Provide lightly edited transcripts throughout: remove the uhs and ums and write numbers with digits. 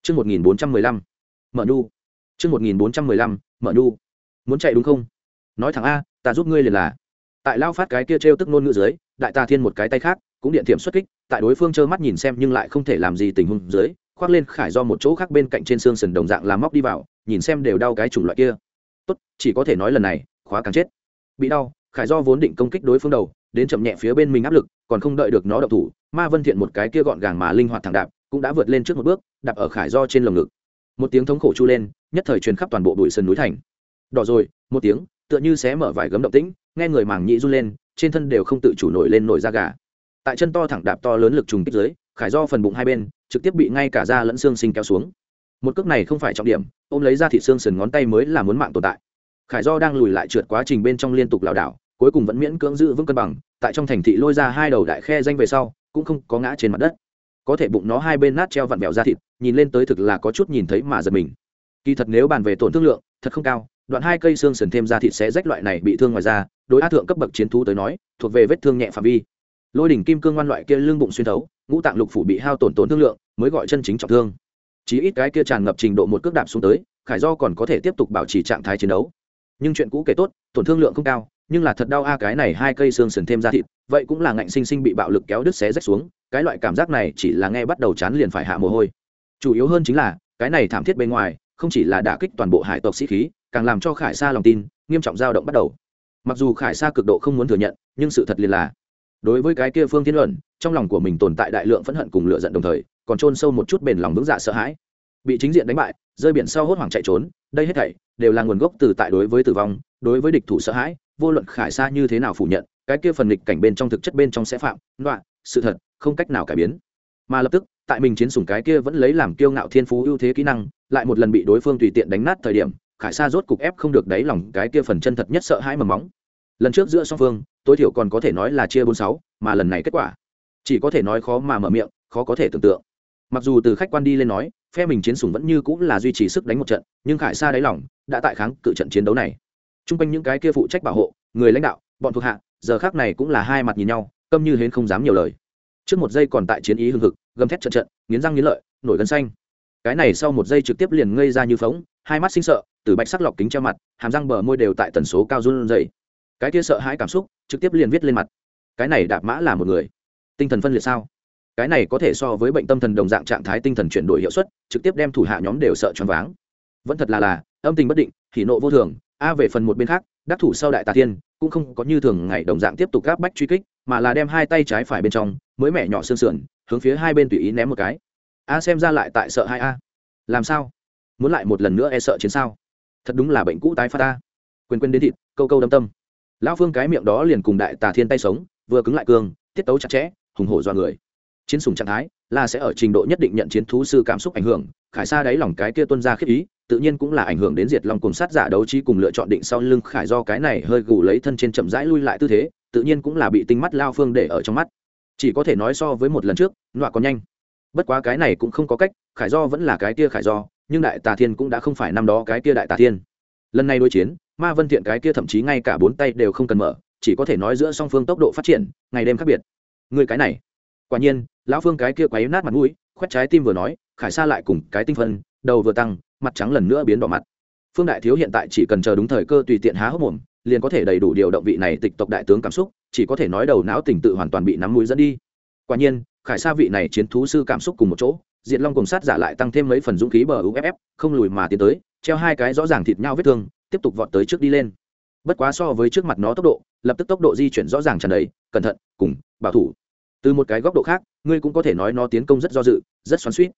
Chương 1415. Mở nhu. Chương 1415. Mở nhu. Muốn chạy đúng không? Nói thẳng a, ta giúp ngươi liền là. Tại lao phát cái kia trêu tức nôn ngữ dưới, đại tà thiên một cái tay khác cũng điện thiểm xuất kích, tại đối phương trơ mắt nhìn xem nhưng lại không thể làm gì tình huống dưới, khoác lên khải do một chỗ khác bên cạnh trên xương sườn đồng dạng làm móc đi vào, nhìn xem đều đau cái chủng loại kia. Tốt, chỉ có thể nói lần này, khóa càng chết. Bị đau, khải do vốn định công kích đối phương đầu, đến chậm nhẹ phía bên mình áp lực, còn không đợi được nó động thủ, Ma Vân Thiện một cái kia gọn gàng mà linh hoạt thẳng đạp, cũng đã vượt lên trước một bước, đạp ở khải do trên lồng ngực. Một tiếng thống khổ chu lên, nhất thời truyền khắp toàn bộ bụi sơn núi thành. Đỏ rồi, một tiếng, tựa như xé mở vải gấm động tĩnh, nghe người màng nhĩ run lên, trên thân đều không tự chủ nổi lên nổi da gà. Tại chân to thẳng đạp to lớn lực trùng kích dưới, khải do phần bụng hai bên trực tiếp bị ngay cả da lẫn xương sinh kéo xuống. Một cước này không phải trọng điểm, ôm lấy ra thịt xương sườn ngón tay mới là muốn mạng tồn tại. Khải do đang lùi lại trượt quá trình bên trong liên tục lảo đảo, cuối cùng vẫn miễn cưỡng giữ vững cân bằng, tại trong thành thị lôi ra hai đầu đại khe danh về sau, cũng không có ngã trên mặt đất. Có thể bụng nó hai bên nát treo vặn vẹo ra thịt, nhìn lên tới thực là có chút nhìn thấy mà giật mình. Kỳ thật nếu bàn về tổn thương lượng, thật không cao, đoạn hai cây xương sườn thêm ra thịt sẽ rách loại này bị thương ngoài da, đối á thượng cấp bậc chiến thú tới nói, thuộc về vết thương nhẹ phạm vi. Lôi đỉnh kim cương ngoan loại kia lưng bụng xuyên thấu, ngũ tạng lục phủ bị hao tổn thương lượng, mới gọi chân chính trọng thương. Chí ít cái kia tràn ngập trình độ một cước đạp xuống tới, khải do còn có thể tiếp tục bảo trì trạng thái chiến đấu. Nhưng chuyện cũ kể tốt, tổn thương lượng không cao, nhưng là thật đau a, cái này hai cây xương sườn thêm ra thịt, vậy cũng là ngạnh sinh sinh bị bạo lực kéo đứt xé rách xuống, cái loại cảm giác này chỉ là nghe bắt đầu chán liền phải hạ mồ hôi. Chủ yếu hơn chính là, cái này thảm thiết bên ngoài, không chỉ là đả kích toàn bộ hải tộc sĩ khí, càng làm cho Khải Sa lòng tin nghiêm trọng dao động bắt đầu. Mặc dù Khải Sa cực độ không muốn thừa nhận, nhưng sự thật liền là, đối với cái kia Phương Thiên Luận, trong lòng của mình tồn tại đại lượng phẫn hận cùng lửa giận đồng thời, còn chôn sâu một chút bền lòng vững dạ sợ hãi. Bị chính diện đánh bại, rơi biển sau hốt hoảng chạy trốn, đây hết thảy đều là nguồn gốc từ tại đối với tử vong, đối với địch thủ sợ hãi, vô luận Khải Sa như thế nào phủ nhận, cái kia phần nghịch cảnh bên trong thực chất bên trong sẽ phạm, loạn, sự thật không cách nào cải biến. Mà lập tức, tại mình chiến sủng cái kia vẫn lấy làm kiêu ngạo thiên phú ưu thế kỹ năng, lại một lần bị đối phương tùy tiện đánh nát thời điểm, Khải Sa rốt cục ép không được đáy lòng cái kia phần chân thật nhất sợ hãi mầm móng. Lần trước giữa song phương, tối thiểu còn có thể nói là chia 4-6, mà lần này kết quả, chỉ có thể nói khó mà mở miệng, khó có thể tưởng tượng. Mặc dù từ khách quan đi lên nói, phe mình chiến sủng vẫn như cũng là duy trì sức đánh một trận, nhưng Khải Sa đáy lòng đã tại kháng cự trận chiến đấu này. Trung quanh những cái kia phụ trách bảo hộ, người lãnh đạo, bọn thuộc hạ, giờ khắc này cũng là hai mặt nhìn nhau, câm như hến không dám nhiều lời. Trước một giây còn tại chiến ý hừng hực, gầm thét trận trận, nghiến răng nghiến lợi, nổi gân xanh. Cái này sau một giây trực tiếp liền ngây ra như phóng, hai mắt sinh sợ, từ bạch sắc lọc kính che mặt, hàm răng bờ môi đều tại tần số cao run rẩy. Cái kia sợ hãi cảm xúc trực tiếp liền viết lên mặt. Cái này đạp mã là một người tinh thần phân liệt sao? Cái này có thể so với bệnh tâm thần đồng dạng trạng thái tinh thần chuyển đổi hiệu suất, trực tiếp đem thủ hạ nhóm đều sợ choáng váng. Vẫn thật là âm tình bất định, hỉ nộ vô thường. Về phần một bên khác, đắc thủ sau đại tà thiên cũng không có như thường ngày đồng dạng tiếp tục gáp bách truy kích, mà là đem hai tay trái phải bên trong mới mẻ nhỏ xương sườn hướng phía hai bên tùy ý ném một cái. Xem ra lại tại sợ hai làm sao muốn lại một lần nữa sợ chiến sao? Thật đúng là bệnh cũ tái phát ta. Quên đến thịt, câu câu đâm tâm. Lão Phương cái miệng đó liền cùng đại tà thiên tay sống vừa cứng lại cương, tiết tấu chặt chẽ, hùng hổ dọa người. Chiến sủng trạng thái là sẽ ở trình độ nhất định nhận chiến thú sư cảm xúc ảnh hưởng, Khải Sa đáy lòng cái kia tuân ra khiếp ý, tự nhiên cũng là ảnh hưởng đến diệt long cùng sát giả đấu trí cùng lựa chọn định sau lưng Khải do cái này hơi gù lấy thân trên chậm rãi lui lại tư thế, tự nhiên cũng là bị tinh mắt Lao Phương để ở trong mắt. Chỉ có thể nói so với một lần trước, nọa còn nhanh. Bất quá cái này cũng không có cách, Khải do vẫn là cái kia Khải do, nhưng đại tà thiên cũng đã không phải năm đó cái kia đại tà thiên. Lần này đối chiến, Ma Vân Thiện cái kia thậm chí ngay cả bốn tay đều không cần mở, chỉ có thể nói giữa song phương tốc độ phát triển ngày đêm khác biệt. Người cái này, quả nhiên, lão Phương cái kia quấy nát mặt mũi, khoét trái tim vừa nói, Khải Sa lại cùng cái tinh phân, đầu vừa tăng, mặt trắng lần nữa biến đỏ mặt. Phương đại thiếu hiện tại chỉ cần chờ đúng thời cơ tùy tiện há hốc mồm, liền có thể đầy đủ điều động vị này tịch tộc đại tướng cảm xúc, chỉ có thể nói đầu não tỉnh tự hoàn toàn bị nắm mũi dẫn đi. Quả nhiên, Khải Sa vị này chiến thú sư cảm xúc cùng một chỗ, Diệt Long cùng sát giả lại tăng thêm mấy phần dũng khí bờ UFF, không lùi mà tiến tới, treo hai cái rõ ràng thịt nhau vết thương, tiếp tục vọt tới trước đi lên. Bất quá so với trước mặt nó tốc độ, lập tức tốc độ di chuyển rõ ràng tràn đầy, cẩn thận, cùng bảo thủ. Từ một cái góc độ khác, ngươi cũng có thể nói nó tiến công rất do dự, rất xoắn xuýt.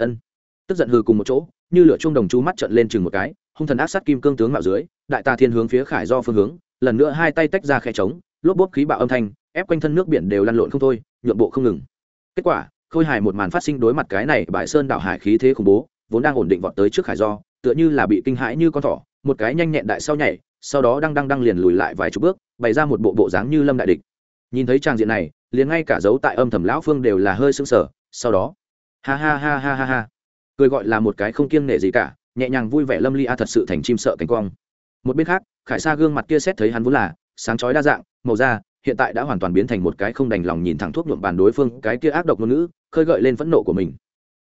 Tức giận hừ cùng một chỗ, như lửa chuông đồng chú mắt trợn lên chừng một cái, hung thần ác sát kim cương tướng mạo dưới, đại tà thiên hướng phía Khải do phương hướng, lần nữa hai tay tách ra khe trống, lốp bốp khí bạo âm thanh, ép quanh thân nước biển đều lăn lộn không thôi, nhượng bộ không ngừng. Kết quả, khôi hài một màn phát sinh đối mặt cái này bại sơn đảo hải khí thế khủng bố, vốn đang ổn định vọt tới trước Khải do, tựa như là bị kinh hãi như con thỏ, một cái nhanh nhẹn đại sau nhảy, sau đó đang liền lùi lại vài chục bước, bày ra một bộ dáng như lâm đại địch. Nhìn thấy tràng diện này, liền ngay cả dấu tại âm thầm lão Phương đều là hơi sững sờ, sau đó, ha, cười gọi là một cái không kiêng nể gì cả, nhẹ nhàng vui vẻ lâm ly thật sự thành chim sợ cánh quang. Một bên khác, Khải Sa gương mặt kia xét thấy hắn vốn là sáng chói đa dạng, màu da hiện tại đã hoàn toàn biến thành một cái không đành lòng nhìn thẳng thuốc nhuộm bàn đối phương cái kia ác độc ngôn ngữ, khơi gợi lên phẫn nộ của mình.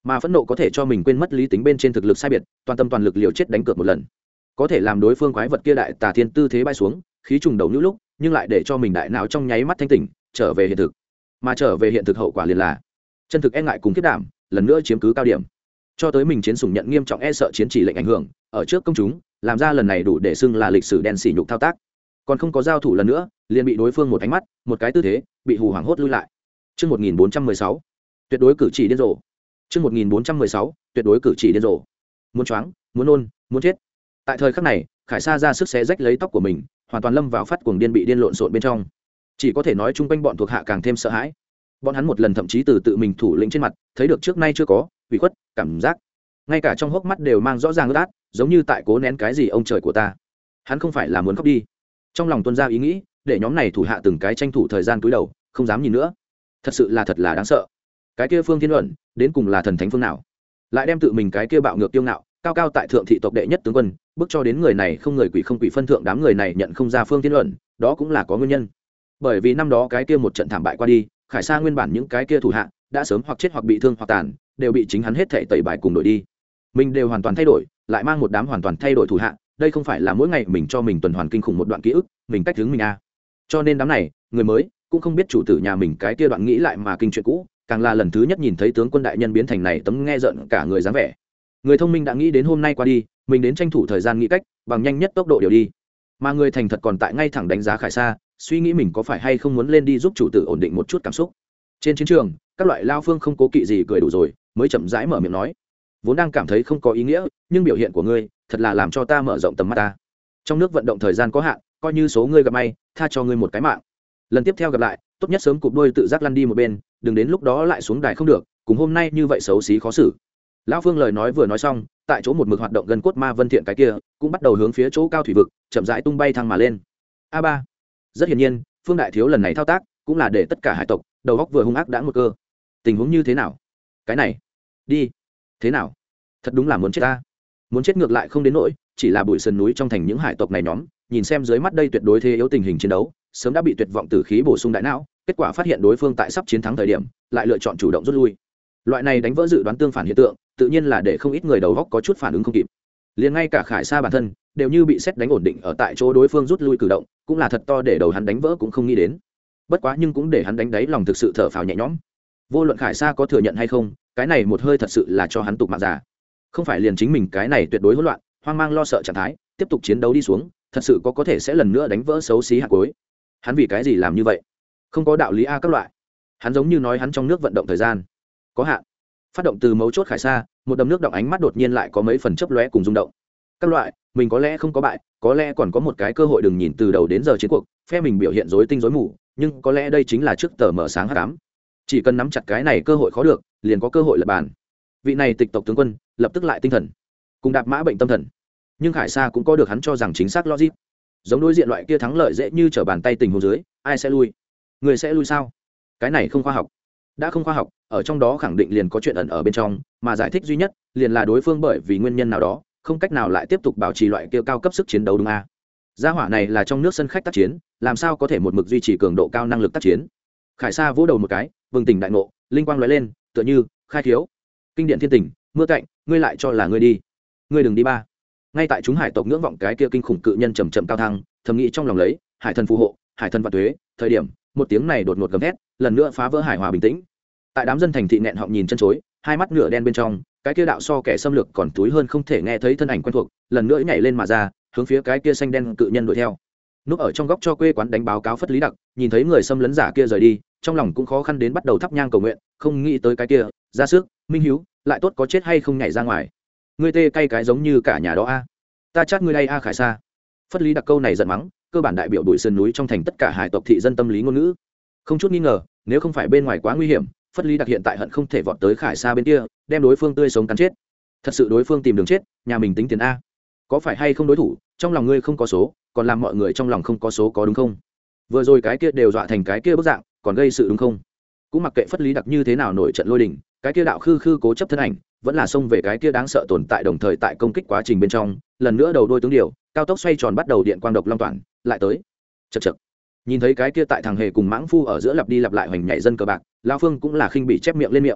mà phẫn nộ có thể cho mình quên mất lý tính bên trên thực lực sai biệt, toàn tâm toàn lực liều chết đánh cược một lần, có thể làm đối phương quái vật kia đại tà thiên tư thế bay xuống, khí trùng đầu nhũ lúc, nhưng lại để cho mình đại não trong nháy mắt thanh tỉnh, trở về hiện thực. Mà trở về hiện thực hậu quả liền là chân thực e ngại cùng kết đảm, lần nữa chiếm cứ cao điểm. Cho tới mình chiến sủng nhận nghiêm trọng e sợ chiến chỉ lệnh ảnh hưởng, ở trước công chúng, làm ra lần này đủ để xưng là lịch sử đen sỉ nhục thao tác. Còn không có giao thủ lần nữa, liền bị đối phương một ánh mắt, một cái tư thế, bị hù hoảng hốt lui lại. Chương 1416, tuyệt đối cử chỉ điên rồ. Chương 1416, tuyệt đối cử chỉ điên rồ. Muốn choáng, muốn nôn, muốn chết. Tại thời khắc này, Khải Sa ra sức xé rách lấy tóc của mình, hoàn toàn lâm vào phát cuồng điên bị điên lộn xộn bên trong. Chỉ có thể nói chung quanh bọn thuộc hạ càng thêm sợ hãi. Bọn hắn một lần thậm chí từ tự mình thủ lĩnh trên mặt, thấy được trước nay chưa có ủy khuất cảm giác, ngay cả trong hốc mắt đều mang rõ ràng ướt át, giống như tại cố nén cái gì. Ông trời của ta, hắn không phải là muốn khóc đi. Trong lòng tuôn ra ý nghĩ, để nhóm này thủ hạ từng cái tranh thủ thời gian cúi đầu, không dám nhìn nữa. Thật là đáng sợ. Cái kia Phương Thiên Luận đến cùng là thần thánh phương nào, lại đem tự mình cái kia bạo ngược kiêu ngạo cao cao tại thượng thị tộc đệ nhất tướng quân bước cho đến người này không người quỷ không quỷ phân thượng. Đám người này nhận không ra Phương Thiên Luận, đó cũng là có nguyên nhân. Bởi vì năm đó cái kia một trận thảm bại qua đi, Khải Sa nguyên bản những cái kia thủ hạ đã sớm hoặc chết hoặc bị thương hoặc tàn, đều bị chính hắn hết thảy tẩy bài cùng đổi đi. Mình đều hoàn toàn thay đổi, lại mang một đám hoàn toàn thay đổi thủ hạ, đây không phải là mỗi ngày mình cho mình tuần hoàn kinh khủng một đoạn ký ức, mình cách hướng mình a. Cho nên đám này người mới cũng không biết chủ tử nhà mình cái kia đoạn nghĩ lại mà kinh chuyện cũ, càng là lần thứ nhất nhìn thấy tướng quân đại nhân biến thành này tấm nghe giận cả người dáng vẻ. Người thông minh đã nghĩ đến hôm nay qua đi, mình đến tranh thủ thời gian nghĩ cách bằng nhanh nhất tốc độ điều đi, mà người thành thật còn tại ngay thẳng đánh giá Khải Sa, suy nghĩ mình có phải hay không muốn lên đi giúp chủ tử ổn định một chút cảm xúc. Trên chiến trường, các loại lao phương không cố kỵ gì cười đủ rồi, mới chậm rãi mở miệng nói, vốn đang cảm thấy không có ý nghĩa, nhưng biểu hiện của ngươi thật là làm cho ta mở rộng tầm mắt ta. Trong nước vận động thời gian có hạn, coi như số ngươi gặp may, tha cho ngươi một cái mạng. Lần tiếp theo gặp lại, tốt nhất sớm cụp đôi tự giác lăn đi một bên, đừng đến lúc đó lại xuống đài không được, cùng hôm nay như vậy xấu xí khó xử. Lão Phương lời nói vừa nói xong, tại chỗ một mực hoạt động gần cốt ma vân thiện cái kia cũng bắt đầu hướng phía chỗ cao thủy vực chậm rãi tung bay thăng mà lên. A3. Rất hiển nhiên, Phương đại thiếu lần này thao tác cũng là để tất cả hải tộc đầu góc vừa hung ác đã một cơ. Tình huống như thế nào? Cái này, đi, thế nào? Thật đúng là muốn chết ta. Muốn chết ngược lại không đến nỗi, chỉ là bụi sườn núi trong thành những hải tộc này nhóm, nhìn xem dưới mắt đây tuyệt đối thế yếu tình hình chiến đấu, sớm đã bị tuyệt vọng tử khí bổ sung đại não, kết quả phát hiện đối phương tại sắp chiến thắng thời điểm, lại lựa chọn chủ động rút lui. Loại này đánh vỡ dự đoán tương phản hiện tượng, tự nhiên là để không ít người đầu góc có chút phản ứng không kịp. Liền ngay cả Khải Sa bản thân đều như bị sét đánh ổn định ở tại chỗ, đối phương rút lui cử động, cũng là thật to để đầu hắn đánh vỡ cũng không nghĩ đến. Bất quá nhưng cũng để hắn đánh đáy lòng thực sự thở phào nhẹ nhõm. Vô luận Khải Sa có thừa nhận hay không, cái này một hơi thật sự là cho hắn tục mạng già. Không phải liền chính mình cái này tuyệt đối hỗn loạn, hoang mang lo sợ trạng thái, tiếp tục chiến đấu đi xuống, thật sự có thể sẽ lần nữa đánh vỡ xấu xí hạt cuối. Hắn vì cái gì làm như vậy? Không có đạo lý a các loại. Hắn giống như nói hắn trong nước vận động thời gian có hạn. Phát động từ mấu chốt Khải Sa, một đầm nước động ánh mắt đột nhiên lại có mấy phần chớp lóe cùng rung động. Các loại, mình có lẽ không có bại, có lẽ còn có một cái cơ hội, đừng nhìn từ đầu đến giờ chiến cuộc, phe mình biểu hiện rối tinh rối mù, nhưng có lẽ đây chính là trước tờ mở sáng hắc ám. Chỉ cần nắm chặt cái này cơ hội khó được, liền có cơ hội lật bàn. Vị này tịch tộc tướng quân lập tức lại tinh thần, cùng đạp mã bệnh tâm thần. Nhưng Khải Sa cũng có được hắn cho rằng chính xác logic. Giống đối diện loại kia thắng lợi dễ như trở bàn tay tình huống dưới, ai sẽ lui? Người sẽ lui sao? Cái này không khoa học. Đã không khoa học, ở trong đó khẳng định liền có chuyện ẩn ở bên trong, mà giải thích duy nhất liền là đối phương bởi vì nguyên nhân nào đó không cách nào lại tiếp tục bảo trì loại kia cao cấp sức chiến đấu, đúng a? Gia hỏa này là trong nước sân khách tác chiến, làm sao có thể một mực duy trì cường độ cao năng lực tác chiến? Khải Sa vỗ đầu một cái, bừng tỉnh đại ngộ, linh quang lóe lên, tựa như khai thiếu, kinh điện thiên tình, mưa cạnh, ngươi lại cho là ngươi đi, ngươi đừng đi ba. Ngay tại chúng hải tộc ngưỡng vọng cái kia kinh khủng cự nhân chậm chậm cao thăng, thầm nghĩ trong lòng lấy, hải thần phù hộ, hải thần vạn tuế, thời điểm, một tiếng này đột ngột gầm thét, lần nữa phá vỡ hải hòa bình tĩnh. Tại đám dân thành thị nghẹn họng nhìn chân chối, hai mắt nửa đen bên trong, cái kia đạo so kẻ xâm lược còn túi hơn không thể nghe thấy thân ảnh quen thuộc, lần nữa nhảy lên mà ra, hướng phía cái kia xanh đen cự nhân đuổi theo. Núp ở trong góc cho quê quán đánh báo cáo Phất Lý Đặc, nhìn thấy người xâm lấn giả kia rời đi, trong lòng cũng khó khăn đến bắt đầu thắp nhang cầu nguyện, không nghĩ tới cái kia, ra sức, minh hiếu, lại tốt có chết hay không nhảy ra ngoài. Ngươi tê cay cái giống như cả nhà đó a. Ta chắc ngươi đây a Khải Sa. Phất Lý Đặc câu này giận mắng, cơ bản đại biểu bụi sơn núi trong thành tất cả hải tộc thị dân tâm lý ngôn ngữ. Không chút nghi ngờ, nếu không phải bên ngoài quá nguy hiểm, Phất Lý Đặc hiện tại hận không thể vọt tới Khải Sa bên kia, đem đối phương tươi sống cắn chết. Thật sự đối phương tìm đường chết, nhà mình tính tiền a. Có phải hay không đối thủ, trong lòng ngươi không có số, còn làm mọi người trong lòng không có số, có đúng không? Vừa rồi cái kia đều dọa thành cái kia bức dạng, còn gây sự đúng không? Cũng mặc kệ Phất Lý Đặc như thế nào nổi trận lôi đình, cái kia đạo khư khư cố chấp thân ảnh, vẫn là xông về cái kia đáng sợ tồn tại, đồng thời tại công kích quá trình bên trong, lần nữa đầu đôi tướng điều, cao tốc xoay tròn bắt đầu điện quang độc long toàn, lại tới. Chậc chậc. Nhìn thấy cái kia tại thằng hề cùng mãng phu ở giữa lặp đi lặp lại hoành nhảy dân cờ bạc, lão Phương cũng là khinh bị chép miệng lên miệng.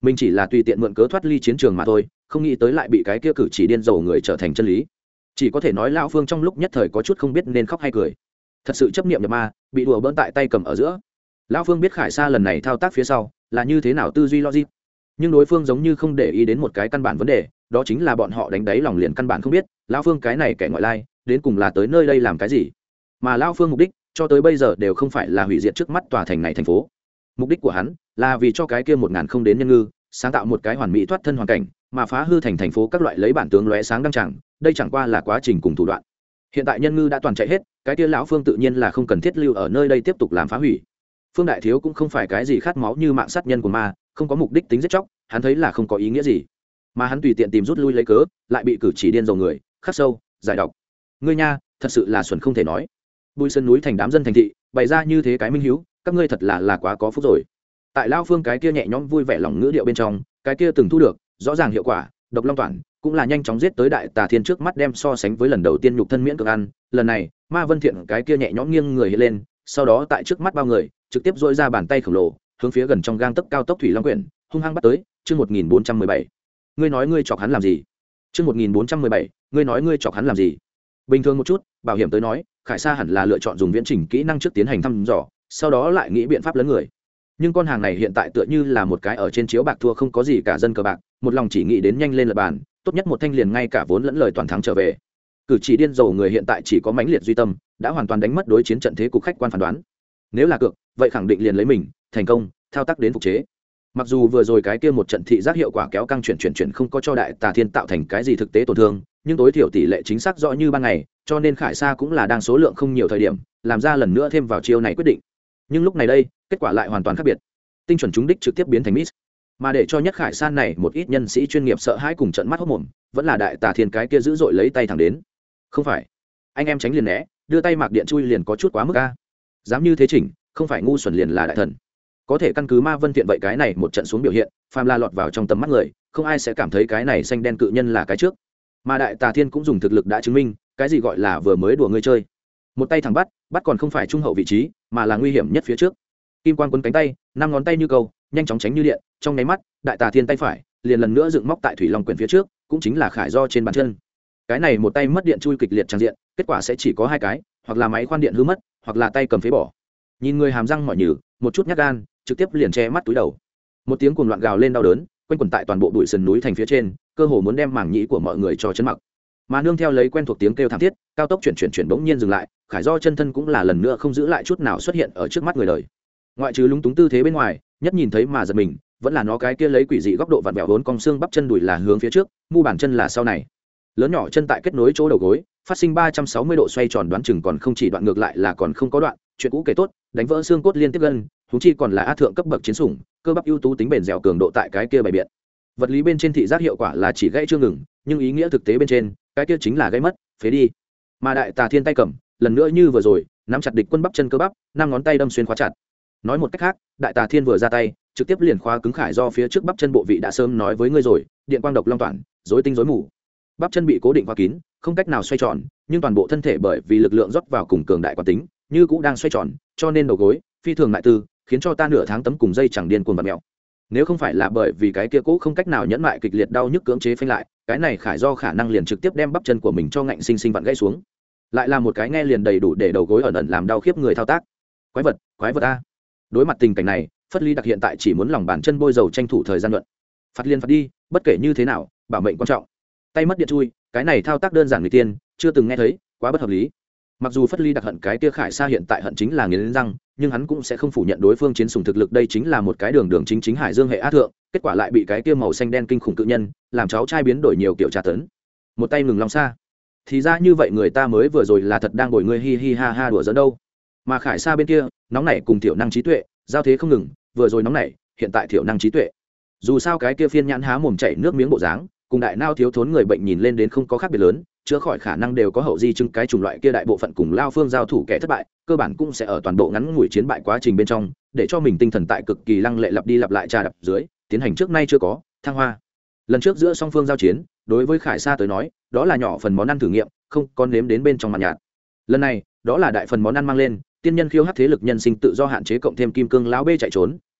mình chỉ là tùy tiện mượn cớ thoát ly chiến trường mà thôi, không nghĩ tới lại bị cái kia cử chỉ điên rồ người trở thành chân lý. Chỉ có thể nói lão Phương trong lúc nhất thời có chút không biết nên khóc hay cười. Thật sự chấp niệm nhập ma, bị đùa bỡn tại tay cầm ở giữa. Lão Phương biết Khải Sa lần này thao tác phía sau là như thế nào tư duy logic, nhưng đối phương giống như không để ý đến một cái căn bản vấn đề, đó chính là bọn họ đánh đáy lòng liền căn bản không biết lão Phương cái này kẻ ngoại lai đến cùng là tới nơi đây làm cái gì. Mà lão Phương mục đích cho tới bây giờ đều không phải là hủy diệt trước mắt tòa thành này thành phố. Mục đích của hắn là vì cho cái kia 1000 không đến nhân ngư sáng tạo một cái hoàn mỹ thoát thân hoàn cảnh, mà phá hư thành phố các loại lấy bản tướng lóe sáng đăng chẳng, đây chẳng qua là quá trình cùng thủ đoạn. Hiện tại nhân ngư đã toàn chạy hết, cái kia lão Phương tự nhiên là không cần thiết lưu ở nơi đây tiếp tục làm phá hủy. Phương đại thiếu cũng không phải cái gì khát máu như mạng sát nhân của ma, không có mục đích tính giết chóc, hắn thấy là không có ý nghĩa gì, mà hắn tùy tiện tìm rút lui lấy cớ, lại bị cử chỉ điên rồ người khắc sâu giải độc. Ngươi nha, thật sự là xuẩn không thể nói. Bùi Sơn núi thành đám dân thành thị bày ra như thế cái minh hiếu, các ngươi thật là quá có phúc rồi. Tại lão Phương cái kia nhẹ nhõm vui vẻ lòng ngữ điệu bên trong, cái kia từng thu được rõ ràng hiệu quả độc long toàn cũng là nhanh chóng giết tới đại tà thiên trước mắt, đem so sánh với lần đầu tiên nhục thân miễn cưỡng ăn, lần này Ma Vân Thiện cái kia nhẹ nhõm nghiêng người hiện lên, sau đó tại trước mắt bao người trực tiếp dỗi ra bàn tay khổng lồ hướng phía gần trong gang tấc cao tốc thủy long quyển hung hăng bắt tới. Chương 1417, ngươi nói ngươi chọc hắn làm gì? Chương 1417, ngươi nói ngươi chọc hắn làm gì? Bình thường một chút, bảo hiểm tới nói, Khải Sa hẳn là lựa chọn dùng viễn trình kỹ năng trước tiến hành thăm dò, sau đó lại nghĩ biện pháp lấn người. Nhưng con hàng này hiện tại tựa như là một cái ở trên chiếu bạc thua không có gì cả dân cờ bạc, một lòng chỉ nghĩ đến nhanh lên lật bàn, tốt nhất một thanh liền ngay cả vốn lẫn lời toàn thắng trở về. Cử chỉ điên rồ người hiện tại chỉ có mãnh liệt duy tâm, đã hoàn toàn đánh mất đối chiến trận thế cục khách quan phán đoán. Nếu là cược, vậy khẳng định liền lấy mình thành công thao tác đến phục chế. Mặc dù vừa rồi cái kia một trận thị giác hiệu quả kéo căng chuyển không có cho đại tà thiên tạo thành cái gì thực tế tổn thương, nhưng tối thiểu tỷ lệ chính xác rõ như ban ngày, cho nên Khải Sa cũng là đang số lượng không nhiều thời điểm làm ra lần nữa thêm vào chiêu này quyết định. Nhưng lúc này đây kết quả lại hoàn toàn khác biệt, tinh chuẩn trúng đích trực tiếp biến thành miss. Mà để cho nhất Khải Sa này một ít nhân sĩ chuyên nghiệp sợ hãi cùng trận mắt hốt mồm, vẫn là đại tà thiên cái kia dữ dội lấy tay thẳng đến. Không phải anh em tránh liền né, đưa tay mạc điện chui liền có chút quá mức a. Dám như thế chỉnh, không phải ngu xuẩn liền là đại thần. Có thể căn cứ Ma Vân Thiện vậy cái này một trận xuống biểu hiện, phàm la lọt vào trong tầm mắt người, không ai sẽ cảm thấy cái này xanh đen cự nhân là cái trước. Mà đại tà thiên cũng dùng thực lực đã chứng minh, cái gì gọi là vừa mới đùa ngươi chơi. Một tay thẳng bắt còn không phải trung hậu vị trí, mà là nguy hiểm nhất phía trước. Kim quang quấn cánh tay, 5 ngón tay như câu, nhanh chóng tránh như điện, trong nháy mắt, đại tà thiên tay phải liền lần nữa dựng móc tại thủy long quyển phía trước, cũng chính là khải do trên bàn chân. Cái này một tay mất điện chui kịch liệt tràn diện, kết quả sẽ chỉ có hai cái, hoặc là máy khoan điện hư mất, hoặc là tay cầm phế bỏ. Nhìn người hàm răng mỏi nhừ, một chút nhát gan, trực tiếp liền che mắt túi đầu. Một tiếng cuồng loạn gào lên đau đớn, quanh quẩn tại toàn bộ bụi sườn núi thành phía trên, cơ hồ muốn đem mảng nhĩ của mọi người cho chấn mặc. Mà nương theo lấy quen thuộc tiếng kêu thảm thiết, cao tốc chuyển bỗng nhiên dừng lại, khải do chân thân cũng là lần nữa không giữ lại chút nào xuất hiện ở trước mắt người đời. Ngoại trừ lúng túng tư thế bên ngoài, nhất nhìn thấy mà giật mình, vẫn là nó cái kia lấy quỷ dị góc độ vặn vẹo vốn cong xương bắp chân đùi là hướng phía trước, mu bàn chân là sau này. Lớn nhỏ chân tại kết nối chỗ đầu gối, phát sinh 360 độ xoay tròn, đoán chừng còn không chỉ đoạn ngược lại là còn không có đoạn, chuyện cũ kể tốt, đánh vỡ xương cốt liên tiếp gân, huống chi còn là á thượng cấp bậc chiến sủng, cơ bắp ưu tú tính bền dẻo cường độ tại cái kia bày biện. Vật lý bên trên thị giác hiệu quả là chỉ gãy chưa ngừng, nhưng ý nghĩa thực tế bên trên, cái kia chính là gãy mất, phế đi. Mà đại tà thiên tay cầm, lần nữa như vừa rồi, nắm chặt địch quân bắp chân cơ bắp, 5 ngón tay đâm xuyên khóa chặt. Nói một cách khác, đại tà thiên vừa ra tay, trực tiếp liền khóa cứng khải do phía trước bắp chân bộ vị đã sớm nói với ngươi rồi, điện quang độc long toàn, rối tinh rối mù. Bắp chân bị cố định khóa kín, không cách nào xoay tròn, nhưng toàn bộ thân thể bởi vì lực lượng rót vào cùng cường đại quán tính, như cũ đang xoay tròn, cho nên đầu gối phi thường lại tư, khiến cho ta nửa tháng tấm cùng dây chẳng điên cuồng bật mèo. Nếu không phải là bởi vì cái kia cố không cách nào nhẫn mại kịch liệt đau nhức cưỡng chế phanh lại, cái này khải do khả năng liền trực tiếp đem bắp chân của mình cho ngạnh sinh sinh vặn gãy xuống. Lại là một cái nghe liền đầy đủ để đầu gối ẩn ẩn làm đau khiếp người thao tác. Quái vật a. Đối mặt tình cảnh này, Phất Ly đặc hiện tại chỉ muốn lòng bàn chân bôi dầu tranh thủ thời gian luận. Phạt liên phạt đi, bất kể như thế nào, bảo mệnh quan trọng. Tay mất điện chui, cái này thao tác đơn giản người tiên, chưa từng nghe thấy, quá bất hợp lý. Mặc dù Phất Ly đặc hận cái kia Khải Sa hiện tại hận chính là nghiến răng, nhưng hắn cũng sẽ không phủ nhận đối phương chiến sủng thực lực, đây chính là một cái đường chính hải dương hệ á thượng, kết quả lại bị cái kia màu xanh đen kinh khủng cự nhân làm cháu trai biến đổi nhiều kiểu tra tấn. Một tay ngừng long xa. Thì ra như vậy, người ta mới vừa rồi là thật đang bồi ngươi hi hi ha ha đùa giỡn đâu. Mà Khải Sa bên kia, nóng nảy cùng thiểu năng trí tuệ, giao thế không ngừng, vừa rồi nóng nảy, hiện tại thiểu năng trí tuệ. Dù sao cái kia phiên nhãn há mồm chảy nước miếng bộ dáng, cùng đại nao thiếu thốn người bệnh nhìn lên đến không có khác biệt lớn, chữa khỏi khả năng đều có hậu di chứng, cái chủng loại kia đại bộ phận cùng lao phương giao thủ kẻ thất bại, cơ bản cũng sẽ ở toàn bộ ngắn ngủi chiến bại quá trình bên trong, để cho mình tinh thần tại cực kỳ lăng lệ lặp đi lặp lại trà đập dưới, tiến hành trước nay chưa có thăng hoa. Lần trước giữa song phương giao chiến, đối với Khải Sa tới nói, đó là nhỏ phần món ăn thử nghiệm, không có nếm đến bên trong mặn nhạt. Lần này, đó là đại phần món ăn mang lên, tiên nhân khiêu hắc thế lực nhân sinh tự do hạn chế cộng thêm kim cương lão bê chạy trốn,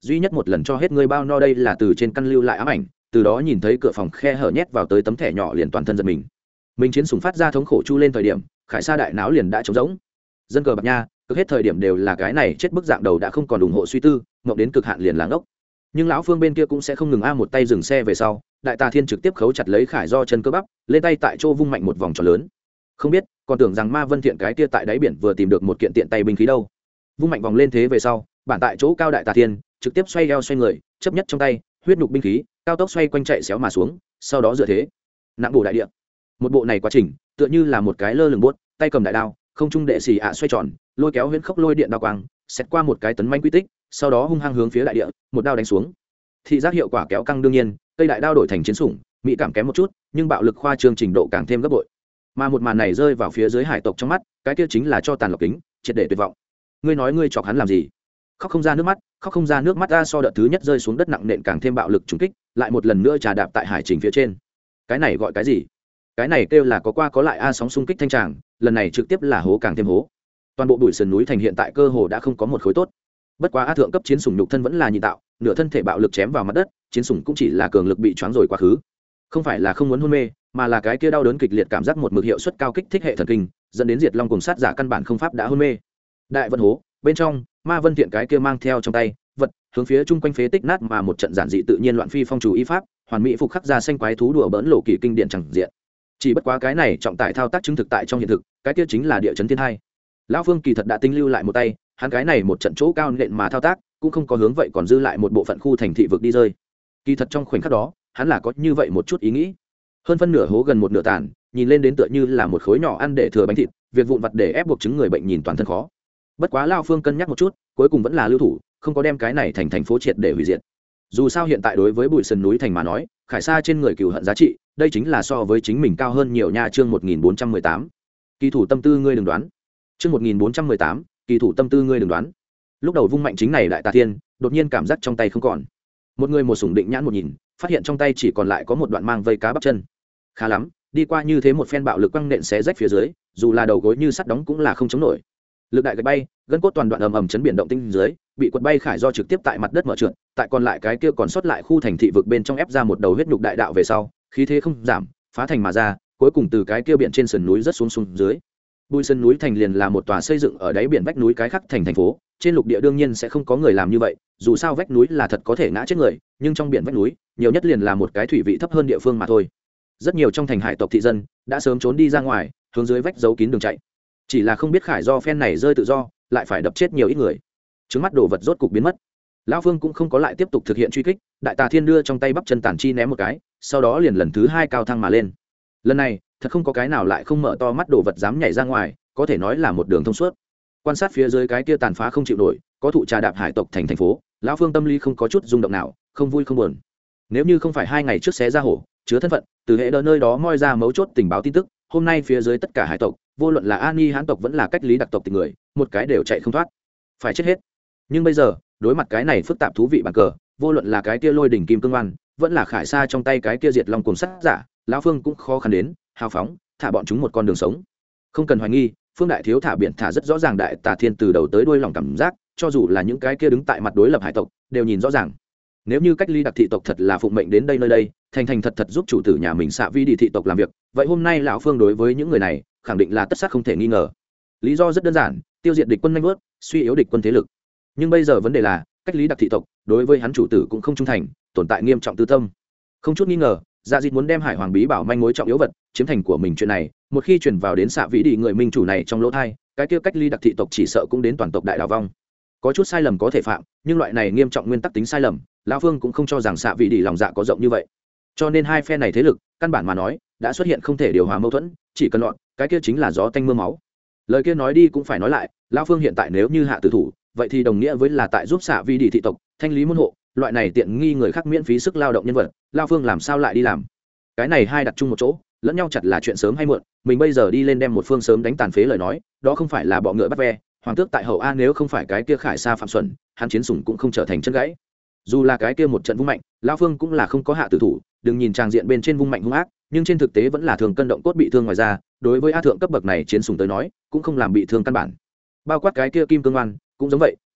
duy nhất một lần cho hết ngươi bao no đây là từ trên căn lưu lại ám ảnh, từ đó nhìn thấy cửa phòng khe hở nhét vào tới tấm thẻ nhỏ liền toàn thân giật mình chiến sủng phát ra thống khổ chu lên thời điểm khải sa đại não liền đã trống rỗng. Dân cờ bạc nha, cực hết thời điểm đều là cái này chết bức dạng đầu đã không còn ủng hộ suy tư, ngộng đến cực hạn liền làng ốc. Nhưng lão Phương bên kia cũng sẽ không ngừng một tay dừng xe về sau, đại tà thiên trực tiếp khấu chặt lấy khải do chân cơ bắp lên tay tại chỗ vung mạnh một vòng tròn lớn. Không biết còn tưởng rằng ma vân thiện cái kia tại đáy biển vừa tìm được một kiện tiện tay binh khí đâu. Vung mạnh vòng lên thế về sau, bản tại chỗ cao đại tà thiên trực tiếp xoay eo xoay người, chấp nhất trong tay huyết nhục binh khí cao tốc xoay quanh chạy xéo mà xuống, sau đó dựa thế nặng bổ đại địa. Một bộ này quá trình tựa như là một cái lơ lửng buốt, tay cầm đại đao không trung đệ xì xoay tròn, lôi kéo huyễn khốc lôi điện đao quang xét qua một cái tấn manh quy tích, sau đó hung hăng hướng phía đại địa một đao đánh xuống. Thị giác hiệu quả kéo căng đương nhiên, cây đại đao đổi thành chiến sủng mỹ cảm kém một chút, nhưng bạo lực khoa trương trình độ càng thêm gấp bội. Mà một màn này rơi vào phía dưới hải tộc trong mắt, cái kia chính là cho tàn lọc kính, triệt để tuyệt vọng. Ngươi nói ngươi chọc hắn làm gì? Khóc không ra nước mắt, khóc không ra nước mắt ra so đợt thứ nhất rơi xuống đất nặng nện càng thêm bạo lực trùng kích, lại một lần nữa trà đạp tại hải trình phía trên. Cái này gọi cái gì? Cái này kêu là có qua có lại sóng xung kích thanh tràng, lần này trực tiếp là hố càng thêm hố. Toàn bộ bụi sườn núi thành hiện tại cơ hồ đã không có một khối tốt. Bất quá thượng cấp chiến sủng nhục thân vẫn là nhị tạo, nửa thân thể bạo lực chém vào mặt đất, chiến sủng cũng chỉ là cường lực bị choáng rồi quá khứ. Không phải là không muốn hôn mê, mà là cái kia đau đớn kịch liệt cảm giác một mực hiệu suất cao kích thích hệ thần kinh, dẫn đến diệt long cùng sát giả căn bản không pháp đã hôn mê. Đại vận hố bên trong, ma vân thiện cái kia mang theo trong tay vật hướng phía chung quanh phế tích nát mà một trận giản dị tự nhiên loạn phi phong chủ y pháp, hoàn mỹ phục khắc ra xanh quái thú đùa bỡn lộ kỳ kinh điển chẳng diện. Chỉ bất quá cái này trọng tại thao tác chứng thực tại trong hiện thực, cái kia chính là địa chấn thiên hai. Lão Phương kỳ thật đã tinh lưu lại một tay, hắn cái này một trận chỗ cao nện mà thao tác, cũng không có hướng vậy còn dư lại một bộ phận khu thành thị vực đi rơi. Kỳ thật trong khoảnh khắc đó, hắn là có như vậy một chút ý nghĩ. Hơn phân nửa hố gần một nửa tàn, nhìn lên đến tựa như là một khối nhỏ ăn để thừa bánh thịt, việc vụn vặt để ép buộc chứng người bệnh nhìn toàn thân khó. Bất quá Lão Phương cân nhắc một chút, cuối cùng vẫn là lưu thủ, không có đem cái này thành phố triệt để hủy diệt. Dù sao hiện tại đối với bụi sườn núi thành mà nói, khải sa trên người cừu hận giá trị, đây chính là so với chính mình cao hơn nhiều nha. Chương 1418. Kỳ thủ tâm tư ngươi đừng đoán. Chương 1418. Kỳ thủ tâm tư ngươi đừng đoán. Lúc đầu vung mạnh chính này đại tà thiên, đột nhiên cảm giác trong tay không còn. Một người một sủng định nhãn một nhìn, phát hiện trong tay chỉ còn lại có một đoạn mang vây cá bắp chân. Khá lắm, đi qua như thế một phen bạo lực quăng nện xé rách phía dưới, dù là đầu gối như sắt đóng cũng là không chống nổi. Lực đại gạch bay, gân cốt toàn đoạn ầm ầm chấn biển động tinh dưới, bị quật bay khải do trực tiếp tại mặt đất mở trượt, tại còn lại cái kia còn sót lại khu thành thị vực bên trong ép ra một đầu huyết nhục đại đạo về sau, khí thế không giảm, phá thành mà ra, cuối cùng từ cái kia biển trên sườn núi rất xuống dưới. Bùi sườn núi thành liền là một tòa xây dựng ở đáy biển vách núi cái khắc thành phố, trên lục địa đương nhiên sẽ không có người làm như vậy, dù sao vách núi là thật có thể ngã chết người, nhưng trong biển vách núi, nhiều nhất liền là một cái thủy vị thấp hơn địa phương mà thôi. Rất nhiều trong thành hải tộc thị dân đã sớm trốn đi ra ngoài, hướng dưới vách giấu kín đường chạy. Chỉ là không biết khải do phen này rơi tự do, lại phải đập chết nhiều ít người. Trứng mắt đồ vật rốt cục biến mất. Lão Phương cũng không có lại tiếp tục thực hiện truy kích, đại tà thiên đưa trong tay bắp chân tản chi ném một cái, sau đó liền lần thứ hai cao thăng mà lên. Lần này, thật không có cái nào lại không mở to mắt đồ vật dám nhảy ra ngoài, có thể nói là một đường thông suốt. Quan sát phía dưới cái kia tàn phá không chịu nổi, có thụ trà đạp hải tộc thành phố, lão Phương tâm lý không có chút rung động nào, không vui không buồn. Nếu như không phải 2 ngày trước xé ra hổ, chứa thân phận, từ hệ đỡ nơi đó moi ra mấu chốt tình báo tin tức, hôm nay phía dưới tất cả hải tộc, vô luận là Ani hán tộc vẫn là cách lý đặc tộc tình người, một cái đều chạy không thoát, phải chết hết. Nhưng bây giờ, đối mặt cái này phức tạp thú vị bàn cờ, vô luận là cái kia lôi đỉnh kim cương oan, vẫn là khải sa trong tay cái kia diệt long cùng sắt giả, lão Phương cũng khó khăn đến hào phóng thả bọn chúng một con đường sống. Không cần hoài nghi, Phương đại thiếu thả biển thả rất rõ ràng đại tà thiên từ đầu tới đuôi lòng cảm giác, cho dù là những cái kia đứng tại mặt đối lập hải tộc đều nhìn rõ ràng. Nếu như cách ly đặc thị tộc thật là phụng mệnh đến đây nơi đây, thành thật giúp chủ tử nhà mình xạ vi đi thị tộc làm việc, vậy hôm nay lão Phương đối với những người này khẳng định là tất sát không thể nghi ngờ. Lý do rất đơn giản, tiêu diệt địch quân nhanh vớt, suy yếu địch quân thế lực. Nhưng bây giờ vấn đề là cách lý đặc thị tộc đối với hắn chủ tử cũng không trung thành, tồn tại nghiêm trọng tư tâm. Không chút nghi ngờ, Dạ Dịch muốn đem Hải Hoàng bí bảo manh mối trọng yếu vật chiếm thành của mình chuyện này, một khi truyền vào đến xạ vĩ đi người minh chủ này trong lỗ thai, cái kia cách ly đặc thị tộc chỉ sợ cũng đến toàn tộc đại đào vong. Có chút sai lầm có thể phạm, nhưng loại này nghiêm trọng nguyên tắc tính sai lầm, lão Phương cũng không cho rằng xạ vĩ đi lòng dạ có rộng như vậy. Cho nên hai phe này thế lực, căn bản mà nói, đã xuất hiện không thể điều hòa mâu thuẫn, chỉ cần loạn, cái kia chính là gió tanh mưa máu. Lời kia nói đi cũng phải nói lại, lão Phương hiện tại nếu như hạ tử thủ, vậy thì đồng nghĩa với là tại giúp xạ vĩ đi thị tộc thanh lý môn hộ, loại này tiện nghi người khác miễn phí sức lao động nhân vật, lão Phương làm sao lại đi làm? Cái này hai đặt chung một chỗ, lẫn nhau chặt là chuyện sớm hay muộn, mình bây giờ đi lên đem một phương sớm đánh tàn phế lời nói, đó không phải là bọ ngựa bắt ve, hoàng tước tại hậu a nếu không phải cái kia khải sa phạm xuẩn, hắn chiến sủng cũng không trở thành chân gãy. Dù là cái kia một trận vung mạnh, lão Phương cũng là không có hạ tử thủ, đừng nhìn trang diện bên trên vung mạnh hung ác, nhưng trên thực tế vẫn là thường cân động cốt bị thương, ngoài ra, đối với a thượng cấp bậc này chiến sủng tới nói, cũng không làm bị thương căn bản. Bao quát cái kia kim cương oan, cũng giống vậy,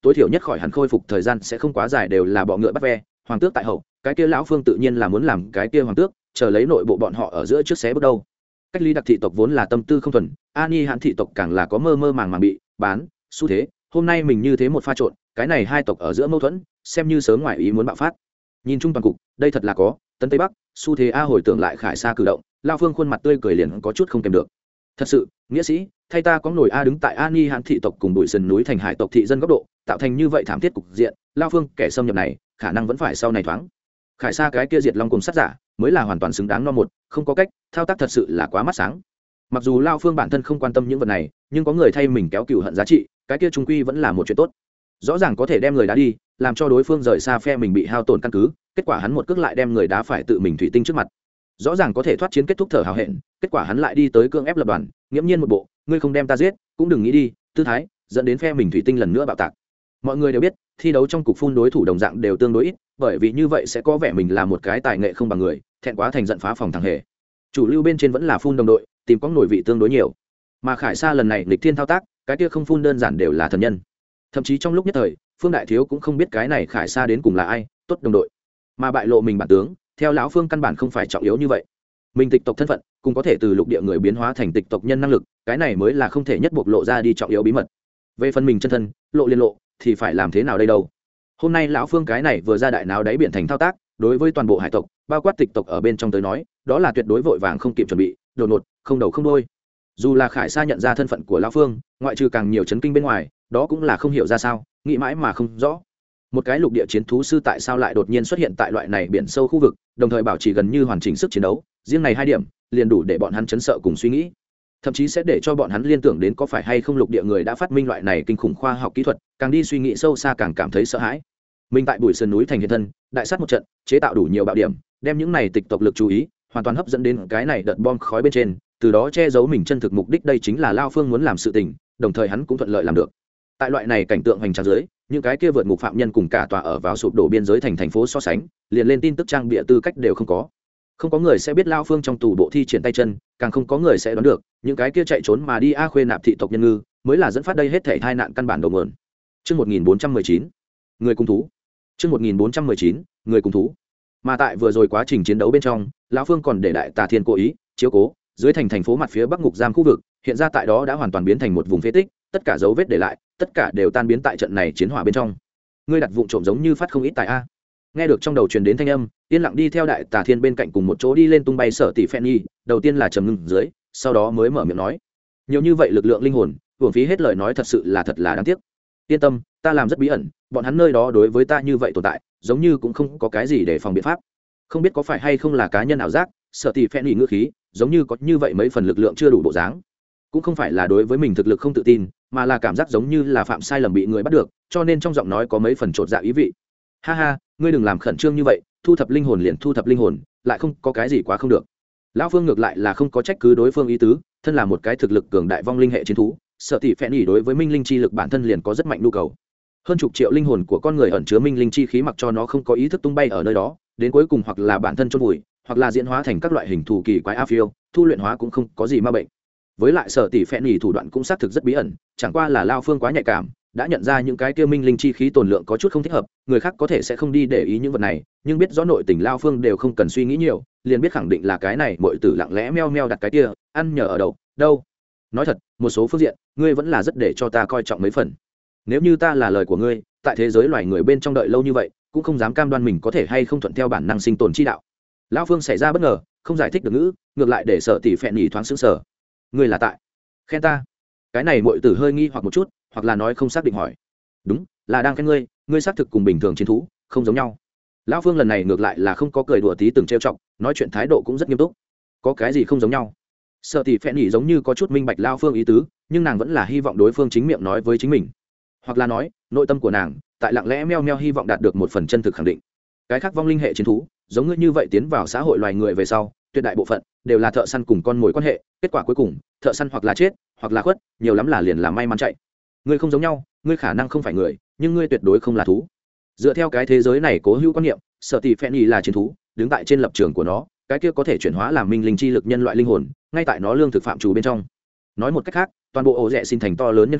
tối thiểu nhất khỏi hẳn khôi phục thời gian sẽ không quá dài, đều là bọ ngựa bắt ve, hoàng tước tại hậu, cái kia lão phương tự nhiên là muốn làm cái kia hoàng tước, chờ lấy nội bộ bọn họ ở giữa trước xé bước đâu. Cách ly đặc thị tộc vốn là tâm tư không thuần, Ani Hãn thị tộc càng là có mơ mơ màng màng bị bán xu thế, hôm nay mình như thế một pha trộn, cái này hai tộc ở giữa mâu thuẫn xem như sớm ngoài ý muốn bạo phát. Nhìn chung toàn cục, đây thật là có tấn tây bắc xu thế. A hồi tưởng lại khải sa cử động, lao phương khuôn mặt tươi cười liền có chút không kèm được. Thật sự, nghĩa sĩ, thay ta có nổi A đứng tại Ani Hãn thị tộc cùng bụi sườn núi thành hải tộc thị dân góc độ, tạo thành như vậy thảm thiết cục diện, lao phương kẻ xâm nhập này khả năng vẫn phải sau này thoáng. Khải sa cái kia diệt long cùng sát giả mới là hoàn toàn xứng đáng no một, không có cách, thao tác thật sự là quá mắt sáng. Mặc dù lao phương bản thân không quan tâm những vật này, nhưng có người thay mình kéo cừu hận giá trị, cái kia trung quy vẫn là một chuyện tốt. Rõ ràng có thể đem người đá đi, làm cho đối phương rời xa phe mình bị hao tổn căn cứ, kết quả hắn một cước lại đem người đá phải tự mình thủy tinh trước mặt. Rõ ràng có thể thoát chiến kết thúc thở hào hẹn, kết quả hắn lại đi tới cương ép lập đoàn, nghiễm nhiên một bộ ngươi không đem ta giết cũng đừng nghĩ đi tư thái, dẫn đến phe mình thủy tinh lần nữa bạo tạc. Mọi người đều biết thi đấu trong cục phun đối thủ đồng dạng đều tương đối ít, bởi vì như vậy sẽ có vẻ mình là một cái tài nghệ không bằng người, thẹn quá thành giận phá phòng thằng hề. Chủ lưu bên trên vẫn là phun đồng đội, tìm có nổi vị tương đối nhiều, mà khải sa lần này lịch thiên thao tác, cái kia không phun đơn giản đều là thần nhân. Thậm chí trong lúc nhất thời phương đại thiếu cũng không biết cái này khải sa đến cùng là ai, tốt đồng đội mà bại lộ mình bản tướng, theo lão phương căn bản không phải trọng yếu như vậy. Mình tịch tộc thân phận cũng có thể từ lục địa người biến hóa thành tịch tộc nhân năng lực, cái này mới là không thể nhất bộc lộ ra đi trọng yếu bí mật. Về phần mình chân thân lộ liên lộ thì phải làm thế nào đây đâu. Hôm nay lão phương cái này vừa ra đại náo đáy biển thành thao tác, đối với toàn bộ hải tộc bao quát tịch tộc ở bên trong tới nói, đó là tuyệt đối vội vàng không kịp chuẩn bị, đột ngột không đầu không đuôi. Dù là khải sa nhận ra thân phận của lão phương, ngoại trừ càng nhiều chấn kinh bên ngoài, đó cũng là không hiểu ra sao, nghĩ mãi mà không rõ. Một cái lục địa chiến thú sư tại sao lại đột nhiên xuất hiện tại loại này biển sâu khu vực, đồng thời bảo trì gần như hoàn chỉnh sức chiến đấu, riêng này hai điểm liền đủ để bọn hắn chấn sợ cùng suy nghĩ, thậm chí sẽ để cho bọn hắn liên tưởng đến có phải hay không lục địa người đã phát minh loại này kinh khủng khoa học kỹ thuật, càng đi suy nghĩ sâu xa càng cảm thấy sợ hãi. Mình tại bụi sườn núi thành hiện thân, đại sát một trận, chế tạo đủ nhiều bạo điểm, đem những này tịch tộc lực chú ý hoàn toàn hấp dẫn đến cái này đợt bom khói bên trên, từ đó che giấu mình chân thực mục đích, đây chính là lao phương muốn làm sự tình, đồng thời hắn cũng thuận lợi làm được. Tại loại này cảnh tượng hoành tráng dưới, những cái kia vượt ngục phạm nhân cùng cả tòa ở vào sụp đổ biên giới thành phố so sánh, liền lên tin tức trang bịa tư cách đều không có. Không có người sẽ biết lao phương trong tù bộ thi triển tay chân, càng không có người sẽ đoán được những cái kia chạy trốn mà đi a khuê nạp thị tộc nhân ngư mới là dẫn phát đây hết thảy tai nạn căn bản đầu nguồn. Chương 1419, người cùng thú. Chương 1419, người cùng thú. Mà tại vừa rồi quá trình chiến đấu bên trong, lão phương còn để đại tà thiên cố ý chiếu cố dưới thành phố mặt phía bắc ngục giam khu vực, hiện ra tại đó đã hoàn toàn biến thành một vùng phế tích, tất cả dấu vết để lại, tất cả đều tan biến tại trận này chiến hỏa bên trong. Ngươi đặt vụng trộm giống như phát không ít tài a. Nghe được trong đầu truyền đến thanh âm, yên lặng đi theo đại tà thiên bên cạnh cùng một chỗ đi lên tung bay sở tỷ phen nhi, đầu tiên là trầm ngưng dưới, sau đó mới mở miệng nói: nhiều như vậy lực lượng linh hồn, uổng phí hết lời nói, thật sự là thật là đáng tiếc. Yên tâm, ta làm rất bí ẩn, bọn hắn nơi đó đối với ta như vậy tồn tại, giống như cũng không có cái gì để phòng biện pháp. Không biết có phải hay không là cá nhân ảo giác, sở tỷ phen nhi ngữ khí giống như có như vậy mấy phần lực lượng chưa đủ bộ dáng. Cũng không phải là đối với mình thực lực không tự tin, mà là cảm giác giống như là phạm sai lầm bị người bắt được, cho nên trong giọng nói có mấy phần chột dạ ý vị. Ha ha, ngươi đừng làm khẩn trương như vậy, thu thập linh hồn liền thu thập linh hồn, lại không có cái gì quá không được. Lão phương ngược lại là không có trách cứ đối phương ý tứ, thân là một cái thực lực cường đại vong linh hệ chiến thú, sở tỷ phèn nhỉ đối với minh linh chi lực bản thân liền có rất mạnh nhu cầu. Hơn chục triệu linh hồn của con người ẩn chứa minh linh chi khí, mặc cho nó không có ý thức tung bay ở nơi đó, đến cuối cùng hoặc là bản thân chôn vùi, hoặc là diễn hóa thành các loại hình thù kỳ quái a phiêu, thu luyện hóa cũng không có gì ma bệnh. Với lại sở tỷ phèn nhỉ thủ đoạn cũng xác thực rất bí ẩn, chẳng qua là lao phương quá nhạy cảm, đã nhận ra những cái kia minh linh chi khí tồn lượng có chút không thích hợp, người khác có thể sẽ không đi để ý những vật này, nhưng biết rõ nội tình lao phương đều không cần suy nghĩ nhiều, liền biết khẳng định là cái này muội tử lặng lẽ meo meo đặt cái kia, ăn nhờ ở đâu. Nói thật, một số phương diện, ngươi vẫn là rất để cho ta coi trọng mấy phần. Nếu như ta là lời của ngươi, tại thế giới loài người bên trong đợi lâu như vậy, cũng không dám cam đoan mình có thể hay không thuận theo bản năng sinh tồn chi đạo. Lão phương xảy ra bất ngờ, không giải thích được ngữ, ngược lại để sở tỷ phèn nhỉ thoáng sững sờ. Ngươi là tại khen ta? Cái này muội tử hơi nghi hoặc một chút, hoặc là nói không xác định hỏi. Đúng, là đang khen ngươi, ngươi xác thực cùng bình thường chiến thú không giống nhau. Lão phương lần này ngược lại là không có cười đùa tí từng trêu chọc, nói chuyện thái độ cũng rất nghiêm túc. Có cái gì không giống nhau? Sở tỷ phèn nhỉ giống như có chút minh bạch Lão phương ý tứ, nhưng nàng vẫn là hy vọng đối phương chính miệng nói với chính mình, hoặc là nói nội tâm của nàng tại lặng lẽ meo meo hy vọng đạt được một phần chân thực khẳng định. Cái khác vong linh hệ chiến thú giống như vậy tiến vào xã hội loài người về sau, tuyệt đại bộ phận đều là thợ săn cùng con mồi quan hệ, kết quả cuối cùng thợ săn hoặc là chết hoặc là khuất, nhiều lắm là liền là may mắn chạy. Ngươi không giống nhau, ngươi khả năng không phải người, nhưng ngươi tuyệt đối không là thú. Dựa theo cái thế giới này cố hữu quan niệm, sở tỷ phèn nhỉ là chiến thú, đứng tại trên lập trường của nó, cái kia có thể chuyển hóa làm minh linh chi lực nhân loại linh hồn, ngay tại nó lương thực phạm trù bên trong. Nói một cách khác, toàn bộ ổ rẽ xin thành to lớn nhân khẩu,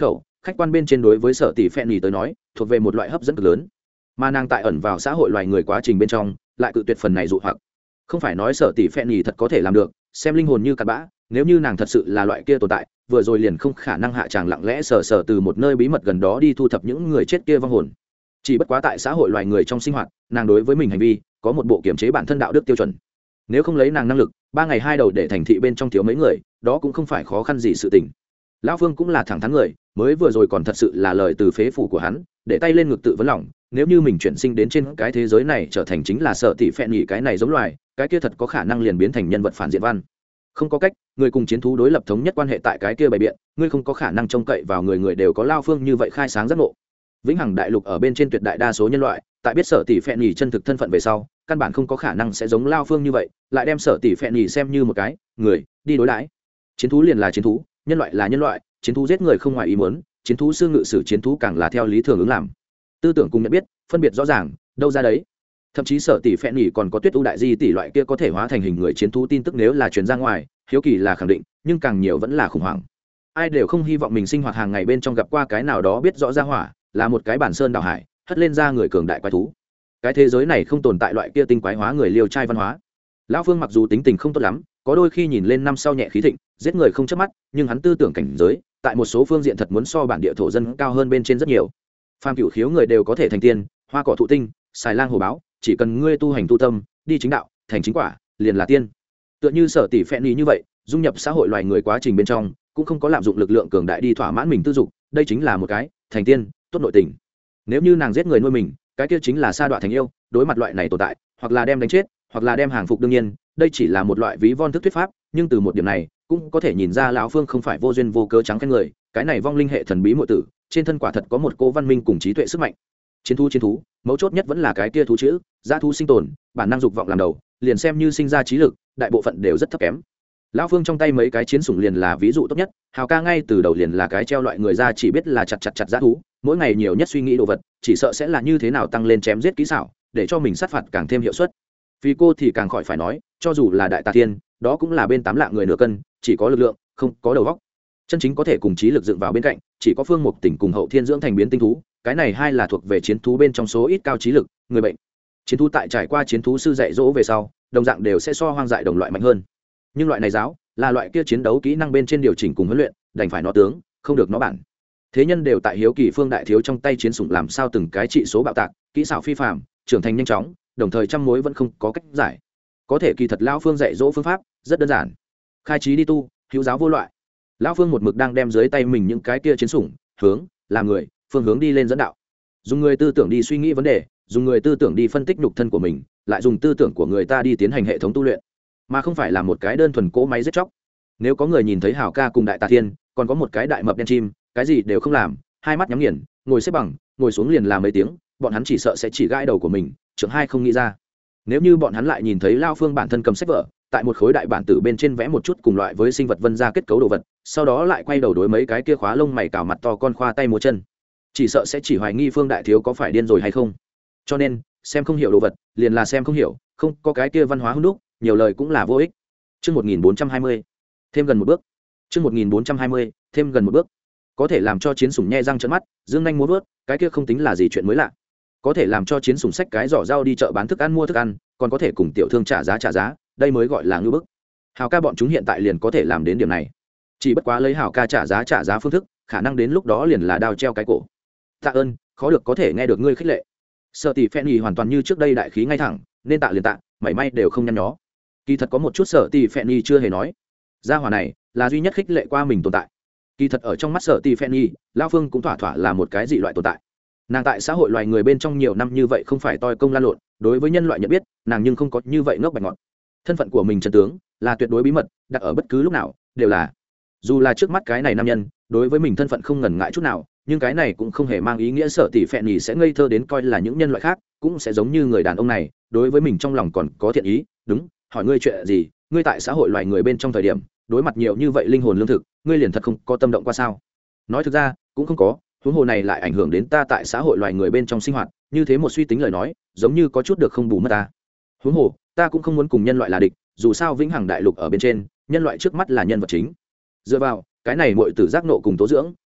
khách quan bên trên đối với sở tỷ phen nhì tới nói thuộc về một loại hấp dẫn cực lớn, mà nàng tại ẩn vào xã hội loài người quá trình bên trong lại cự tuyệt phần này dụ hoặc. Không phải nói sở tỷ phen nhì thật có thể làm được xem linh hồn như cặn bã, nếu như nàng thật sự là loại kia tồn tại vừa rồi liền không khả năng hạ tràng lặng lẽ sờ sờ từ một nơi bí mật gần đó đi thu thập những người chết kia vong hồn. Chỉ bất quá tại xã hội loài người trong sinh hoạt, nàng đối với mình hành vi có một bộ kiểm chế bản thân đạo đức tiêu chuẩn. Nếu không lấy nàng năng lực 3 ngày 2 đầu để thành thị bên trong thiếu mấy người, đó cũng không phải khó khăn gì sự tình. Lão Phương cũng là thẳng thắn người, mới vừa rồi còn thật sự là lời từ phế phủ của hắn, để tay lên ngực tự vấn lòng, nếu như mình chuyển sinh đến trên cái thế giới này trở thành chính là sở tỷ phèn nhỉ cái này giống loài, cái kia thật có khả năng liền biến thành nhân vật phản diện văn. Không có cách, người cùng chiến thú đối lập thống nhất quan hệ tại cái kia bày biện, ngươi không có khả năng trông cậy vào người đều có Lão Phương như vậy khai sáng giác ngộ. Vĩnh hằng đại lục ở bên trên tuyệt đại đa số nhân loại, tại biết sở tỷ phèn nhỉ chân thực thân phận về sau, căn bản không có khả năng sẽ giống Lão Phương như vậy, lại đem sở tỷ phèn nhỉ xem như một cái người đi đối đãi. Chiến thú liền là chiến thú, nhân loại là nhân loại, chiến thú giết người không ngoài ý muốn, chiến thú sư ngự sử chiến thú càng là theo lý thường ứng làm. Tư tưởng cùng nhận biết phân biệt rõ ràng, đâu ra đấy. Thậm chí sở tỷ phèn nhỉ còn có tuyết u đại di tỷ loại kia có thể hóa thành hình người chiến thú tin tức nếu là truyền ra ngoài, hiếu kỳ là khẳng định, nhưng càng nhiều vẫn là khủng hoảng. Ai đều không hy vọng mình sinh hoạt hàng ngày bên trong gặp qua cái nào đó biết rõ ra hỏa là một cái bản sơn đảo hải hất lên ra người cường đại quái thú. Cái thế giới này không tồn tại loại kia tinh quái hóa người liều trai văn hóa. Lão Phương mặc dù tính tình không tốt lắm, có đôi khi nhìn lên năm sau nhẹ khí thịnh, giết người không chớp mắt, nhưng hắn tư tưởng cảnh giới tại một số phương diện thật muốn so bản địa thổ dân cao hơn bên trên rất nhiều. Phàm cửu khiếu người đều có thể thành tiên, hoa cỏ thụ tinh, xài lang hồ báo, chỉ cần ngươi tu hành tu tâm, đi chính đạo, thành chính quả, liền là tiên. Tựa như sở tỷ phèn nhỉ như vậy, dung nhập xã hội loài người quá trình bên trong, cũng không có lạm dụng lực lượng cường đại đi thỏa mãn mình tư dục, đây chính là một cái thành tiên, tốt nội tình. Nếu như nàng giết người nuôi mình, cái kia chính là sa đọa thành yêu, đối mặt loại này tồn tại, hoặc là đem đánh chết, hoặc là đem hàng phục. Đương nhiên, đây chỉ là một loại ví von thức thuyết pháp, nhưng từ một điểm này cũng có thể nhìn ra lão Phương không phải vô duyên vô cớ trắng khen người, cái này vong linh hệ thần bí muội tử, trên thân quả thật có một cô văn minh cùng trí tuệ sức mạnh. Chiến thú, mấu chốt nhất vẫn là cái kia thú chữ, dã thú sinh tồn, bản năng dục vọng làm đầu, liền xem như sinh ra trí lực, đại bộ phận đều rất thấp kém. Lão Phương trong tay mấy cái chiến sủng liền là ví dụ tốt nhất, Hào ca ngay từ đầu liền là cái treo loại người ra chỉ biết là chặt dã thú, mỗi ngày nhiều nhất suy nghĩ đồ vật, chỉ sợ sẽ là như thế nào tăng lên chém giết kỹ xảo, để cho mình sát phạt càng thêm hiệu suất. Vì cô thì càng khỏi phải nói, cho dù là đại tà tiên, đó cũng là bên 8 lạng người nửa cân, chỉ có lực lượng, không có đầu óc. Chân chính có thể cùng trí lực dựng vào bên cạnh, chỉ có Phương Mục Tỉnh cùng Hậu Thiên dưỡng thành biến tinh thú, cái này hai là thuộc về chiến thú bên trong số ít cao trí lực, người bệnh. Chiến thú tại trải qua chiến thú sư dạy dỗ về sau, đồng dạng đều sẽ so hoang dại đồng loại mạnh hơn. Nhưng loại này giáo là loại kia chiến đấu kỹ năng bên trên điều chỉnh cùng huấn luyện, đành phải nó tướng, không được nó bản. Thế nhân đều tại hiếu kỳ Phương đại thiếu trong tay chiến sủng làm sao từng cái trị số bạo tạc, kỹ xảo phi phàm, trưởng thành nhanh chóng, đồng thời trăm mối vẫn không có cách giải. Có thể kỳ thật lão Phương dạy dỗ phương pháp rất đơn giản, khai trí đi tu, hữu giáo vô loại. Lão Phương một mực đang đem dưới tay mình những cái kia chiến sủng hướng làm người phương hướng đi lên dẫn đạo, dùng người tư tưởng đi suy nghĩ vấn đề, dùng người tư tưởng đi phân tích nhục thân của mình, lại dùng tư tưởng của người ta đi tiến hành hệ thống tu luyện, mà không phải là một cái đơn thuần cỗ máy giết chóc. Nếu có người nhìn thấy Hào ca cùng đại tà thiên còn có một cái đại mập đen chim, cái gì đều không làm, hai mắt nhắm nghiền, ngồi xếp bằng, ngồi xuống liền làm mấy tiếng, bọn hắn chỉ sợ sẽ chỉ gãi đầu của mình, trưởng hai không nghĩ ra. Nếu như bọn hắn lại nhìn thấy Lao Phương bản thân cầm sách vở, tại một khối đại bản tử bên trên vẽ một chút cùng loại với sinh vật vân ra kết cấu đồ vật, sau đó lại quay đầu đối mấy cái kia khóa lông mày cào mặt to con khoa tay múa chân, chỉ sợ sẽ chỉ hoài nghi Phương đại thiếu có phải điên rồi hay không. Cho nên xem không hiểu đồ vật liền là xem không hiểu, không có cái kia văn hóa hung đúc, nhiều lời cũng là vô ích. Chương 1420, thêm gần một bước. Chương 1420, thêm gần một bước. Có thể làm cho chiến sủng nhe răng trợn mắt, dương nhanh múa vuốt, cái kia không tính là gì chuyện mới lạ. Có thể làm cho chiến sủng xách cái giỏ rau đi chợ bán thức ăn mua thức ăn, còn có thể cùng tiểu thương trả giá, đây mới gọi là ngưu bức. Hào ca bọn chúng hiện tại liền có thể làm đến điểm này. Chỉ bất quá lấy Hào ca trả giá phương thức, khả năng đến lúc đó liền là đao treo cái cổ. Tạ ơn, khó được có thể nghe được ngươi khích lệ. Sở tỷ phen nhỉ hoàn toàn như trước đây đại khí ngay thẳng, nên tạ liền tạ, mảy may đều không nhăn nhó. Kỳ thật có một chút Sở tỷ phen nhỉ chưa hề nói, gia hỏa này là duy nhất khích lệ qua mình tồn tại. Kỳ thật ở trong mắt Sở tỷ phen nhỉ, Lao Phương cũng thỏa thỏa là một cái dị loại tồn tại. Nàng tại xã hội loài người bên trong nhiều năm như vậy không phải toi công lan lộn, đối với nhân loại nhận biết nàng nhưng không có như vậy ngốc bạch ngọt. Thân phận của mình chân tướng là tuyệt đối bí mật, đặt ở bất cứ lúc nào đều là. Dù là trước mắt cái này nam nhân đối với mình thân phận không ngần ngại chút nào, nhưng cái này cũng không hề mang ý nghĩa Sở tỷ phèn nhỉ sẽ ngây thơ đến coi là những nhân loại khác cũng sẽ giống như người đàn ông này, đối với mình trong lòng còn có thiện ý. Đúng, hỏi ngươi chuyện gì, ngươi tại xã hội loài người bên trong thời điểm đối mặt nhiều như vậy linh hồn lương thực, ngươi liền thật không có tâm động qua sao? Nói thực ra cũng không có, huống hồ này lại ảnh hưởng đến ta tại xã hội loài người bên trong sinh hoạt, như thế một suy tính lời nói giống như có chút được không bù mất ta. Huống hồ ta cũng không muốn cùng nhân loại là địch, dù sao vĩnh hằng đại lục ở bên trên nhân loại trước mắt là nhân vật chính. Dựa vào cái này mọi tử giác nộ cùng tố dưỡng,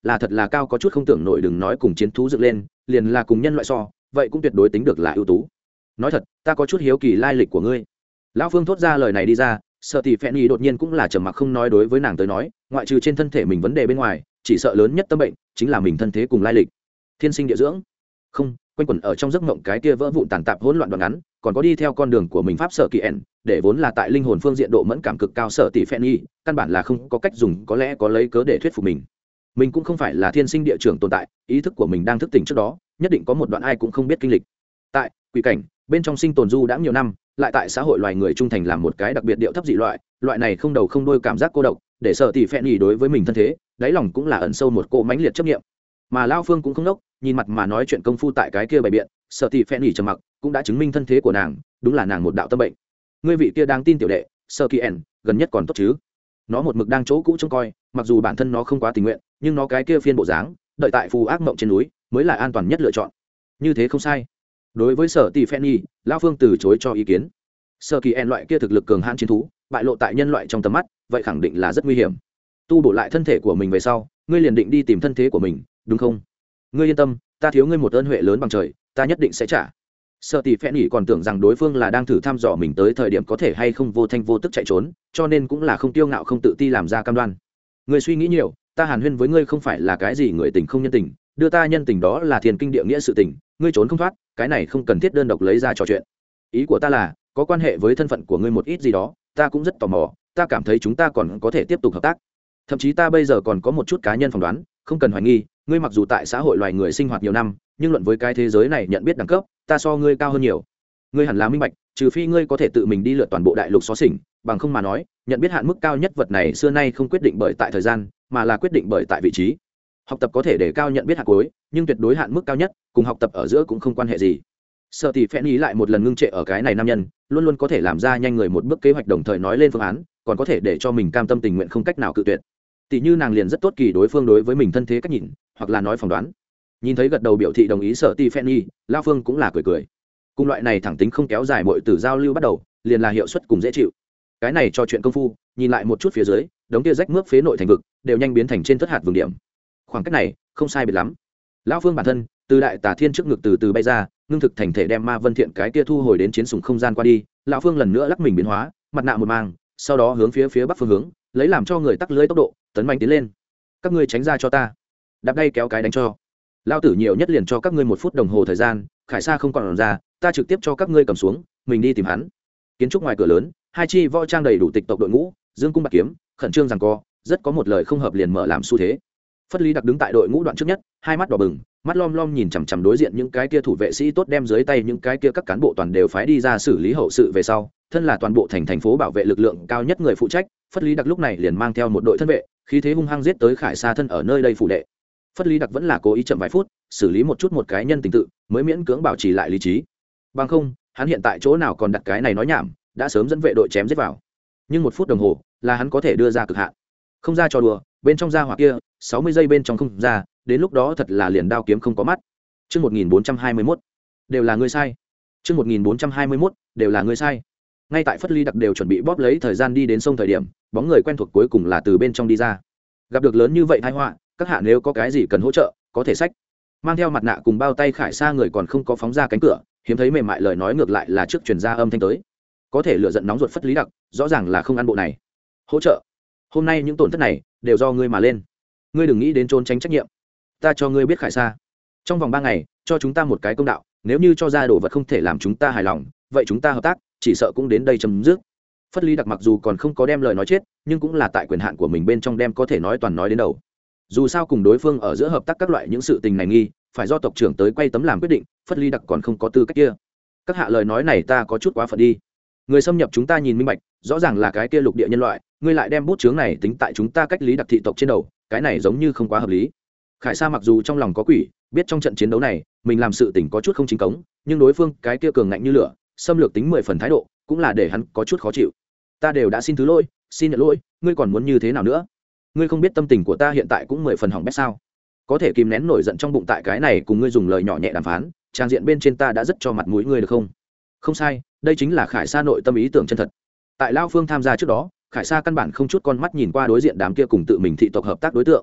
là thật là cao có chút không tưởng nổi, đừng nói cùng chiến thú dựng lên, liền là cùng nhân loại so, vậy cũng tuyệt đối tính được là ưu tú. Nói thật, ta có chút hiếu kỳ lai lịch của ngươi. Lão Phương thốt ra lời này đi ra, sợ tỷ Fanny đột nhiên cũng là trầm mặc không nói. Đối với nàng tới nói, ngoại trừ trên thân thể mình vấn đề bên ngoài, chỉ sợ lớn nhất tâm bệnh chính là mình thân thế cùng lai lịch. Thiên sinh địa dưỡng, không, quanh quẩn ở trong giấc mộng cái kia vỡ vụn tàn tạp hỗn loạn đoạn ngắn, còn có đi theo con đường của mình pháp sở kỳ ẻn, để vốn là tại linh hồn phương diện độ mẫn cảm cực cao sở tỷ Fanny, căn bản là không có cách dùng có lẽ có lấy cớ để thuyết phục mình. Mình cũng không phải là thiên sinh địa trưởng tồn tại, ý thức của mình đang thức tỉnh trước đó, nhất định có một đoạn ai cũng không biết kinh lịch. Tại quỷ cảnh bên trong sinh tồn du đã nhiều năm, lại tại xã hội loài người trung thành làm một cái đặc biệt điệu thấp dị loại này không đầu không đuôi cảm giác cô độc, để sở tỷ Fanny đối với mình thân thế, đáy lòng cũng là ẩn sâu một cỗ mãnh liệt chấp niệm. Mà Lao Phương cũng không đốc, nhìn mặt mà nói chuyện công phu tại cái kia bày biện, sở tỷ Fanny trầm mặc, cũng đã chứng minh thân thế của nàng, đúng là nàng một đạo tâm bệnh. Ngươi vị kia đáng tin tiểu đệ, Sơ Kỳ ẻn, gần nhất còn tốt chứ? Nó một mực đang chỗ cũ trông coi, mặc dù bản thân nó không quá tình nguyện, nhưng nó cái kia phiên bộ dáng, đợi tại phù ác mộng trên núi, mới là an toàn nhất lựa chọn. Như thế không sai. Đối với sở tỷ Fanny, Lao Phương từ chối cho ý kiến. Sơ Kỳ ẻn loại kia thực lực cường hãn chiến thú, bại lộ tại nhân loại trong tầm mắt, vậy khẳng định là rất nguy hiểm. Tu bổ lại thân thể của mình về sau, ngươi liền định đi tìm thân thế của mình, đúng không? Ngươi yên tâm, ta thiếu ngươi một ơn huệ lớn bằng trời, ta nhất định sẽ trả. Sợ tỷ Fanny còn tưởng rằng đối phương là đang thử thăm dò mình tới thời điểm có thể hay không vô thanh vô tức chạy trốn, cho nên cũng là không tiêu ngạo không tự ti làm ra cam đoan. Ngươi suy nghĩ nhiều, ta hàn huyên với ngươi không phải là cái gì người tình không nhân tình, đưa ta nhân tình đó là thiên kinh địa nghĩa sự tình, ngươi trốn không thoát, cái này không cần thiết đơn độc lấy ra trò chuyện. Ý của ta là, có quan hệ với thân phận của ngươi một ít gì đó, ta cũng rất tò mò, ta cảm thấy chúng ta còn có thể tiếp tục hợp tác. Thậm chí ta bây giờ còn có một chút cá nhân phỏng đoán, không cần hoài nghi, ngươi mặc dù tại xã hội loài người sinh hoạt nhiều năm, nhưng luận với cái thế giới này nhận biết đẳng cấp, ta so ngươi cao hơn nhiều. Ngươi hẳn là minh bạch, trừ phi ngươi có thể tự mình đi lượt toàn bộ đại lục xóa xỉnh, bằng không mà nói, nhận biết hạn mức cao nhất vật này xưa nay không quyết định bởi tại thời gian, mà là quyết định bởi tại vị trí. Học tập có thể để cao nhận biết hạn cuối, nhưng tuyệt đối hạn mức cao nhất, cùng học tập ở giữa cũng không quan hệ gì. Sợ tỷ Fanny lại một lần ngưng trệ ở cái này nam nhân, luôn luôn có thể làm ra nhanh người một bước kế hoạch, đồng thời nói lên phương án, còn có thể để cho mình cam tâm tình nguyện không cách nào cự tuyệt. Tỷ như nàng liền rất tốt kỳ đối phương đối với mình thân thế cách nhìn, hoặc là nói phỏng đoán. Nhìn thấy gật đầu biểu thị đồng ý Sở tỷ Fanny, Lao Phương cũng là cười cười. Cùng loại này thẳng tính không kéo dài mọi từ giao lưu bắt đầu, liền là hiệu suất cùng dễ chịu. Cái này cho chuyện công phu, nhìn lại một chút phía dưới, đống kia rách mướp phế nội thành vực, đều nhanh biến thành trên thất hạt vườn điểm. Khoảng cách này, không sai biệt lắm. Lão Phương bản thân, từ đại tà thiên trước ngực từ từ bay ra, ngưng thực thành thể đem Ma Vân Thiện cái kia thu hồi đến chiến sủng không gian qua đi. Lão Phương lần nữa lắc mình biến hóa, mặt nạ một mang, sau đó hướng phía bắc phương hướng, lấy làm cho người tắc lưới tốc độ, tấn mạnh tiến lên. Các ngươi tránh ra cho ta. Đạp đây kéo cái đánh cho. Lao tử nhiều nhất liền cho các ngươi 1 phút đồng hồ thời gian, Khải Sa không còn ra, ta trực tiếp cho các ngươi cầm xuống, mình đi tìm hắn. Kiến trúc ngoài cửa lớn, hai chi võ trang đầy đủ tịch tộc đội ngũ, dương cung bạc kiếm, khẩn trương giằng co, rất có một lời không hợp liền mở làm xu thế. Phất Lý Đặc đứng tại đội ngũ đoạn trước nhất, hai mắt đỏ bừng, mắt lom lom nhìn chằm chằm đối diện những cái kia thủ vệ sĩ tốt, đem dưới tay những cái kia các cán bộ toàn đều phái đi ra xử lý hậu sự về sau, thân là toàn bộ thành phố bảo vệ lực lượng cao nhất người phụ trách, Phất Lý Đặc lúc này liền mang theo một đội thân vệ, khí thế hung hăng giết tới Khải Sa thân ở nơi đây phủ đệ. Phất Lý Đặc vẫn là cố ý chậm vài phút, xử lý một chút một cái nhân tình tự, mới miễn cưỡng bảo trì lại lý trí. Bằng không, hắn hiện tại chỗ nào còn đặt cái này nói nhảm, đã sớm dẫn vệ đội chém giết vào. Nhưng 1 phút đồng hồ là hắn có thể đưa ra cực hạn. Không ra trò đùa, bên trong ra hỏa kia, 60 giây bên trong không ra, đến lúc đó thật là liền đao kiếm không có mắt. Chương 1421, đều là ngươi sai. Chương 1421, đều là ngươi sai. Ngay tại Phất Lý Đặc đều chuẩn bị bóp lấy thời gian đi đến sông thời điểm, bóng người quen thuộc cuối cùng là từ bên trong đi ra. Gặp được lớn như vậy tai họa, các hạ nếu có cái gì cần hỗ trợ, có thể sách. Mang theo mặt nạ cùng bao tay Khải Sa người còn không có phóng ra cánh cửa, hiếm thấy mềm mại lời nói ngược lại là trước truyền ra âm thanh tới. Có thể lựa giận nóng ruột Phất Lý Đặc, rõ ràng là không ăn bộ này. Hỗ trợ. Hôm nay những tổn thất này đều do ngươi mà lên. Ngươi đừng nghĩ đến trốn tránh trách nhiệm. Ta cho ngươi biết Khải Sa, trong vòng 3 ngày cho chúng ta một cái công đạo, nếu như cho ra đồ vật không thể làm chúng ta hài lòng, vậy chúng ta hợp tác chỉ sợ cũng đến đây chấm dứt. Phất Lý Đặc mặc dù còn không có đem lời nói chết, nhưng cũng là tại quyền hạn của mình bên trong đem có thể nói toàn nói đến đầu. Dù sao cùng đối phương ở giữa hợp tác các loại những sự tình này nghi, phải do tộc trưởng tới quay tấm làm quyết định, Phất Lý Đặc còn không có tư cách kia. Các hạ lời nói này ta có chút quá phận đi. Người xâm nhập chúng ta nhìn minh bạch, rõ ràng là cái kia lục địa nhân loại, ngươi lại đem bút chướng này tính tại chúng ta cách Lý Đặc thị tộc trên đầu, cái này giống như không quá hợp lý. Khải Sa mặc dù trong lòng có quỷ, biết trong trận chiến đấu này mình làm sự tình có chút không chính cống, nhưng đối phương cái kia cường ngạnh như lửa, xâm lược tính 10 phần thái độ, cũng là để hắn có chút khó chịu. Ta đều đã xin thứ lỗi, xin nhận lỗi, ngươi còn muốn như thế nào nữa? Ngươi không biết tâm tình của ta hiện tại cũng 10 phần hỏng bét sao? Có thể kìm nén nổi giận trong bụng tại cái này cùng ngươi dùng lời nhỏ nhẹ đàm phán, trang diện bên trên ta đã rất cho mặt mũi ngươi được không? Không sai, đây chính là Khải Sa nội tâm ý tưởng chân thật. Tại Lao Phương tham gia trước đó, Khải Sa căn bản không chút con mắt nhìn qua đối diện đám kia cùng tự mình thị tộc hợp tác đối tượng.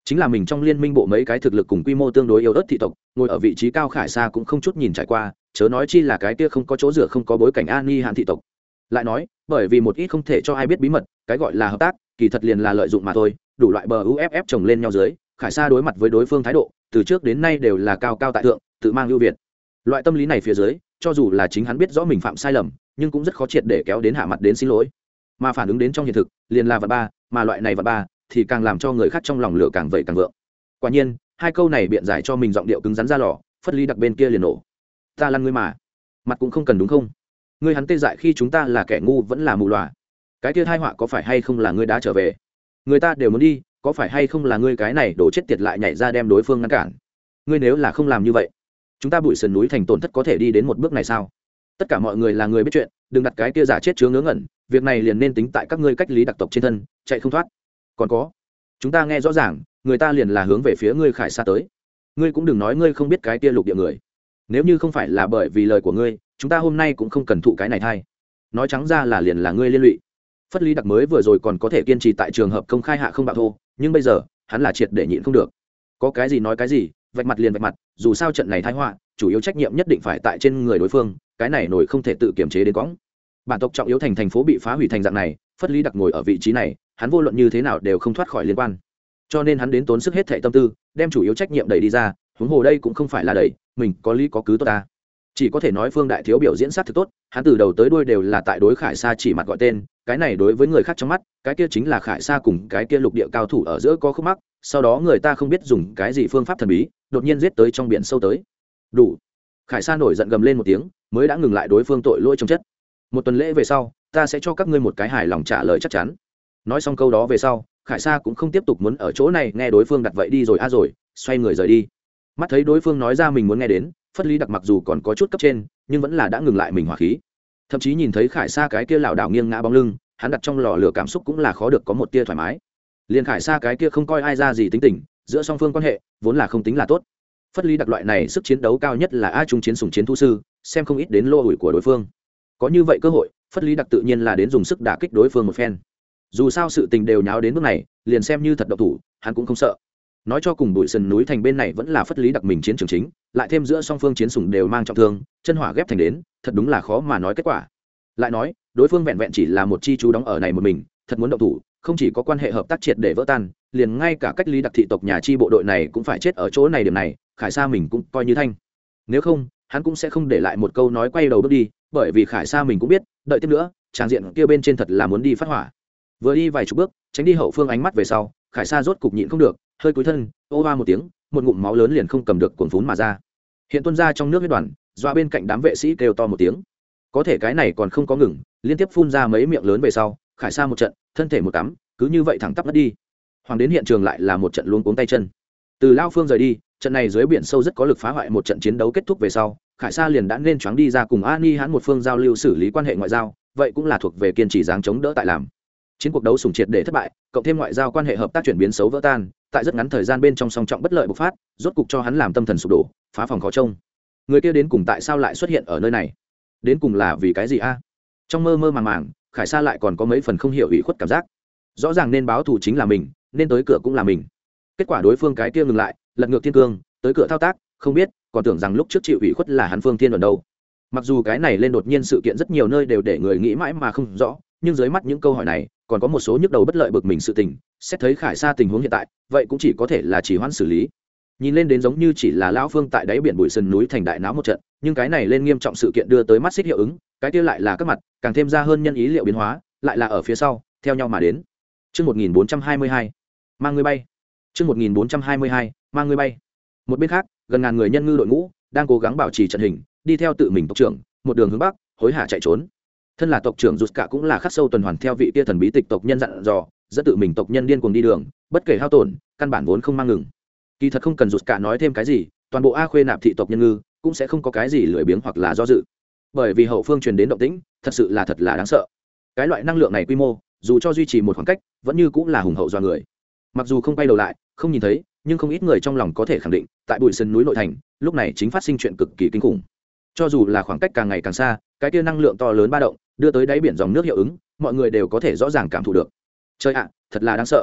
chính là mình trong liên minh bộ mấy cái thực lực cùng quy mô tương đối yếu ớt thị tộc ngồi ở vị trí cao khải sa cũng không chút nhìn trải qua, chớ nói chi là cái kia không có chỗ dựa không có bối cảnh an ni hạn thị tộc. Lại nói bởi vì một ít không thể cho ai biết bí mật, cái gọi là hợp tác kỳ thật liền là lợi dụng mà thôi, đủ loại bờ uff chồng lên nhau dưới, khải sa đối mặt với đối phương thái độ từ trước đến nay đều là cao cao tại thượng, tự mang ưu việt. Loại tâm lý này phía dưới, cho dù là chính hắn biết rõ mình phạm sai lầm, nhưng cũng rất khó triệt để kéo đến hạ mặt đến xin lỗi, mà phản ứng đến trong hiện thực liền là vật ba, mà loại này vật ba thì càng làm cho người khác trong lòng lửa càng vậy càng vượng. Quả nhiên hai câu này biện giải cho mình giọng điệu cứng rắn ra lò, Phất Lý Đặc bên kia liền nổ. Ta lăn ngươi mà, mặt cũng không cần đúng không? Ngươi hắn tê dại khi chúng ta là kẻ ngu vẫn là mù lòa. Cái kia tai họa có phải hay không là ngươi đã trở về? Người ta đều muốn đi, có phải hay không là ngươi cái này đổ chết tiệt lại nhảy ra đem đối phương ngăn cản? Ngươi nếu là không làm như vậy, chúng ta bụi sườn núi thành tổn thất có thể đi đến một bước này sao? Tất cả mọi người là người biết chuyện, đừng đặt cái kia giả chết chứa ngớ ngẩn, việc này liền nên tính tại các ngươi cách Lý Đặc tộc trên thân, chạy không thoát. Còn có, chúng ta nghe rõ ràng, người ta liền là hướng về phía ngươi khải sa tới. Ngươi cũng đừng nói ngươi không biết cái kia lục địa người. Nếu như không phải là bởi vì lời của ngươi, chúng ta hôm nay cũng không cần thụ cái này thay. Nói trắng ra là liền là ngươi liên lụy. Phất Lý Đặc mới vừa rồi còn có thể kiên trì tại trường hợp công khai hạ không bạo thô, nhưng bây giờ hắn là triệt để nhịn không được. Có cái gì nói cái gì, vạch mặt liền vạch mặt, dù sao trận này tai họa chủ yếu trách nhiệm nhất định phải tại trên người đối phương, cái này nổi không thể tự kiểm chế đến cõng. Bản tộc trọng yếu thành phố bị phá hủy thành dạng này, Phất Lý Đặc ngồi ở vị trí này, hắn vô luận như thế nào đều không thoát khỏi liên quan, cho nên hắn đến tốn sức hết thảy tâm tư đem chủ yếu trách nhiệm đẩy đi ra. Huống hồ đây cũng không phải là đẩy mình, có lý có cứ tốt ta, chỉ có thể nói Phương đại thiếu biểu diễn sát thực tốt, hắn từ đầu tới đuôi đều là tại đối khải sa chỉ mặt gọi tên, cái này đối với người khác trong mắt cái kia chính là khải sa cùng cái kia lục địa cao thủ ở giữa có khúc mắc, sau đó người ta không biết dùng cái gì phương pháp thần bí đột nhiên giết tới trong biển sâu tới. Đủ. Khải sa nổi giận gầm lên một tiếng, mới đã ngừng lại đối phương tội lỗi trong chất. Một tuần lễ về sau ta sẽ cho các ngươi một cái hài lòng trả lời chắc chắn. Nói xong câu đó về sau, khải sa cũng không tiếp tục muốn ở chỗ này nghe đối phương đặt vậy đi rồi rồi xoay người rời đi. Mắt thấy đối phương nói ra mình muốn nghe đến, Phất Lý Đặc mặc dù còn có chút cấp trên nhưng vẫn là đã ngừng lại mình hỏa khí, thậm chí nhìn thấy khải sa cái kia lảo đảo nghiêng ngã bóng lưng, hắn đặt trong lò lửa cảm xúc cũng là khó được có một tia thoải mái. Liên khải sa cái kia không coi ai ra gì tính tình, giữa song phương quan hệ vốn là không tính là tốt. Phất Lý Đặc loại này sức chiến đấu cao nhất là a trung chiến sùng chiến thu sư, xem không ít đến lô hủi của đối phương. Có như vậy cơ hội, Phất Lý Đặc tự nhiên là đến dùng sức đả kích đối phương một phen. Dù sao sự tình đều nháo đến bước này, liền xem như thật độc thủ hắn cũng không sợ. Nói cho cùng bụi sườn núi thành bên này vẫn là Phất Lý Đặc mình chiến trường chính, lại thêm giữa song phương chiến sủng đều mang trọng thương, chân hỏa ghép thành đến, thật đúng là khó mà nói kết quả. Lại nói đối phương vẹn vẹn chỉ là một chi chú đóng ở này một mình, thật muốn động thủ không chỉ có quan hệ hợp tác triệt để vỡ tan, liền ngay cả cách Lý Đặc thị tộc nhà chi bộ đội này cũng phải chết ở chỗ này. Điểm này khải sa mình cũng coi như thanh, nếu không hắn cũng sẽ không để lại một câu nói quay đầu bước đi, bởi vì khải sa mình cũng biết đợi tiếp nữa tràng diện kia bên trên thật là muốn đi phát hỏa. Vừa đi vài chục bước tránh đi hậu phương ánh mắt về sau, khải sa rốt cục nhịn không được, hơi cúi thân ô va một tiếng, một ngụm máu lớn liền không cầm được cuồn phún mà ra, hiện tuôn ra trong nước huyết đoàn, doa bên cạnh đám vệ sĩ kêu to một tiếng. Có thể cái này còn không có ngừng, liên tiếp phun ra mấy miệng lớn về sau, khải sa một trận thân thể một cắm, cứ như vậy thẳng tắp mất đi. Hoàng đến hiện trường lại là một trận luống cuống tay chân. Từ lao phương rời đi, trận này dưới biển sâu rất có lực phá hoại một trận chiến đấu kết thúc về sau, khải sa liền đã nên choáng đi ra cùng Ani hắn một phương giao lưu xử lý quan hệ ngoại giao, vậy cũng là thuộc về kiên trì dáng chống đỡ tại làm. Chiến cuộc đấu sủng triệt để thất bại, cộng thêm ngoại giao quan hệ hợp tác chuyển biến xấu vỡ tan, tại rất ngắn thời gian bên trong song trọng bất lợi bộc phát, rốt cục cho hắn làm tâm thần sụp đổ, phá phòng khó trông. Người kia đến cùng tại sao lại xuất hiện ở nơi này? Đến cùng là vì cái gì a? Trong mơ mơ màng màng, khải sa lại còn có mấy phần không hiểu ủy khuất cảm giác. Rõ ràng nên báo thù chính là mình, nên tới cửa cũng là mình. Kết quả đối phương cái kia ngừng lại, lật ngược thiên cương, tới cửa thao tác, không biết, còn tưởng rằng lúc trước chịu ủy khuất là hắn Phương Thiên Luận đâu. Mặc dù cái này lên đột nhiên sự kiện rất nhiều nơi đều để người nghĩ mãi mà không rõ, nhưng dưới mắt những câu hỏi này, còn có một số nhức đầu bất lợi bực mình sự tình, xét thấy khải sa tình huống hiện tại, vậy cũng chỉ có thể là chỉ hoãn xử lý. Nhìn lên đến giống như chỉ là lão Phương tại đáy biển bụi sườn núi thành đại náo một trận, nhưng cái này lên nghiêm trọng sự kiện đưa tới mắt xích hiệu ứng, cái kia lại là các mặt, càng thêm ra hơn nhân ý liệu biến hóa, lại là ở phía sau, theo nhau mà đến. Chương 1422, mang người bay. Chương 1422, mang người bay. Một bên khác, gần ngàn người nhân ngư đội ngũ đang cố gắng bảo trì trận hình, đi theo tự mình tộc trưởng, một đường hướng bắc, hối hả chạy trốn. Thân là tộc trưởng rụt cả cũng là khắc sâu tuần hoàn theo vị kia thần bí tịch tộc nhân dặn dò, dẫn tự mình tộc nhân điên cuồng đi đường, bất kể hao tổn, căn bản vốn không mang ngừng. Kỳ thật không cần rụt cả nói thêm cái gì, toàn bộ A Khuê nạp thị tộc nhân ngư cũng sẽ không có cái gì lười biếng hoặc là do dự, bởi vì hậu phương truyền đến động tĩnh, thật là đáng sợ. Cái loại năng lượng này quy mô, dù cho duy trì một khoảng cách, vẫn như cũng là hùng hậu do người. Mặc dù không quay đầu lại, không nhìn thấy, nhưng không ít người trong lòng có thể khẳng định, tại bụi sườn núi nội thành, lúc này chính phát sinh chuyện cực kỳ kinh khủng. Cho dù là khoảng cách càng ngày càng xa, cái kia năng lượng to lớn ba động, đưa tới đáy biển dòng nước hiệu ứng, mọi người đều có thể rõ ràng cảm thụ được. Trời ạ, thật là đáng sợ.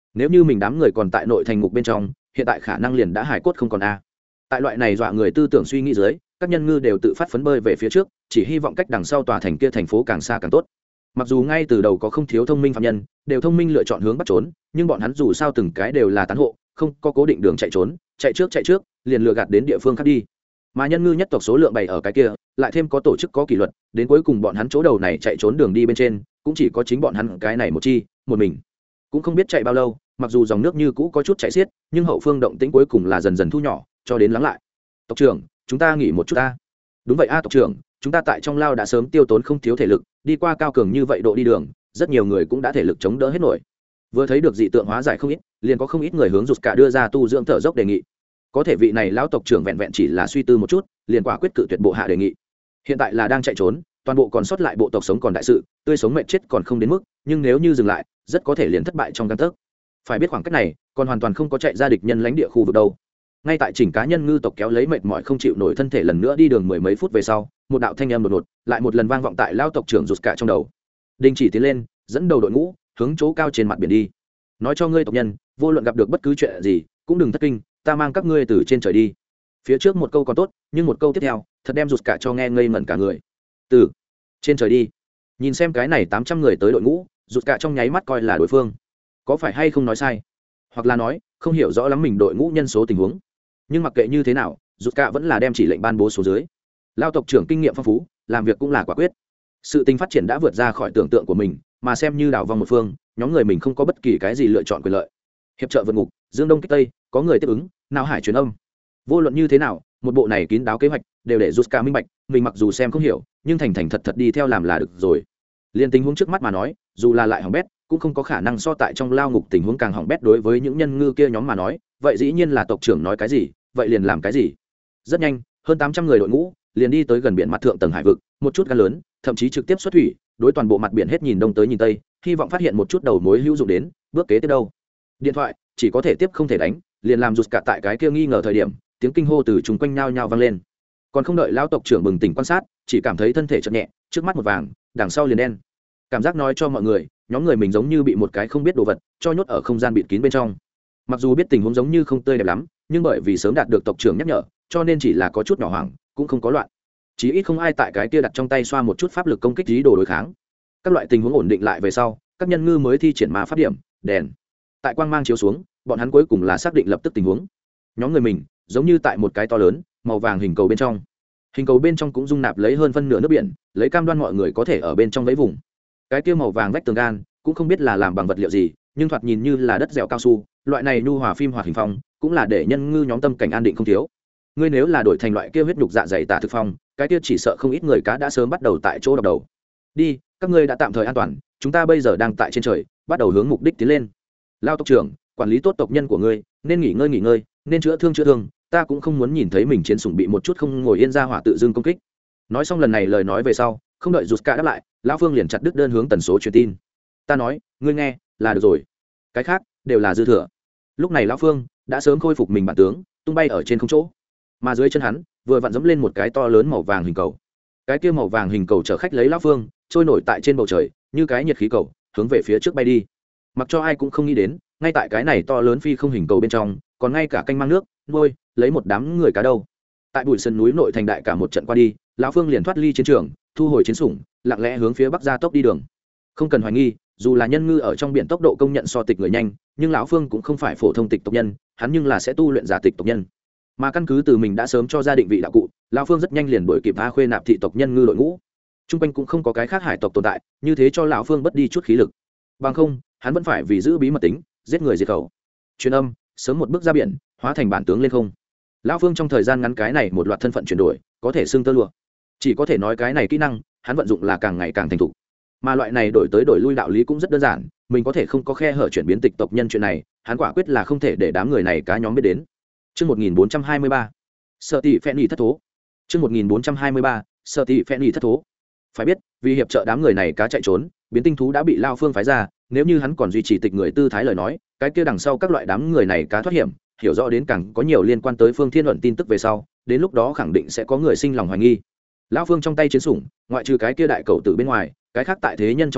nếu như mình đám người còn tại nội thành ngục bên trong hiện tại khả năng liền đã hải cốt không còn a. Tại loại này dọa người tư tưởng suy nghĩ dưới, các nhân ngư đều tự phát phấn bơi về phía trước, chỉ hy vọng cách đằng sau tòa thành kia thành phố càng xa càng tốt. Mặc dù ngay từ đầu có không thiếu thông minh phạm nhân đều thông minh lựa chọn hướng bắt trốn, nhưng bọn hắn dù sao từng cái đều là tán hộ, không có cố định đường chạy trốn, chạy trước liền lừa gạt đến địa phương khác đi. Mà nhân ngư nhất tộc số lượng bày ở cái kia, lại thêm có tổ chức có kỷ luật, đến cuối cùng bọn hắn chỗ đầu này chạy trốn đường đi bên trên cũng chỉ có chính bọn hắn cái này một mình. Cũng không biết chạy bao lâu, mặc dù dòng nước như cũ có chút chảy xiết, nhưng hậu phương động tĩnh cuối cùng là dần dần thu nhỏ, cho đến lắng lại. Tộc trưởng, chúng ta nghỉ một chút ta. Đúng vậy a tộc trưởng, chúng ta tại trong lao đã sớm tiêu tốn không thiếu thể lực, đi qua cao cường như vậy độ đi đường, rất nhiều người cũng đã thể lực chống đỡ hết nổi. Vừa thấy được dị tượng hóa giải không ít, liền có không ít người hướng rụt cả đưa ra tu dưỡng thở dốc đề nghị. Có thể vị này lão tộc trưởng vẹn vẹn chỉ là suy tư một chút, liền quả quyết cự tuyệt bộ hạ đề nghị. Hiện tại là đang chạy trốn, toàn bộ còn sót lại bộ tộc sống còn đại sự, tươi sống mệt chết còn không đến mức, nhưng nếu như dừng lại, rất có thể liền thất bại trong gang tấc. Phải biết khoảng cách này, còn hoàn toàn không có chạy ra địch nhân lãnh địa khu vực đâu. Ngay tại chỉnh cá nhân ngư tộc kéo lấy mệt mỏi không chịu nổi thân thể lần nữa đi đường mười mấy phút về sau, một đạo thanh âm đột ngột lại một lần vang vọng tại lão tộc trưởng rụt cả trong đầu. Đình chỉ tiến lên, dẫn đầu đội ngũ hướng chỗ cao trên mặt biển đi. Nói cho ngươi tộc nhân, vô luận gặp được bất cứ chuyện gì, cũng đừng thất kinh, ta mang các ngươi từ trên trời đi. Phía trước một câu còn tốt, nhưng một câu tiếp theo thật đem rụt cả cho nghe ngây ngẩn cả người. Từ trên trời đi. Nhìn xem cái này 800 người tới đội ngũ, rụt cả trong nháy mắt coi là đối phương có phải hay không nói sai, hoặc là nói không hiểu rõ lắm mình đội ngũ nhân số tình huống. Nhưng mặc kệ như thế nào, rụt cả vẫn là đem chỉ lệnh ban bố số dưới. Lao tộc trưởng kinh nghiệm phong phú, làm việc cũng là quả quyết. Sự tình phát triển đã vượt ra khỏi tưởng tượng của mình, mà xem như đảo vòng một phương, nhóm người mình không có bất kỳ cái gì lựa chọn quyền lợi. Hiệp trợ vượt ngục, dương đông kích tây, có người tiếp ứng, nào hải truyền âm. Vô luận như thế nào, một bộ này kín đáo kế hoạch đều để rụt cả minh bạch, mình mặc dù xem không hiểu, nhưng thành thành thật thật đi theo làm là được rồi. Liên tình huống trước mắt mà nói, dù là lại hỏng bét, cũng không có khả năng so tại trong lao ngục tình huống càng hỏng bét. Đối với những nhân ngư kia nhóm mà nói, vậy dĩ nhiên là tộc trưởng nói cái gì, vậy liền làm cái gì. Rất nhanh, hơn 800 người đội ngũ liền đi tới gần biển mặt thượng tầng hải vực, một chút gan lớn, thậm chí trực tiếp xuất thủy, đối toàn bộ mặt biển hết nhìn đông tới nhìn tây, hy vọng phát hiện một chút đầu mối hữu dụng đến, bước kế tiếp đâu. Điện thoại chỉ có thể tiếp không thể đánh, liền làm rụt cả tại cái kia nghi ngờ thời điểm, tiếng kinh hô từ chúng quanh nhao nhao vang lên. Còn không đợi lão tộc trưởng bừng tỉnh quan sát, chỉ cảm thấy thân thể chợt nhẹ, trước mắt một vàng, đằng sau liền đen. Cảm giác nói cho mọi người, nhóm người mình giống như bị một cái không biết đồ vật cho nhốt ở không gian bịt kín bên trong. Mặc dù biết tình huống giống như không tươi đẹp lắm, nhưng bởi vì sớm đạt được tộc trưởng nhắc nhở, cho nên chỉ là có chút nhỏ hoảng, cũng không có loạn. Chí ít không ai tại cái kia đặt trong tay xoa một chút pháp lực công kích ý đồ đối kháng. Các loại tình huống ổn định lại về sau, các nhân ngư mới thi triển ma pháp điểm, đèn. Tại quang mang chiếu xuống, bọn hắn cuối cùng là xác định lập tức tình huống. Nhóm người mình giống như tại một cái to lớn màu vàng hình cầu bên trong. Hình cầu bên trong cũng dung nạp lấy hơn phân nửa nước biển, lấy cam đoan mọi người có thể ở bên trong vẫy vùng. Cái kia màu vàng vách tường gan cũng không biết là làm bằng vật liệu gì, nhưng thoạt nhìn như là đất dẻo cao su, loại này nhu hòa phim hoạt hình phong, cũng là để nhân ngư nhóm tâm cảnh an định không thiếu. Ngươi nếu là đổi thành loại kia huyết nhục dạ dày tả thực phong, cái kia chỉ sợ không ít người cá đã sớm bắt đầu tại chỗ đập đầu. Đi, các ngươi đã tạm thời an toàn, chúng ta bây giờ đang tại trên trời, bắt đầu hướng mục đích tiến lên. Lao tộc trưởng, quản lý tốt tộc nhân của ngươi, nên nghỉ ngơi, nên chữa thương, ta cũng không muốn nhìn thấy mình chiến sủng bị một chút không ngồi yên ra hỏa tự dưng công kích. Nói xong lần này lời nói về sau, không đợi rụt cả đáp lại, lão phương liền chặt đứt đơn hướng tần số truyền tin. Ta nói, ngươi nghe là được rồi, cái khác đều là dư thừa. Lúc này lão phương đã sớm khôi phục mình bản tướng, tung bay ở trên không chỗ, mà dưới chân hắn vừa vặn dẫm lên một cái to lớn màu vàng hình cầu. Cái kia màu vàng hình cầu chở khách lấy lão phương trôi nổi tại trên bầu trời, như cái nhiệt khí cầu hướng về phía trước bay đi. Mặc cho ai cũng không nghĩ đến, ngay tại cái này to lớn phi không hình cầu bên trong, còn ngay cả canh mang nước nuôi lấy một đám người cá đâu. Tại bụi sườn núi nội thành đại cả một trận qua đi, lão phương liền thoát ly chiến trường, thu hồi chiến sủng, lặng lẽ hướng phía bắc ra tốc đi đường. Không cần hoài nghi, dù là nhân ngư ở trong biển tốc độ công nhận so tịch người nhanh, nhưng lão phương cũng không phải phổ thông tịch tộc nhân, hắn nhưng là sẽ tu luyện giả tịch tộc nhân. Mà căn cứ từ mình đã sớm cho gia định vị đạo cụ, lão phương rất nhanh liền đuổi kịp A Khuê nạp thị tộc nhân ngư đội ngũ. Trung quanh cũng không có cái khác hải tộc tồn tại, như thế cho lão phương bất đi chút khí lực. Bằng không, hắn vẫn phải vì giữ bí mật tính, giết người diệt khẩu. Truyền âm, sớm một bước ra biển, hóa thành bản tướng lên không. Lão phương trong thời gian ngắn cái này một loạt thân phận chuyển đổi, có thể xưng tơ lụa. Chỉ có thể nói cái này kỹ năng, hắn vận dụng là càng ngày càng thành thục. Mà loại này đổi tới đổi lui đạo lý cũng rất đơn giản, mình có thể không có khe hở chuyển biến tịch tộc nhân chuyện này, hắn quả quyết là không thể để đám người này cá nhóm biết đến. Chương 1423. Sợ tỷ phèn nhị thất thố. Chương 1423. Sợ tỷ phèn nhị thất thố. Phải biết, vì hiệp trợ đám người này cá chạy trốn, biến tinh thú đã bị Lao Phương phái ra, nếu như hắn còn duy trì tịch người tư thái lời nói, cái kia đằng sau các loại đám người này cá thoát hiểm, hiểu rõ đến càng có nhiều liên quan tới Phương Thiên Luận tin tức về sau, đến lúc đó khẳng định sẽ có người sinh lòng hoài nghi. Lão Phương trong tay chiến sủng, ngoại trừ cái kia đại cầu tử bên ngoài, cái khác tại thế nhân trong mắt,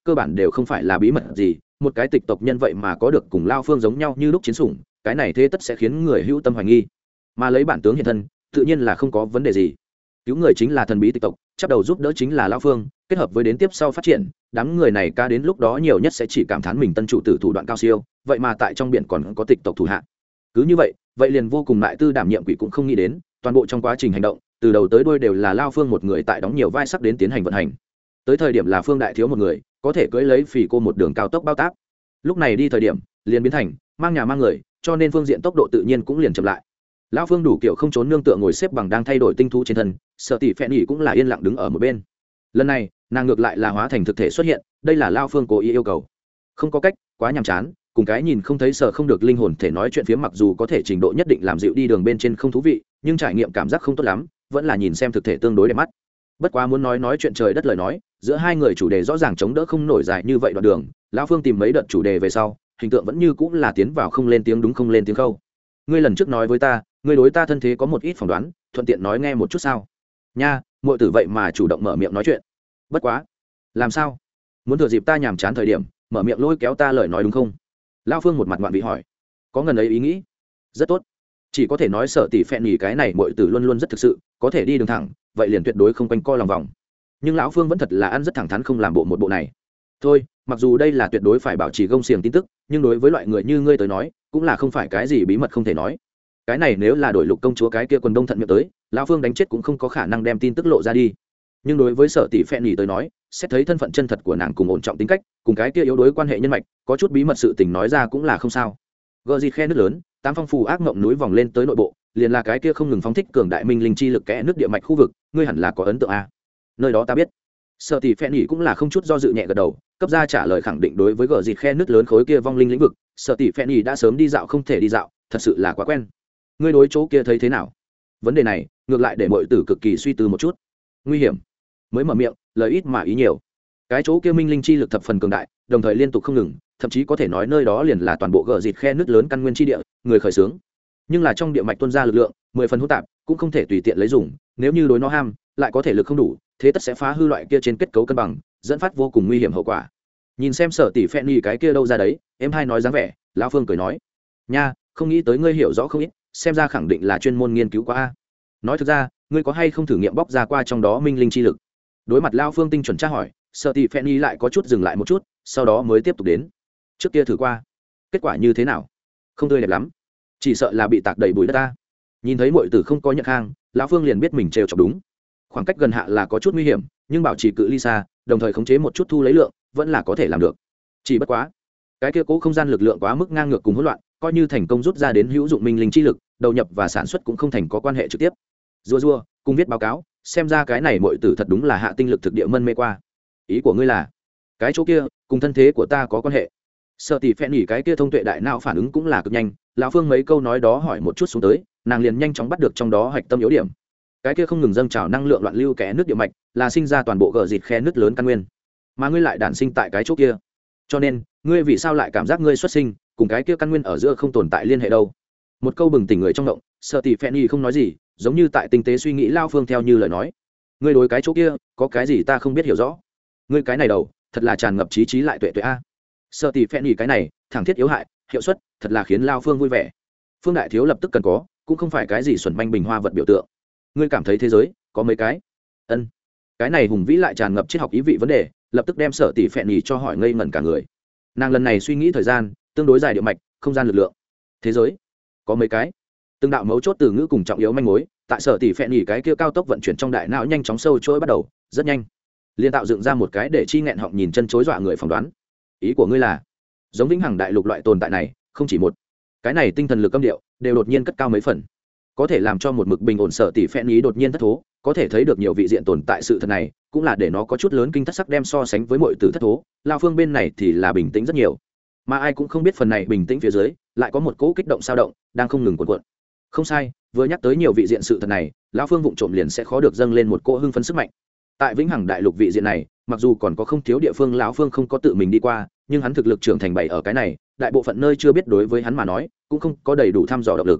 cơ bản đều không phải là bí mật gì. Một cái tịch tộc nhân vậy mà có được cùng Lao Phương giống nhau như lúc chiến sủng, cái này thế tất sẽ khiến người hữu tâm hoài nghi. Mà lấy bản tướng hiện thân, tự nhiên là không có vấn đề gì. Cứu người chính là thần bí tịch tộc, chấp đầu giúp đỡ chính là Lao Phương, kết hợp với đến tiếp sau phát triển, đám người này ca đến lúc đó nhiều nhất sẽ chỉ cảm thán mình tân chủ tử thủ đoạn cao siêu, vậy mà tại trong biển còn có tịch tộc thủ hạ. Cứ như vậy, vậy liền vô cùng lại tư đảm nhiệm quỷ cũng không nghĩ đến, toàn bộ trong quá trình hành động, từ đầu tới đuôi đều là Lao Phương một người tại đóng nhiều vai sắc đến tiến hành vận hành. Tới thời điểm là Phương đại thiếu một người, có thể cưỡi lấy phì cô một đường cao tốc bao tác. Lúc này đi thời điểm, liền biến thành mang nhà mang người, cho nên phương diện tốc độ tự nhiên cũng liền chậm lại. Lão Phương đủ kiểu không trốn nương tựa ngồi xếp bằng đang thay đổi tinh thú trên thân, Sở Tỷ Phèn Nhỉ cũng là yên lặng đứng ở một bên. Lần này, nàng ngược lại là hóa thành thực thể xuất hiện, đây là Lão Phương cố ý yêu cầu. Không có cách, quá nhàm chán, cùng cái nhìn không thấy sợ không được linh hồn thể nói chuyện phía mặc dù có thể trình độ nhất định làm dịu đi đường bên trên không thú vị, nhưng trải nghiệm cảm giác không tốt lắm, vẫn là nhìn xem thực thể tương đối đẹp mắt. Bất quá muốn nói chuyện trời đất lời nói, giữa hai người chủ đề rõ ràng chống đỡ không nổi dài như vậy đoạn đường. Lão Phương tìm mấy đợt chủ đề về sau, hình tượng vẫn như cũng là tiến vào không lên tiếng đúng không lên tiếng khâu. Ngươi lần trước nói với ta, ngươi đối ta thân thế có một ít phỏng đoán, thuận tiện nói nghe một chút sao? Nha, muội tử vậy mà chủ động mở miệng nói chuyện. Bất quá, làm sao? Muốn thừa dịp ta nhàm chán thời điểm, mở miệng lôi kéo ta lời nói đúng không? Lão Phương một mặt ngoạn vị hỏi. Có ngần ấy ý nghĩ. Rất tốt. Chỉ có thể nói Sở Tỷ Phèn Nhỉ cái này muội tử luôn luôn rất thực sự, có thể đi đường thẳng, vậy liền tuyệt đối không quanh co lòng vòng. Nhưng lão Phương vẫn thật là ăn rất thẳng thắn không làm bộ một bộ này. Thôi, mặc dù đây là tuyệt đối phải bảo trì gông xiềng tin tức, nhưng đối với loại người như ngươi tới nói, cũng là không phải cái gì bí mật không thể nói. Cái này nếu là đổi Lục công chúa cái kia quần đông thận miệng tới, lão Phương đánh chết cũng không có khả năng đem tin tức lộ ra đi. Nhưng đối với Sở Tỷ Phèn Nhỉ tới nói, xét thấy thân phận chân thật của nàng cùng ổn trọng tính cách, cùng cái kia yếu đuối quan hệ nhân mạch, có chút bí mật sự tình nói ra cũng là không sao. Gờ gì khe nước lớn, tám phong phù ác ngộng núi vòng lên tới nội bộ, liền là cái kia không ngừng phóng thích cường đại minh linh chi lực kẽ nước địa mạch khu vực, ngươi hẳn là có ấn tượng a. Nơi đó ta biết. Sở Tỷ Phèn Nhỉ cũng là không chút do dự nhẹ gật đầu, cấp ra trả lời khẳng định đối với gờ dịt khe nước lớn khối kia vong linh lĩnh vực, Sở Tỷ Phèn Nhỉ đã sớm đi dạo không thể đi dạo, thật sự là quá quen. Ngươi đối chỗ kia thấy thế nào? Vấn đề này, ngược lại để mọi tử cực kỳ suy tư một chút. Nguy hiểm. Mới mở miệng, lời ít mà ý nhiều. Cái chỗ kia minh linh chi lực thập phần cường đại, đồng thời liên tục không ngừng, thậm chí có thể nói nơi đó liền là toàn bộ gờ dịt khe nước lớn căn nguyên chi địa, người khởi xướng. Nhưng là trong địa mạch tuôn ra lực lượng, 10 phần hỗn tạp, cũng không thể tùy tiện lấy dùng, nếu như đối nó ham, lại có thể lực không đủ, thế tất sẽ phá hư loại kia trên kết cấu cân bằng, dẫn phát vô cùng nguy hiểm hậu quả. Nhìn xem Sở Tỷ Phèn Nhỉ cái kia đâu ra đấy, em hai nói dáng vẻ, lão Phương cười nói: "Nha, không nghĩ tới ngươi hiểu rõ không ít, xem ra khẳng định là chuyên môn nghiên cứu quá a. Nói thực ra, ngươi có hay không thử nghiệm bóc ra qua trong đó minh linh chi lực?" Đối mặt lão Phương tinh chuẩn tra hỏi, Sở Tỷ Phèn Nhỉ lại có chút dừng lại một chút, sau đó mới tiếp tục đến: "Trước kia thử qua, kết quả như thế nào? Không tươi đẹp lắm, chỉ sợ là bị tạc đầy bụi đất ta." Nhìn thấy muội tử không có nhận hang, lão Phương liền biết mình trêu chọc đúng. Khoảng cách gần hạ là có chút nguy hiểm, nhưng bảo trì cự ly xa, đồng thời khống chế một chút thu lấy lượng, vẫn là có thể làm được. Chỉ bất quá, cái kia cố không gian lực lượng quá mức ngang ngược cùng hỗn loạn, coi như thành công rút ra đến hữu dụng minh linh chi lực, đầu nhập và sản xuất cũng không thành có quan hệ trực tiếp. Rua cùng viết báo cáo, xem ra cái này muội tử thật đúng là hạ tinh lực thực địa mân mê qua. Ý của ngươi là, cái chỗ kia cùng thân thế của ta có quan hệ? Sở Tỷ Phèn Nhỉ cái kia thông tuệ đại não phản ứng cũng là cực nhanh, lão Phương mấy câu nói đó hỏi một chút xuống tới, nàng liền nhanh chóng bắt được trong đó hạch tâm yếu điểm. Cái kia không ngừng dâng trào năng lượng loạn lưu kẽ nước địa mạch, là sinh ra toàn bộ gờ dịt khe nước lớn căn nguyên, mà ngươi lại đản sinh tại cái chỗ kia, cho nên ngươi vì sao lại cảm giác ngươi xuất sinh cùng cái kia căn nguyên ở giữa không tồn tại liên hệ đâu? Một câu bừng tỉnh người trong động, Sở Tỷ Phèn Nhỉ không nói gì, giống như tại tinh tế suy nghĩ lao Phương theo như lời nói. Ngươi đối cái chỗ kia có cái gì ta không biết hiểu rõ? Ngươi cái này đầu thật là tràn ngập trí lại tuệ a. Sở Tỷ Phèn Nhỉ cái này thẳng thiết yếu hại hiệu suất thật là khiến lao Phương vui vẻ. Phương đại thiếu lập tức cần có, cũng không phải cái gì xuẩn manh bình hoa vật biểu tượng. Ngươi cảm thấy thế giới có mấy cái? Ân. Cái này hùng vĩ lại tràn ngập triết học ý vị vấn đề, lập tức đem Sở Tỷ Phèn Nhỉ cho hỏi ngây ngẩn cả người. Nàng lần này suy nghĩ thời gian tương đối dài, địa mạch, không gian lực lượng. Thế giới có mấy cái? Từng đạo mấu chốt từ ngữ cùng trọng yếu manh mối, tại Sở Tỷ Phèn Nhỉ cái kia cao tốc vận chuyển trong đại não nhanh chóng sâu chuỗi bắt đầu, rất nhanh. Liên tạo dựng ra một cái để chi nghẹn họng nhìn chân chối dọa người phỏng đoán. Ý của ngươi là, giống vĩnh hằng đại lục loại tồn tại này, không chỉ một. Cái này tinh thần lực âm điệu đều đột nhiên cất cao mấy phần, có thể làm cho một mực bình ổn Sở Tỷ Phèn Nhỉ đột nhiên thất thố, có thể thấy được nhiều vị diện tồn tại sự thật này, cũng là để nó có chút lớn kinh thất sắc, đem so sánh với mọi tử thất thố, lao Phương bên này thì là bình tĩnh rất nhiều, mà ai cũng không biết phần này bình tĩnh phía dưới lại có một cỗ kích động sao động đang không ngừng cuộn cuộn. Không sai, vừa nhắc tới nhiều vị diện sự thật này, lão Phương vụng trộm liền sẽ khó được dâng lên một cỗ hưng phấn sức mạnh. Tại vĩnh hằng đại lục vị diện này, mặc dù còn có không thiếu địa phương lão Phương không có tự mình đi qua, nhưng hắn thực lực trưởng thành bày ở cái này, đại bộ phận nơi chưa biết, đối với hắn mà nói cũng không có đầy đủ thăm dò động lực.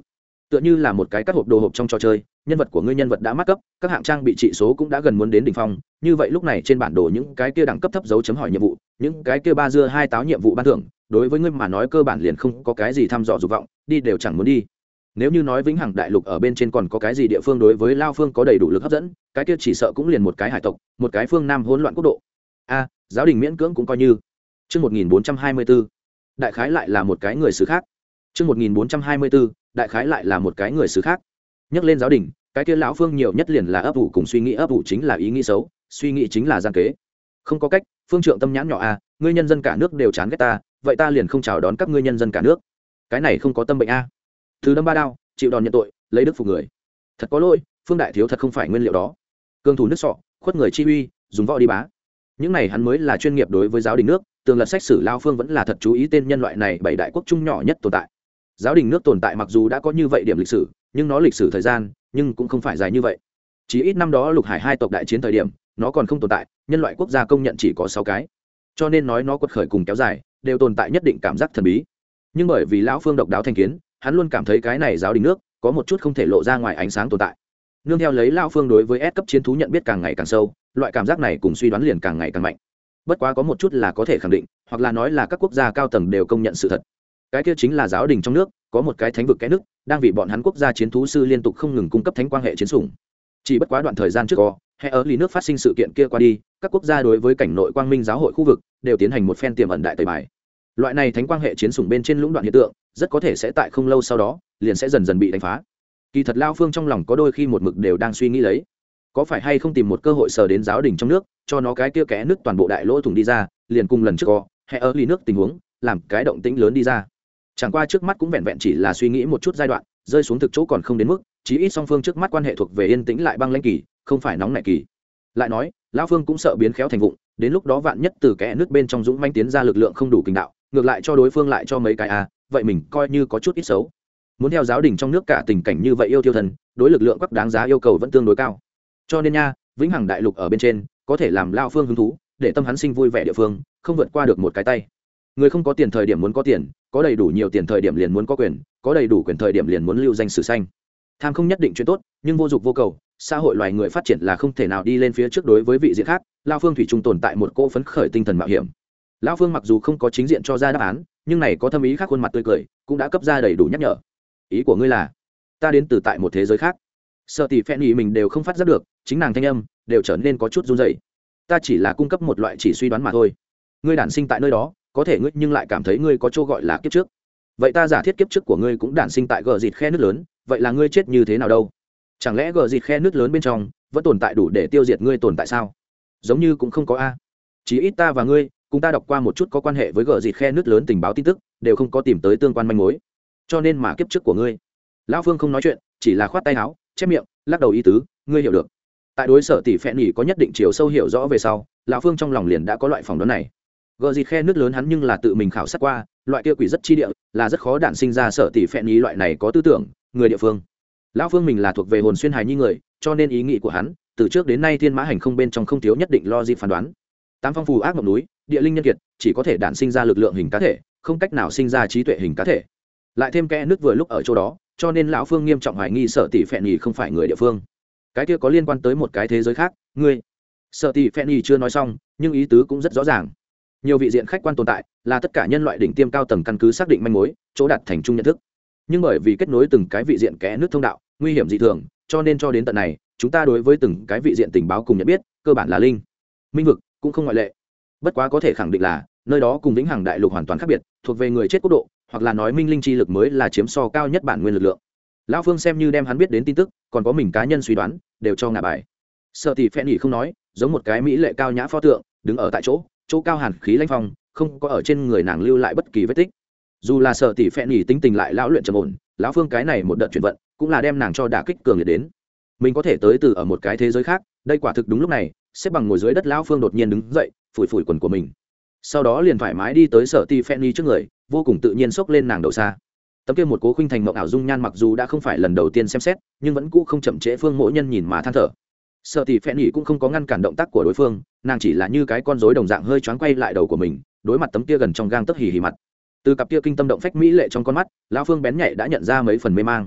tựa như là một cái cắt hộp đồ hộp trong trò chơi, nhân vật của ngươi nhân vật đã mắc cấp, các hạng trang bị trị số cũng đã gần muốn đến đỉnh phong, như vậy lúc này trên bản đồ những cái kia đẳng cấp thấp dấu chấm hỏi nhiệm vụ, những cái kia ba dưa hai táo nhiệm vụ ban thưởng, đối với ngươi mà nói cơ bản liền không có cái gì thăm dò dục vọng, đi đều chẳng muốn đi. Nếu như nói vĩnh hằng đại lục ở bên trên còn có cái gì địa phương đối với Lao Phương có đầy đủ lực hấp dẫn, cái kia chỉ sợ cũng liền một cái hải tộc, một cái phương Nam hỗn loạn quốc độ. A, giáo đình miễn cưỡng cũng coi như. Chương 1424, đại khái lại là một cái người xứ khác. Chương 1424, đại khái lại là một cái người xứ khác. Nhắc lên giáo đình, cái kia lão Phương nhiều nhất liền là ấp ủ cùng suy nghĩ, ấp ủ chính là ý nghĩ xấu, suy nghĩ chính là gian kế. Không có cách, Phương Trượng tâm nhãn nhỏ a, ngươi nhân dân cả nước đều chán ghét ta, vậy ta liền không chào đón các ngươi nhân dân cả nước. Cái này không có tâm bệnh a. Thứ đâm ba đao, chịu đòn nhận tội, lấy đức phục người. Thật có lỗi, Phương đại thiếu thật không phải nguyên liệu đó. Cương thủ nước sọ, khuất người chi uy, dùng võ đi bá. Những này hắn mới là chuyên nghiệp đối với giáo đình nước, tường lật sách sử Lao Phương vẫn là thật chú ý tên nhân loại này bảy đại quốc trung nhỏ nhất tồn tại. Giáo đình nước tồn tại mặc dù đã có như vậy điểm lịch sử, nhưng nó lịch sử thời gian, nhưng cũng không phải dài như vậy. Chỉ ít năm đó Lục Hải hai tộc đại chiến thời điểm, nó còn không tồn tại, nhân loại quốc gia công nhận chỉ có 6 cái. Cho nên nói nó quật khởi cùng kéo dài, đều tồn tại nhất định cảm giác thần bí. Nhưng bởi vì lão Phương độc đáo thành kiến, hắn luôn cảm thấy cái này giáo đình nước có một chút không thể lộ ra ngoài ánh sáng tồn tại. Nương theo lấy lão Phương đối với S cấp chiến thú nhận biết càng ngày càng sâu, loại cảm giác này cùng suy đoán liền càng ngày càng mạnh. Bất quá có một chút là có thể khẳng định, hoặc là nói là các quốc gia cao tầng đều công nhận sự thật. Cái kia chính là giáo đình trong nước có một cái thánh vực cái nước đang vì bọn hắn quốc gia chiến thú sư liên tục không ngừng cung cấp thánh quang hệ chiến sủng. Chỉ bất quá đoạn thời gian trước có hay ở lý nước phát sinh sự kiện kia qua đi, các quốc gia đối với cảnh nội quang minh giáo hội khu vực đều tiến hành một phen tiềm ẩn đại tẩy bài. Loại này thánh quang hệ chiến sủng bên trên lũng đoạn hiện tượng rất có thể sẽ tại không lâu sau đó liền sẽ dần dần bị đánh phá. Kỳ thật Lao Phương trong lòng có đôi khi một mực đều đang suy nghĩ lấy, có phải hay không tìm một cơ hội sờ đến giáo đình trong nước, cho nó cái kia kẽ nứt toàn bộ đại lỗ thủng đi ra, liền cùng lần trước có hay ở lý nước tình huống, làm cái động tĩnh lớn đi ra. Chẳng qua trước mắt cũng vẹn vẹn chỉ là suy nghĩ một chút giai đoạn, rơi xuống thực chỗ còn không đến mức, chí ít song phương trước mắt quan hệ thuộc về yên tĩnh lại băng lãnh kỳ, không phải nóng nảy kỳ. Lại nói, lão Phương cũng sợ biến khéo thành vụng, đến lúc đó vạn nhất từ kẽ nước bên trong dũng manh tiến ra lực lượng không đủ kình đạo, ngược lại cho đối phương lại cho mấy cái vậy mình coi như có chút ít xấu. Muốn theo giáo đình trong nước cả tình cảnh như vậy yêu tiêu thần, đối lực lượng quắc đáng giá yêu cầu vẫn tương đối cao. Cho nên nha, vĩnh hằng đại lục ở bên trên, có thể làm lão Phương hứng thú, để tâm hắn sinh vui vẻ địa phương, không vượt qua được một cái tay. Người không có tiền thời điểm muốn có tiền, có đầy đủ nhiều tiền thời điểm liền muốn có quyền, có đầy đủ quyền thời điểm liền muốn lưu danh sử xanh. Tham không nhất định chuyện tốt, nhưng vô dục vô cầu, xã hội loài người phát triển là không thể nào đi lên phía trước. Đối với vị diện khác, Lao Phương thủy chung tồn tại một cỗ phấn khởi tinh thần mạo hiểm. Lão Phương mặc dù không có chính diện cho ra đáp án, nhưng này có thâm ý khác, khuôn mặt tươi cười cũng đã cấp ra đầy đủ nhắc nhở. Ý của ngươi là ta đến từ tại một thế giới khác? Sợ tỷ phen ý mình đều không phát giác được, chính nàng thanh âm đều trở nên có chút run rẩy. Ta chỉ là cung cấp một loại chỉ suy đoán mà thôi. Ngươi đản sinh tại nơi đó, có thể ngươi nhưng lại cảm thấy ngươi có chỗ gọi là kiếp trước. Vậy ta giả thiết kiếp trước của ngươi cũng đản sinh tại gờ dịt khe nước lớn, vậy là ngươi chết như thế nào đâu? Chẳng lẽ gờ dịt khe nước lớn bên trong vẫn tồn tại đủ để tiêu diệt ngươi tồn tại sao? Giống như cũng không có a. Chỉ ít ta và ngươi cùng ta đọc qua một chút có quan hệ với gờ dịt khe nước lớn tình báo tin tức, đều không có tìm tới tương quan manh mối. Cho nên mà kiếp trước của ngươi. Lão Phương không nói chuyện, chỉ là khoát tay áo, chép miệng, lắc đầu ý tứ, ngươi hiểu được. Tại đối sở tỷ phèn nhỉ có nhất định chiều sâu hiểu rõ về sau, lão Phương trong lòng liền đã có loại phỏng đoán này. Gờ dịt khe nước lớn hắn nhưng là tự mình khảo sát qua, loại kia quỷ rất chi địa, là rất khó đản sinh ra sở tỷ phèn nhỉ loại này có tư tưởng người địa phương. Lão Phương mình là thuộc về hồn xuyên hài nhi người, cho nên ý nghĩ của hắn từ trước đến nay thiên mã hành không bên trong không thiếu nhất định logic phán đoán. Tám phong phù ác mộng núi, địa linh nhân kiệt, chỉ có thể đản sinh ra lực lượng hình cá thể, không cách nào sinh ra trí tuệ hình cá thể. Lại thêm kẽ nước vừa lúc ở chỗ đó, cho nên lão Phương nghiêm trọng hoài nghi sở tỷ phèn nhỉ không phải người địa phương. Cái kia có liên quan tới một cái thế giới khác, ngươi. Sở tỷ phèn nhỉ chưa nói xong, nhưng ý tứ cũng rất rõ ràng. Nhiều vị diện khách quan tồn tại, là tất cả nhân loại đỉnh tiêm cao tầng căn cứ xác định manh mối, chỗ đạt thành chung nhận thức. Nhưng bởi vì kết nối từng cái vị diện kẽ nước thông đạo, nguy hiểm dị thường, cho nên cho đến tận này, chúng ta đối với từng cái vị diện tình báo cùng nhận biết, cơ bản là linh. Minh vực cũng không ngoại lệ. Bất quá có thể khẳng định là, nơi đó cùng vĩnh hằng đại lục hoàn toàn khác biệt, thuộc về người chết quốc độ, hoặc là nói minh linh chi lực mới là chiếm so cao nhất bản nguyên lực lượng. Lão Phương xem như đem hắn biết đến tin tức, còn có mình cá nhân suy đoán, đều cho ngả bài. Sợ tỷ phen nhỉ không nói, giống một cái mỹ lệ cao nhã pho tượng, đứng ở tại chỗ cao hàn khí lãnh phong, không có ở trên người nàng lưu lại bất kỳ vết tích. Dù là Sở tỷ phen nhỉ tính tình lại lão luyện trầm ổn, lão Phương cái này một đợt chuyển vận, cũng là đem nàng cho đả kích cường liệt đến. Mình có thể tới từ ở một cái thế giới khác, đây quả thực đúng lúc này, xếp bằng ngồi dưới đất lão Phương đột nhiên đứng dậy, phủi phủi quần của mình. Sau đó liền thoải mái đi tới Sở tỷ phen nhỉ trước người, vô cùng tự nhiên xốc lên nàng đầu xa. Tấm kia một cố khuynh thành mộng ảo dung nhan mặc dù đã không phải lần đầu tiên xem xét, nhưng vẫn cũ không chậm trễ Phương Mỗ Nhân nhìn mà than thở. Sợ tỷ phen nhỉ cũng không có ngăn cản động tác của đối phương, nàng chỉ là như cái con rối đồng dạng hơi choáng quay lại đầu của mình, đối mặt tấm kia gần trong gang tấc hì hì mặt. Từ cặp kia kinh tâm động phách mỹ lệ trong con mắt, lão Phương bén nhạy đã nhận ra mấy phần mê mang.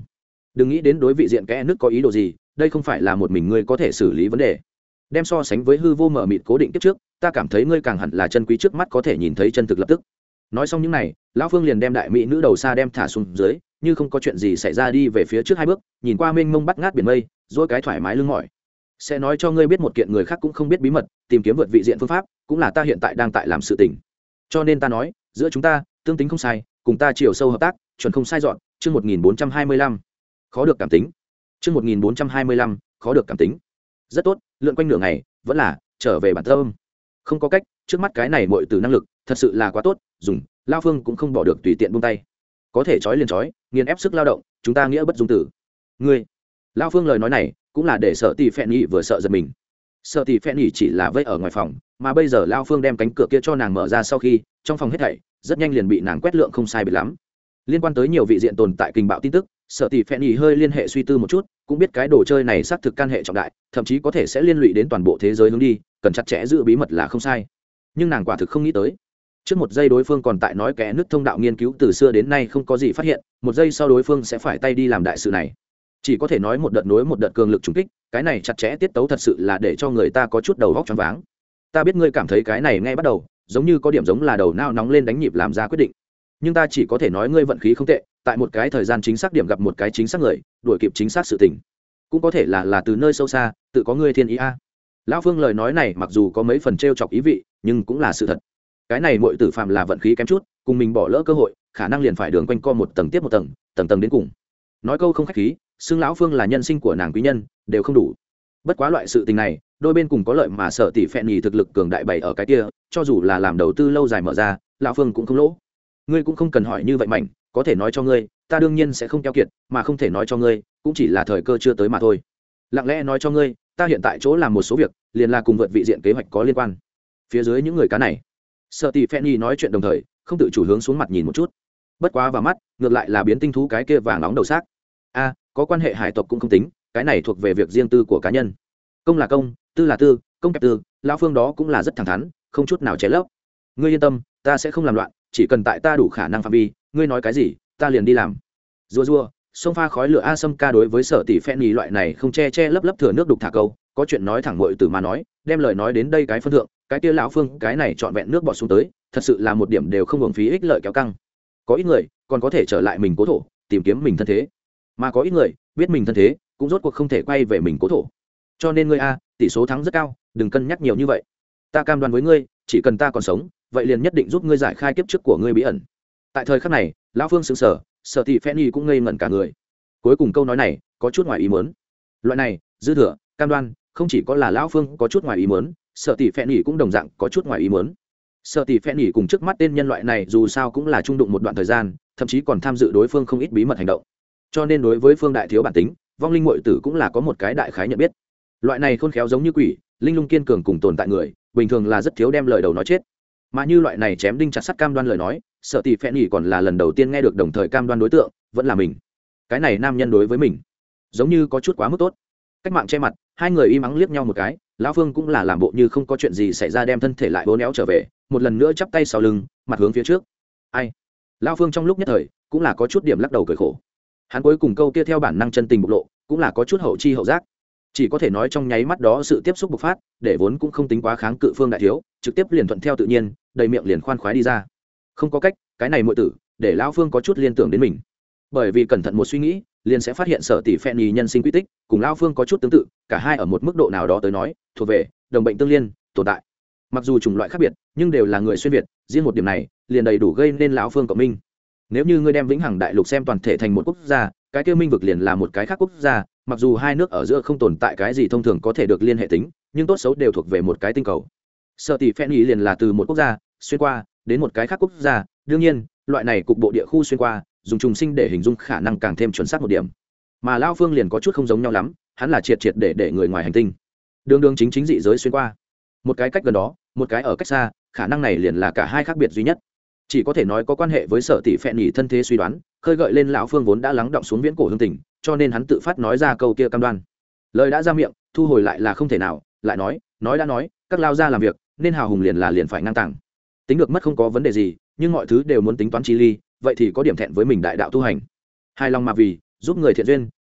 đừng nghĩ đến đối vị diện kẽ nước có ý đồ gì, đây không phải là một mình ngươi có thể xử lý vấn đề. Đem so sánh với hư vô mở mịt cố định kiếp trước, ta cảm thấy ngươi càng hẳn là chân quý trước mắt có thể nhìn thấy chân thực lập tức. Nói xong những này, lão Phương liền đem đại mỹ nữ đầu xa đem thả xuống dưới, như không có chuyện gì xảy ra đi về phía trước 2 bước, nhìn qua mênh mông bắt ngát biển mây, rồi cái thoải mái lưng mỏi. Sẽ nói cho ngươi biết một kiện người khác cũng không biết bí mật, tìm kiếm vượt vị diện phương pháp, cũng là ta hiện tại đang tại làm sự tình. Cho nên ta nói, giữa chúng ta, tương tính không sai, cùng ta chiều sâu hợp tác, chuẩn không sai dọn. Chương 1425. Khó được cảm tính. Chương 1425, khó được cảm tính. Rất tốt, lượn quanh nửa ngày, vẫn là trở về bản tâm. Không có cách, trước mắt cái này muội từ năng lực, thật sự là quá tốt, dùng, Lao Phương cũng không bỏ được tùy tiện buông tay. Có thể trói liền trói, nghiền ép sức lao động, chúng ta nghĩa bất dung tử. Ngươi, Lao Phương lời nói này, cũng là để Sở Tỷ Phèn Nhị vừa sợ giật mình. Sở Tỷ Phèn Nhị chỉ là vây ở ngoài phòng, mà bây giờ Lao Phương đem cánh cửa kia cho nàng mở ra sau khi, trong phòng hết thảy, rất nhanh liền bị nàng quét lượng không sai biệt lắm. Liên quan tới nhiều vị diện tồn tại kinh bạo tin tức, Sở Tỷ Phèn Nhị hơi liên hệ suy tư một chút, cũng biết cái đồ chơi này xác thực can hệ trọng đại, thậm chí có thể sẽ liên lụy đến toàn bộ thế giới hướng đi, cần chặt chẽ giữ bí mật là không sai. Nhưng nàng quả thực không nghĩ tới, trước một giây đối phương còn tại nói kẽ nứt thông đạo nghiên cứu từ xưa đến nay không có gì phát hiện, một giây sau đối phương sẽ phải tay đi làm đại sự này. Chỉ có thể nói một đợt nối một đợt cường lực trùng kích, cái này chặt chẽ tiết tấu thật sự là để cho người ta có chút đầu óc choáng váng. Ta biết ngươi cảm thấy cái này ngay bắt đầu giống như có điểm giống là đầu não nóng lên đánh nhịp làm ra quyết định, nhưng ta chỉ có thể nói ngươi vận khí không tệ, tại một cái thời gian chính xác điểm gặp một cái chính xác người, đuổi kịp chính xác sự tình. Cũng có thể là từ nơi sâu xa tự có ngươi thiên ý a. Lão Phương lời nói này mặc dù có mấy phần trêu chọc ý vị, nhưng cũng là sự thật. Cái này muội tử phàm là vận khí kém chút, cùng mình bỏ lỡ cơ hội, khả năng liền phải đường quanh co một tầng tiếp một tầng, tầng tầng đến cùng. Nói câu không khách khí, xưng lão Phương là nhân sinh của nàng quý nhân, đều không đủ. Bất quá loại sự tình này, đôi bên cùng có lợi mà Sở Tỷ Phèn Nhì thực lực cường đại bày ở cái kia, cho dù là làm đầu tư lâu dài mở ra, lão Phương cũng không lỗ. Ngươi cũng không cần hỏi như vậy mạnh, có thể nói cho ngươi, ta đương nhiên sẽ không keo kiệt, mà không thể nói cho ngươi, cũng chỉ là thời cơ chưa tới mà thôi. Lặng lẽ nói cho ngươi, ta hiện tại chỗ làm một số việc, liền là cùng vượt vị diện kế hoạch có liên quan. Phía dưới những người cá này, Sở Tỷ Phèn Nhì nói chuyện đồng thời, không tự chủ hướng xuống mặt nhìn một chút. Bất quá vào mắt, ngược lại là biến tinh thú cái kia vàng nóng đầu xác. A, có quan hệ hải tộc cũng không tính, cái này thuộc về việc riêng tư của cá nhân. Công là công, tư là tư, công kẹp tư, lão Phương đó cũng là rất thẳng thắn, không chút nào che lấp. Ngươi yên tâm, ta sẽ không làm loạn, chỉ cần tại ta đủ khả năng phạm vi, ngươi nói cái gì, ta liền đi làm. Rùa, sông pha khói lửa a sâm ca đối với Sở Tỷ Phèn Nhì loại này không che lấp thừa nước đục thả câu, có chuyện nói thẳng muội tử mà nói, đem lời nói đến đây cái phân thượng, cái kia lão Phương cái này trọn vẹn nước bọt xuống tới, thật sự là một điểm đều không uổng phí ích lợi kéo căng. Có ít người còn có thể trở lại mình cố thổ, tìm kiếm mình thân thế, mà có ít người biết mình thân thế, cũng rốt cuộc không thể quay về mình cố thổ. Cho nên ngươi a, tỷ số thắng rất cao, đừng cân nhắc nhiều như vậy. Ta cam đoan với ngươi, chỉ cần ta còn sống, vậy liền nhất định giúp ngươi giải khai kiếp trước của ngươi bí ẩn. Tại thời khắc này, lão Phương sững sờ, Sở Tỷ Phèn Nhì cũng ngây ngẩn cả người. Cuối cùng câu nói này có chút ngoài ý muốn. Loại này dư thừa cam đoan, không chỉ có là lão Phương có chút ngoài ý muốn, Sở Tỷ Phèn Nhì cũng đồng dạng có chút ngoài ý muốn. Sở Tỷ Phèn Nhì cùng trước mắt tên nhân loại này dù sao cũng là trung đụng một đoạn thời gian, thậm chí còn tham dự đối phương không ít bí mật hành động. Cho nên đối với Phương đại thiếu bản tính, vong linh muội tử cũng là có một cái đại khái nhận biết. Loại này khôn khéo giống như quỷ, linh lung kiên cường cùng tồn tại người, bình thường là rất thiếu đem lời đầu nói chết. Mà như loại này chém đinh chặt sắt cam đoan lời nói, Sở Tỷ Phèn Nhì còn là lần đầu tiên nghe được, đồng thời cam đoan đối tượng vẫn là mình. Cái này nam nhân đối với mình, giống như có chút quá mức tốt. Cách mạng che mặt, hai người im ắng liếc nhau một cái, lão Phương cũng là làm bộ như không có chuyện gì xảy ra, đem thân thể lại bố néo trở về, một lần nữa chắp tay sau lưng, mặt hướng phía trước. Ai? Lão Phương trong lúc nhất thời cũng là có chút điểm lắc đầu cười khổ. Hắn cuối cùng câu kia theo bản năng chân tình bộc lộ, cũng là có chút hậu chi hậu giác. Chỉ có thể nói trong nháy mắt đó sự tiếp xúc bộc phát, để vốn cũng không tính quá kháng cự Phương đại thiếu, trực tiếp liền thuận theo tự nhiên, đầy miệng liền khoan khoái đi ra. Không có cách, cái này muội tử, để lão Phương có chút liên tưởng đến mình. Bởi vì cẩn thận một suy nghĩ, liền sẽ phát hiện Sở Tỷ Phèn Nhì nhân sinh quy tích cùng lão Phương có chút tương tự, cả hai ở một mức độ nào đó tới nói thuộc về đồng bệnh tương liên tồn tại. Mặc dù chủng loại khác biệt, nhưng đều là người xuyên việt, riêng một điểm này liền đầy đủ gây nên lão Phương cộng minh. Nếu như ngươi đem vĩnh hằng đại lục xem toàn thể thành một quốc gia, cái kia minh vực liền là một cái khác quốc gia, mặc dù hai nước ở giữa không tồn tại cái gì thông thường có thể được liên hệ tính, nhưng tốt xấu đều thuộc về một cái tinh cầu. Sở Tỷ Phèn Nhì liền là từ một quốc gia xuyên qua đến một cái khác quốc gia, đương nhiên loại này cục bộ địa khu xuyên qua, dùng trùng sinh để hình dung khả năng càng thêm chuẩn xác một điểm. Mà lão Phương liền có chút không giống nhau lắm, hắn là triệt để người ngoài hành tinh, đường chính dị giới xuyên qua, một cái cách gần đó, một cái ở cách xa, khả năng này liền là cả hai khác biệt duy nhất. Chỉ có thể nói có quan hệ với Sở Tỷ Phèn Nhì thân thế suy đoán, khơi gợi lên lão Phương vốn đã lắng động xuống viễn cổ hương tình, cho nên hắn tự phát nói ra câu kia cam đoan. Lời đã ra miệng, thu hồi lại là không thể nào, lại nói đã nói, các lao ra làm việc, nên hào hùng liền phải ngang tàng. Tính được mất không có vấn đề gì, nhưng mọi thứ đều muốn tính toán chi ly, vậy thì có điểm thẹn với mình đại đạo tu hành. Hài lòng mà vì giúp người thiện duyên,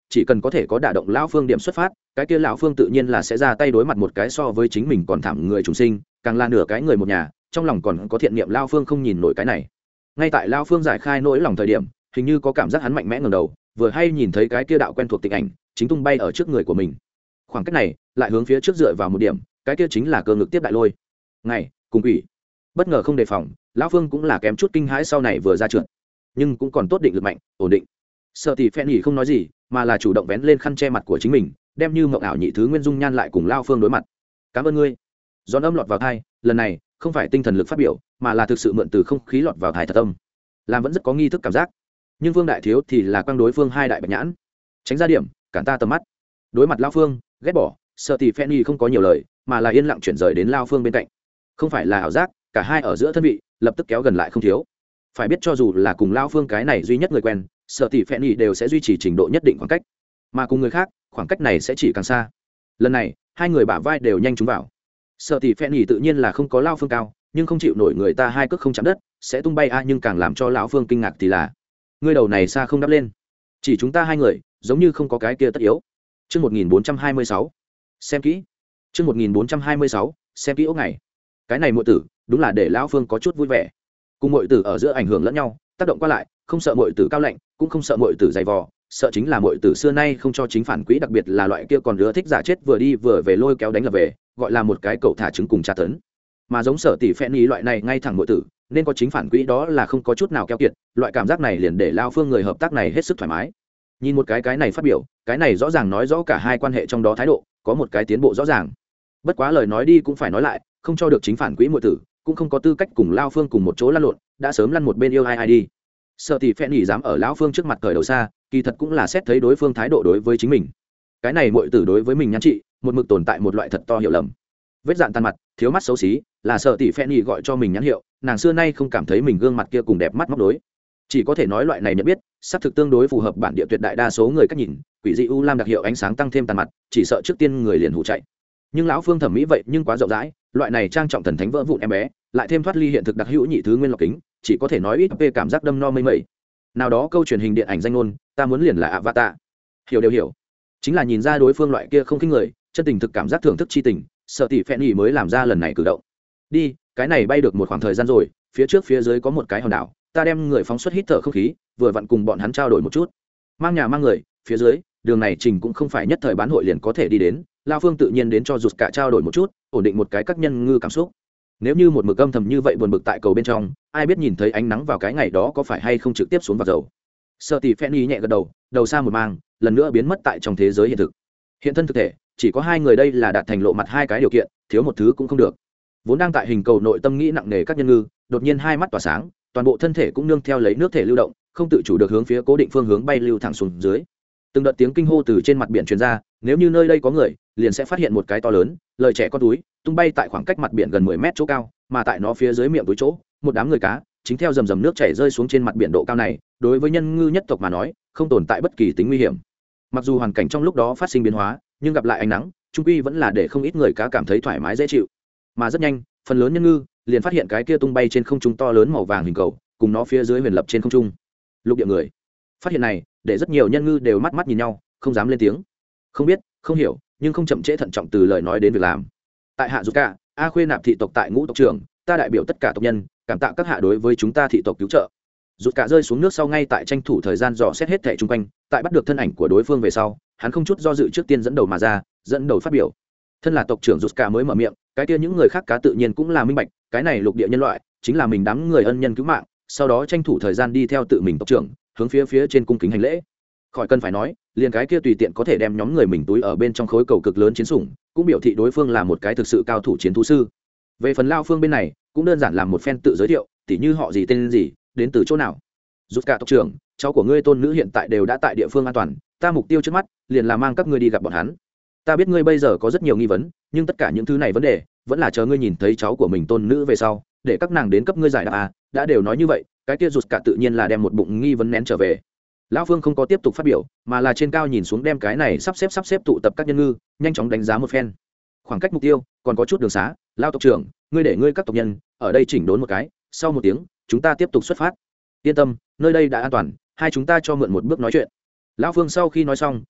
chỉ cần có thể có đả động lão phương điểm xuất phát, cái kia lão phương tự nhiên là sẽ ra tay đối mặt một cái so với chính mình còn thảm người trùng sinh, càng là nửa cái người một nhà, trong lòng còn có thiện niệm lão phương không nhìn nổi cái này. Ngay tại lão phương giải khai nỗi lòng thời điểm, hình như có cảm giác hắn mạnh mẽ ngẩng đầu, vừa hay nhìn thấy cái kia đạo quen thuộc tịch ảnh chính tung bay ở trước người của mình. Khoảng cách này lại hướng phía trước dựa vào một điểm, cái kia chính là cơ ngực tiếp đại lôi. Ngày cùng quỷ, bất ngờ không đề phòng, lão phương cũng là kém chút kinh hãi, sau này vừa ra trượt nhưng cũng còn tốt định lực mạnh ổn định. Sợ tỷ phen nhỉ không nói gì mà là chủ động vén lên khăn che mặt của chính mình, đem như mộng ảo nhị thứ nguyên dung nhan lại cùng lao phương đối mặt. Cảm ơn ngươi. Giòn âm lọt vào thai, lần này không phải tinh thần lực phát biểu mà là thực sự mượn từ không khí lọt vào thai thật âm, làm vẫn rất có nghi thức cảm giác. Nhưng Vương đại thiếu thì là quang đối phương hai đại bạch nhãn, tránh ra điểm cản ta tầm mắt. Đối mặt lao phương ghét bỏ, sợ tỷ phen nhỉ không có nhiều lời mà là yên lặng chuyển rời đến lao phương bên cạnh. Không phải là ảo giác, cả hai ở giữa thân vị lập tức kéo gần lại không thiếu. Phải biết cho dù là cùng lao phương cái này duy nhất người quen, sợ tỷ phen nhỉ đều sẽ duy trì trình độ nhất định khoảng cách, mà cùng người khác khoảng cách này sẽ chỉ càng xa. Lần này hai người bả vai đều nhanh trúng vào. Sợ tỷ phen nhỉ tự nhiên là không có lao phương cao, nhưng không chịu nổi người ta hai cước không chạm đất sẽ tung bay a. Nhưng càng làm cho lão phương kinh ngạc thì là ngươi đầu này xa không đắp lên, chỉ chúng ta hai người giống như không có cái kia tất yếu. Chương 1426 xem kỹ. Chương 1426 xem kỹ ốc này. Cái này muội tử đúng là để lão phương có chút vui vẻ. Cùng muội tử ở giữa ảnh hưởng lẫn nhau, tác động qua lại, không sợ muội tử cao lạnh, cũng không sợ muội tử dày vò, sợ chính là muội tử xưa nay không cho chính phản quỹ, đặc biệt là loại kia còn đứa thích giả chết vừa đi vừa về lôi kéo đánh là về, gọi là một cái cậu thả trứng cùng tra tấn. Mà giống Sở tỷ phen ý loại này ngay thẳng muội tử, nên có chính phản quỹ đó là không có chút nào keo kiệt, loại cảm giác này liền để lao phương người hợp tác này hết sức thoải mái. Nhìn một cái này phát biểu, cái này rõ ràng nói rõ cả hai quan hệ trong đó thái độ có một cái tiến bộ rõ ràng. Bất quá lời nói đi cũng phải nói lại, không cho được chính phản quỹ muội tử, cũng không có tư cách cùng lao phương cùng một chỗ lăn lộn, đã sớm lăn một bên yêu ai đi. Sợ tỷ phen nhỉ dám ở lão phương trước mặt cởi đầu xa, kỳ thật cũng là xét thấy đối phương thái độ đối với chính mình. Cái này muội tử đối với mình nhắn chị một mực tồn tại một loại thật to hiểu lầm. Vết dạn tàn mặt, thiếu mắt xấu xí, là sợ tỷ phen nhỉ gọi cho mình nhắn hiệu, nàng xưa nay không cảm thấy mình gương mặt kia cùng đẹp mắt móc đối, chỉ có thể nói loại này nhận biết xác thực tương đối phù hợp bản địa tuyệt đại đa số người cách nhìn. Quỷ dị u lam đặc hiệu ánh sáng tăng thêm tàn mặt, chỉ sợ trước tiên người liền hụ chạy. Nhưng lão phương thẩm mỹ vậy nhưng quá rộng rãi, loại này trang trọng thần thánh vỡ vụn em bé lại thêm thoát ly hiện thực đặc hữu nhị thứ nguyên lọc kính, chỉ có thể nói ít về cảm giác đâm no mây mẩy. Nào đó câu truyền hình điện ảnh danh ngôn, ta muốn liền là Avatar. Hiểu đều hiểu, chính là nhìn ra đối phương loại kia không khinh người, chân tình thực cảm giác thưởng thức chi tình, sợ tỷ phen nhỉ mới làm ra lần này cử động. Đi, cái này bay được một khoảng thời gian rồi, phía trước phía dưới có một cái hòn đảo, ta đem người phóng xuất hít thở không khí, vừa vặn cùng bọn hắn trao đổi một chút. Mang nhà mang người, phía dưới, đường này trình cũng không phải nhất thời bán hội liền có thể đi đến, lao phương tự nhiên đến cho rụt cả trao đổi một chút, ổn định một cái các nhân ngư cảm xúc. Nếu như một mực âm thầm như vậy buồn bực tại cầu bên trong, ai biết nhìn thấy ánh nắng vào cái ngày đó có phải hay không trực tiếp xuống vào dầu. Sợ tỷ phen nhỉ nhẹ gật đầu, đầu xa một mang, lần nữa biến mất tại trong thế giới hiện thực. Hiện thân thực thể chỉ có hai người, đây là đạt thành lộ mặt hai cái điều kiện, thiếu một thứ cũng không được. Vốn đang tại hình cầu nội tâm nghĩ nặng nề các nhân ngư, đột nhiên hai mắt tỏa sáng, toàn bộ thân thể cũng nương theo lấy nước thể lưu động, không tự chủ được hướng phía cố định phương hướng bay lưu thẳng xuống dưới. Từng đợt tiếng kinh hô từ trên mặt biển truyền ra, nếu như nơi đây có người, liền sẽ phát hiện một cái to lớn, lời trẻ con túi, tung bay tại khoảng cách mặt biển gần 10 mét chỗ cao, mà tại nó phía dưới miệng túi chỗ, một đám người cá, chính theo dầm dầm nước chảy rơi xuống trên mặt biển độ cao này, đối với nhân ngư nhất tộc mà nói, không tồn tại bất kỳ tính nguy hiểm. Mặc dù hoàn cảnh trong lúc đó phát sinh biến hóa, nhưng gặp lại ánh nắng, trung quy vẫn là để không ít người cá cảm thấy thoải mái dễ chịu. Mà rất nhanh, phần lớn nhân ngư liền phát hiện cái kia tung bay trên không trung to lớn màu vàng hình cầu, cùng nó phía dưới huyền lập trên không trung. Lục địa người. Phát hiện này, để rất nhiều nhân ngư đều mắt mắt nhìn nhau, không dám lên tiếng. Không biết, không hiểu, nhưng không chậm trễ thận trọng từ lời nói đến việc làm. Tại hạ rụt cả, a khuê nạp thị tộc tại ngũ tộc trưởng, ta đại biểu tất cả tộc nhân, cảm tạ các hạ đối với chúng ta thị tộc cứu trợ. Rụt cả rơi xuống nước sau ngay tại tranh thủ thời gian dò xét hết thảy chung quanh, tại bắt được thân ảnh của đối phương về sau, hắn không chút do dự trước tiên dẫn đầu mà ra, dẫn đầu phát biểu. Thân là tộc trưởng rụt cả mới mở miệng, cái kia những người khác cá tự nhiên cũng là minh bạch, cái này lục địa nhân loại chính là mình đám người ân nhân cứu mạng, sau đó tranh thủ thời gian đi theo tự mình tộc trưởng, hướng phía trên cung kính hành lễ. Khỏi cần phải nói, liền cái kia tùy tiện có thể đem nhóm người mình túi ở bên trong khối cầu cực lớn chiến sủng, cũng biểu thị đối phương là một cái thực sự cao thủ chiến thú sư. Về phần lao phương bên này, cũng đơn giản làm một phen tự giới thiệu, tỉ như họ gì tên gì, đến từ chỗ nào. Rút cả tộc trưởng, cháu của ngươi tôn nữ hiện tại đều đã tại địa phương an toàn, ta mục tiêu trước mắt liền là mang các ngươi đi gặp bọn hắn. Ta biết ngươi bây giờ có rất nhiều nghi vấn, nhưng tất cả những thứ này vấn đề vẫn là chờ ngươi nhìn thấy cháu của mình tôn nữ về sau, để các nàng đến cấp ngươi giải đáp à. Đã đều nói như vậy, cái kia rụt cả tự nhiên là đem một bụng nghi vấn nén trở về. Lão phương không có tiếp tục phát biểu, mà là trên cao nhìn xuống đem cái này sắp xếp tụ tập các nhân ngư nhanh chóng đánh giá một phen. Khoảng cách mục tiêu còn có chút đường xá, Lão tộc trưởng, ngươi để ngươi các tộc nhân ở đây chỉnh đốn một cái, sau một tiếng chúng ta tiếp tục xuất phát. Yên tâm, nơi đây đã an toàn, hai chúng ta cho mượn một bước nói chuyện. Lão phương sau khi nói xong,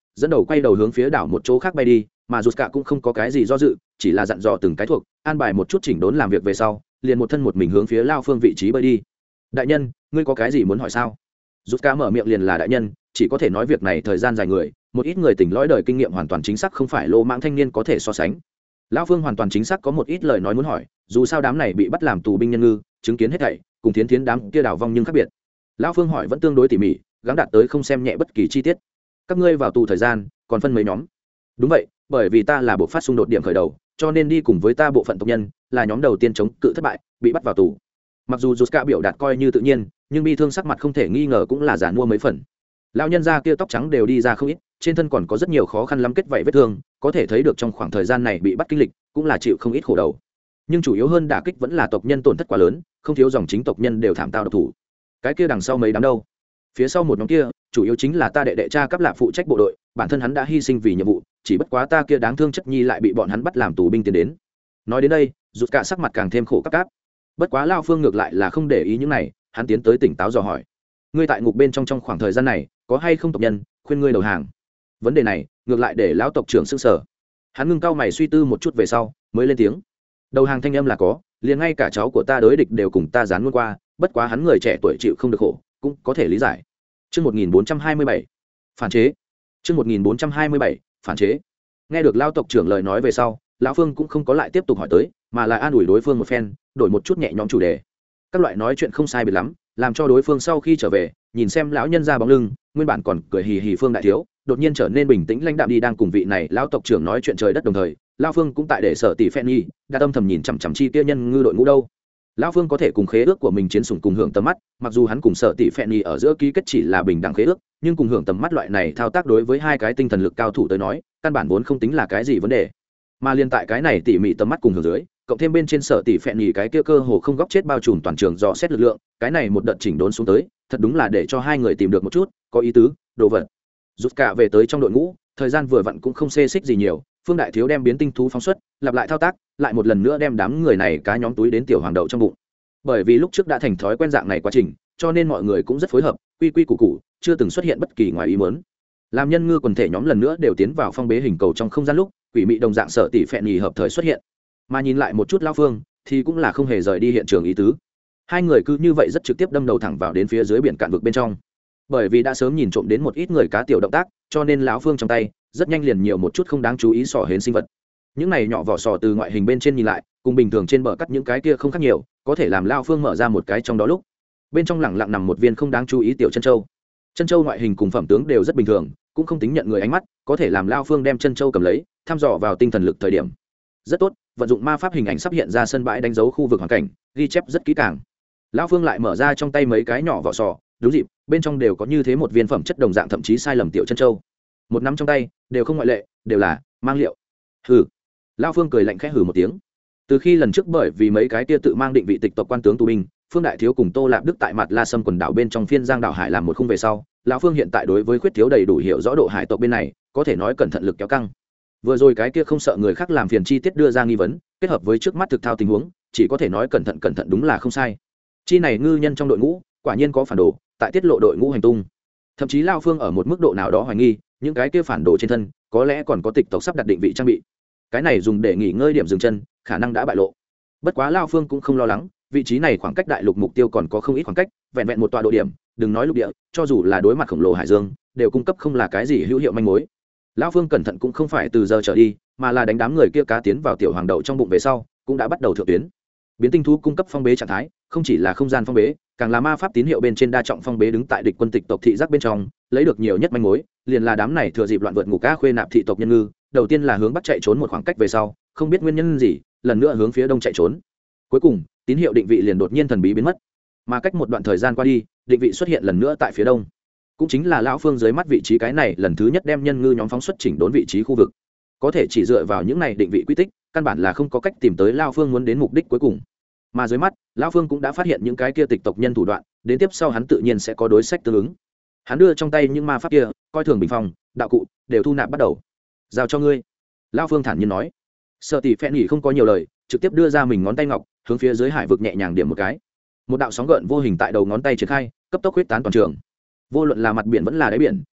dẫn đầu quay đầu hướng phía đảo một chỗ khác bay đi, mà rụt cả cũng không có cái gì do dự, chỉ là dặn dò từng cái thuộc, an bài một chút chỉnh đốn làm việc về sau, liền một thân một mình hướng phía Lao Phương vị trí bơi đi. Đại nhân, ngươi có cái gì muốn hỏi sao? Rụt cả mở miệng liền là đại nhân, chỉ có thể nói việc này thời gian dài người, một ít người tỉnh lõi đời kinh nghiệm hoàn toàn chính xác không phải lô mãng thanh niên có thể so sánh. Lão Phương hoàn toàn chính xác có một ít lời nói muốn hỏi, dù sao đám này bị bắt làm tù binh nhân ngư, chứng kiến hết thảy, cùng thiến thiến đám kia đảo vong nhưng khác biệt. Lão Phương hỏi vẫn tương đối tỉ mỉ, gắng đạt tới không xem nhẹ bất kỳ chi tiết. Các ngươi vào tù thời gian còn phân mấy nhóm? Đúng vậy, bởi vì ta là bộ phát xung đột điểm khởi đầu, cho nên đi cùng với ta bộ phận tộc nhân là nhóm đầu tiên chống cự thất bại, bị bắt vào tù. Mặc dù Juska biểu đạt coi như tự nhiên, nhưng bi thương sắc mặt không thể nghi ngờ cũng là giàn mua mấy phần. Lão nhân gia kia tóc trắng đều đi ra không ít, trên thân còn có rất nhiều khó khăn lắm kết vảy vết thương, có thể thấy được trong khoảng thời gian này bị bắt kinh lịch cũng là chịu không ít khổ đầu. Nhưng chủ yếu hơn đả kích vẫn là tộc nhân tổn thất quá lớn, không thiếu dòng chính tộc nhân đều thảm tao độc thủ. Cái kia đằng sau mấy đám đâu? Phía sau một nhóm kia chủ yếu chính là ta đệ đệ cha cấp lạp phụ trách bộ đội, bản thân hắn đã hy sinh vì nhiệm vụ, chỉ bất quá ta kia đáng thương chất nhi lại bị bọn hắn bắt làm tù binh tiến đến. Nói đến đây rụt cả sắc mặt càng thêm khổ cáp. Bất quá Lao Phương ngược lại là không để ý những này, hắn tiến tới tỉnh táo dò hỏi, ngươi tại ngục bên trong khoảng thời gian này có hay không tộc nhân khuyên ngươi đầu hàng? Vấn đề này ngược lại để lão tộc trưởng sững sờ. Hắn ngưng cao mày suy tư một chút về sau mới lên tiếng, đầu hàng thanh âm là có, liền ngay cả cháu của ta đối địch đều cùng ta dán luôn qua, bất quá hắn người trẻ tuổi chịu không được khổ cũng có thể lý giải. Chương 1427 phản chế. Chương 1427 phản chế. Nghe được lão tộc trưởng lời nói về sau, lão Phương cũng không có lại tiếp tục hỏi tới, mà là an ủi đối phương một phen, đổi một chút nhẹ nhõm chủ đề. Các loại nói chuyện không sai biệt lắm, làm cho đối phương sau khi trở về nhìn xem lão nhân ra bóng lưng, nguyên bản còn cười hì hì Phương đại thiếu đột nhiên trở nên bình tĩnh lãnh đạm đi, đang cùng vị này lão tộc trưởng nói chuyện trời đất đồng thời, lão Phương cũng tại để sở tỷ phen nhi đã âm thầm nhìn chằm chằm chi tiêu nhân ngư đội ngũ đâu. Lão Phương có thể cùng khế ước của mình chiến sủng cùng hưởng tầm mắt, mặc dù hắn cùng sở tỷ phen nhi ở giữa ký kết chỉ là bình đẳng khế ước, nhưng cùng hưởng tầm mắt loại này thao tác đối với hai cái tinh thần lực cao thủ tới nói căn bản vốn không tính là cái gì vấn đề. Mà liên tại cái này tỉ mỉ tầm mắt cùng hưởng dưới, cộng thêm bên trên sở tỷ phèn nhì cái kia cơ hồ không góc chết bao trùm toàn trường dò xét lực lượng, cái này một đợt chỉnh đốn xuống tới thật đúng là để cho hai người tìm được một chút có ý tứ đồ vật. Rút cả về tới trong đội ngũ, thời gian vừa vặn cũng không xê xích gì nhiều, Phương đại thiếu đem biến tinh thú phóng xuất, lặp lại thao tác, lại một lần nữa đem đám người này cá nhóm túi đến tiểu hoàng đậu trong bụng. Bởi vì lúc trước đã thành thói quen dạng này quá trình, cho nên mọi người cũng rất phối hợp, quy quy củ củ, chưa từng xuất hiện bất kỳ ngoài ý muốn. Làm nhân ngư quần thể nhóm lần nữa đều tiến vào phong bế hình cầu trong không gian lúc, quỷ mị đồng dạng sở tỷ phèn nhì hợp thời xuất hiện. Mà nhìn lại một chút Lão Phương thì cũng là không hề rời đi hiện trường ý tứ. Hai người cứ như vậy rất trực tiếp đâm đầu thẳng vào đến phía dưới biển cạn vực bên trong. Bởi vì đã sớm nhìn trộm đến một ít người cá tiểu động tác, cho nên lão Phương trong tay rất nhanh liền nhiều một chút không đáng chú ý sỏ hến sinh vật. Những này nhỏ vỏ sò từ ngoại hình bên trên nhìn lại cùng bình thường trên bờ cắt những cái kia không khác nhiều, có thể làm Lão Phương mở ra một cái trong đó lúc bên trong lẳng lặng nằm một viên không đáng chú ý tiểu chân châu. Chân châu ngoại hình cùng phẩm tướng đều rất bình thường, cũng không tính nhận người ánh mắt, có thể làm Lão Phương đem chân châu cầm lấy thăm dò vào tinh thần lực thời điểm rất tốt, vận dụng ma pháp hình ảnh sắp hiện ra sân bãi đánh dấu khu vực hoàn cảnh, ghi chép rất kỹ càng. Lão Phương lại mở ra trong tay mấy cái nhỏ vỏ sò, đúng dịp bên trong đều có như thế một viên phẩm chất đồng dạng thậm chí sai lầm tiểu chân châu, một nắm trong tay đều không ngoại lệ, đều là mang liệu. Hừ. Lão Phương cười lạnh khẽ hừ một tiếng. Từ khi lần trước bởi vì mấy cái kia tự mang định vị tịch tộc quan tướng tù binh, Phương đại thiếu cùng Tô Lạp Đức tại mặt La Sâm quần đảo bên trong phiên giang đảo hải làm một khung về sau, lão Phương hiện tại đối với khuyết thiếu đầy đủ hiểu rõ độ hải tộc bên này, có thể nói cẩn thận lực kéo căng. Vừa rồi cái kia không sợ người khác làm phiền chi tiết đưa ra nghi vấn, kết hợp với trước mắt thực thao tình huống, chỉ có thể nói cẩn thận đúng là không sai. Chi này ngư nhân trong đội ngũ quả nhiên có phản đồ, tại tiết lộ đội ngũ hành tung. Thậm chí Lao Phương ở một mức độ nào đó hoài nghi những cái kia phản đồ trên thân có lẽ còn có tịch tộc sắp đặt định vị trang bị, cái này dùng để nghỉ ngơi điểm dừng chân khả năng đã bại lộ. Bất quá Lao Phương cũng không lo lắng, vị trí này khoảng cách đại lục mục tiêu còn có không ít khoảng cách, vẹn vẹn một tọa độ điểm, đừng nói lục địa, cho dù là đối mặt khổng lồ hải dương đều cung cấp không là cái gì hữu hiệu manh mối. Lão Phương cẩn thận cũng không phải từ giờ trở đi, mà là đánh đám người kia cá tiến vào tiểu hoàng đậu trong bụng về sau cũng đã bắt đầu thượng tuyến. Biến tinh thú cung cấp phong bế trạng thái, không chỉ là không gian phong bế, càng là ma pháp tín hiệu bên trên đa trọng phong bế đứng tại địch quân tịch tộc thị giác bên trong, lấy được nhiều nhất manh mối, liền là đám này thừa dịp loạn vượt ngục cá khuê nạp thị tộc nhân ngư, đầu tiên là hướng bắc chạy trốn một khoảng cách về sau, không biết nguyên nhân gì, lần nữa hướng phía đông chạy trốn. Cuối cùng, tín hiệu định vị liền đột nhiên thần bí biến mất. Mà cách một đoạn thời gian qua đi, định vị xuất hiện lần nữa tại phía đông. Cũng chính là lão Phương dưới mắt vị trí cái này lần thứ nhất đem nhân ngư nhóm phóng xuất chỉnh đốn vị trí khu vực. Có thể chỉ dựa vào những này định vị quy tích, căn bản là không có cách tìm tới lão Phương muốn đến mục đích cuối cùng. Mà dưới mắt, lão Phương cũng đã phát hiện những cái kia tịch tộc nhân thủ đoạn, đến tiếp sau hắn tự nhiên sẽ có đối sách tương ứng. Hắn đưa trong tay những ma pháp kia, coi thường bình phong, đạo cụ đều thu nạp bắt đầu. Giao cho ngươi, lão Phương thản nhiên nói. Sợ tỷ phèn nhỉ không có nhiều lời, trực tiếp đưa ra mình ngón tay ngọc, hướng phía dưới hải vực nhẹ nhàng điểm một cái. Một đạo sóng gợn vô hình tại đầu ngón tay triển khai, cấp tốc huyết tán toàn trường. Vô luận là mặt biển vẫn là đáy biển,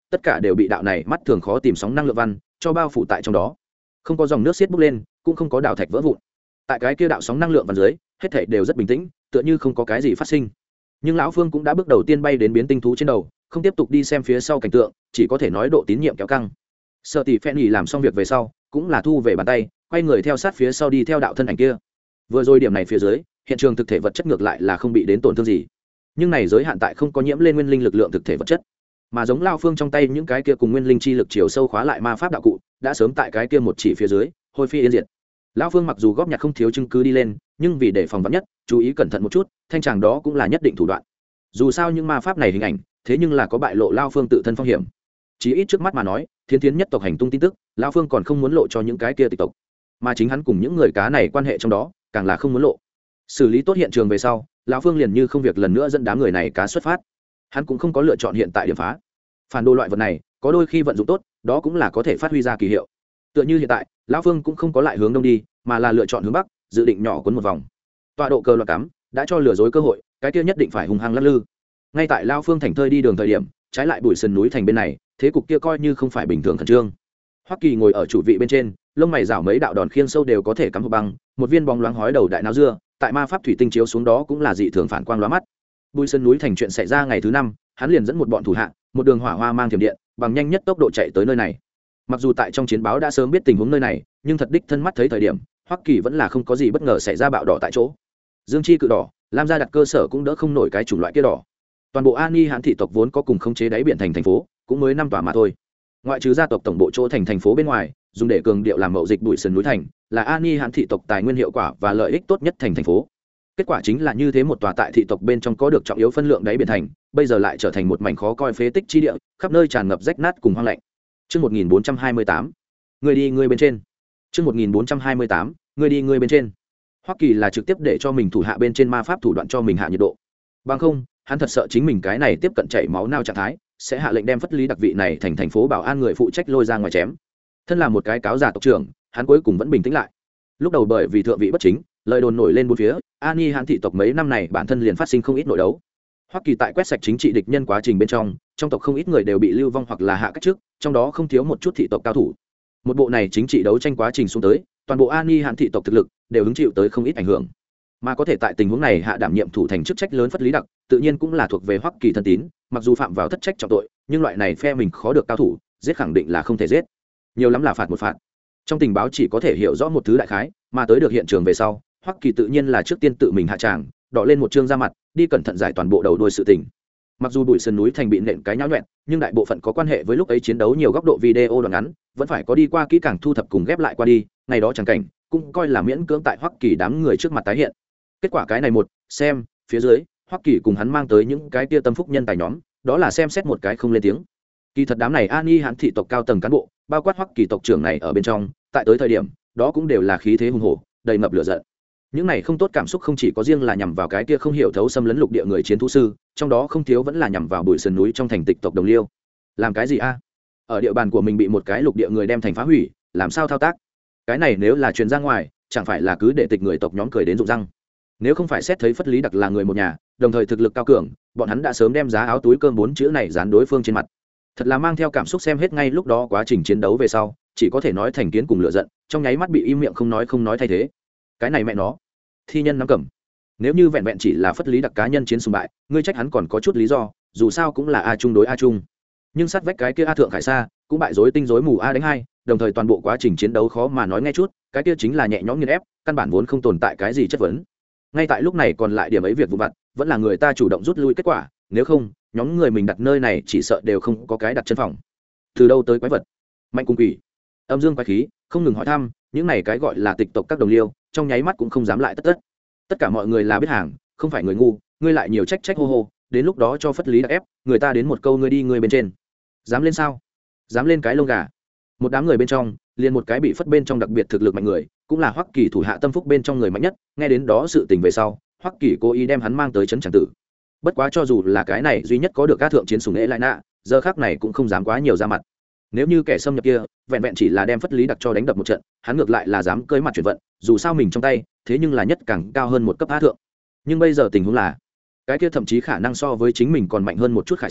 tất cả đều bị đạo này mắt thường khó tìm sóng năng lượng văn cho bao phủ tại trong đó, không có dòng nước xiết bốc lên, cũng không có đảo thạch vỡ vụn. Tại cái kia đạo sóng năng lượng văn dưới, hết thảy đều rất bình tĩnh, tựa như không có cái gì phát sinh. Nhưng lão Phương cũng đã bước đầu tiên bay đến biến tinh thú trên đầu, không tiếp tục đi xem phía sau cảnh tượng, chỉ có thể nói độ tín nhiệm kéo căng. Sở Tỷ Phen nghỉ làm xong việc về sau, cũng là thu về bàn tay, quay người theo sát phía sau đi theo đạo thân ảnh kia. Vừa rồi điểm này phía dưới, hiện trường thực thể vật chất ngược lại là không bị đến tổn thương gì, nhưng này giới hạn tại không có nhiễm lên nguyên linh lực lượng thực thể vật chất, mà giống Lão Phương trong tay những cái kia cùng nguyên linh chi lực chiều sâu khóa lại ma pháp đạo cụ, đã sớm tại cái kia một chỉ phía dưới, hôi phi yên diệt. Lão Phương mặc dù góp nhặt không thiếu chứng cứ đi lên, nhưng vì để phòng vắn nhất, chú ý cẩn thận một chút, thanh tràng đó cũng là nhất định thủ đoạn. Dù sao những ma pháp này hình ảnh, thế nhưng là có bại lộ Lão Phương tự thân phong hiểm. Chí ít trước mắt mà nói, Thiến Thiến nhất tộc hành tung tin tức, Lão Phương còn không muốn lộ cho những cái kia tịch tộc, mà chính hắn cùng những người cá này quan hệ trong đó, càng là không muốn lộ. Xử lý tốt hiện trường về sau, Lão Phương liền như không việc lần nữa dẫn đám người này cá xuất phát. Hắn cũng không có lựa chọn hiện tại điểm phá. Phản đồ loại vật này, có đôi khi vận dụng tốt, đó cũng là có thể phát huy ra kỳ hiệu. Tựa như hiện tại, Lão Phương cũng không có lại hướng đông đi, mà là lựa chọn hướng bắc, dự định nhỏ cuốn một vòng. Tọa độ cờ loạt cắm, đã cho lừa dối cơ hội, cái kia nhất định phải hung hăng lắc lư. Ngay tại Lão Phương thành thơi đi đường thời điểm, trái lại bụi sườn núi thành bên này, thế cục kia coi như không phải bình thường khẩn trương. Hoắc Kỳ ngồi ở chủ vị bên trên, lông mày rảo mấy đạo đòn khiên sâu đều có thể cắm hộp băng, một viên bóng loáng hói đầu đại náo dưa, tại ma pháp thủy tinh chiếu xuống đó cũng là dị thường phản quang lóa mắt. Bụi sườn núi thành chuyện xảy ra ngày thứ 5, hắn liền dẫn một bọn thủ hạ, một đường hỏa hoa mang thiểm điện, bằng nhanh nhất tốc độ chạy tới nơi này. Mặc dù tại trong chiến báo đã sớm biết tình huống nơi này, nhưng thật đích thân mắt thấy thời điểm, Hoắc Kỳ vẫn là không có gì bất ngờ xảy ra bạo đỏ tại chỗ. Dương chi cự đỏ, Lam gia đặt cơ sở cũng đỡ không nổi cái chủng loại kia đỏ. Toàn bộ An Ni Hán thị tộc vốn có cùng khống chế đáy biển thành phố, cũng mới 5 tòa mà thôi. Ngoại trừ gia tộc tổng bộ chỗ thành phố bên ngoài, dùng để cường điệu làm mậu dịch bụi sườn núi thành, là An Ni Hán thị tộc tài nguyên hiệu quả và lợi ích tốt nhất thành phố. Kết quả chính là như thế, một tòa tại thị tộc bên trong có được trọng yếu phân lượng đáy biển thành, bây giờ lại trở thành một mảnh khó coi phế tích chi địa, khắp nơi tràn ngập rách nát cùng hoang lạnh. Chương 1428, người đi người bên trên. Chương 1428, người đi người bên trên. Hoắc Kỳ là trực tiếp để cho mình thủ hạ bên trên ma pháp thủ đoạn cho mình hạ nhiệt độ. Bằng không, hắn thật sợ chính mình cái này tiếp cận chảy máu nao trạng thái, sẽ hạ lệnh đem Phất Lý đặc vị này thành phố bảo an người phụ trách lôi ra ngoài chém. Thân là một cái cáo giả tộc trưởng, hắn cuối cùng vẫn bình tĩnh lại. Lúc đầu bởi vì thượng vị bất chính, lời đồn nổi lên bốn phía, An Nhi Hán thị tộc mấy năm này bản thân liền phát sinh không ít nội đấu. Hoắc Kỳ tại quét sạch chính trị địch nhân quá trình bên trong tộc không ít người đều bị lưu vong hoặc là hạ cách trước, trong đó không thiếu một chút thị tộc cao thủ. Một bộ này chính trị đấu tranh quá trình xuống tới, toàn bộ An Nhi Hán thị tộc thực lực đều hứng chịu tới không ít ảnh hưởng. Mà có thể tại tình huống này hạ đảm nhiệm thủ thành chức trách lớn Phất Lý đặc, tự nhiên cũng là thuộc về Hoắc Kỳ thân tín, mặc dù phạm vào thất trách trọng tội, nhưng loại này phe mình khó được cao thủ, giết khẳng định là không thể giết. Nhiều lắm là phạt một phạt. Trong tình báo chỉ có thể hiểu rõ một thứ đại khái, mà tới được hiện trường về sau, Hoắc Kỳ tự nhiên là trước tiên tự mình hạ tràng, đỏ lên một trương da mặt, đi cẩn thận giải toàn bộ đầu đuôi sự tình. Mặc dù bụi sườn núi thành bị nện cái nhão nhoẹn, nhưng đại bộ phận có quan hệ với lúc ấy chiến đấu nhiều góc độ video đoạn ngắn, vẫn phải có đi qua kỹ càng thu thập cùng ghép lại qua đi, ngày đó chẳng cảnh, cũng coi là miễn cưỡng tại Hoắc Kỳ đám người trước mặt tái hiện. Kết quả cái này một, xem, phía dưới, Hoắc Kỳ cùng hắn mang tới những cái tia tâm phúc nhân tài nhóm, đó là xem xét một cái không lên tiếng. Kỳ thật đám này An Nhi Hán thị tộc cao tầng cán bộ, bao quát Hoắc Kỳ tộc trưởng này ở bên trong, tại tới thời điểm, đó cũng đều là khí thế hùng hổ, đầy ngập lửa giận. Những này không tốt cảm xúc không chỉ có riêng là nhằm vào cái kia không hiểu thấu xâm lấn lục địa người chiến thú sư, trong đó không thiếu vẫn là nhằm vào bụi sườn núi trong thành tịch tộc Đồng Liêu. Làm cái gì a? Ở địa bàn của mình bị một cái lục địa người đem thành phá hủy, làm sao thao tác? Cái này nếu là truyền ra ngoài, chẳng phải là cứ để tịch người tộc nhóm cười đến rụng răng. Nếu không phải xét thấy Phất Lý đặc là người một nhà, đồng thời thực lực cao cường, bọn hắn đã sớm đem giá áo túi cơm 4 chữ này dán đối phương trên mặt. Thật là mang theo cảm xúc xem hết ngay lúc đó quá trình chiến đấu về sau, chỉ có thể nói thành kiến cùng lửa giận, trong nháy mắt bị im miệng không nói thay thế. Cái này mẹ nó, thi nhân nắm cầm. Nếu như vẹn vẹn chỉ là Phất Lý đặc cá nhân chiến sùng bại, ngươi trách hắn còn có chút lý do, dù sao cũng là A Trung đối A Trung. Nhưng sát vách cái kia A Thượng Khải Sa, cũng bại rối tinh rối mù A đánh hai, đồng thời toàn bộ quá trình chiến đấu khó mà nói nghe chút, cái kia chính là nhẹ nhõm nghiền ép, căn bản vốn không tồn tại cái gì chất vấn. Ngay tại lúc này còn lại điểm ấy việc vụ vặt, vẫn là người ta chủ động rút lui kết quả, nếu không, nhóm người mình đặt nơi này chỉ sợ đều không có cái đặt chân phòng. Từ đâu tới quái vật? Mạnh cung quỷ, âm dương quái khí, không ngừng hỏi thăm, những này cái gọi là tịch tộc các đồng liêu, trong nháy mắt cũng không dám lại tất cả mọi người là biết hàng, không phải người ngu, ngươi lại nhiều trách hô hô, đến lúc đó cho Phất Lý đặc ép, người ta đến một câu ngươi đi ngươi bên trên. Dám lên sao? Dám lên cái lông gà. Một đám người bên trong, liền một cái bị Phất bên trong đặc biệt thực lực mạnh người, cũng là Hoắc Kỳ thủ hạ tâm phúc bên trong người mạnh nhất, nghe đến đó sự tình về sau, Hoắc Kỳ cố ý đem hắn mang tới trấn tràng tử. Bất quá cho dù là cái này duy nhất có được các thượng chiến sủng lễ lại nạ, giờ khắc này cũng không dám quá nhiều ra mặt. Nếu như kẻ xâm nhập kia, vẹn vẹn chỉ là đem Phất Lý đặc cho đánh đập một trận, hắn ngược lại là dám cưỡi mặt chuyển vận, dù sao mình trong tay, thế nhưng là nhất càng cao hơn một cấp á thượng. Nhưng bây giờ tình huống là, cái kia thậm chí khả năng so với chính mình còn mạnh hơn một chút Khải Sa,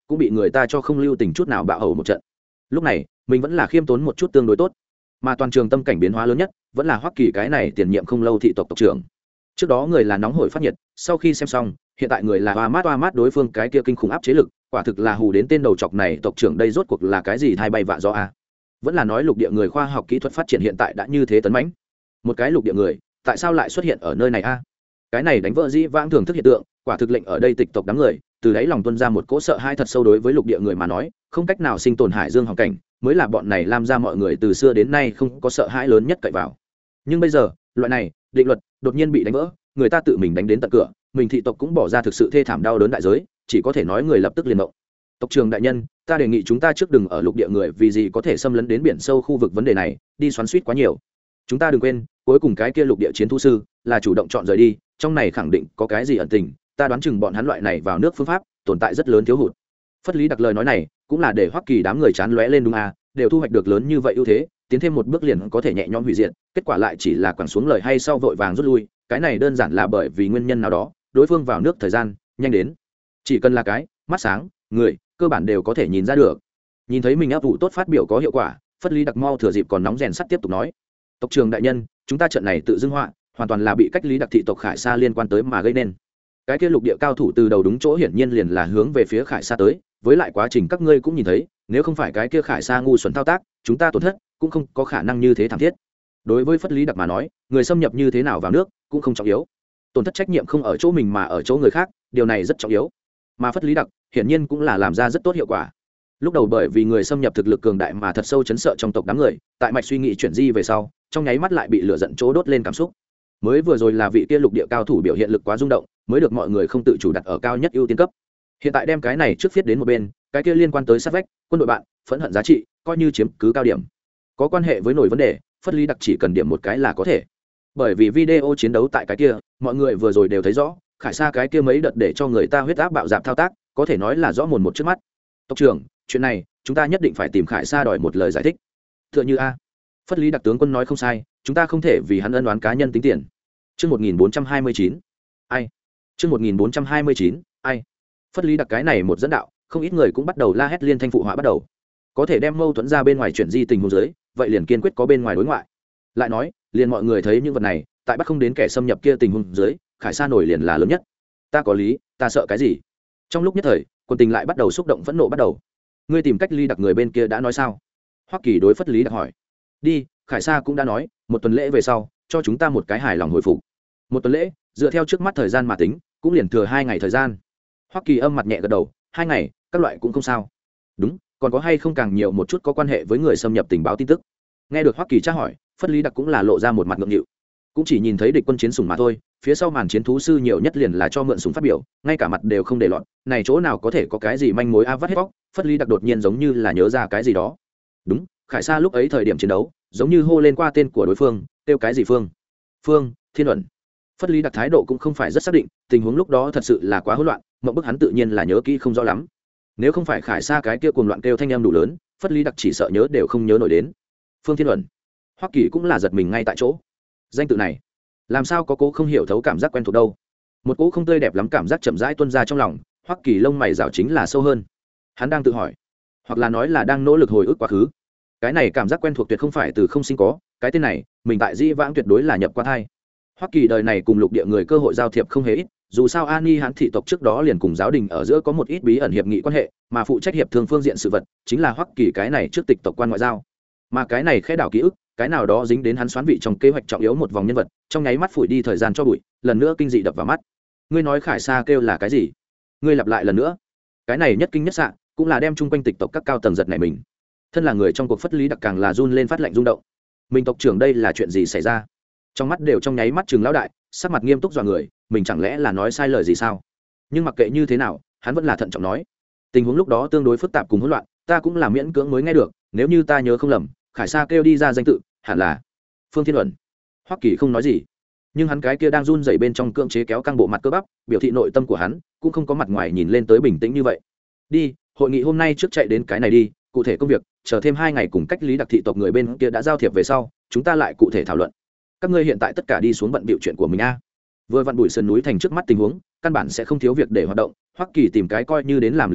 cũng bị người ta cho không lưu tình chút nào bạo hầu một trận. Lúc này mình vẫn là khiêm tốn một chút tương đối tốt, mà toàn trường tâm cảnh biến hóa lớn nhất vẫn là Hoắc Kỳ cái này tiền nhiệm không lâu thị tộc tộc trưởng. Trước đó người là nóng hổi phát nhiệt, sau khi xem xong hiện tại người là hoa mát đối phương cái kia kinh khủng áp chế lực, quả thực là hù đến tên đầu chọc này tộc trưởng đây rốt cuộc là cái gì thay bay vạ gió a. Vẫn là nói lục địa người khoa học kỹ thuật phát triển hiện tại đã như thế tấn mãnh, một cái lục địa người tại sao lại xuất hiện ở nơi này a? Cái này đánh vỡ dĩ vãng thường thức hiện tượng, quả thực lệnh ở đây tịch tộc đám người từ đáy lòng tuân ra một cỗ sợ hãi thật sâu. Đối với lục địa người mà nói, không cách nào sinh tồn hải dương hoàn cảnh mới là bọn này làm ra mọi người từ xưa đến nay không có sợ hãi lớn nhất cậy vào. Nhưng bây giờ loại này định luật đột nhiên bị đánh vỡ, người ta tự mình đánh đến tận cửa, mình thị tộc cũng bỏ ra thực sự thê thảm đau đớn đại giới, chỉ có thể nói người lập tức liền mộng. Tộc trưởng đại nhân, ta đề nghị chúng ta trước đừng ở lục địa người vì gì có thể xâm lấn đến biển sâu khu vực vấn đề này đi xoắn suýt quá nhiều. Chúng ta đừng quên, cuối cùng cái kia lục địa chiến thú sư là chủ động chọn rời đi, trong này khẳng định có cái gì ẩn tình, ta đoán chừng bọn hắn loại này vào nước phương pháp tồn tại rất lớn thiếu hụt. Phất Lý Đặc lời nói này cũng là để Hoắc Kỳ đám người chán lóe lên đúng à, đều thu hoạch được lớn như vậy ưu thế, tiến thêm một bước liền có thể nhẹ nhõm hủy diệt, kết quả lại chỉ là quẳng xuống lời hay sau vội vàng rút lui, cái này đơn giản là bởi vì nguyên nhân nào đó, đối phương vào nước thời gian nhanh đến, chỉ cần là cái mắt sáng người cơ bản đều có thể nhìn ra được. Nhìn thấy mình áp vụ tốt phát biểu có hiệu quả, Phất Lý Đặc mau thừa dịp còn nóng rèn sắt tiếp tục nói: tộc trưởng đại nhân, chúng ta trận này tự dưng họa hoàn toàn là bị cách Lý Đặc thị tộc Khải Sa liên quan tới mà gây nên. Cái kia lục địa cao thủ từ đầu đúng chỗ hiển nhiên liền là hướng về phía Khải Sa tới, với lại quá trình các ngươi cũng nhìn thấy, nếu không phải cái kia Khải Sa ngu xuẩn thao tác, chúng ta tổn thất cũng không có khả năng như thế thảm thiết. Đối với Phất Lý Đặc mà nói, người xâm nhập như thế nào vào nước cũng không trọng yếu, tổn thất trách nhiệm không ở chỗ mình mà ở chỗ người khác, điều này rất trọng yếu. Mà Phất Lý Đặc hiển nhiên cũng là làm ra rất tốt hiệu quả. Lúc đầu bởi vì người xâm nhập thực lực cường đại mà thật sâu chấn sợ trong tộc đám người, tại mạch suy nghĩ chuyển di về sau, trong nháy mắt lại bị lửa giận chỗ đốt lên cảm xúc. Mới vừa rồi là vị kia lục địa cao thủ biểu hiện lực quá rung động, mới được mọi người không tự chủ đặt ở cao nhất ưu tiên cấp. Hiện tại đem cái này trước viết đến một bên, cái kia liên quan tới sát vách quân đội bạn phẫn hận giá trị coi như chiếm cứ cao điểm. Có quan hệ với nổi vấn đề, Phất Lý Đặc chỉ cần điểm một cái là có thể. Bởi vì video chiến đấu tại cái kia, mọi người vừa rồi đều thấy rõ, Khải Sa cái kia mấy đợt để cho người ta huyết áp bạo dạn thao tác, có thể nói là rõ mồn một trước mắt. Tộc trưởng, chuyện này chúng ta nhất định phải tìm Khải Sa đòi một lời giải thích. Tựa như a, Phất Lý Đặc tướng quân nói không sai, chúng ta không thể vì hắn ân oán cá nhân tính tiền. Chương 1429. Ai? Chương 1429. Ai? Phất Lý Đặc cái này một dẫn đạo, không ít người cũng bắt đầu la hét liên thanh phụ họa bắt đầu. Có thể đem mâu thuẫn ra bên ngoài chuyển di tình huống dưới, vậy liền kiên quyết có bên ngoài đối ngoại. Lại nói, liền mọi người thấy những vật này, tại bắt không đến kẻ xâm nhập kia tình huống dưới, Khải Sa nổi liền là lớn nhất. Ta có lý, ta sợ cái gì? Trong lúc nhất thời, quân tình lại bắt đầu xúc động phẫn nộ bắt đầu. Ngươi tìm cách Lý Đặc người bên kia đã nói sao? Hoắc Kỳ đối Phất Lý Đặc hỏi. Đi, Khải Sa cũng đã nói, một tuần lễ về sau, cho chúng ta một cái hài lòng hồi phục. Một tuần lễ, dựa theo trước mắt thời gian mà tính, cũng liền thừa 2 ngày thời gian. Hoắc Kỳ âm mặt nhẹ gật đầu, 2 ngày, các loại cũng không sao. Đúng, còn có hay không càng nhiều một chút có quan hệ với người xâm nhập tình báo tin tức. Nghe được Hoắc Kỳ tra hỏi, Phất Lý Đặc cũng là lộ ra một mặt ngượng nghịu. Cũng chỉ nhìn thấy địch quân chiến sủng mà thôi, phía sau màn chiến thú sư nhiều nhất liền là cho mượn súng phát biểu, ngay cả mặt đều không để lọt, này chỗ nào có thể có cái gì manh mối a vắt hết bóc. Phất Lý Đặc đột nhiên giống như là nhớ ra cái gì đó. Đúng, Khải Sa lúc ấy thời điểm chiến đấu, giống như hô lên qua tên của đối phương, kêu cái gì Phương Thiên Luận. Phất Lý Đặc thái độ cũng không phải rất xác định, tình huống lúc đó thật sự là quá hỗn loạn, mộng bức hắn tự nhiên là nhớ kỹ không rõ lắm. Nếu không phải Khải Sa cái kia cuồng loạn kêu thanh em đủ lớn, Phất Lý Đặc chỉ sợ nhớ đều không nhớ nổi đến. Phương Thiên Luận. Hoắc Kỳ cũng là giật mình ngay tại chỗ. Danh tự này, làm sao có cố không hiểu thấu cảm giác quen thuộc đâu. Một cố không tươi đẹp lắm cảm giác chậm rãi tuôn ra trong lòng, Hoắc Kỳ lông mày rảo chính là sâu hơn. Hắn đang tự hỏi, hoặc là nói là đang nỗ lực hồi ức quá khứ. Cái này cảm giác quen thuộc tuyệt không phải từ không sinh có, cái tên này, mình tại Dĩ Vãng tuyệt đối là nhập qua thai. Hoắc Kỳ đời này cùng lục địa người cơ hội giao thiệp không hề ít, dù sao Ani Hán thị tộc trước đó liền cùng giáo đình ở giữa có một ít bí ẩn hiệp nghị quan hệ, mà phụ trách hiệp thương phương diện sự vật chính là Hoắc Kỳ cái này trước tịch tộc quan ngoại giao. Mà cái này khẽ đảo ký ức, cái nào đó dính đến hắn xoán vị trong kế hoạch trọng yếu một vòng nhân vật, trong nháy mắt phủi đi thời gian cho bụi, lần nữa kinh dị đập vào mắt. Ngươi nói Khải Sa kêu là cái gì? Ngươi lặp lại lần nữa. Cái này nhất kinh nhất sạ, cũng là đem chung quanh tịch tộc các cao tầng giật này mình. Thân là người trong cuộc Phất Lý Đặc càng là run lên phát lạnh rung động. Mình tộc trưởng đây là chuyện gì xảy ra? Trong mắt đều trong nháy mắt trừng lão đại, sắc mặt nghiêm túc dọa người, mình chẳng lẽ là nói sai lời gì sao? Nhưng mặc kệ như thế nào, hắn vẫn là thận trọng nói. Tình huống lúc đó tương đối phức tạp cùng hỗn loạn, ta cũng là miễn cưỡng mới nghe được, nếu như ta nhớ không lầm, Khải Sa kêu đi ra danh tự, hẳn là Phương Thiên Luận. Hoắc Kỳ không nói gì, nhưng hắn cái kia đang run rẩy bên trong cưỡng chế kéo căng bộ mặt cơ bắp, biểu thị nội tâm của hắn cũng không có mặt ngoài nhìn lên tới bình tĩnh như vậy. Đi, hội nghị hôm nay trước chạy đến cái này đi, cụ thể công việc chờ thêm 2 ngày cùng cách Lý Đặc thị tộc người bên kia đã giao thiệp về sau, chúng ta lại cụ thể thảo luận. Các ngươi hiện tại tất cả đi xuống bận bịu chuyện của mình a. Vừa vặn bụi sườn núi thành trước mắt tình huống, căn bản sẽ không thiếu việc để hoạt động. Hoắc Kỳ tìm cái coi như đến làm lý do,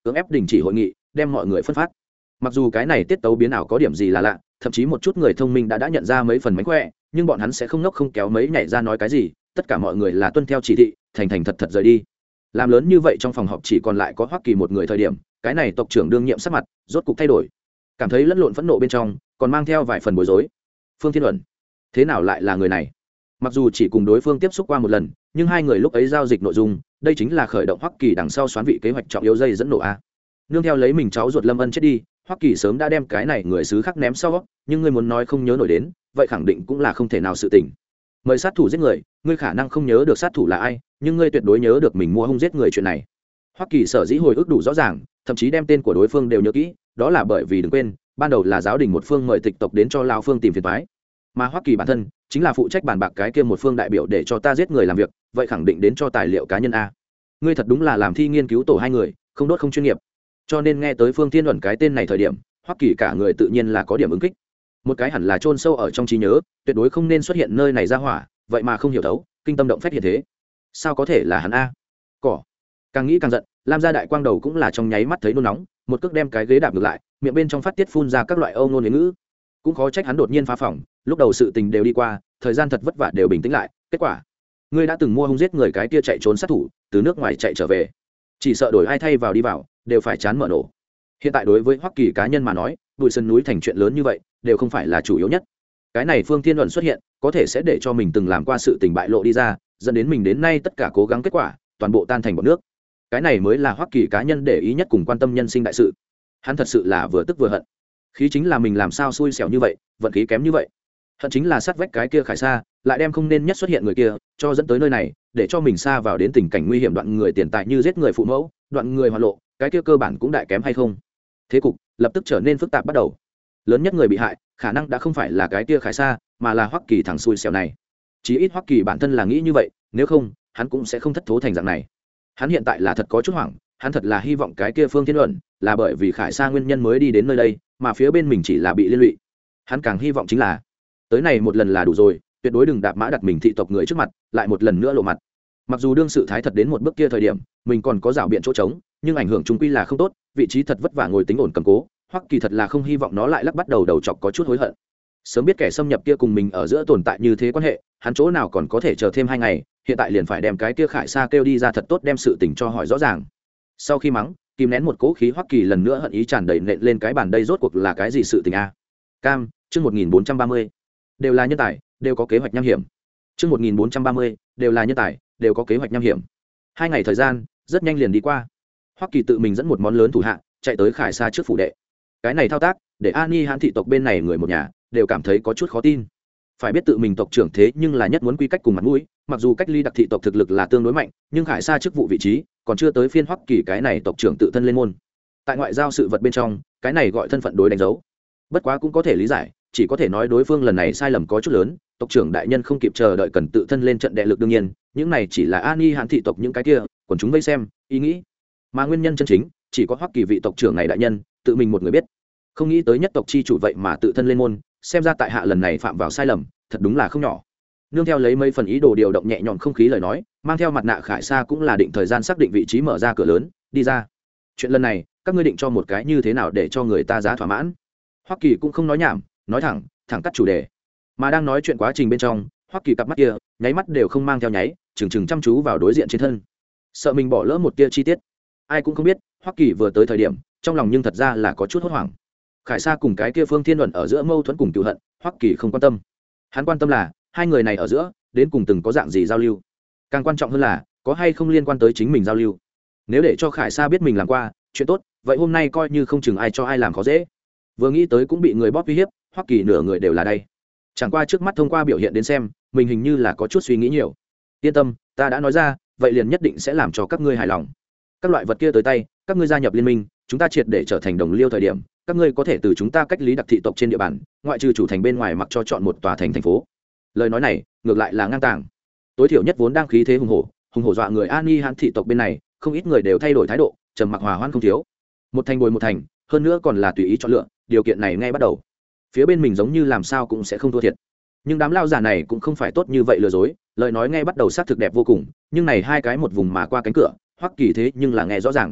cưỡng ép đình chỉ hội nghị, đem mọi người phân phát. Mặc dù cái này tiết tấu biến ảo có điểm gì là lạ, thậm chí một chút người thông minh đã nhận ra mấy phần mánh khỏe, nhưng bọn hắn sẽ không ngốc không kéo mấy nhảy ra nói cái gì, tất cả mọi người là tuân theo chỉ thị, thành thành thật thật rời đi. Làm lớn như vậy trong phòng họp chỉ còn lại có Hoắc Kỳ một người thời điểm, cái này tộc trưởng đương nhiệm sắc mặt rốt cục thay đổi, cảm thấy lẫn lộn phẫn nộ bên trong, còn mang theo vài phần bối rối. Phương Thiên Luận, thế nào lại là người này? Mặc dù chỉ cùng đối phương tiếp xúc qua một lần, nhưng hai người lúc ấy giao dịch nội dung, đây chính là khởi động Hoắc Kỳ đằng sau xoán vị kế hoạch trọng yếu dây dẫn nổ a. Nương theo lấy mình cháu ruột Lâm Ân chết đi, Hoắc Kỳ sớm đã đem cái này người xứ khác ném sau, nhưng ngươi muốn nói không nhớ nổi đến, vậy khẳng định cũng là không thể nào sự tình. Mời sát thủ giết người, ngươi khả năng không nhớ được sát thủ là ai, nhưng ngươi tuyệt đối nhớ được mình mua hung giết người chuyện này. Hoắc Kỳ sở dĩ hồi ức đủ rõ ràng, thậm chí đem tên của đối phương đều nhớ kỹ, đó là bởi vì đừng quên, ban đầu là giáo đình một phương mời tịch tộc đến cho lão phương tìm phiền toái, mà Hoắc Kỳ bản thân chính là phụ trách bàn bạc cái kia một phương đại biểu để cho ta giết người làm việc, vậy khẳng định đến cho tài liệu cá nhân a. Ngươi thật đúng là làm thi nghiên cứu tổ hai người, không đốt không chuyên nghiệp. Cho nên nghe tới Phương Thiên Luận cái tên này thời điểm, Hoắc Kỳ cả người tự nhiên là có điểm ứng kích. Một cái hẳn là chôn sâu ở trong trí nhớ, tuyệt đối không nên xuất hiện nơi này ra hỏa, vậy mà không hiểu thấu, kinh tâm động phách hiện thế. Sao có thể là hắn a? Cỏ. Càng nghĩ càng giận, Lam gia đại quang đầu cũng là trong nháy mắt thấy nôn nóng, một cước đem cái ghế đạp ngược lại, miệng bên trong phát tiết phun ra các loại âu ngôn ngữ. Cũng khó trách hắn đột nhiên phá phỏng, lúc đầu sự tình đều đi qua, thời gian thật vất vả đều bình tĩnh lại, kết quả, ngươi đã từng mua hung giết người cái kia chạy trốn sát thủ, từ nước ngoài chạy trở về, chỉ sợ đổi ai thay vào đi vào, đều phải chán mở nổ. Hiện tại đối với Hoắc Kỳ cá nhân mà nói, Bùi Sơn núi thành chuyện lớn như vậy, đều không phải là chủ yếu nhất. Cái này Phương Thiên Luận xuất hiện, có thể sẽ để cho mình từng làm qua sự tình bại lộ đi ra, dẫn đến mình đến nay tất cả cố gắng kết quả, toàn bộ tan thành bọt nước. Cái này mới là Hoắc Kỳ cá nhân để ý nhất cùng quan tâm nhân sinh đại sự. Hắn thật sự là vừa tức vừa hận. Khí chính là mình làm sao xui xẻo như vậy, vận khí kém như vậy. Hận chính là sát vách cái kia Khải Sa, lại đem không nên nhất xuất hiện người kia, cho dẫn tới nơi này, để cho mình xa vào đến tình cảnh nguy hiểm, đoạn người tiền tài như giết người phụ mẫu, đoạn người hoạt lộ, cái kia cơ bản cũng đại kém hay không. Thế cục lập tức trở nên phức tạp bắt đầu. Lớn nhất người bị hại, khả năng đã không phải là cái kia Khải Sa, mà là Hoắc Kỳ thằng xui xẻo này. Chí ít Hoắc Kỳ bản thân là nghĩ như vậy, nếu không, hắn cũng sẽ không thất thố thành dạng này. Hắn hiện tại là thật có chút hoảng, hắn thật là hy vọng cái kia Phương Thiên Luận là bởi vì Khải Sa nguyên nhân mới đi đến nơi đây, mà phía bên mình chỉ là bị liên lụy. Hắn càng hy vọng chính là tới này một lần là đủ rồi, tuyệt đối đừng đạp mã đặt mình thị tộc người trước mặt, lại một lần nữa lộ mặt. Mặc dù đương sự thái thật đến một bước kia thời điểm, mình còn có rào biện chỗ trống, nhưng ảnh hưởng chung quy là không tốt, vị trí thật vất vả ngồi tính ổn cầm cố, Hoắc Kỳ thật là không hy vọng nó lại lắc bắt đầu chọc có chút hối hận. Sớm biết kẻ xâm nhập kia cùng mình ở giữa tồn tại như thế quan hệ, hắn chỗ nào còn có thể chờ thêm 2 ngày, hiện tại liền phải đem cái kia Khải Sa kêu đi ra thật tốt đem sự tình cho hỏi rõ ràng. Sau khi mắng, kìm nén một cỗ khí, Hoắc Kỳ lần nữa hận ý tràn đầy nện lên cái bàn, đây rốt cuộc là cái gì sự tình a? Cam, chương 1430. Đều là nhân tài, đều có kế hoạch nham hiểm. Chương 1430, đều là nhân tài, đều có kế hoạch nham hiểm. 2 ngày thời gian rất nhanh liền đi qua. Hoắc Kỳ tự mình dẫn một món lớn thủ hạ, chạy tới Khải Sa trước phủ đệ. Cái này thao tác, để Ani Hán thị tộc bên này người một nhà đều cảm thấy có chút khó tin. Phải biết tự mình tộc trưởng thế nhưng là nhất muốn quy cách cùng mặt mũi, mặc dù cách ly đặc thị tộc thực lực là tương đối mạnh, nhưng Khải Sa chức vụ vị trí còn chưa tới phiên Hoắc Kỳ cái này tộc trưởng tự thân lên môn. Tại ngoại giao sự vật bên trong, cái này gọi thân phận đối đánh dấu. Bất quá cũng có thể lý giải, chỉ có thể nói đối phương lần này sai lầm có chút lớn, tộc trưởng đại nhân không kịp chờ đợi cần tự thân lên trận đệ lực, đương nhiên, những này chỉ là Ani Hán thị tộc những cái kia, còn chúng vây xem, ý nghĩ. Mà nguyên nhân chân chính, chỉ có Hoắc Kỳ vị tộc trưởng này đại nhân, tự mình một người biết. Không nghĩ tới nhất tộc chi chủ vậy mà tự thân lên môn, xem ra tại hạ lần này phạm vào sai lầm, thật đúng là không nhỏ. Nương theo lấy mấy phần ý đồ điều động nhẹ nhõm không khí lời nói, mang theo mặt nạ Khải Sa cũng là định thời gian xác định vị trí mở ra cửa lớn, đi ra. Chuyện lần này, các ngươi định cho một cái như thế nào để cho người ta giá thỏa mãn? Hoắc Kỳ cũng không nói nhảm, nói thẳng cắt chủ đề. Mà đang nói chuyện quá trình bên trong, Hoắc Kỳ cặp mắt kia, nháy mắt đều không mang theo nháy, chừng chăm chú vào đối diện trên thân. Sợ mình bỏ lỡ một tia chi tiết. Ai cũng không biết, Hoắc Kỳ vừa tới thời điểm, trong lòng nhưng thật ra là có chút hốt hoảng. Khải Sa cùng cái kia Phương Thiên Luận ở giữa mâu thuẫn cùng cựu hận, Hoắc Kỳ không quan tâm. Hắn quan tâm là hai người này ở giữa đến cùng từng có dạng gì giao lưu, càng quan trọng hơn là có hay không liên quan tới chính mình giao lưu. Nếu để cho Khải Sa biết mình làm qua chuyện tốt, vậy hôm nay coi như không chừng ai cho ai làm khó dễ. Vừa nghĩ tới cũng bị người bóp uy hiếp, Hoắc Kỳ nửa người đều là đây. Chẳng qua trước mắt thông qua biểu hiện đến xem, mình hình như là có chút suy nghĩ nhiều. Yên tâm, ta đã nói ra, vậy liền nhất định sẽ làm cho các ngươi hài lòng. Các loại vật kia tới tay, các ngươi gia nhập liên minh, chúng ta triệt để trở thành đồng liêu thời điểm, các ngươi có thể từ chúng ta cách lý đặc thị tộc trên địa bàn, ngoại trừ chủ thành bên ngoài mặc cho chọn một tòa thành thành phố. Lời nói này ngược lại là ngang tàng. Tối thiểu nhất vốn đang khí thế hùng hổ dọa người Ani Hán thị tộc bên này, không ít người đều thay đổi thái độ, trầm mặc hòa hoan không thiếu. Một thành bồi một thành, hơn nữa còn là tùy ý chọn lựa, điều kiện này ngay bắt đầu, phía bên mình giống như làm sao cũng sẽ không thua thiệt. Nhưng đám lao giả này cũng không phải tốt như vậy lừa dối, lời nói ngay bắt đầu xác thực đẹp vô cùng, nhưng này hai cái một vùng mà qua cánh cửa, Hoắc Kỳ thế nhưng là nghe rõ ràng.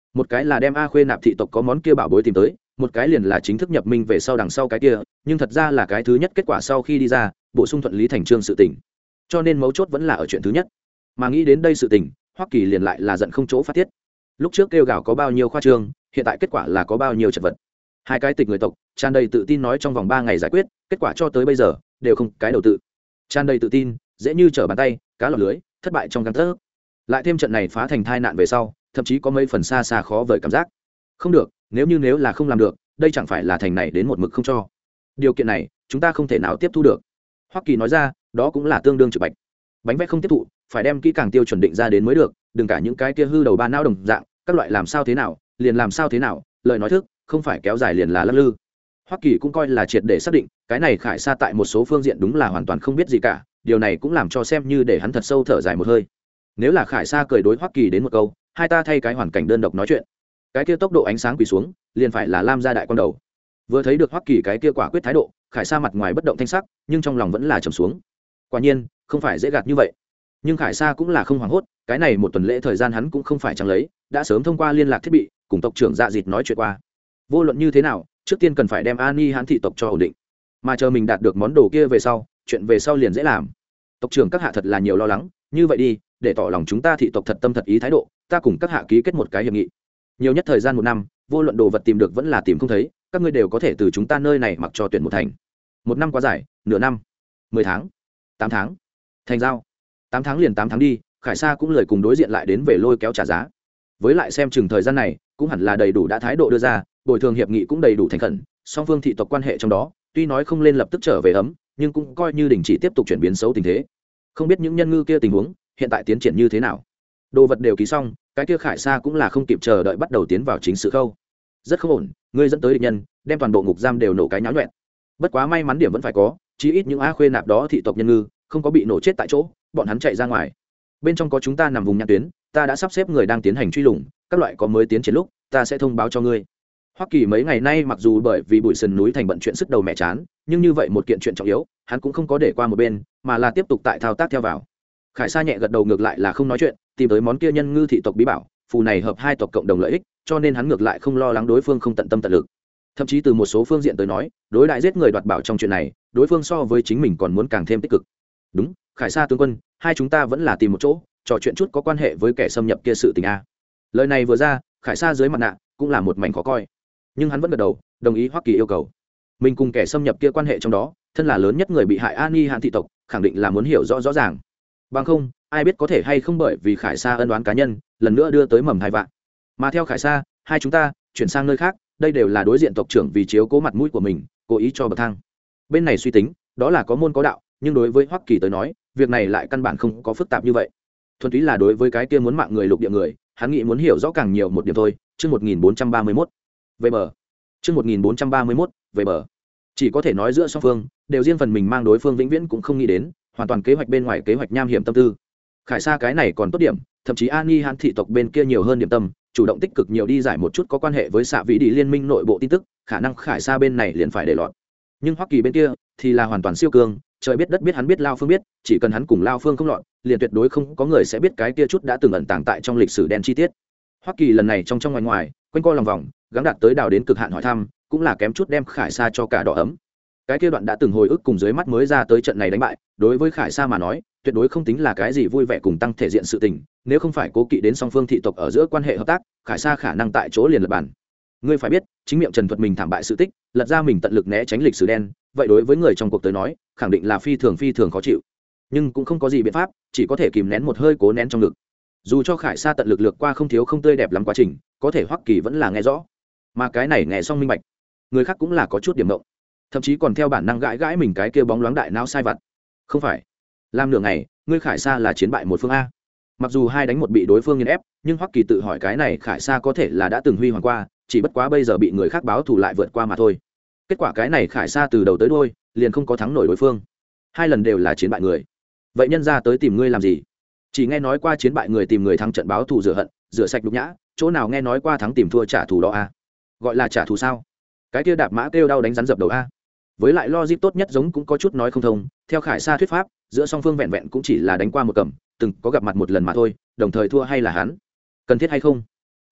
một cái là đem A Khuê Nạp thị tộc có món kia bảo bối tìm tới, một cái liền là chính thức nhập minh về sau đằng sau cái kia, nhưng thật ra là cái thứ nhất kết quả sau khi đi ra bổ sung thuận lý thành trương sự tình, cho nên mấu chốt vẫn là ở chuyện thứ nhất. Mà nghĩ đến đây sự tình, Hoắc Kỳ liền lại là giận không chỗ phát tiết. Lúc trước kêu gào có bao nhiêu khoa trương, hiện tại kết quả là có bao nhiêu chật vật. Hai cái tịch người tộc tràn đầy tự tin nói trong vòng 3 ngày giải quyết, kết quả cho tới bây giờ đều không cái đầu tự. Tràn đầy tự tin dễ như trở bàn tay, cá lọt lưới, thất bại trong gang tấc. Lại thêm trận này phá thành tai nạn về sau, thậm chí có mấy phần xa xa khó vời cảm giác. Không được, nếu là không làm được, đây chẳng phải là thành này đến một mực không cho. Điều kiện này chúng ta không thể nào tiếp thu được. Hoắc Kỳ nói ra, đó cũng là tương đương trực bạch. Bánh vẽ không tiếp thụ, phải đem kỹ càng tiêu chuẩn định ra đến mới được, đừng cả những cái kia hư đầu ba não đồng dạng, các loại làm sao thế nào liền làm sao thế nào, lời nói thức không phải kéo dài liền là lắc lư. Hoắc Kỳ cũng coi là triệt để xác định cái này Khải Sa tại một số phương diện đúng là hoàn toàn không biết gì cả, điều này cũng làm cho xem như để hắn thật sâu thở dài một hơi. Nếu là Khải Sa cười đối Hoắc Kỳ đến một câu, hai ta thay cái hoàn cảnh đơn độc nói chuyện, cái kia tốc độ ánh sáng quỳ xuống liền phải là Lam gia đại quan đầu. Vừa thấy được Hoắc Kỳ cái kia quả quyết thái độ, Khải Sa mặt ngoài bất động thanh sắc nhưng trong lòng vẫn là trầm xuống. Quả nhiên không phải dễ gạt như vậy, nhưng Khải Sa cũng là không hoảng hốt, cái này một tuần lễ thời gian hắn cũng không phải chẳng lấy, đã sớm thông qua liên lạc thiết bị cùng tộc trưởng Dạ Dịt nói chuyện qua. Vô luận như thế nào, trước tiên cần phải đem Ani Hán thị tộc cho ổn định, mà chờ mình đạt được món đồ kia về sau, chuyện về sau liền dễ làm. Tộc trưởng các hạ thật là nhiều lo lắng, như vậy đi, để tỏ lòng chúng ta thị tộc thật tâm thật ý thái độ, ta cùng các hạ ký kết một cái hiệp nghị. Nhiều nhất thời gian 1 năm, vô luận đồ vật tìm được vẫn là tìm không thấy, các ngươi đều có thể từ chúng ta nơi này mặc cho tuyển một thành. 1 năm quá dài, nửa năm, 10 tháng, 8 tháng, thành giao. 8 tháng liền 8 tháng đi, Khải Sa cũng lời cùng đối diện lại đến về lôi kéo trả giá. Với lại xem chừng thời gian này cũng hẳn là đầy đủ đã thái độ đưa ra, bồi thường hiệp nghị cũng đầy đủ thành khẩn, song phương thị tộc quan hệ trong đó tuy nói không lên lập tức trở về ấm, nhưng cũng coi như đình chỉ tiếp tục chuyển biến xấu tình thế. Không biết những nhân ngư kia tình huống hiện tại tiến triển như thế nào. Đồ vật đều ký xong, cái kia Khải Sa cũng là không kịp chờ đợi bắt đầu tiến vào chính sự khâu. Rất không ổn, ngươi dẫn tới địch nhân đem toàn bộ ngục giam đều nổ cái nháo nhuẹn. Bất quá may mắn điểm vẫn phải có, chí ít những A Khuê Nạp đó thị tộc nhân ngư không có bị nổ chết tại chỗ, bọn hắn chạy ra ngoài. Bên trong có chúng ta nằm vùng nhãn tuyến, ta đã sắp xếp người đang tiến hành truy lùng, các loại có mới tiến triển lúc ta sẽ thông báo cho ngươi. Hoắc Kỳ mấy ngày nay mặc dù bởi vì bụi sườn núi thành bận chuyện sức đầu mẹ chán, nhưng như vậy một kiện chuyện trọng yếu hắn cũng không có để qua một bên, mà là tiếp tục tại thao tác theo vào. Khải Sa nhẹ gật đầu ngược lại là không nói chuyện, tìm tới món kia nhân ngư thị tộc bí bảo, phù này hợp hai tộc cộng đồng lợi ích, cho nên hắn ngược lại không lo lắng đối phương không tận tâm tận lực. Thậm chí từ một số phương diện tới nói, đối đại giết người đoạt bảo trong chuyện này, đối phương so với chính mình còn muốn càng thêm tích cực. Đúng, Khải Sa tướng quân, hai chúng ta vẫn là tìm một chỗ trò chuyện chút có quan hệ với kẻ xâm nhập kia sự tình a. Lời này vừa ra, Khải Sa dưới mặt nạ cũng là một mảnh khó coi, nhưng hắn vẫn gật đầu đồng ý Hoắc Kỳ yêu cầu. Mình cùng kẻ xâm nhập kia quan hệ trong đó, thân là lớn nhất người bị hại Ani Hán thị tộc, khẳng định là muốn hiểu rõ rõ ràng. Bằng không, ai biết có thể hay không bởi vì Khải Sa ân oán cá nhân, lần nữa đưa tới mầm hai vạn. Mà theo Khải Sa, hai chúng ta chuyển sang nơi khác, đây đều là đối diện tộc trưởng vì chiếu cố mặt mũi của mình, cố ý cho bậc thang. Bên này suy tính, đó là có môn có đạo, nhưng đối với Hoắc Kỳ tới nói, việc này lại căn bản không có phức tạp như vậy. Thuần túy là đối với cái kia muốn mạng người lục địa người, hắn nghĩ muốn hiểu rõ càng nhiều một điểm thôi. Chương 1431 về bờ. Chương 1431 về bờ. Chỉ có thể nói giữa song phương đều riêng phần mình mang đối phương vĩnh viễn cũng không nghĩ đến, hoàn toàn kế hoạch bên ngoài kế hoạch nham hiểm tâm tư. Khải Sa cái này còn tốt điểm, thậm chí Ani Hán thị tộc bên kia nhiều hơn điểm tâm, chủ động tích cực nhiều đi giải một chút có quan hệ với xạ vĩ đi liên minh nội bộ tin tức, khả năng Khải Sa bên này liền phải để lọt. Nhưng Hoắc Kỳ bên kia thì là hoàn toàn siêu cường, trời biết đất biết hắn biết Lao Phương biết, chỉ cần hắn cùng Lao Phương không lọt, liền tuyệt đối không có người sẽ biết cái kia chút đã từng ẩn tàng tại trong lịch sử đen chi tiết. Hoắc Kỳ lần này trong ngoài ngoài, quanh co lòng vòng, gắng đạt tới đào đến cực hạn hỏi thăm, cũng là kém chút đem Khải Sa cho cả đỏ ấm. Cái kia đoạn đã từng hồi ức cùng dưới mắt mới ra tới trận này đánh bại, đối với Khải Sa mà nói, tuyệt đối không tính là cái gì vui vẻ cùng tăng thể diện sự tình, nếu không phải cố kỵ đến song phương thị tộc ở giữa quan hệ hợp tác, Khải Sa khả năng tại chỗ liền lật bàn. Ngươi phải biết, chính miệng trần thuật mình thảm bại sự tích, lật ra mình tận lực né tránh lịch sử đen, vậy đối với người trong cuộc tới nói, khẳng định là phi thường khó chịu. Nhưng cũng không có gì biện pháp, chỉ có thể kìm nén một hơi cố nén trong ngực. Dù cho Khải Sa tận lực lược qua không thiếu không tươi đẹp lắm quá trình, có thể Hoắc Kỳ vẫn là nghe rõ. Mà cái này nghe xong minh bạch, người khác cũng là có chút điểm động, thậm chí còn theo bản năng gãi mình cái kia bóng loáng đại não sai vặt. Không phải, làm nửa ngày, ngươi Khải Sa là chiến bại một phương a. Mặc dù 2 đánh 1 bị đối phương nghiền ép, nhưng Hoắc Kỳ tự hỏi cái này Khải Sa có thể là đã từng huy hoàng qua, chỉ bất quá bây giờ bị người khác báo thù lại vượt qua mà thôi. Kết quả cái này Khải Sa từ đầu tới đuôi liền không có thắng nổi đối phương, 2 lần đều là chiến bại người. Vậy nhân ra tới tìm ngươi làm gì? Chỉ nghe nói qua chiến bại người tìm người thắng trận báo thù rửa hận, rửa sạch nhục nhã, chỗ nào nghe nói qua thắng tìm thua trả thù đó a? Gọi là trả thù sao? Cái kia đạp mã kêu đau đánh rắn dập đầu a. Với lại logic tốt nhất giống cũng có chút nói không thông, theo Khải Sa thuyết pháp, giữa song phương vẹn vẹn cũng chỉ là đánh qua một cầm, từng có gặp mặt một lần mà thôi, đồng thời thua hay là hắn? Cần thiết hay không?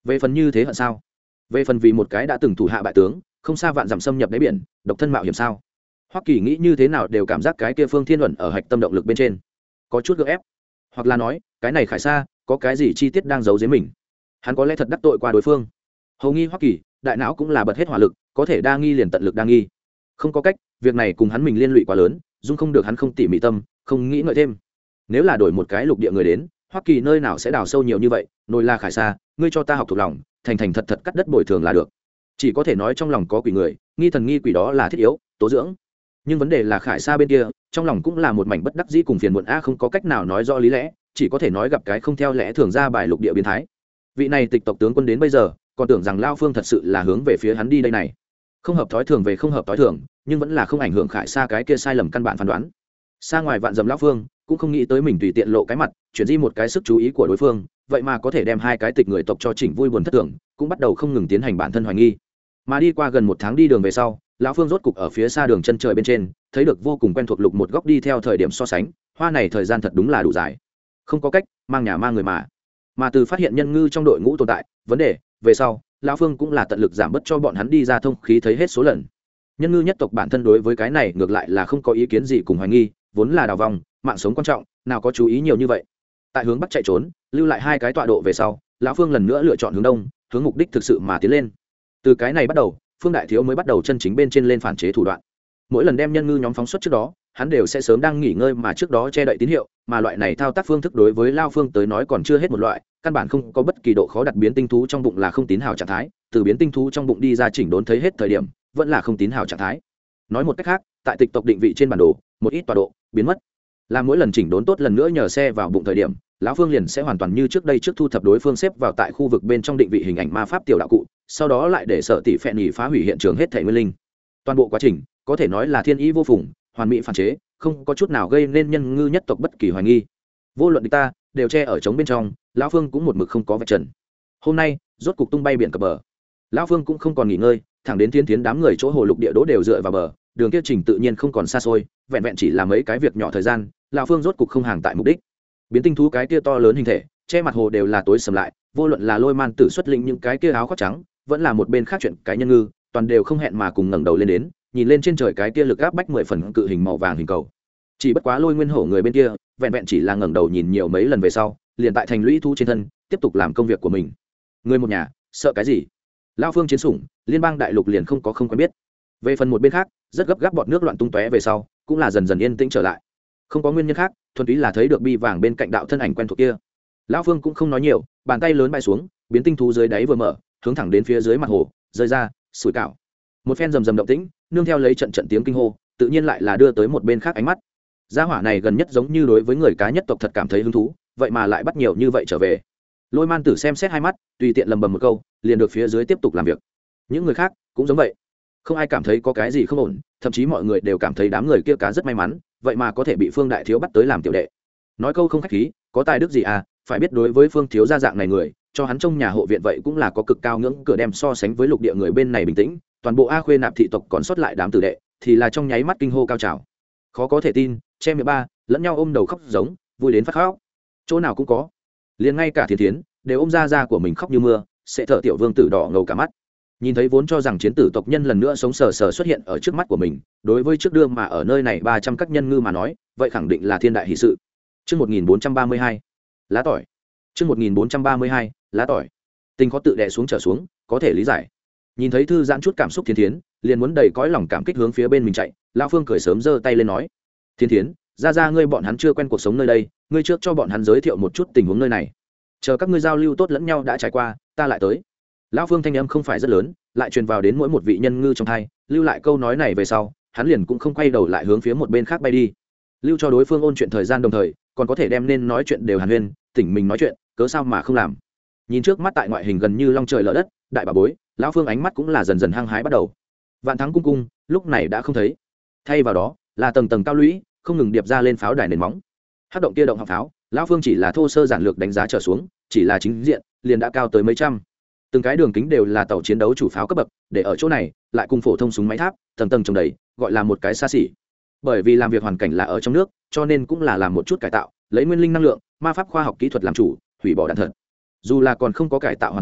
về phần như thế hận sao? Về phần vì một cái đã từng thủ hạ bại tướng không xa vạn dặm xâm nhập đáy biển độc thân mạo hiểm sao? Hoắc Kỳ nghĩ như thế nào đều cảm giác cái kia Phương Thiên Luận ở hạch tâm động lực bên trên có chút gượng ép, hoặc là nói cái này Khải Sa có cái gì chi tiết đang giấu giếm mình. Hắn có lẽ thật đắc tội qua đối phương. Hầu nghi Hoắc Kỳ đại não cũng là bật hết hỏa lực, có thể đa nghi liền tận lực đa nghi. Không có cách, việc này cùng hắn mình liên lụy quá lớn, dung không được hắn không tỉ mỉ tâm, không nghĩ ngợi thêm. Nếu là đổi một cái lục địa người đến, Hoắc Kỳ nơi nào sẽ đào sâu nhiều như vậy, nồi là Khải Sa, ngươi cho ta học thuộc lòng, thành thành thật thật cắt đất bồi thường là được. Chỉ có thể nói trong lòng có quỷ người, nghi thần nghi quỷ đó là thiết yếu, tố dưỡng. Nhưng vấn đề là Khải Sa bên kia, trong lòng cũng là một mảnh bất đắc dĩ cùng phiền muộn không có cách nào nói rõ lý lẽ, chỉ có thể nói gặp cái không theo lẽ thường ra bài lục địa biến thái. Vị này tịch tộc tướng quân đến bây giờ, còn tưởng rằng Lao Phương thật sự là hướng về phía hắn đi đây này. Không hợp thói thường về không hợp thói thường, nhưng vẫn là không ảnh hưởng Khải Sa cái kia sai lầm căn bản phán đoán. Xa ngoài vạn dặm Lão Phương cũng không nghĩ tới mình tùy tiện lộ cái mặt, chuyển di một cái sức chú ý của đối phương, vậy mà có thể đem hai cái tịch người tộc cho chỉnh vui buồn thất thường, cũng bắt đầu không ngừng tiến hành bản thân hoài nghi. Mà đi qua gần một tháng đi đường về sau, Lão Phương rốt cục ở phía xa đường chân trời bên trên, thấy được vô cùng quen thuộc lục một góc đi theo thời điểm so sánh, hoa này thời gian thật đúng là đủ dài. Không có cách, mang nhà mang người mà từ phát hiện nhân ngư trong đội ngũ tồn tại vấn đề về sau, Lão Phương cũng là tận lực giảm bớt cho bọn hắn đi ra thông khí thấy hết số lần. Nhân ngư nhất tộc bản thân đối với cái này ngược lại là không có ý kiến gì cùng hoài nghi, vốn là đào vòng mạng sống quan trọng, nào có chú ý nhiều như vậy. Tại hướng bắc chạy trốn, lưu lại hai cái tọa độ về sau, Lão Phương lần nữa lựa chọn hướng đông, hướng mục đích thực sự mà tiến lên. Từ cái này bắt đầu, Phương Đại Thiếu mới bắt đầu chân chính bên trên lên phản chế thủ đoạn. Mỗi lần đem nhân ngư nhóm phóng xuất trước đó, hắn đều sẽ sớm đang nghỉ ngơi mà trước đó che đậy tín hiệu, mà loại này thao tác phương thức đối với Lao Phương tới nói còn chưa hết một loại, căn bản không có bất kỳ độ khó đặt biến tinh thú trong bụng là không tín hào trạng thái, từ biến tinh thú trong bụng đi ra chỉnh đốn thấy hết thời điểm, vẫn là không tín hào trạng thái. Nói một cách khác, tại tịch tộc định vị trên bản đồ, một ít tọa độ biến mất. Làm mỗi lần chỉnh đốn tốt lần nữa nhờ xe vào bụng thời điểm, lão Phương liền sẽ hoàn toàn như trước đây trước thu thập đối phương xếp vào tại khu vực bên trong định vị hình ảnh ma pháp tiểu đạo cụ, sau đó lại để Sở Tỷ Phệ nhì phá hủy hiện trường hết thảy nguyên linh. Toàn bộ quá trình có thể nói là thiên ý vô phùng, hoàn mỹ phản chế, không có chút nào gây nên nhân ngư nhất tộc bất kỳ hoài nghi. Vô luận địch ta đều che ở trống bên trong, lão Phương cũng một mực không có vạch trần. Hôm nay rốt cục tung bay biển cập bờ, lão Phương cũng không còn nghỉ ngơi, thẳng đến tiến đám người chỗ hồ lục địa đỗ đều dựa vào bờ, đường kia trình tự nhiên không còn xa xôi, vẹn vẹn chỉ là mấy cái việc nhỏ thời gian, lão Phương rốt cục không hàng tại mục đích. Biến tinh thú cái kia to lớn hình thể, che mặt hồ đều là tối sầm lại, vô luận là Lôi Man Tử xuất lĩnh những cái kia áo khoác trắng, vẫn là một bên khác chuyện cái nhân ngư, toàn đều không hẹn mà cùng ngẩng đầu lên đến, nhìn lên trên trời cái kia lực áp bách 10 phần cự hình màu vàng hình cầu. Chỉ bất quá Lôi Nguyên Hổ người bên kia, vẹn vẹn chỉ là ngẩng đầu nhìn nhiều mấy lần về sau, liền tại thành lũy thú trên thân, tiếp tục làm công việc của mình. Người một nhà, sợ cái gì? Lão Phương chiến sủng, liên bang đại lục liền không có không quen biết. Về phần một bên khác, rất gấp gáp bọt nước loạn tung tóe về sau, cũng là dần dần yên tĩnh trở lại. Không có nguyên nhân khác, thuần túy là thấy được bi vàng bên cạnh đạo thân ảnh quen thuộc kia. Lão Phương cũng không nói nhiều, bàn tay lớn bay xuống, biến tinh thú dưới đáy vừa mở, hướng thẳng đến phía dưới mặt hồ, rơi ra, sủi cảo. Một phen rầm rầm động tĩnh, nương theo lấy trận trận tiếng kinh hô, tự nhiên lại là đưa tới một bên khác ánh mắt. Gia hỏa này gần nhất giống như đối với người cá nhất tộc thật cảm thấy hứng thú, vậy mà lại bắt nhiều như vậy trở về. Lôi Man Tử xem xét hai mắt, tùy tiện lầm bầm một câu, liền được phía dưới tiếp tục làm việc. Những người khác cũng giống vậy, không ai cảm thấy có cái gì không ổn, thậm chí mọi người đều cảm thấy đám người kia cá rất may mắn, vậy mà có thể bị Phương Đại Thiếu bắt tới làm tiểu đệ. Nói câu không khách khí, có tài đức gì à, phải biết đối với Phương Thiếu gia dạng này người, cho hắn trong nhà hộ viện vậy cũng là có cực cao ngưỡng cửa đem so sánh với lục địa người bên này bình tĩnh, toàn bộ A Khuê Nạp thị tộc còn sót lại đám tử đệ, thì là trong nháy mắt kinh hô cao trào. Khó có thể tin, che miệng ba, lẫn nhau ôm đầu khóc giống, vui đến phát khóc. Chỗ nào cũng có. Liền ngay cả Thiên Thiến đều ôm ra của mình khóc như mưa, sẽ thở tiểu vương tử đỏ ngầu cả mắt. Nhìn thấy vốn cho rằng chiến tử tộc nhân lần nữa sống sờ sờ xuất hiện ở trước mắt của mình, đối với trước đưa mà ở nơi này 300 các nhân ngư mà nói, vậy khẳng định là thiên đại hỷ sự. Chương 1432, lá tỏi. Chương 1432, lá tỏi. Tình có tự đè xuống trở xuống, có thể lý giải. Nhìn thấy thư giãn chút cảm xúc Thiên Thiến, liền muốn đầy cõi lòng cảm kích hướng phía bên mình chạy, lão Phương cười sớm giơ tay lên nói: "Thiên Thiến, ra ngươi bọn hắn chưa quen cuộc sống nơi đây, ngươi trước cho bọn hắn giới thiệu một chút tình huống nơi này. Chờ các ngươi giao lưu tốt lẫn nhau đã trải qua, ta lại tới." Lão Phương thanh âm không phải rất lớn, lại truyền vào đến mỗi một vị nhân ngư trong tai, lưu lại câu nói này về sau, hắn liền cũng không quay đầu lại hướng phía một bên khác bay đi. Lưu cho đối phương ôn chuyện thời gian đồng thời, còn có thể đem nên nói chuyện đều hàn huyên, tỉnh mình nói chuyện, cớ sao mà không làm. Nhìn trước mắt tại ngoại hình gần như long trời lở đất, đại bà bối, lão Phương ánh mắt cũng là dần dần hăng hái bắt đầu. Vạn Thắng cung lúc này đã không thấy. Thay vào đó, là tầng tầng cao lũy, không ngừng điệp ra lên pháo đài nền móng. Hắc động kia động họng pháo, lão Phương chỉ là thô sơ giản lược đánh giá trở xuống, chỉ là chính diện, liền đã cao tới mấy trăm. Từng cái đường kính đều là tàu chiến đấu chủ pháo cấp bậc, để ở chỗ này lại cùng phổ thông súng máy tháp tầng tầng trồng đầy, gọi là một cái xa xỉ. Bởi vì làm việc hoàn cảnh là ở trong nước, cho nên cũng là làm một chút cải tạo, lấy nguyên linh năng lượng, ma pháp khoa học kỹ thuật làm chủ, hủy bỏ đạn thật. Dù là còn không có cải tạo hoàn thành,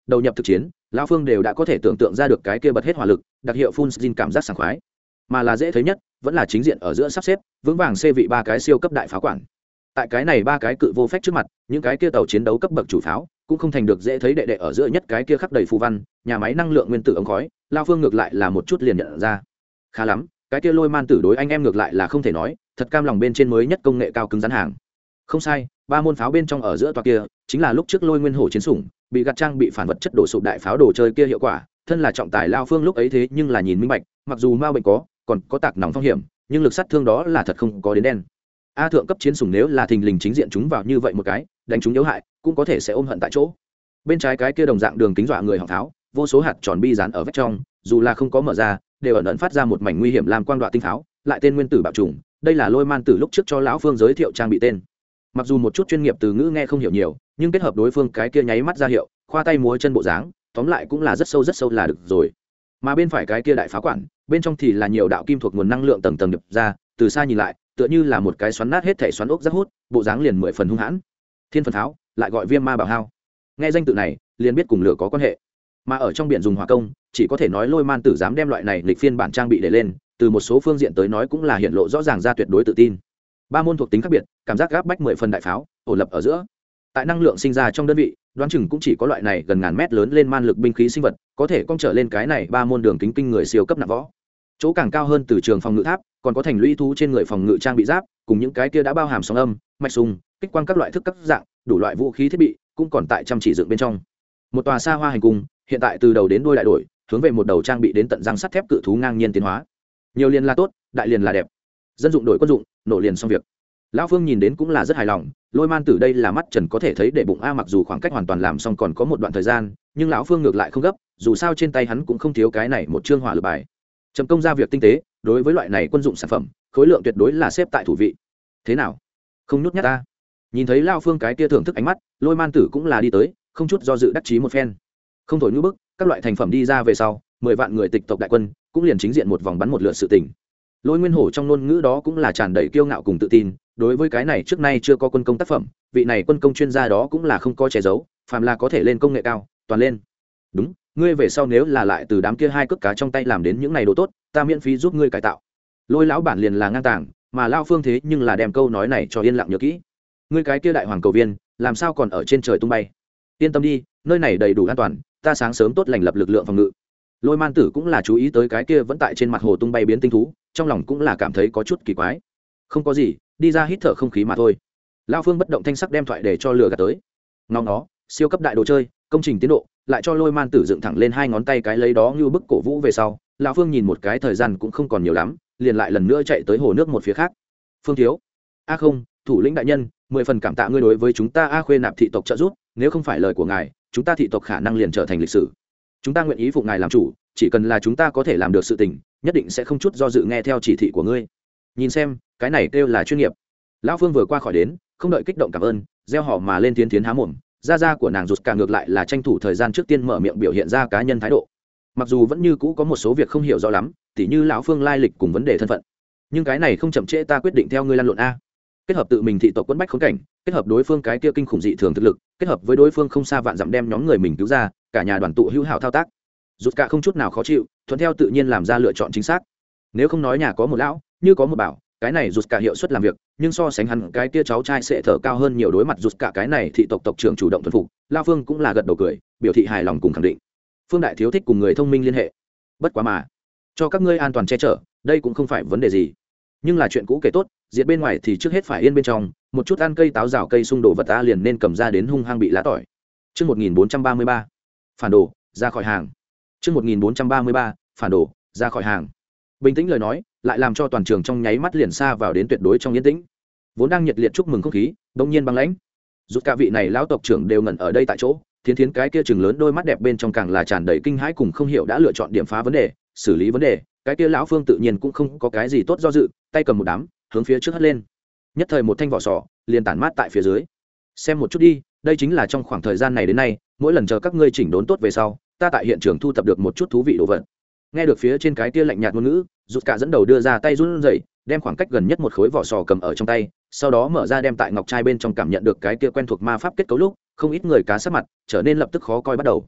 đầu nhập thực chiến lão phương đều đã có thể tưởng tượng ra được cái kia bật hết hỏa lực đặc hiệu phun xin cảm giác sảng khoái, mà là dễ thấy nhất vẫn là chính diện ở giữa sắp xếp vững vàng xê vị ba cái siêu cấp đại pháo quản. Tại cái này ba cái cự vô phách trước mặt, những cái kia tàu chiến đấu cấp bậc chủ pháo cũng không thành được dễ thấy đệ đệ ở giữa nhất cái kia khắc đầy phù văn nhà máy năng lượng nguyên tử ống khói. Lao phương ngược lại là một chút liền nhận ra khá lắm, cái kia lôi man tử đối anh em ngược lại là không thể nói, thật cam lòng bên trên mới nhất công nghệ cao cứng rắn hàng. Không sai, ba môn pháo bên trong ở giữa tòa kia chính là lúc trước lôi nguyên hổ chiến sủng bị gạt trang bị phản vật chất đổ sụp đại pháo đồ chơi kia hiệu quả. Thân là trọng tài Lao phương lúc ấy thế nhưng là nhìn minh bạch, mặc dù ma bệnh còn có tạc nòng phong hiểm, nhưng lực sát thương đó là thật không có đến đen. A thượng cấp chiến sủng nếu là thình lình chính diện chúng vào như vậy một cái đánh chúng yếu hại cũng có thể sẽ ôm hận tại chỗ. Bên trái cái kia đồng dạng đường kính dọa người họng pháo, vô số hạt tròn bi dán ở vách trong, dù là không có mở ra đều ẩn ẩn phát ra một mảnh nguy hiểm làm quang đoạn tinh pháo, lại tên nguyên tử bạo trùng. Đây là lôi man tử lúc trước cho lão phương giới thiệu trang bị tên. Mặc dù một chút chuyên nghiệp từ ngữ nghe không hiểu nhiều, nhưng kết hợp đối phương cái kia nháy mắt ra hiệu khoa tay múa chân bộ dáng, tóm lại cũng là rất sâu là được rồi. Mà bên phải cái kia đại pháo quản bên trong thì là nhiều đạo kim thuộc nguồn năng lượng tầng tầng đập ra, từ xa nhìn lại tựa như là một cái xoắn nát hết thể xoắn ốc rất hút, bộ dáng liền 10 phần hung hãn. Thiên phần pháo lại gọi viêm ma bảo hao, nghe danh tự này liền biết cùng lửa có quan hệ. Mà ở trong biển dùng hỏa công, chỉ có thể nói lôi man tử dám đem loại này lịch phiên bản trang bị để lên, từ một số phương diện tới nói cũng là hiện lộ rõ ràng ra tuyệt đối tự tin. Ba môn thuộc tính khác biệt, cảm giác gáp bách 10 phần đại pháo ổn lập ở giữa, tại năng lượng sinh ra trong đơn vị đoán chừng cũng chỉ có loại này gần ngàn mét lớn lên man lực binh khí sinh vật có thể cong trở lên cái này ba môn đường kính kinh người siêu cấp nặng võ. Chỗ càng cao hơn từ trường phòng ngự tháp còn có thành lũy thú trên người phòng ngự trang bị giáp, cùng những cái kia đã bao hàm sóng âm, mạch súng, kích quang các loại thức các dạng đủ loại vũ khí thiết bị cũng còn tại chăm chỉ dựng bên trong. Một tòa xa hoa hành cung hiện tại từ đầu đến đuôi đại đổi, hướng về một đầu trang bị đến tận răng sắt thép cự thú ngang nhiên tiến hóa. Nhiều liền là tốt, đại liền là đẹp, dân dụng đổi quân dụng, nổ liền xong việc. Lão phương nhìn đến cũng là rất hài lòng, lôi man tử đây là mắt trần có thể thấy để bụng a, mặc dù khoảng cách hoàn toàn làm xong còn có một đoạn thời gian, nhưng lão phương ngược lại không gấp, dù sao trên tay hắn cũng không thiếu cái này một chương hỏa lực bài. Chấm công ra việc tinh tế, đối với loại này quân dụng sản phẩm khối lượng tuyệt đối là xếp tại thủ vị. Thế nào, không nhút nhát ta? Nhìn thấy Lão phương cái kia thưởng thức ánh mắt, lôi man tử cũng là đi tới, không chút do dự đắc chí một phen. Không thổi nhũ bức, các loại thành phẩm đi ra về sau 10 vạn người tịch tộc đại quân cũng liền chính diện một vòng bắn một lượt sự tình. Lôi nguyên hổ trong ngôn ngữ đó cũng là tràn đầy kiêu ngạo cùng tự tin, đối với cái này trước nay chưa có quân công tác phẩm, vị này quân công chuyên gia đó cũng là không có che giấu, phàm là có thể lên công nghệ cao toàn lên. Đúng, ngươi về sau nếu là lại từ đám kia hai cước cá trong tay làm đến những này đồ tốt, ta miễn phí giúp ngươi cải tạo. Lôi lão bản liền là ngang tàng, mà Lao phương thế nhưng là đem câu nói này cho yên lặng nhớ kỹ. Ngươi cái kia đại hoàng cầu viên làm sao còn ở trên trời tung bay? Yên tâm đi, nơi này đầy đủ an toàn, ta sáng sớm tốt lành lập lực lượng phòng ngự. Lôi man tử cũng là chú ý tới cái kia vẫn tại trên mặt hồ tung bay biến tinh thú, trong lòng cũng là cảm thấy có chút kỳ quái. Không có gì, đi ra hít thở không khí mà thôi. Lao phương bất động thanh sắc đem thoại để cho lừa gạt tới. Ngóng nó siêu cấp đại đồ chơi, công trình tiến độ lại cho lôi man tử dựng thẳng lên hai ngón tay cái lấy đó như bức cổ vũ về sau. Lão phương nhìn một cái thời gian cũng không còn nhiều lắm, liền lại lần nữa chạy tới hồ nước một phía khác. Phương thiếu, a không, thủ lĩnh đại nhân, 10 phần cảm tạ ngươi đối với chúng ta a khuê nạp thị tộc trợ giúp, nếu không phải lời của ngài chúng ta thị tộc khả năng liền trở thành lịch sử. Chúng ta nguyện ý phụ ngài làm chủ, chỉ cần là chúng ta có thể làm được sự tình, nhất định sẽ không chút do dự nghe theo chỉ thị của ngươi. Nhìn xem, cái này kêu là chuyên nghiệp. Lão phương vừa qua khỏi đến, không đợi kích động cảm ơn, gieo họ mà lên tiến há mồm. Gia của nàng rụt cả ngược lại là tranh thủ thời gian trước tiên mở miệng biểu hiện ra cá nhân thái độ. Mặc dù vẫn như cũ có một số việc không hiểu rõ lắm, tỉ như lão phương lai lịch cùng vấn đề thân phận, nhưng cái này không chậm trễ ta quyết định theo ngươi lăn lộn a. Kết hợp tự mình thị tộc quẫn bách khốn cảnh, kết hợp đối phương cái kia kinh khủng dị thường thực lực, kết hợp với đối phương không xa vạn dặm đem nhóm người mình cứu ra, cả nhà đoàn tụ hữu hảo thao tác. Rụt cả không chút nào khó chịu, thuận theo tự nhiên làm ra lựa chọn chính xác. Nếu không nói nhà có một lão, như có một bảo, cái này rụt cả hiệu suất làm việc, nhưng so sánh hắn cái kia cháu trai sẽ thở cao hơn nhiều. Đối mặt rụt cả cái này thị tộc tộc trưởng chủ động thuần phục, La Phương cũng là gật đầu cười, biểu thị hài lòng cùng khẳng định. Phương đại thiếu thích cùng người thông minh liên hệ. Bất quá mà, cho các ngươi an toàn che chở, đây cũng không phải vấn đề gì. Nhưng là chuyện cũ kể tốt, diệt bên ngoài thì trước hết phải yên bên trong, một chút ăn cây táo rào cây xung đồ vật ta liền nên cầm ra đến hung hăng bị lá tỏi. Chương 1433. Phản đồ, ra khỏi hàng. Chương 1433. Phản đồ, ra khỏi hàng. Bình tĩnh lời nói, lại làm cho toàn trường trong nháy mắt liền xa vào đến tuyệt đối trong yên tĩnh. Vốn đang nhiệt liệt chúc mừng không khí, đột nhiên băng lãnh. Rút cả vị này lão tộc trưởng đều ngẩn ở đây tại chỗ, thiến thiến cái kia trừng lớn đôi mắt đẹp bên trong càng là tràn đầy kinh hãi cùng không hiểu đã lựa chọn điểm phá vấn đề, xử lý vấn đề. Cái kia lão Phương tự nhiên cũng không có cái gì tốt do dự, tay cầm một đám, hướng phía trước hất lên. Nhất thời một thanh vỏ sò liền tản mát tại phía dưới. Xem một chút đi, đây chính là trong khoảng thời gian này đến nay, mỗi lần chờ các ngươi chỉnh đốn tốt về sau, ta tại hiện trường thu thập được một chút thú vị đồ vật. Nghe được phía trên cái kia lạnh nhạt ngôn ngữ, Rút cả dẫn đầu đưa ra tay run rẩy, đem khoảng cách gần nhất một khối vỏ sò cầm ở trong tay, sau đó mở ra đem tại ngọc trai bên trong cảm nhận được cái kia quen thuộc ma pháp kết cấu lúc, không ít người cá sát mặt trở nên lập tức khó coi bắt đầu.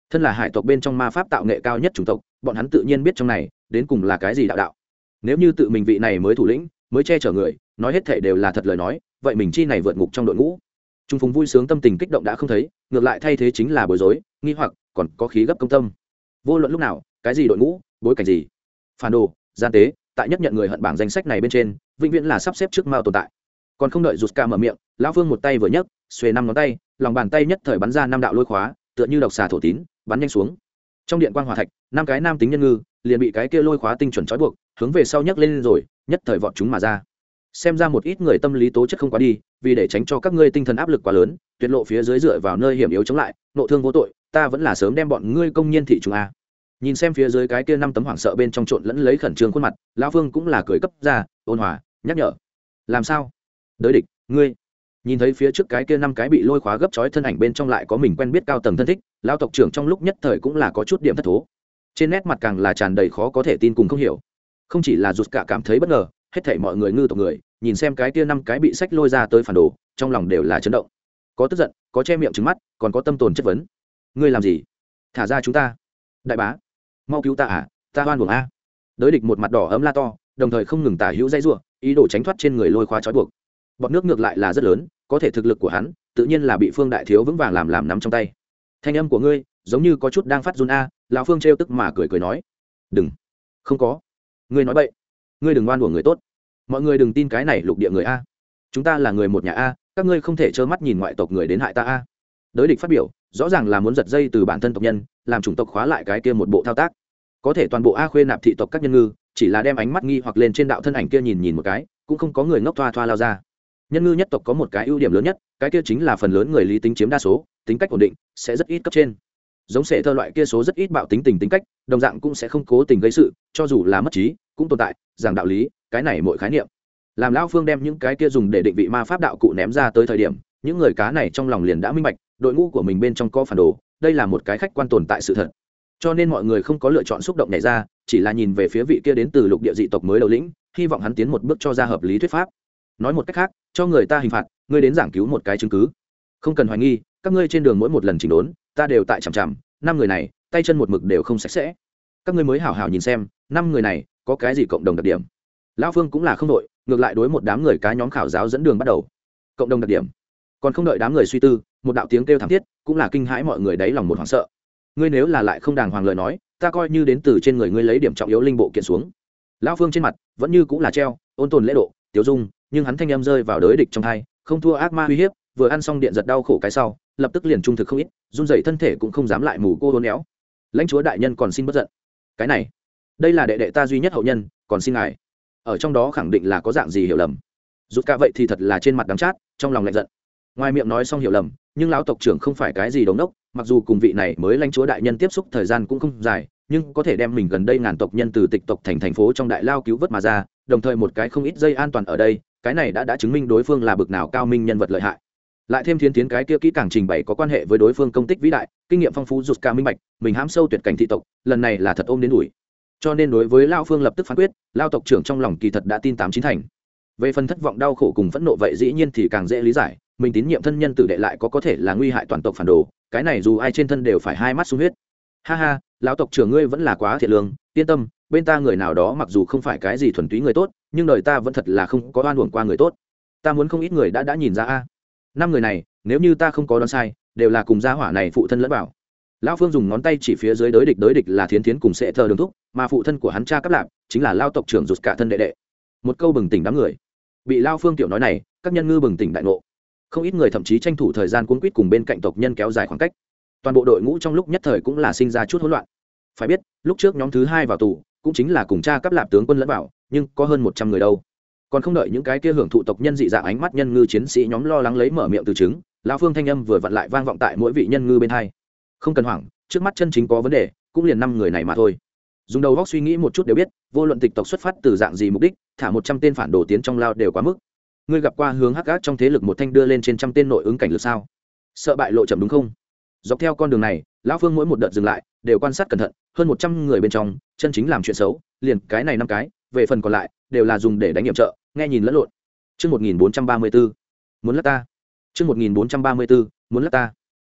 thân là hải tộc bên trong ma pháp tạo nghệ cao nhất chủng tộc, bọn hắn tự nhiên biết trong này đến cùng là cái gì đạo đạo. Nếu như tự mình vị này mới thủ lĩnh mới che chở người nói hết thể đều là thật lời nói, vậy mình chi này vượt ngục trong đội ngũ. Trung Phùng vui sướng tâm tình kích động đã không thấy, ngược lại thay thế chính là bối rối nghi hoặc, còn có khí gấp công tâm. Vô luận lúc nào, cái gì đội ngũ, bối cảnh gì, phản đồ, gian tế, tại nhất nhận người hận bảng danh sách này bên trên vĩnh viễn là sắp xếp trước mao tồn tại. Còn không đợi rụt ca mở miệng, lão Phương một tay vừa nhấc, xuề năm ngón tay, lòng bàn tay nhất thời bắn ra năm đạo lôi khóa, tựa như độc xà thổ tín, bắn nhanh xuống. Trong điện quang hỏa thạch, năm cái nam tính nhân ngư liền bị cái kia lôi khóa tinh chuẩn trói buộc, hướng về sau nhấc lên rồi, nhất thời vọt chúng mà ra. Xem ra một ít người tâm lý tố chất không quá đi, vì để tránh cho các ngươi tinh thần áp lực quá lớn, tuyệt lộ phía dưới dựa vào nơi hiểm yếu chống lại, nộ thương vô tội, ta vẫn là sớm đem bọn ngươi công nhân thị chúng a. Nhìn xem phía dưới cái kia năm tấm hoảng sợ bên trong trộn lẫn lấy khẩn trương khuôn mặt, lão Phương cũng là cười cấp ra, ôn hòa nhắc nhở. Làm sao? Đới địch, ngươi. Nhìn thấy phía trước cái kia năm cái bị lôi khóa gấp chói thân ảnh bên trong lại có mình quen biết cao tầng thân thích, lão tộc trưởng trong lúc nhất thời cũng là có chút điểm thất thố. Trên nét mặt càng là tràn đầy khó có thể tin cùng không hiểu. Không chỉ là rụt cả cảm thấy bất ngờ, hết thảy mọi người ngư tộc người, nhìn xem cái kia năm cái bị sách lôi ra tới phản đồ, trong lòng đều là chấn động. Có tức giận, có che miệng trừng mắt, còn có tâm tồn chất vấn. Ngươi làm gì? Thả ra chúng ta. Đại bá, mau cứu ta à, ta oan uổng a. Đới địch một mặt đỏ ấm la to, đồng thời không ngừng tả hữu dây rủa, ý đồ tránh thoát trên người lôi khóa trói buộc. Bọt nước ngược lại là rất lớn, có thể thực lực của hắn, tự nhiên là bị Phương đại thiếu vững vàng làm nắm trong tay. Thanh âm của ngươi, giống như có chút đang phát run a, lão Phương trêu tức mà cười cười nói. Đừng, không có. Ngươi nói bậy, ngươi đừng oan uổng người tốt. Mọi người đừng tin cái này lục địa người a. Chúng ta là người một nhà a, các ngươi không thể trơ mắt nhìn ngoại tộc người đến hại ta a. Đới địch phát biểu, rõ ràng là muốn giật dây từ bản thân tộc nhân, làm chủng tộc khóa lại cái kia một bộ thao tác. Có thể toàn bộ a khuê nạp thị tộc các nhân ngư, chỉ là đem ánh mắt nghi hoặc lên trên đạo thân ảnh kia nhìn nhìn một cái, cũng không có người ngốc thoa thoa lao ra. Nhân ngư nhất tộc có một cái ưu điểm lớn nhất, cái kia chính là phần lớn người lý tính chiếm đa số, tính cách ổn định, sẽ rất ít cấp trên. Giống sệ thơ loại kia số rất ít bạo tính tình tính cách, đồng dạng cũng sẽ không cố tình gây sự, cho dù là mất trí cũng tồn tại, giảng đạo lý, cái này mỗi khái niệm. Làm lão Phương đem những cái kia dùng để định vị ma pháp đạo cụ ném ra tới thời điểm, những người cá này trong lòng liền đã minh bạch, đội ngũ của mình bên trong có phản đồ, đây là một cái khách quan tồn tại sự thật. Cho nên mọi người không có lựa chọn xúc động nhảy ra, chỉ là nhìn về phía vị kia đến từ lục địa dị tộc mới đầu lĩnh, hy vọng hắn tiến một bước cho ra hợp lý thuyết pháp. Nói một cách khác, cho người ta hình phạt, ngươi đến giảng cứu một cái chứng cứ. Không cần hoài nghi, các ngươi trên đường mỗi một lần chỉnh đốn, ta đều tại chằm chằm, năm người này, tay chân một mực đều không sạch sẽ. Các ngươi mới hảo hảo nhìn xem, năm người này có cái gì cộng đồng đặc điểm. Lão Phương cũng là không đội, ngược lại đối một đám người cá nhóm khảo giáo dẫn đường bắt đầu. Cộng đồng đặc điểm. Còn không đợi đám người suy tư, một đạo tiếng kêu thảm thiết, cũng là kinh hãi mọi người đáy lòng một hoảng sợ. Ngươi nếu là lại không đàng hoàng lời nói, ta coi như đến từ trên người ngươi lấy điểm trọng yếu linh bộ kiện xuống. Lão Phương trên mặt vẫn như cũng là treo ôn tồn lễ độ tiếu dung, nhưng hắn thanh âm rơi vào đới địch trong tai, không thua ác ma uy hiếp, vừa ăn xong điện giật đau khổ cái sau, lập tức liền trung thực không ít, run rẩy thân thể cũng không dám lại mù cô hôn éo. Lãnh chúa đại nhân còn xin bất giận. Cái này, đây là đệ đệ ta duy nhất hậu nhân, còn xin ngài. Ở trong đó khẳng định là có dạng gì hiểu lầm. Rút cả vậy thì thật là trên mặt đắng chát, trong lòng lạnh giận. Ngoài miệng nói xong hiểu lầm, nhưng lão tộc trưởng không phải cái gì đống đốc, mặc dù cùng vị này mới lãnh chúa đại nhân tiếp xúc thời gian cũng không dài, nhưng có thể đem mình gần đây ngàn tộc nhân từ tịch tộc thành phố trong đại lao cứu vớt mà ra, đồng thời một cái không ít dây an toàn ở đây, cái này đã chứng minh đối phương là bực nào cao minh nhân vật lợi hại. Lại thêm thiên tiến cái kia kỹ càng trình bày có quan hệ với đối phương công tích vĩ đại, kinh nghiệm phong phú rụt cả minh bạch, mình hãm sâu tuyệt cảnh thị tộc, lần này là thật ôm đến đuổi. Cho nên đối với lão Phương lập tức phán quyết, lão tộc trưởng trong lòng kỳ thật đã tin 89 thành. Về phần thất vọng đau khổ cùng phẫn nộ vậy dĩ nhiên thì càng dễ lý giải, mình tín nhiệm thân nhân tử đệ lại có thể là nguy hại toàn tộc phản đồ, cái này dù ai trên thân đều phải hai mắt sung huyết. Ha ha, lão tộc trưởng ngươi vẫn là quá thiện lương, yên tâm, bên ta người nào đó mặc dù không phải cái gì thuần túy người tốt, nhưng đời ta vẫn thật là không có oan uổng qua người tốt. Ta muốn không ít người đã nhìn ra a. Năm người này, nếu như ta không có đoán sai, đều là cùng gia hỏa này phụ thân lẫn bảo. Lão Phương dùng ngón tay chỉ phía dưới đới địch là thiến thiến cùng sẽ thờ đường thúc, mà phụ thân của hắn cha cấp lạp chính là lao tộc trưởng rụt cả thân đệ đệ. Một câu bừng tỉnh đám người. Bị Lão Phương tiểu nói này, các nhân ngư bừng tỉnh đại ngộ. Không ít người thậm chí tranh thủ thời gian cuốn quýt cùng bên cạnh tộc nhân kéo dài khoảng cách. Toàn bộ đội ngũ trong lúc nhất thời cũng là sinh ra chút hỗn loạn. Phải biết, lúc trước nhóm thứ 2 vào tù, cũng chính là cùng cha cấp lạp tướng quân lẫn bảo, nhưng có hơn 100 người đâu. Còn không đợi những cái kia hưởng thụ tộc nhân dị dạng ánh mắt nhân ngư chiến sĩ nhóm lo lắng lấy mở miệng từ chứng, Lão Phương thanh âm vừa vặn lại vang vọng tại mỗi vị nhân ngư bên hai. Không cần hoảng, trước mắt chân chính có vấn đề, cũng liền 5 người này mà thôi. Dùng đầu óc suy nghĩ một chút đều biết, vô luận tịch tộc xuất phát từ dạng gì mục đích, thả 100 tên phản đồ tiến trong lao đều quá mức. Ngươi gặp qua hướng hắc ác trong thế lực một thanh đưa lên trên trăm tên nội ứng cảnh lực sao? Sợ bại lộ chậm đúng không? Dọc theo con đường này, Lão Phương mỗi một đợt dừng lại, đều quan sát cẩn thận, hơn 100 người bên trong, chân chính làm chuyện xấu, liền cái này 5 cái, về phần còn lại, đều là dùng để đánh nghiệm trợ, nghe nhìn lẫn lộn. Chương 1434, muốn lắc ta. Chương 1434, muốn lắc ta.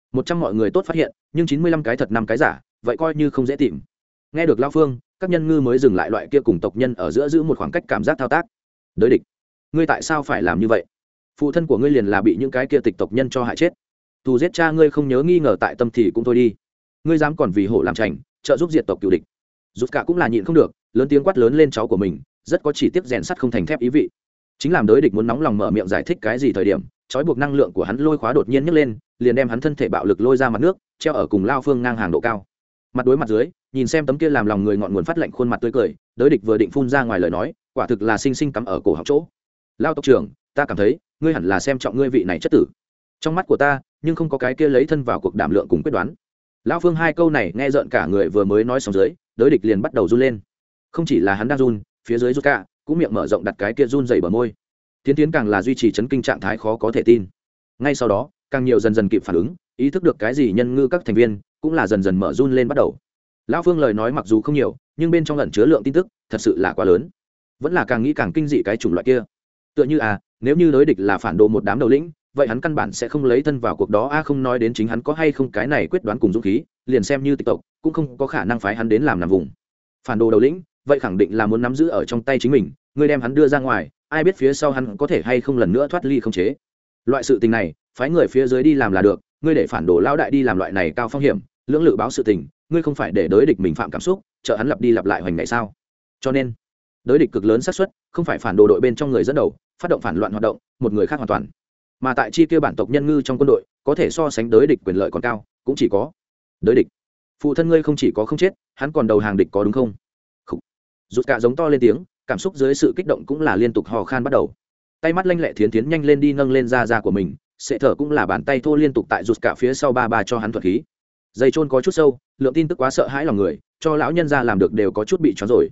100 mọi người tốt phát hiện nhưng 95 cái thật 5 cái giả, vậy coi như không dễ tìm. Nghe được Lao Phương, các nhân ngư mới dừng lại loại kia cùng tộc nhân ở giữa giữ một khoảng cách cảm giác thao tác. Đối địch, ngươi tại sao phải làm như vậy? Phụ thân của ngươi liền là bị những cái kia tịch tộc nhân cho hại chết, thù giết cha ngươi không nhớ nghi ngờ tại tâm thì cũng thôi đi, ngươi dám còn vì hổ làm chành trợ giúp diệt tộc cựu địch. Rút cả cũng là nhịn không được, lớn tiếng quát lớn lên cháu của mình, rất có chỉ tiếc rèn sắt không thành thép ý vị. Chính làm đối địch muốn nóng lòng mở miệng giải thích cái gì thời điểm, trói buộc năng lượng của hắn lôi khóa đột nhiên nhấc lên, liền đem hắn thân thể bạo lực lôi ra mặt nước, treo ở cùng Lao Phương ngang hàng độ cao. Mặt đối mặt dưới, nhìn xem tấm kia làm lòng người ngọn nguồn phát lạnh khuôn mặt tươi cười, đối địch vừa định phun ra ngoài lời nói, quả thực là sinh sinh cắm ở cổ họng chỗ. Lao tộc trưởng, ta cảm thấy ngươi hẳn là xem trọng ngươi vị này chất tử. Trong mắt của ta, nhưng không có cái kia lấy thân vào cuộc đảm lượng cùng quyết đoán. Lão Phương hai câu này nghe rợn cả người, vừa mới nói xong dưới, đối địch liền bắt đầu run lên. Không chỉ là hắn đang run, phía dưới rút cả cũng miệng mở rộng đặt cái kia run dày bờ môi. Tiến tiến càng là duy trì chấn kinh trạng thái khó có thể tin. Ngay sau đó, càng nhiều dần dần kịp phản ứng, ý thức được cái gì nhân ngư các thành viên cũng là dần dần mở run lên bắt đầu. Lão Phương lời nói mặc dù không nhiều, nhưng bên trong ẩn chứa lượng tin tức thật sự là quá lớn. Vẫn là càng nghĩ càng kinh dị cái chủng loại kia. Tựa như nếu như đối địch là phản đồ một đám đầu lĩnh, vậy hắn căn bản sẽ không lấy thân vào cuộc đó. Không nói đến chính hắn có hay không cái này quyết đoán cùng dũng khí, liền xem như tịch tộc cũng không có khả năng phái hắn đến làm nằm vùng. Phản đồ đầu lĩnh, vậy khẳng định là muốn nắm giữ ở trong tay chính mình, ngươi đem hắn đưa ra ngoài, ai biết phía sau hắn có thể hay không lần nữa thoát ly không chế. Loại sự tình này, phái người phía dưới đi làm là được, ngươi để phản đồ lao đại đi làm loại này cao phong hiểm, lưỡng lự báo sự tình, ngươi không phải để đối địch mình phạm cảm xúc, trợ hắn lặp đi lặp lại hoành ngày sao? Cho nên, đối địch cực lớn xác suất không phải phản đồ đội bên trong người dẫn đầu phát động phản loạn hoạt động, một người khác hoàn toàn, mà tại chi kia bản tộc nhân ngư trong quân đội có thể so sánh đối địch quyền lợi còn cao, cũng chỉ có đối địch. Phụ thân ngươi không chỉ có không chết, hắn còn đầu hàng địch có đúng không? Rút cả giống to lên tiếng, cảm xúc dưới sự kích động cũng là liên tục hò khan bắt đầu. Tay mắt lanh lẹ thiến thiến nhanh lên đi nâng lên da của mình, sẽ thở cũng là bàn tay thô liên tục tại rút cả phía sau ba cho hắn thuật khí. Dây trôn có chút sâu, lượng tin tức quá sợ hãi lòng người, cho lão nhân ra làm được đều có chút bị choáng rồi.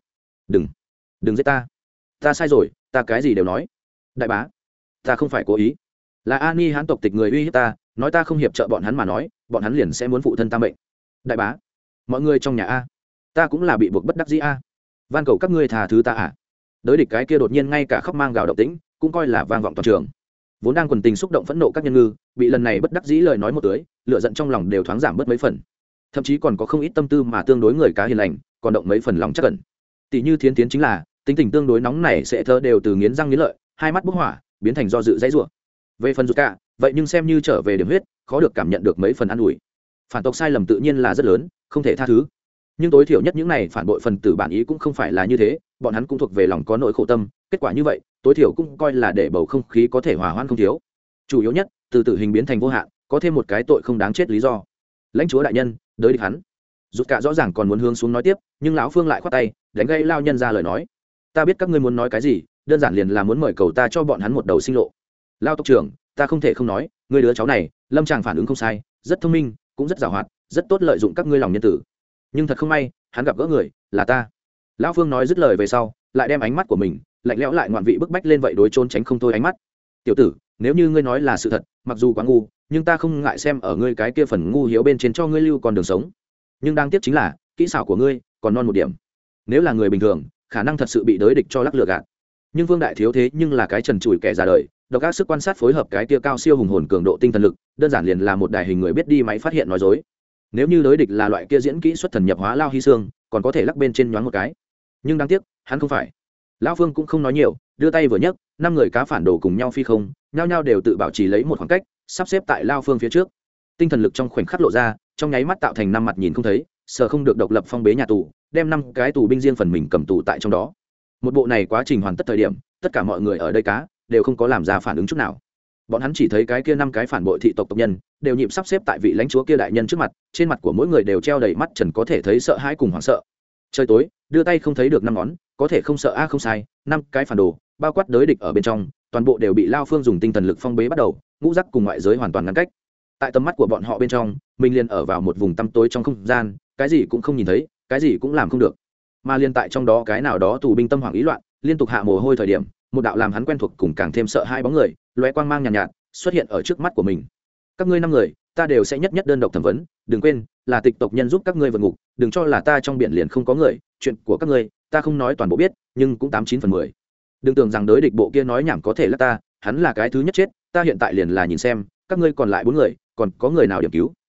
Đừng giết ta sai rồi, ta cái gì đều nói. Đại bá, ta không phải cố ý, là Ani hán tộc tịch người uy hiếp ta, nói ta không hiệp trợ bọn hắn mà nói, bọn hắn liền sẽ muốn phụ thân ta mệnh. Đại bá, mọi người trong nhà ta cũng là bị buộc bất đắc dĩ van cầu các ngươi tha thứ ta Đối địch cái kia đột nhiên ngay cả khóc mang gào động tĩnh cũng coi là vang vọng toàn trường. Vốn đang quần tình xúc động phẫn nộ các nhân ngư bị lần này bất đắc dĩ lời nói một tưới, lửa giận trong lòng đều thoáng giảm bớt mấy phần, thậm chí còn có không ít tâm tư mà tương đối người cá hiền lành còn động mấy phần lòng chắc cẩn. Tỷ như thiến tiến chính là tính tình tương đối nóng này sẽ thơ đều từ nghiến răng nghiến lợi, hai mắt bốc hỏa biến thành do dự dãy rủa. Về phần rụt cả vậy nhưng xem như trở về điểm huyết, khó được cảm nhận được mấy phần an ủi. Phản tộc sai lầm tự nhiên là rất lớn, không thể tha thứ, nhưng tối thiểu nhất những này phản bội phần tử bản ý cũng không phải là như thế, bọn hắn cũng thuộc về lòng có nỗi khổ tâm, kết quả như vậy tối thiểu cũng coi là để bầu không khí có thể hòa hoãn không thiếu. Chủ yếu nhất, từ tử hình biến thành vô hạn, có thêm một cái tội không đáng chết lý do. Lãnh chúa đại nhân, đới địch hắn. Rút cả rõ ràng còn muốn hướng xuống nói tiếp, nhưng lão Phương lại khoát tay đánh gây lao nhân ra lời nói. Ta biết các ngươi muốn nói cái gì, đơn giản liền là muốn mời cầu ta cho bọn hắn một đầu sinh lộ. Lao tộc trưởng, ta không thể không nói, ngươi đứa cháu này lâm tràng phản ứng không sai, rất thông minh, cũng rất giàu hoạt, rất tốt lợi dụng các ngươi lòng nhân tử, nhưng thật không may hắn gặp gỡ người là ta. Lão Phương nói dứt lời về sau lại đem ánh mắt của mình lạnh lẽo lại ngoạn vị bức bách lên vậy đối trốn tránh không thôi ánh mắt. Tiểu tử, nếu như ngươi nói là sự thật, mặc dù quá ngu, nhưng ta không ngại xem ở ngươi cái kia phần ngu hiếu bên trên cho ngươi lưu còn đường sống. Nhưng đáng tiếc chính là kỹ xảo của ngươi còn non một điểm. Nếu là người bình thường khả năng thật sự bị đối địch cho lắc lừa gạt, nhưng Vương đại thiếu thế nhưng là cái trần trụi kẻ già đời, độc ác sức quan sát phối hợp cái kia cao siêu hùng hồn cường độ tinh thần lực, đơn giản liền là một đài hình người biết đi máy phát hiện nói dối. Nếu như đối địch là loại kia diễn kỹ xuất thần nhập hóa Lao Hy Sương, còn có thể lắc bên trên nhoáng một cái, nhưng đáng tiếc hắn không phải. Lão Phương cũng không nói nhiều, đưa tay vừa nhấc, 5 người cá phản đồ cùng nhau phi không, nhao nhao đều tự bảo trì lấy một khoảng cách, sắp xếp tại Lao Phương phía trước. Tinh thần lực trong khoảnh khắc lộ ra, trong nháy mắt tạo thành 5 mặt nhìn không thấy, sợ không được độc lập phong bế nhà tù, đem 5 cái tù binh riêng phần mình cầm tù tại trong đó. Một bộ này quá trình hoàn tất thời điểm, tất cả mọi người ở đây cá đều không có làm ra phản ứng chút nào. Bọn hắn chỉ thấy cái kia 5 cái phản bội thị tộc tộc nhân đều nhịp sắp xếp tại vị lãnh chúa kia đại nhân trước mặt, trên mặt của mỗi người đều treo đầy mắt trần có thể thấy sợ hãi cùng hoảng sợ. Trời tối, đưa tay không thấy được 5 ngón, có thể không sợ không sai, 5 cái phản đồ, bao quát đối địch ở bên trong, toàn bộ đều bị Lao Phương dùng tinh thần lực phong bế bắt đầu, ngũ giác cùng ngoại giới hoàn toàn ngăn cách. Tại tầm mắt của bọn họ bên trong, mình liền ở vào một vùng tăm tối trong không gian, cái gì cũng không nhìn thấy, cái gì cũng làm không được. Mà liên tại trong đó cái nào đó tù binh tâm hoảng ý loạn, liên tục hạ mồ hôi thời điểm, một đạo làm hắn quen thuộc cùng càng thêm sợ hai bóng người, lóe quang mang nhàn nhạt, xuất hiện ở trước mắt của mình. Các ngươi 5 người, ta đều sẽ nhất nhất đơn độc thẩm vấn, đừng quên, là tịch tộc nhân giúp các ngươi vượt ngục, đừng cho là ta trong biển liền không có người, chuyện của các ngươi, ta không nói toàn bộ biết, nhưng cũng 89/10. Đừng tưởng rằng đối địch bộ kia nói nhảm có thể là ta, hắn là cái thứ nhất chết, ta hiện tại liền là nhìn xem, các ngươi còn lại 4 người, còn có người nào điểm cứu,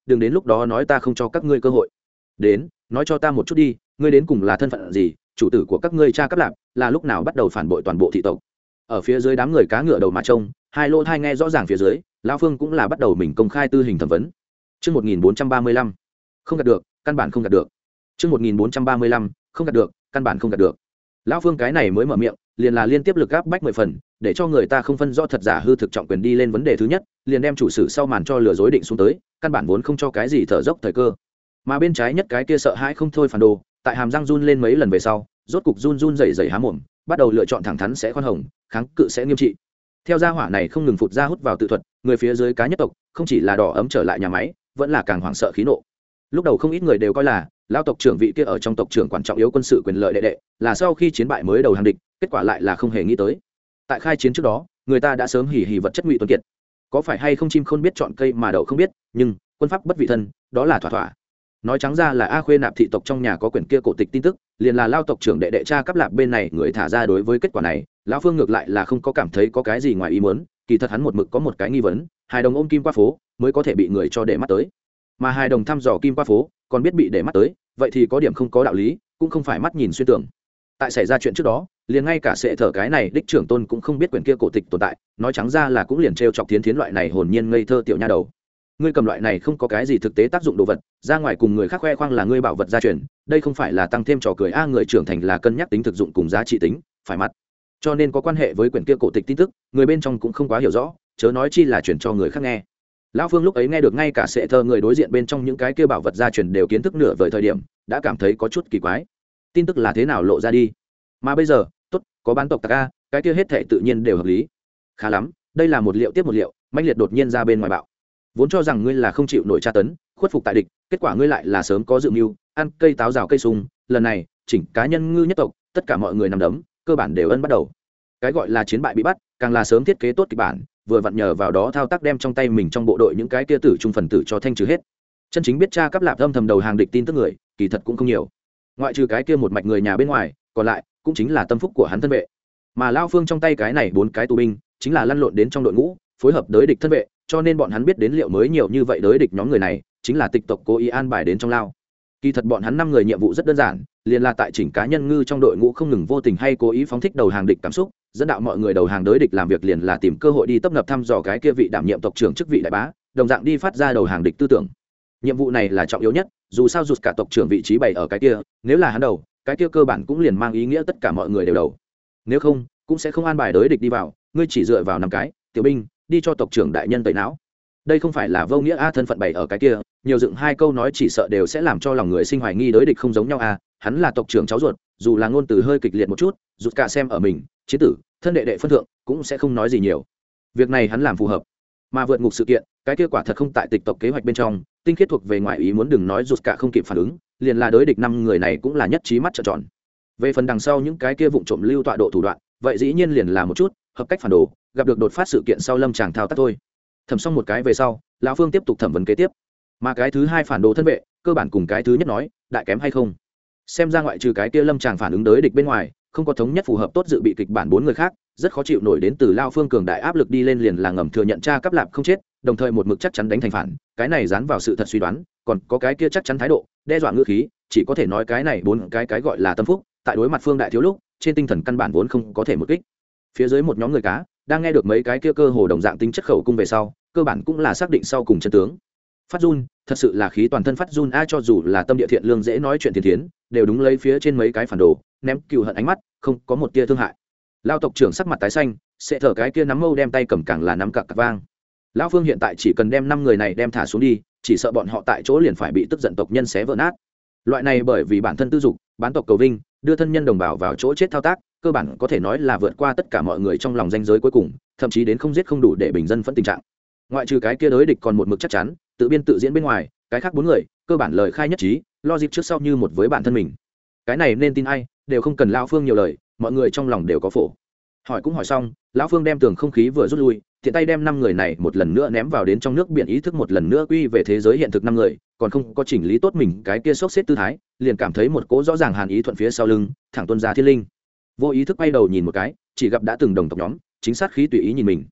đừng đến lúc đó nói ta không cho các ngươi cơ hội. Đến, nói cho ta một chút đi, ngươi đến cùng là thân phận gì, chủ tử của các ngươi cha Cáp Lạp là lúc nào bắt đầu phản bội toàn bộ thị tộc. Ở phía dưới đám người cá ngựa đầu mà trông, hai lô thai nghe rõ ràng phía dưới, lão Phương cũng là bắt đầu mình công khai tư hình thẩm vấn. Chương 1435. Không gạt được, căn bản không gạt được. Chương 1435. Không gạt được, căn bản không gạt được. Lão Phương cái này mới mở miệng, liền là liên tiếp lực áp bách 10 phần, để cho người ta không phân rõ thật giả hư thực trọng quyền đi lên vấn đề thứ nhất, liền đem chủ sử sau màn cho lừa dối định xuống tới, căn bản vốn không cho cái gì thở dốc thời cơ. Mà bên trái nhất cái kia sợ hãi không thôi phản đồ, tại hàm răng run lên mấy lần về sau, rốt cục run run rẩy rẩy há mồm, bắt đầu lựa chọn thẳng thắn sẽ khoan hồng, kháng cự sẽ nghiêm trị. Theo gia hỏa này không ngừng phụt ra hút vào tự thuật, người phía dưới cá nhất tộc không chỉ là đỏ ấm trở lại nhà máy, vẫn là càng hoảng sợ khí nộ. Lúc đầu không ít người đều coi là lão tộc trưởng vị kia ở trong tộc trưởng quan trọng yếu quân sự quyền lợi đệ đệ, là sau khi chiến bại mới đầu hàng địch, kết quả lại là không hề nghĩ tới. Tại khai chiến trước đó, người ta đã sớm hỉ hỉ vật chất ngụy tuấn kiệt. Có phải hay không chim khôn biết chọn cây mà đậu không biết, nhưng quân pháp bất vị thân, đó là thỏa thỏa. Nói trắng ra là A Khuê Nạp thị tộc trong nhà có quyển kia cổ tịch tin tức, liền là lao tộc trưởng đệ đệ cha Cáp Lạp bên này người thả ra. Đối với kết quả này, lão Phương ngược lại là không có cảm thấy có cái gì ngoài ý muốn, kỳ thật hắn một mực có một cái nghi vấn, hài đồng ôm kim qua phố mới có thể bị người cho để mắt tới, mà hài đồng thăm dò kim qua phố còn biết bị để mắt tới, vậy thì có điểm không có đạo lý, cũng không phải mắt nhìn xuyên tưởng. Tại xảy ra chuyện trước đó, liền ngay cả sệ thở cái này đích trưởng tôn cũng không biết quyển kia cổ tịch tồn tại, nói trắng ra là cũng liền trêu chọc thiến loại này hồn nhiên ngây thơ tiểu nha đầu. Ngươi cầm loại này không có cái gì thực tế tác dụng đồ vật ra ngoài cùng người khác khoe khoang là ngươi bảo vật gia truyền, đây không phải là tăng thêm trò cười a, người trưởng thành là cân nhắc tính thực dụng cùng giá trị tính, phải mặt. Cho nên có quan hệ với quyển kia cổ tịch tin tức, người bên trong cũng không quá hiểu rõ, chớ nói chi là chuyển cho người khác nghe. Lão Phương lúc ấy nghe được ngay cả sệ thơ người đối diện bên trong những cái kia bảo vật gia truyền đều kiến thức nửa vời thời điểm, đã cảm thấy có chút kỳ quái. Tin tức là thế nào lộ ra đi? Mà bây giờ, tốt, có bán tộc tặc a, cái kia hết thảy tự nhiên đều hợp lý. Khá lắm, đây là một liệu tiếp một liệu, mãnh liệt đột nhiên ra bên ngoài bạo. Vốn cho rằng ngươi là không chịu nổi tra tấn, khuất phục tại địch, kết quả ngươi lại là sớm có dự mưu, ăn cây táo rào cây sung, lần này, chỉnh cá nhân ngư nhất tộc, tất cả mọi người nằm đấm, cơ bản đều ân bắt đầu. Cái gọi là chiến bại bị bắt, càng là sớm thiết kế tốt kịch bản, vừa vặn nhờ vào đó thao tác đem trong tay mình trong bộ đội những cái kia tử trung phần tử cho thanh trừ hết. Chân chính biết cha Cáp Lạp âm thầm đầu hàng địch tin tức người, kỳ thật cũng không nhiều. Ngoại trừ cái kia một mạch người nhà bên ngoài, còn lại cũng chính là tâm phúc của hắn thân vệ. Mà Lao Phương trong tay cái này 4 cái tù binh, chính là lăn lộn đến trong đội ngũ, phối hợp đối địch thân vệ, cho nên bọn hắn biết đến liệu mới nhiều như vậy đối địch nhóm người này, chính là tịch tộc cố ý an bài đến trong lao. Kỳ thật bọn hắn 5 người nhiệm vụ rất đơn giản, liền là tại chỉnh cá nhân ngư trong đội ngũ không ngừng vô tình hay cố ý phóng thích đầu hàng địch cảm xúc, dẫn đạo mọi người đầu hàng đối địch làm việc, liền là tìm cơ hội đi tấp nập thăm dò cái kia vị đảm nhiệm tộc trưởng chức vị đại bá, đồng dạng đi phát ra đầu hàng địch tư tưởng. Nhiệm vụ này là trọng yếu nhất, dù sao rụt cả tộc trưởng vị trí bày ở cái kia, nếu là hắn đầu, cái kia cơ bản cũng liền mang ý nghĩa tất cả mọi người đều đầu. Nếu không, cũng sẽ không an bài đối địch đi vào, ngươi chỉ dựa vào 5 cái tiểu binh đi cho tộc trưởng đại nhân tẩy não, đây không phải là vô nghĩa a, thân phận bày ở cái kia, nhiều dựng 2 câu nói chỉ sợ đều sẽ làm cho lòng người sinh hoài nghi đối địch không giống nhau a. Hắn là tộc trưởng cháu ruột, dù là ngôn từ hơi kịch liệt một chút, rụt cả xem ở mình chiến tử thân đệ đệ phân thượng cũng sẽ không nói gì nhiều, việc này hắn làm phù hợp. Mà vượt ngục sự kiện, cái kia quả thật không tại tịch tộc kế hoạch bên trong, tinh khiết thuộc về ngoại ý muốn, đừng nói rụt cả không kịp phản ứng, liền là đối địch 5 người này cũng là nhất trí mắt trợn tròn. Về phần đằng sau những cái kia vụng trộm lưu tọa độ thủ đoạn, vậy dĩ nhiên liền là một chút hợp cách phản đồ, gặp được đột phát sự kiện sau lâm chàng thao tác thôi. Thẩm xong một cái về sau, lão Phương tiếp tục thẩm vấn kế tiếp. Mà cái thứ 2 phản đồ thân vệ, cơ bản cùng cái thứ nhất nói, đại kém hay không. Xem ra ngoại trừ cái kia lâm chàng phản ứng đối địch bên ngoài, không có thống nhất phù hợp tốt dự bị kịch bản 4 người khác, rất khó chịu nổi đến từ lão Phương cường đại áp lực đi lên, liền là ngầm thừa nhận cha Cáp Lạp không chết, đồng thời một mực chắc chắn đánh thành phản, cái này dán vào sự thật suy đoán, còn có cái kia chắc chắn thái độ, đe dọa ngữ khí, chỉ có thể nói cái này 4 cái gọi là tâm phúc, tại đối mặt Phương đại thiếu lúc, trên tinh thần căn bản vốn không có thể một kích. Phía dưới một nhóm người cá đang nghe được mấy cái kia cơ hồ đồng dạng tính chất khẩu cung về sau, cơ bản cũng là xác định sau cùng chân tướng. Phát run, thật sự là khí toàn thân phát run a, cho dù là tâm địa thiện lương dễ nói chuyện thiên thiến, đều đúng lấy phía trên mấy cái phản đồ, ném cừu hận ánh mắt, không có một tia thương hại. Lao tộc trưởng sắc mặt tái xanh, sẽ thở cái kia nắm mâu đem tay cầm càng là nắm cặc vang. Lão Phương hiện tại chỉ cần đem 5 người này đem thả xuống đi, chỉ sợ bọn họ tại chỗ liền phải bị tức giận tộc nhân xé vỡ nát. Loại này bởi vì bản thân tư dục, bán tộc cầu vinh, đưa thân nhân đồng bào vào chỗ chết thao tác, cơ bản có thể nói là vượt qua tất cả mọi người trong lòng ranh giới cuối cùng, thậm chí đến không giết không đủ để bình dân phẫn tình trạng. Ngoại trừ cái kia đối địch còn một mực chắc chắn, tự biên tự diễn bên ngoài, cái khác 4 người, cơ bản lời khai nhất trí, lo dịp trước sau như một với bản thân mình. Cái này nên tin ai, đều không cần lão Phương nhiều lời, mọi người trong lòng đều có phổ. Hỏi cũng hỏi xong, lão Phương đem tường không khí vừa rút lui, tiện tay đem 5 người này một lần nữa ném vào đến trong nước biển, ý thức một lần nữa quy về thế giới hiện thực. 5 người còn không có chỉnh lý tốt mình cái kia sốc xếp tư thái, liền cảm thấy một cỗ rõ ràng hàn ý thuận phía sau lưng, thẳng tuôn ra thiên linh. Vô ý thức quay đầu nhìn một cái, chỉ gặp đã từng đồng tộc nhóm chính xác khí tùy ý nhìn mình.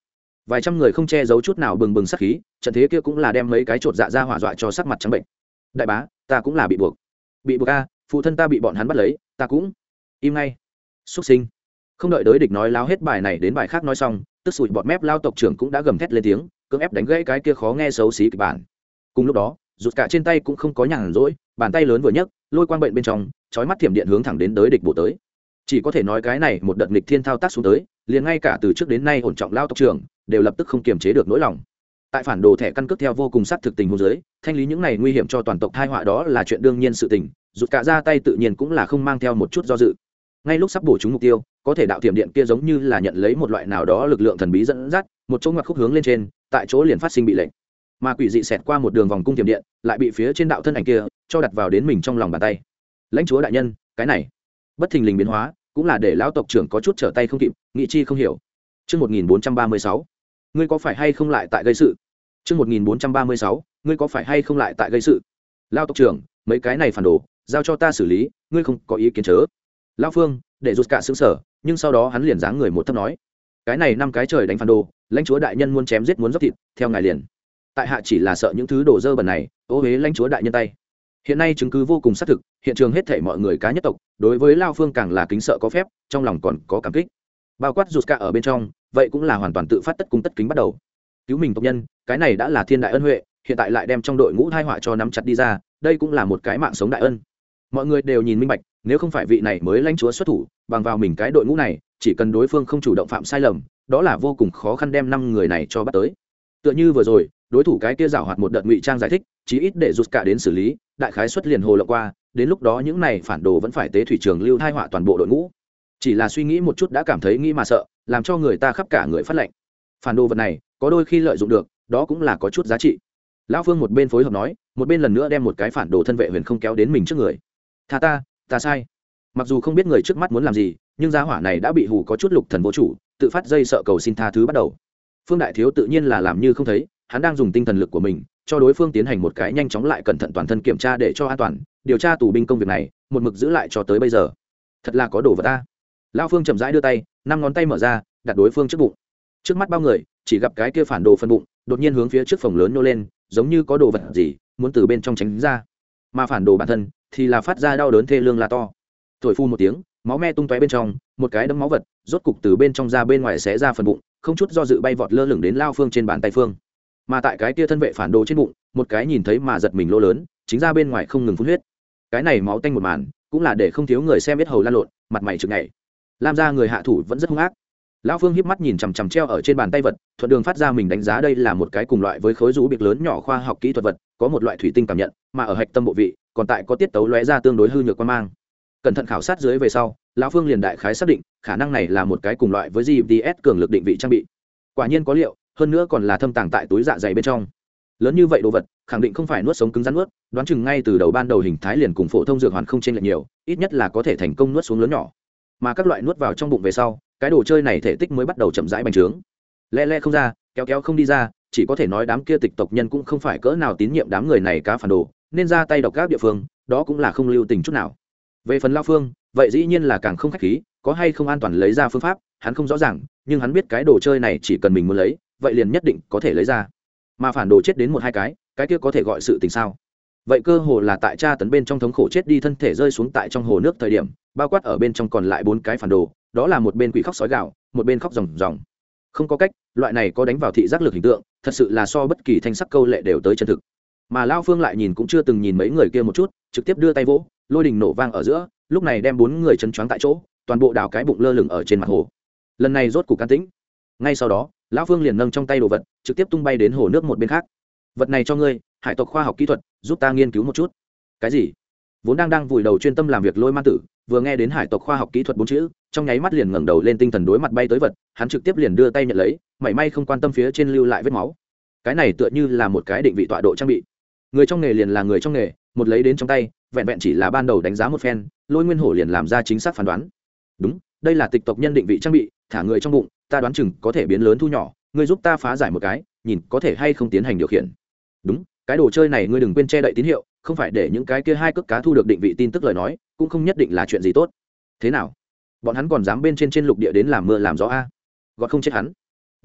vài trăm người không che giấu chút nào bừng bừng sát khí, trận thế kia cũng là đem mấy cái chột dạ ra hỏa dọa cho sắc mặt trắng bệnh. Đại bá, ta cũng là bị buộc a, phụ thân ta bị bọn hắn bắt lấy, ta cũng im ngay. Xuất sinh. Không đợi đối địch nói láo hết bài này đến bài khác nói xong, tức sủi bọt mép lao tộc trưởng cũng đã gầm thét lên tiếng, cưỡng ép đánh gãy cái kia khó nghe xấu xí kịch bản. Cùng lúc đó, rụt cả trên tay cũng không có nhàn rỗi, bàn tay lớn vừa nhấc, lôi quang bệnh bên trong, chói mắt thiểm điện hướng thẳng đến đối địch bổ tới. Chỉ có thể nói cái này một đợt nghịch thiên thao tác xuống tới, liền ngay cả từ trước đến nay ổn trọng lao tộc trưởng đều lập tức không kiềm chế được nỗi lòng. Tại phản đồ thẻ căn cước theo vô cùng sát thực tình huống dưới, thanh lý những này nguy hiểm cho toàn tộc tai họa đó là chuyện đương nhiên sự tình, rụt cả ra tay tự nhiên cũng là không mang theo một chút do dự. Ngay lúc sắp bổ trúng mục tiêu, có thể đạo thiểm điện kia giống như là nhận lấy một loại nào đó lực lượng thần bí dẫn dắt, một chỗ ngoặt khúc hướng lên trên, tại chỗ liền phát sinh bị lệnh. Mà quỷ dị xẹt qua một đường vòng cung thiểm điện, lại bị phía trên đạo thân ảnh kia cho đặt vào đến mình trong lòng bàn tay. Lãnh chúa đại nhân, cái này bất thình lình biến hóa, cũng là để lão tộc trưởng có chút trở tay không kịp, nghĩ chi không hiểu. Chương 1436, ngươi có phải hay không lại tại gây sự? Chương 1436, ngươi có phải hay không lại tại gây sự? Lão tộc trưởng, mấy cái này phản đồ, giao cho ta xử lý, ngươi không có ý kiến chớ. Lão Phương, để rụt cả sững sờ, nhưng sau đó hắn liền giáng người một thấp nói, cái này năm cái trời đánh phản đồ, lãnh chúa đại nhân muốn chém giết muốn dốc thịt, theo ngài liền. Tại hạ chỉ là sợ những thứ đồ dơ bẩn này ô huế lãnh chúa đại nhân tay. Hiện nay chứng cứ vô cùng xác thực, hiện trường hết thảy mọi người cá nhất tộc đối với Lao Phương càng là kính sợ có phép, trong lòng còn có cảm kích, bao quát rụt cả ở bên trong, vậy cũng là hoàn toàn tự phát tất cung tất kính bắt đầu cứu mình tộc nhân. Cái này đã là thiên đại ân huệ, hiện tại lại đem trong đội ngũ thai họa cho nắm chặt đi ra, đây cũng là một cái mạng sống đại ân. Mọi người đều nhìn minh bạch, nếu không phải vị này mới lãnh chúa xuất thủ bằng vào mình cái đội ngũ này, chỉ cần đối phương không chủ động phạm sai lầm, đó là vô cùng khó khăn đem 5 người này cho bắt tới. Tựa như vừa rồi đối thủ cái kia giảo hoạt một đợt ngụy trang giải thích, chí ít để rụt cả đến xử lý, đại khái xuất liền hồ lộng qua, đến lúc đó những này phản đồ vẫn phải tế thủy trường lưu thai họa toàn bộ đội ngũ. Chỉ là suy nghĩ một chút đã cảm thấy nghĩ mà sợ, làm cho người ta khắp cả người phát lệnh. Phản đồ vật này có đôi khi lợi dụng được, đó cũng là có chút giá trị. Lão Phương một bên phối hợp nói, một bên lần nữa đem một cái phản đồ thân vệ huyền không kéo đến mình trước người. Tha ta sai. Mặc dù không biết người trước mắt muốn làm gì, nhưng gia hỏa này đã bị hù có chút lục thần vô chủ, tự phát dây sợ cầu xin tha thứ bắt đầu. Phương đại thiếu tự nhiên là làm như không thấy, hắn đang dùng tinh thần lực của mình cho đối phương tiến hành một cái nhanh chóng lại cẩn thận toàn thân kiểm tra để cho an toàn, điều tra tù binh công việc này một mực giữ lại cho tới bây giờ. Thật là có đồ vật ta. Lão Phương chậm rãi đưa tay, 5 ngón tay mở ra, đặt đối phương trước bụng. Trước mắt bao người chỉ gặp cái kia phản đồ phân bụng đột nhiên hướng phía trước phòng lớn nô lên, giống như có đồ vật gì muốn từ bên trong tránh ra. Mà phản đồ bản thân thì là phát ra đau đớn thê lương là to. Thổi phu một tiếng, máu me tung tóe bên trong, một cái đấm máu vật rốt cục từ bên trong ra bên ngoài xé ra phần bụng, không chút do dự bay vọt lơ lửng đến Lao Phương trên bàn tay phương. Mà tại cái kia thân vệ phản đồ trên bụng, một cái nhìn thấy mà giật mình lỗ lớn chính ra bên ngoài không ngừng phun huyết. Cái này máu tanh một màn cũng là để không thiếu người xem biết hầu lan lộn, mặt mày chực nhảy. Lam gia người hạ thủ vẫn rất hung ác. Lão Phương híp mắt nhìn chằm chằm treo ở trên bàn tay vật, thuận đường phát ra mình đánh giá đây là một cái cùng loại với khối rú biệt lớn nhỏ khoa học kỹ thuật vật, có một loại thủy tinh cảm nhận, mà ở hạch tâm bộ vị còn tại có tiết tấu lóe ra tương đối hư nhược quan mang. Cẩn thận khảo sát dưới về sau, lão Phương liền đại khái xác định khả năng này là một cái cùng loại với GPS cường lực định vị trang bị. Quả nhiên có liệu, hơn nữa còn là thâm tàng tại túi dạ dày bên trong. Lớn như vậy đồ vật khẳng định không phải nuốt sống cứng rắn nuốt, đoán chừng ngay từ đầu ban đầu hình thái liền cùng phổ thông dược hoàn không chênh lệch nhiều, ít nhất là có thể thành công nuốt xuống lớn nhỏ. Mà các loại nuốt vào trong bụng về sau, cái đồ chơi này thể tích mới bắt đầu chậm rãi bành trướng, le không ra, kéo không đi ra, chỉ có thể nói đám kia tịch tộc nhân cũng không phải cỡ nào tín nhiệm đám người này cá phản đồ, nên ra tay độc các địa phương, đó cũng là không lưu tình chút nào. Về phần Lao Phương, vậy dĩ nhiên là càng không khách khí, có hay không an toàn lấy ra phương pháp, hắn không rõ ràng, nhưng hắn biết cái đồ chơi này chỉ cần mình muốn lấy, vậy liền nhất định có thể lấy ra. Mà phản đồ chết đến 1-2 cái kia có thể gọi sự tình sao? Vậy cơ hồ là tại tra tấn bên trong thống khổ chết đi thân thể rơi xuống tại trong hồ nước thời điểm, bao quát ở bên trong còn lại 4 cái phản đồ, đó là một bên quỷ khóc sói gào, một bên khóc ròng ròng. Không có cách, loại này có đánh vào thị giác lực hình tượng, thật sự là so bất kỳ thanh sắc câu lệ đều tới chân thực. Mà Lao Phương lại nhìn cũng chưa từng nhìn mấy người kia một chút, trực tiếp đưa tay vỗ, lôi đình nổ vang ở giữa, lúc này đem 4 người chấn choáng tại chỗ, toàn bộ đào cái bụng lơ lửng ở trên mặt hồ. Lần này rốt cục can tĩnh. Ngay sau đó, Lão Phương liền nâng trong tay đồ vật, trực tiếp tung bay đến hồ nước một bên khác. Vật này cho ngươi, hải tộc khoa học kỹ thuật, giúp ta nghiên cứu một chút. Cái gì? Vốn đang vùi đầu chuyên tâm làm việc Lôi Man Tử, vừa nghe đến hải tộc khoa học kỹ thuật 4 chữ, trong nháy mắt liền ngẩng đầu lên tinh thần đối mặt bay tới vật, hắn trực tiếp liền đưa tay nhận lấy, mảy may không quan tâm phía trên lưu lại vết máu. Cái này tựa như là một cái định vị tọa độ trang bị. Người trong nghề liền là người trong nghề, một lấy đến trong tay, vẹn vẹn chỉ là ban đầu đánh giá một phen, Lôi Nguyên Hổ liền làm ra chính xác phán đoán. Đúng, đây là tịch tộc nhân định vị trang bị, thả người trong bụng, ta đoán chừng có thể biến lớn thu nhỏ, ngươi giúp ta phá giải một cái, nhìn có thể hay không tiến hành điều khiển. Đúng, cái đồ chơi này ngươi đừng quên che đậy tín hiệu, không phải để những cái kia 2 cước cá thu được định vị tin tức lời nói, cũng không nhất định là chuyện gì tốt. Thế nào? Bọn hắn còn dám bên trên lục địa đến làm mưa làm gió a? Gọt không chết hắn. Được rồi,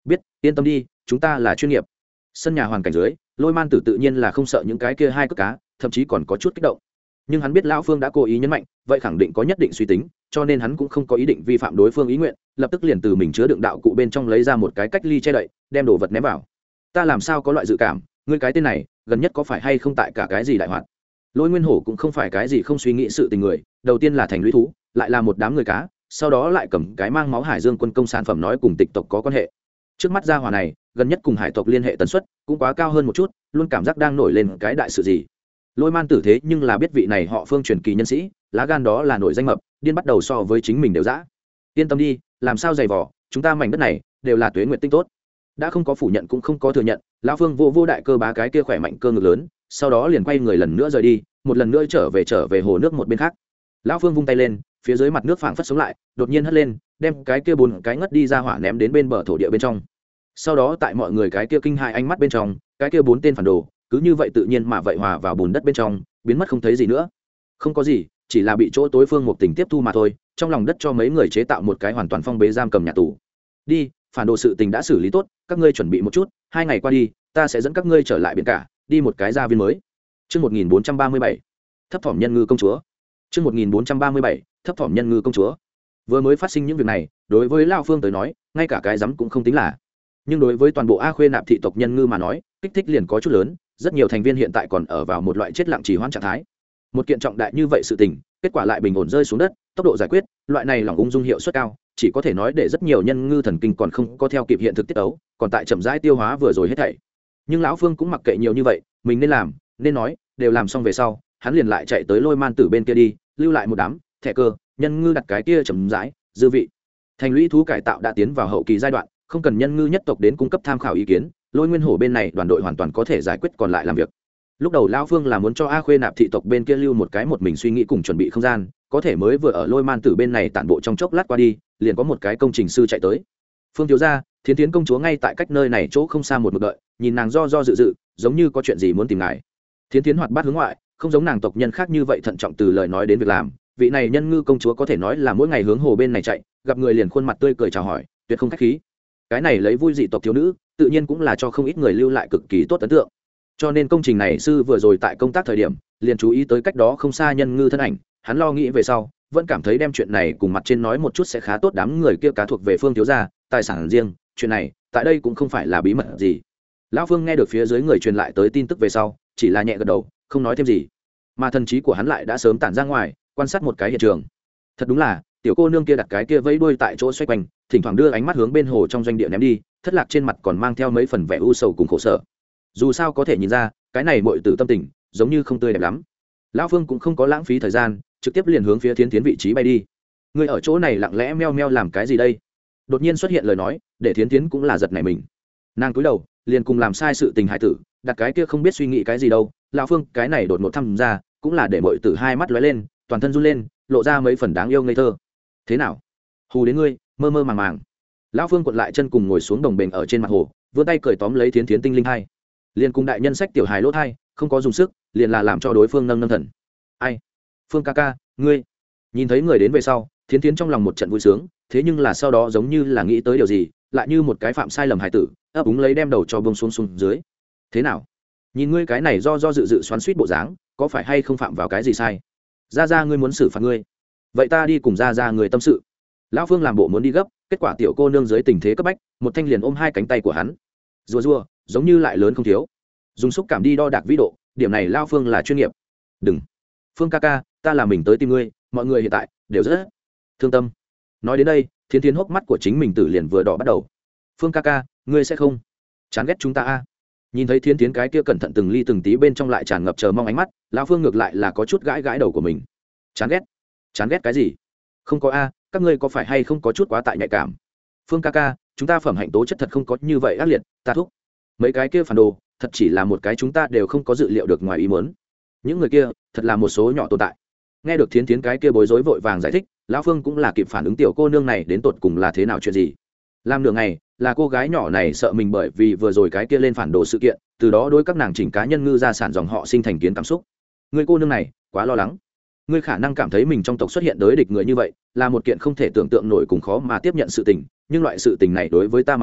biết, yên tâm đi, chúng ta là chuyên nghiệp. Sân nhà hoàn cảnh dưới, Lôi Man Tử tự nhiên là không sợ những cái kia hai cước cá, thậm chí còn có chút kích động. Nhưng hắn biết lão Phương đã cố ý nhấn mạnh, vậy khẳng định có nhất định suy tính, cho nên hắn cũng không có ý định vi phạm đối phương ý nguyện, lập tức liền từ mình chứa đựng đạo cụ bên trong lấy ra một cái cách ly che đậy, đem đồ vật ném vào. Ta làm sao có loại dự cảm, ngươi cái tên này, gần nhất có phải hay không tại cả cái gì đại hoạt. Lôi Nguyên Hổ cũng không phải cái gì không suy nghĩ sự tình người, đầu tiên là thành lũy thú, lại là một đám người cá, sau đó lại cầm cái mang máu Hải Dương quân công sản phẩm nói cùng tịch tộc có quan hệ. Trước mắt gia hỏa này, gần nhất cùng hải tộc liên hệ tần suất cũng quá cao hơn một chút, luôn cảm giác đang nổi lên cái đại sự gì. Lôi Man Tử thế nhưng là biết vị này họ Phương truyền kỳ nhân sĩ, lá gan đó là nổi danh mập, điên bắt đầu so với chính mình đều dã. Yên tâm đi, làm sao dày vò, chúng ta mảnh đất này đều là tuế nguyện tinh tốt. Đã không có phủ nhận cũng không có thừa nhận, lão Phương vô đại cơ bá cái kia khỏe mạnh cơ ngực lớn, sau đó liền quay người lần nữa rời đi, một lần nữa trở về hồ nước một bên khác. Lão Phương vung tay lên, phía dưới mặt nước phảng phất sống lại, đột nhiên hất lên, đem cái kia bốn cái ngất đi ra hỏa ném đến bên bờ thổ địa bên trong. Sau đó tại mọi người cái kia kinh hãi ánh mắt bên trong, cái kia bốn tên phản đồ cứ như vậy tự nhiên mà vậy hòa vào bùn đất bên trong, biến mất không thấy gì nữa. Không có gì, chỉ là bị chỗ tối phương một tình tiếp thu mà thôi, trong lòng đất cho mấy người chế tạo một cái hoàn toàn phong bế giam cầm nhà tù. Đi, phản đồ sự tình đã xử lý tốt, các ngươi chuẩn bị một chút, 2 ngày qua đi, ta sẽ dẫn các ngươi trở lại biển cả, đi một cái gia viên mới. Chương 1437, thấp thỏm nhân ngư công chúa. Chương 1437, thấp thỏm nhân ngư công chúa. Vừa mới phát sinh những việc này, đối với lão Phương tới nói, ngay cả cái rắm cũng không tính là. Nhưng đối với toàn bộ A Khuê Nạp thị tộc nhân ngư mà nói, kích thích liền có chút lớn, rất nhiều thành viên hiện tại còn ở vào một loại chết lặng trì hoãn trạng thái. Một kiện trọng đại như vậy sự tình, kết quả lại bình ổn rơi xuống đất, tốc độ giải quyết, loại này lòng ung dung hiệu suất cao, chỉ có thể nói để rất nhiều nhân ngư thần kinh còn không có theo kịp hiện thực tiết ấu, còn tại chậm rãi tiêu hóa vừa rồi hết thảy. Nhưng lão Phương cũng mặc kệ nhiều như vậy, mình nên làm, nên nói, đều làm xong về sau, hắn liền lại chạy tới Lôi Man Tử bên kia đi, lưu lại một đám thẻ cơ, nhân ngư đặt cái kia chậm rãi, dư vị. Thành lũy thú cải tạo đã tiến vào hậu kỳ giai đoạn, không cần nhân ngư nhất tộc đến cung cấp tham khảo ý kiến, Lôi Nguyên Hổ bên này đoàn đội hoàn toàn có thể giải quyết còn lại làm việc. Lúc đầu lão Phương là muốn cho A Khuê Nạp thị tộc bên kia lưu một cái một mình suy nghĩ cùng chuẩn bị không gian, có thể mới vừa ở Lôi Man Tử bên này tản bộ trong chốc lát qua đi, liền có một cái công trình sư chạy tới. Phương thiếu gia, Thiến Thiến công chúa ngay tại cách nơi này chỗ không xa một mực đợi, nhìn nàng do dự, giống như có chuyện gì muốn tìm ngài. Thiến Thiến hoạt bát hướng ngoại, không giống nàng tộc nhân khác như vậy thận trọng từ lời nói đến việc làm, vị này nhân ngư công chúa có thể nói là mỗi ngày hướng hồ bên này chạy, gặp người liền khuôn mặt tươi cười chào hỏi, tuyệt không khách khí. Cái này lấy vui dị tộc thiếu nữ, tự nhiên cũng là cho không ít người lưu lại cực kỳ tốt ấn tượng. Cho nên công trình này sư vừa rồi tại công tác thời điểm, liền chú ý tới cách đó không xa nhân ngư thân ảnh, hắn lo nghĩ về sau, vẫn cảm thấy đem chuyện này cùng mặt trên nói một chút sẽ khá tốt, đám người kia cá thuộc về Phương thiếu gia, tài sản riêng, chuyện này, tại đây cũng không phải là bí mật gì. Lão Phương nghe được phía dưới người truyền lại tới tin tức về sau, chỉ là nhẹ gật đầu, không nói thêm gì. Mà thần trí của hắn lại đã sớm tản ra ngoài, quan sát một cái hiện trường. Thật đúng là, tiểu cô nương kia đặt cái kia vẫy đuôi tại chỗ xoay quanh, thỉnh thoảng đưa ánh mắt hướng bên hồ trong doanh địa ném đi, thất lạc trên mặt còn mang theo mấy phần vẻ u sầu cùng khổ sở. Dù sao có thể nhìn ra, cái này muội tử tâm tình giống như không tươi đẹp lắm. Lão Phương cũng không có lãng phí thời gian, trực tiếp liền hướng phía Thiến Thiến vị trí bay đi. Người ở chỗ này lặng lẽ meo meo làm cái gì đây? Đột nhiên xuất hiện lời nói, để Thiến Thiến cũng là giật nảy mình. Nàng cúi đầu, liền cùng làm sai sự tình hại tử, đặt cái kia không biết suy nghĩ cái gì đâu. Lão Phương cái này đột ngột thăm ra, cũng là để muội tử hai mắt lóe lên, toàn thân run lên, lộ ra mấy phần đáng yêu ngây thơ. Thế nào? Hù đến ngươi, mơ mơ màng màng. Lão Phương cuộn lại chân cùng ngồi xuống đồng bền ở trên mặt hồ, vươn tay cởi tóm lấy Thiến Thiến tinh linh hai, liền cùng đại nhân sách tiểu hài lỗ thai, không có dùng sức, liền là làm cho đối phương nâng nâng thần. Ai? Phương ca ca, ngươi. Nhìn thấy người đến về sau, Thiến Thiến trong lòng một trận vui sướng, thế nhưng là sau đó giống như là nghĩ tới điều gì, lại như một cái phạm sai lầm hài tử, ấp úng lấy đem đầu cho bông xuống dưới. Thế nào? Nhìn ngươi cái này do dự xoắn xuýt bộ dáng, có phải hay không phạm vào cái gì sai? Ra ngươi muốn xử phạt ngươi, vậy ta đi cùng ra người tâm sự. Lão Phương làm bộ muốn đi gấp, kết quả tiểu cô nương dưới tình thế cấp bách, một thanh liền ôm hai cánh tay của hắn, rùa giống như lại lớn không thiếu, dùng xúc cảm đi đo đạc vĩ độ, điểm này Lão Phương là chuyên nghiệp. Đừng, Phương ca ca, ta là mình tới tìm ngươi, mọi người hiện tại đều rất thương tâm. Nói đến đây, Thiến Thiến hốc mắt của chính mình tử liền vừa đỏ bắt đầu. Phương ca ca, ngươi sẽ không chán ghét chúng ta a? Nhìn thấy Thiến Thiến cái kia cẩn thận từng ly từng tí bên trong lại tràn ngập chờ mong ánh mắt, Lão Phương ngược lại là có chút gãi đầu của mình. Chán ghét cái gì? Không có a, các ngươi có phải hay không có chút quá tại nhạy cảm? Phương ca ca, chúng ta phẩm hạnh tố chất thật không có như vậy ác liệt, ta thúc. Mấy cái kia phản đồ, thật chỉ là một cái chúng ta đều không có dự liệu được ngoài ý muốn. Những người kia, thật là một số nhỏ tồn tại. Nghe được Thiến Thiến cái kia bối rối vội vàng giải thích, Lão Phương cũng là kịp phản ứng tiểu cô nương này đến tột cùng là thế nào chuyện gì. Làm nửa ngày, là cô gái nhỏ này sợ mình bởi vì vừa rồi cái kia lên phản đồ sự kiện, từ đó đối các nàng chỉnh cá nhân ngư gia sản dòng họ sinh thành kiến cảm xúc. Người cô nương này, quá lo lắng. Ngươi khả năng cảm thấy mình trong tộc xuất hiện đối địch người như vậy, là một kiện không thể tưởng tượng nổi cùng khó mà tiếp nhận sự tình, nhưng loại sự tình này đối với ta mà nói,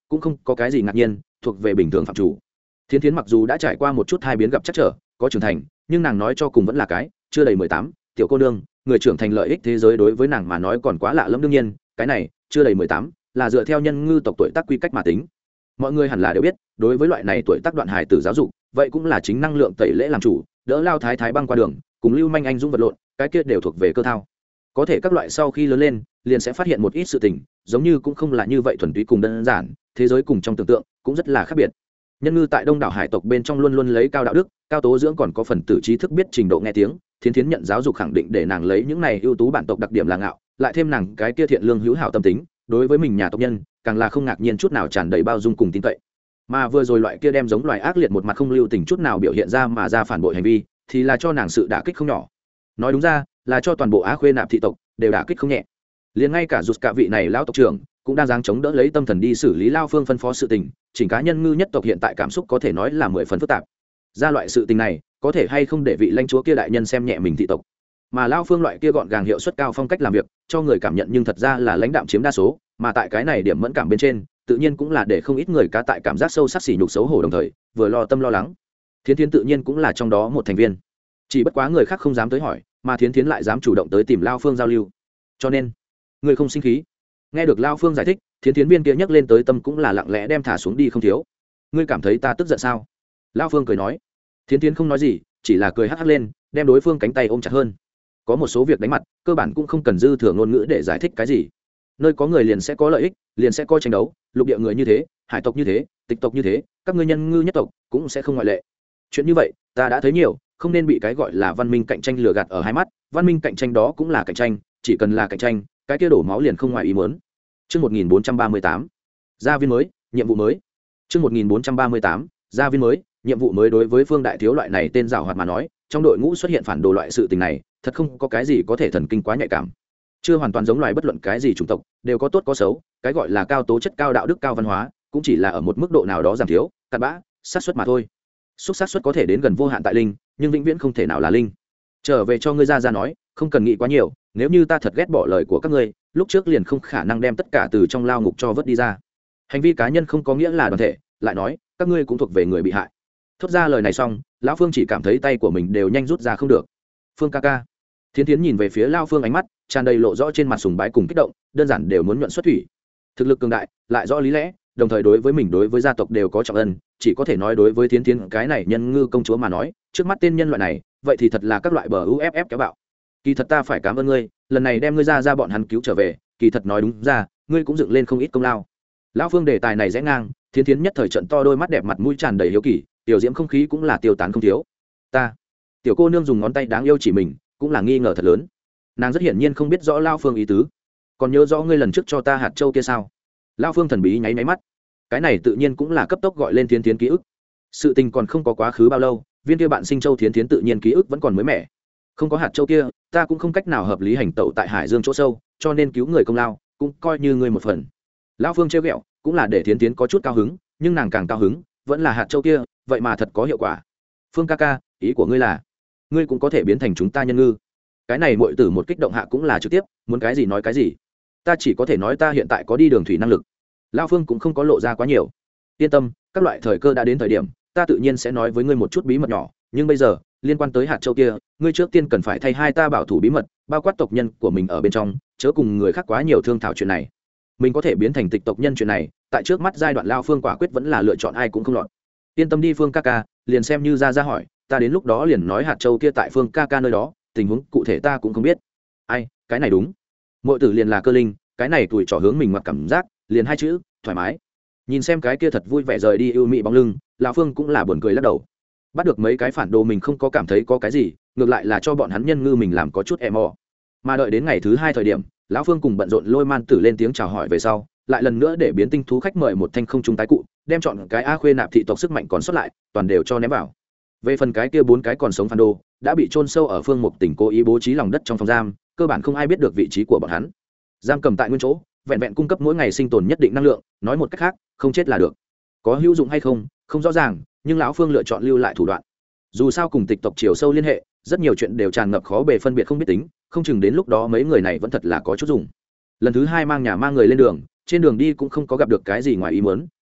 cũng không có cái gì ngạc nhiên, thuộc về bình thường phạm chủ. Thiến Thiến mặc dù đã trải qua một chút hai biến gặp chắc trở, có trưởng thành, nhưng nàng nói cho cùng vẫn là cái chưa đầy 18, tiểu cô nương, người trưởng thành lợi ích thế giới đối với nàng mà nói còn quá lạ lẫm. Đương nhiên, cái này chưa đầy 18 là dựa theo nhân ngư tộc tuổi tác quy cách mà tính. Mọi người hẳn là đều biết, đối với loại này tuổi tác đoạn hài tử giáo dục, vậy cũng là chính năng lượng tẩy lễ làm chủ, đỡ lao thái thái băng qua đường, cùng lưu manh anh dũng vật lộn, cái kia đều thuộc về cơ thao. Có thể các loại sau khi lớn lên, liền sẽ phát hiện một ít sự tình, giống như cũng không là như vậy thuần túy cùng đơn giản, thế giới cùng trong tưởng tượng cũng rất là khác biệt. Nhân ngư tại đông đảo hải tộc bên trong luôn luôn lấy cao đạo đức, cao tố dưỡng, còn có phần tử trí thức biết trình độ nghe tiếng. Thiến Thiến nhận giáo dục khẳng định để nàng lấy những này ưu tú bản tộc đặc điểm là ngạo, lại thêm nàng cái kia thiện lương hữu hảo tâm tính, đối với mình nhà tộc nhân càng là không ngạc nhiên chút nào, tràn đầy bao dung cùng tin cậy. Mà vừa rồi loại kia đem giống loài ác liệt một mặt không lưu tình chút nào biểu hiện ra mà ra phản bội hành vi, thì là cho nàng sự đả kích không nhỏ. Nói đúng ra là cho toàn bộ Á Khuê Nạp thị tộc đều đả kích không nhẹ. Liền ngay cả rụt cả vị này lão tộc trưởng cũng đang dáng chống đỡ lấy tâm thần đi xử lý lao phương phân phó sự tình. Chỉnh cá nhân ngư nhất tộc hiện tại cảm xúc có thể nói là 10 phần phức tạp. Ra loại sự tình này có thể hay không để vị lãnh chúa kia đại nhân xem nhẹ mình thị tộc, mà lao phương loại kia gọn gàng hiệu suất cao phong cách làm việc cho người cảm nhận nhưng thật ra là lãnh đạm chiếm đa số. Mà tại cái này điểm mẫn cảm bên trên, tự nhiên cũng là để không ít người cá tại cảm giác sâu sắc sỉ nhục xấu hổ, đồng thời vừa lo tâm lo lắng. Thiến Thiến tự nhiên cũng là trong đó một thành viên, chỉ bất quá người khác không dám tới hỏi, mà Thiến Thiến lại dám chủ động tới tìm lao phương giao lưu. Cho nên người không sinh khí. Nghe được lao phương giải thích, Thiến Thiến viên kia nhắc lên tới tâm cũng là lặng lẽ đem thả xuống đi không thiếu. Ngươi cảm thấy ta tức giận sao? Lao phương cười nói. Thiến Thiến không nói gì, chỉ là cười hắc hắc lên, đem đối phương cánh tay ôm chặt hơn. Có một số việc đánh mặt, cơ bản cũng không cần dư thừa ngôn ngữ để giải thích cái gì. Nơi có người liền sẽ có lợi ích, liền sẽ có tranh đấu, lục địa người như thế, hải tộc như thế, tịch tộc như thế, các ngươi nhân ngư nhất tộc cũng sẽ không ngoại lệ. Chuyện như vậy ta đã thấy nhiều, không nên bị cái gọi là văn minh cạnh tranh lừa gạt ở hai mắt. Văn minh cạnh tranh đó cũng là cạnh tranh, chỉ cần là cạnh tranh, cái kia đổ máu liền không ngoài ý muốn. Chương 1438, gia viên mới, nhiệm vụ mới. Chương 1438, gia viên mới, nhiệm vụ mới. Đối với Phương Đại Thiếu loại này tên giàu hoạt mà nói, trong đội ngũ xuất hiện phản đồ loại sự tình này, thật không có cái gì có thể thần kinh quá nhạy cảm. Chưa hoàn toàn giống loài bất luận cái gì chủng tộc, đều có tốt có xấu, cái gọi là cao tố chất, cao đạo đức, cao văn hóa, cũng chỉ là ở một mức độ nào đó giảm thiếu, cặn bã, xác suất mà thôi. Xúc xác suất có thể đến gần vô hạn tại linh, nhưng vĩnh viễn không thể nào là linh. Trở về cho ngươi ra nói, không cần nghĩ quá nhiều, nếu như ta thật ghét bỏ lời của các ngươi, lúc trước liền không khả năng đem tất cả từ trong lao ngục cho vớt đi ra. Hành vi cá nhân không có nghĩa là đoàn thể, lại nói, các ngươi cũng thuộc về người bị hại. Thốt ra lời này xong, lão Phương chỉ cảm thấy tay của mình đều nhanh rút ra không được. Phương ca ca. Thiến Thiến nhìn về phía lao Phương, ánh mắt tràn đầy lộ rõ trên mặt sùng bái cùng kích động, đơn giản đều muốn nhuận xuất thủy. Thực lực cường đại, lại rõ lý lẽ, đồng thời đối với mình đối với gia tộc đều có trọng ân, chỉ có thể nói đối với Thiến Thiến cái này nhân ngư công chúa mà nói, trước mắt tên nhân loại này, vậy thì thật là các loại bờ uff kéo bạo. Kỳ thật ta phải cảm ơn ngươi, lần này đem ngươi ra bọn hắn cứu trở về, kỳ thật nói đúng ra, ngươi cũng dựng lên không ít công lao. Lão Phương đề tài này rẽ ngang, Thiến Thiến nhất thời trận to đôi mắt đẹp, mặt mũi tràn đầy hiếu kỳ, tiểu diễm không khí cũng là tiêu tán không thiếu. Ta, tiểu cô nương dùng ngón tay đáng yêu chỉ mình, cũng là nghi ngờ thật lớn. Nàng rất hiển nhiên không biết rõ Lão Phương ý tứ. Còn nhớ rõ ngươi lần trước cho ta hạt châu kia sao? Lão Phương thần bí nháy nháy mắt. Cái này tự nhiên cũng là cấp tốc gọi lên Thiến Thiến ký ức. Sự tình còn không có quá khứ bao lâu, viên kia bạn sinh châu Thiến Thiến tự nhiên ký ức vẫn còn mới mẻ. Không có hạt châu kia, ta cũng không cách nào hợp lý hành tẩu tại hải dương chỗ sâu, cho nên cứu người công lao cũng coi như ngươi một phần. Lão Phương trêu ghẹo cũng là để Thiến Thiến có chút cao hứng, nhưng nàng càng cao hứng vẫn là hạt châu kia, vậy mà thật có hiệu quả. Phương ca ca, ý của ngươi là ngươi cũng có thể biến thành chúng ta nhân ngư? Cái này muội tử một kích động hạ cũng là trực tiếp muốn cái gì nói cái gì. Ta chỉ có thể nói ta hiện tại có đi đường thủy năng lực. Lão Phương cũng không có lộ ra quá nhiều. Yên tâm, các loại thời cơ đã đến thời điểm, ta tự nhiên sẽ nói với ngươi một chút bí mật nhỏ, nhưng bây giờ liên quan tới hạt châu kia, ngươi trước tiên cần phải thay hai ta bảo thủ bí mật, bao quát tộc nhân của mình ở bên trong, chớ cùng người khác quá nhiều thương thảo chuyện này. Mình có thể biến thành tịch tộc nhân chuyện này, tại trước mắt giai đoạn Lao Phương quả quyết vẫn là lựa chọn ai cũng không lọt. Yên tâm đi Phương ca ca, liền xem như ra hỏi, ta đến lúc đó liền nói hạt châu kia tại Phương ca ca nơi đó, tình huống cụ thể ta cũng không biết. Ai, cái này đúng. Muội tử liền là cơ linh, cái này tuổi trò hướng mình mặc cảm giác, liền hai chữ, thoải mái. Nhìn xem cái kia thật vui vẻ rời đi ưu mị bóng lưng, lão Phương cũng là buồn cười lắc đầu. Bắt được mấy cái phản đồ mình không có cảm thấy có cái gì, ngược lại là cho bọn hắn nhân ngư mình làm có chút mò. Mà đợi đến ngày thứ hai thời điểm, lão Phương cùng bận rộn Lôi Man Tử lên tiếng chào hỏi về sau, lại lần nữa để biến tinh thú khách mời một thanh không trung tái cụ, đem chọn cái A Khuê Nạp thị tộc sức mạnh còn sót lại, toàn đều cho ném vào. Về phần cái kia 4 cái còn sống phản đồ, đã bị chôn sâu ở Phương Mục tỉnh cố ý bố trí lòng đất trong phòng giam, cơ bản không ai biết được vị trí của bọn hắn. Giam cầm tại nguyên chỗ, vẹn vẹn cung cấp mỗi ngày sinh tồn nhất định năng lượng, nói một cách khác, không chết là được. Có hữu dụng hay không, không rõ ràng, nhưng lão Phương lựa chọn lưu lại thủ đoạn. Dù sao cùng tịch tộc chiều sâu liên hệ, rất nhiều chuyện đều tràn ngập khó bề phân biệt không biết tính, không chừng đến lúc đó mấy người này vẫn thật là có chút dùng. Lần thứ hai mang nhà mang người lên đường, trên đường đi cũng không có gặp được cái gì ngoài ý muốn,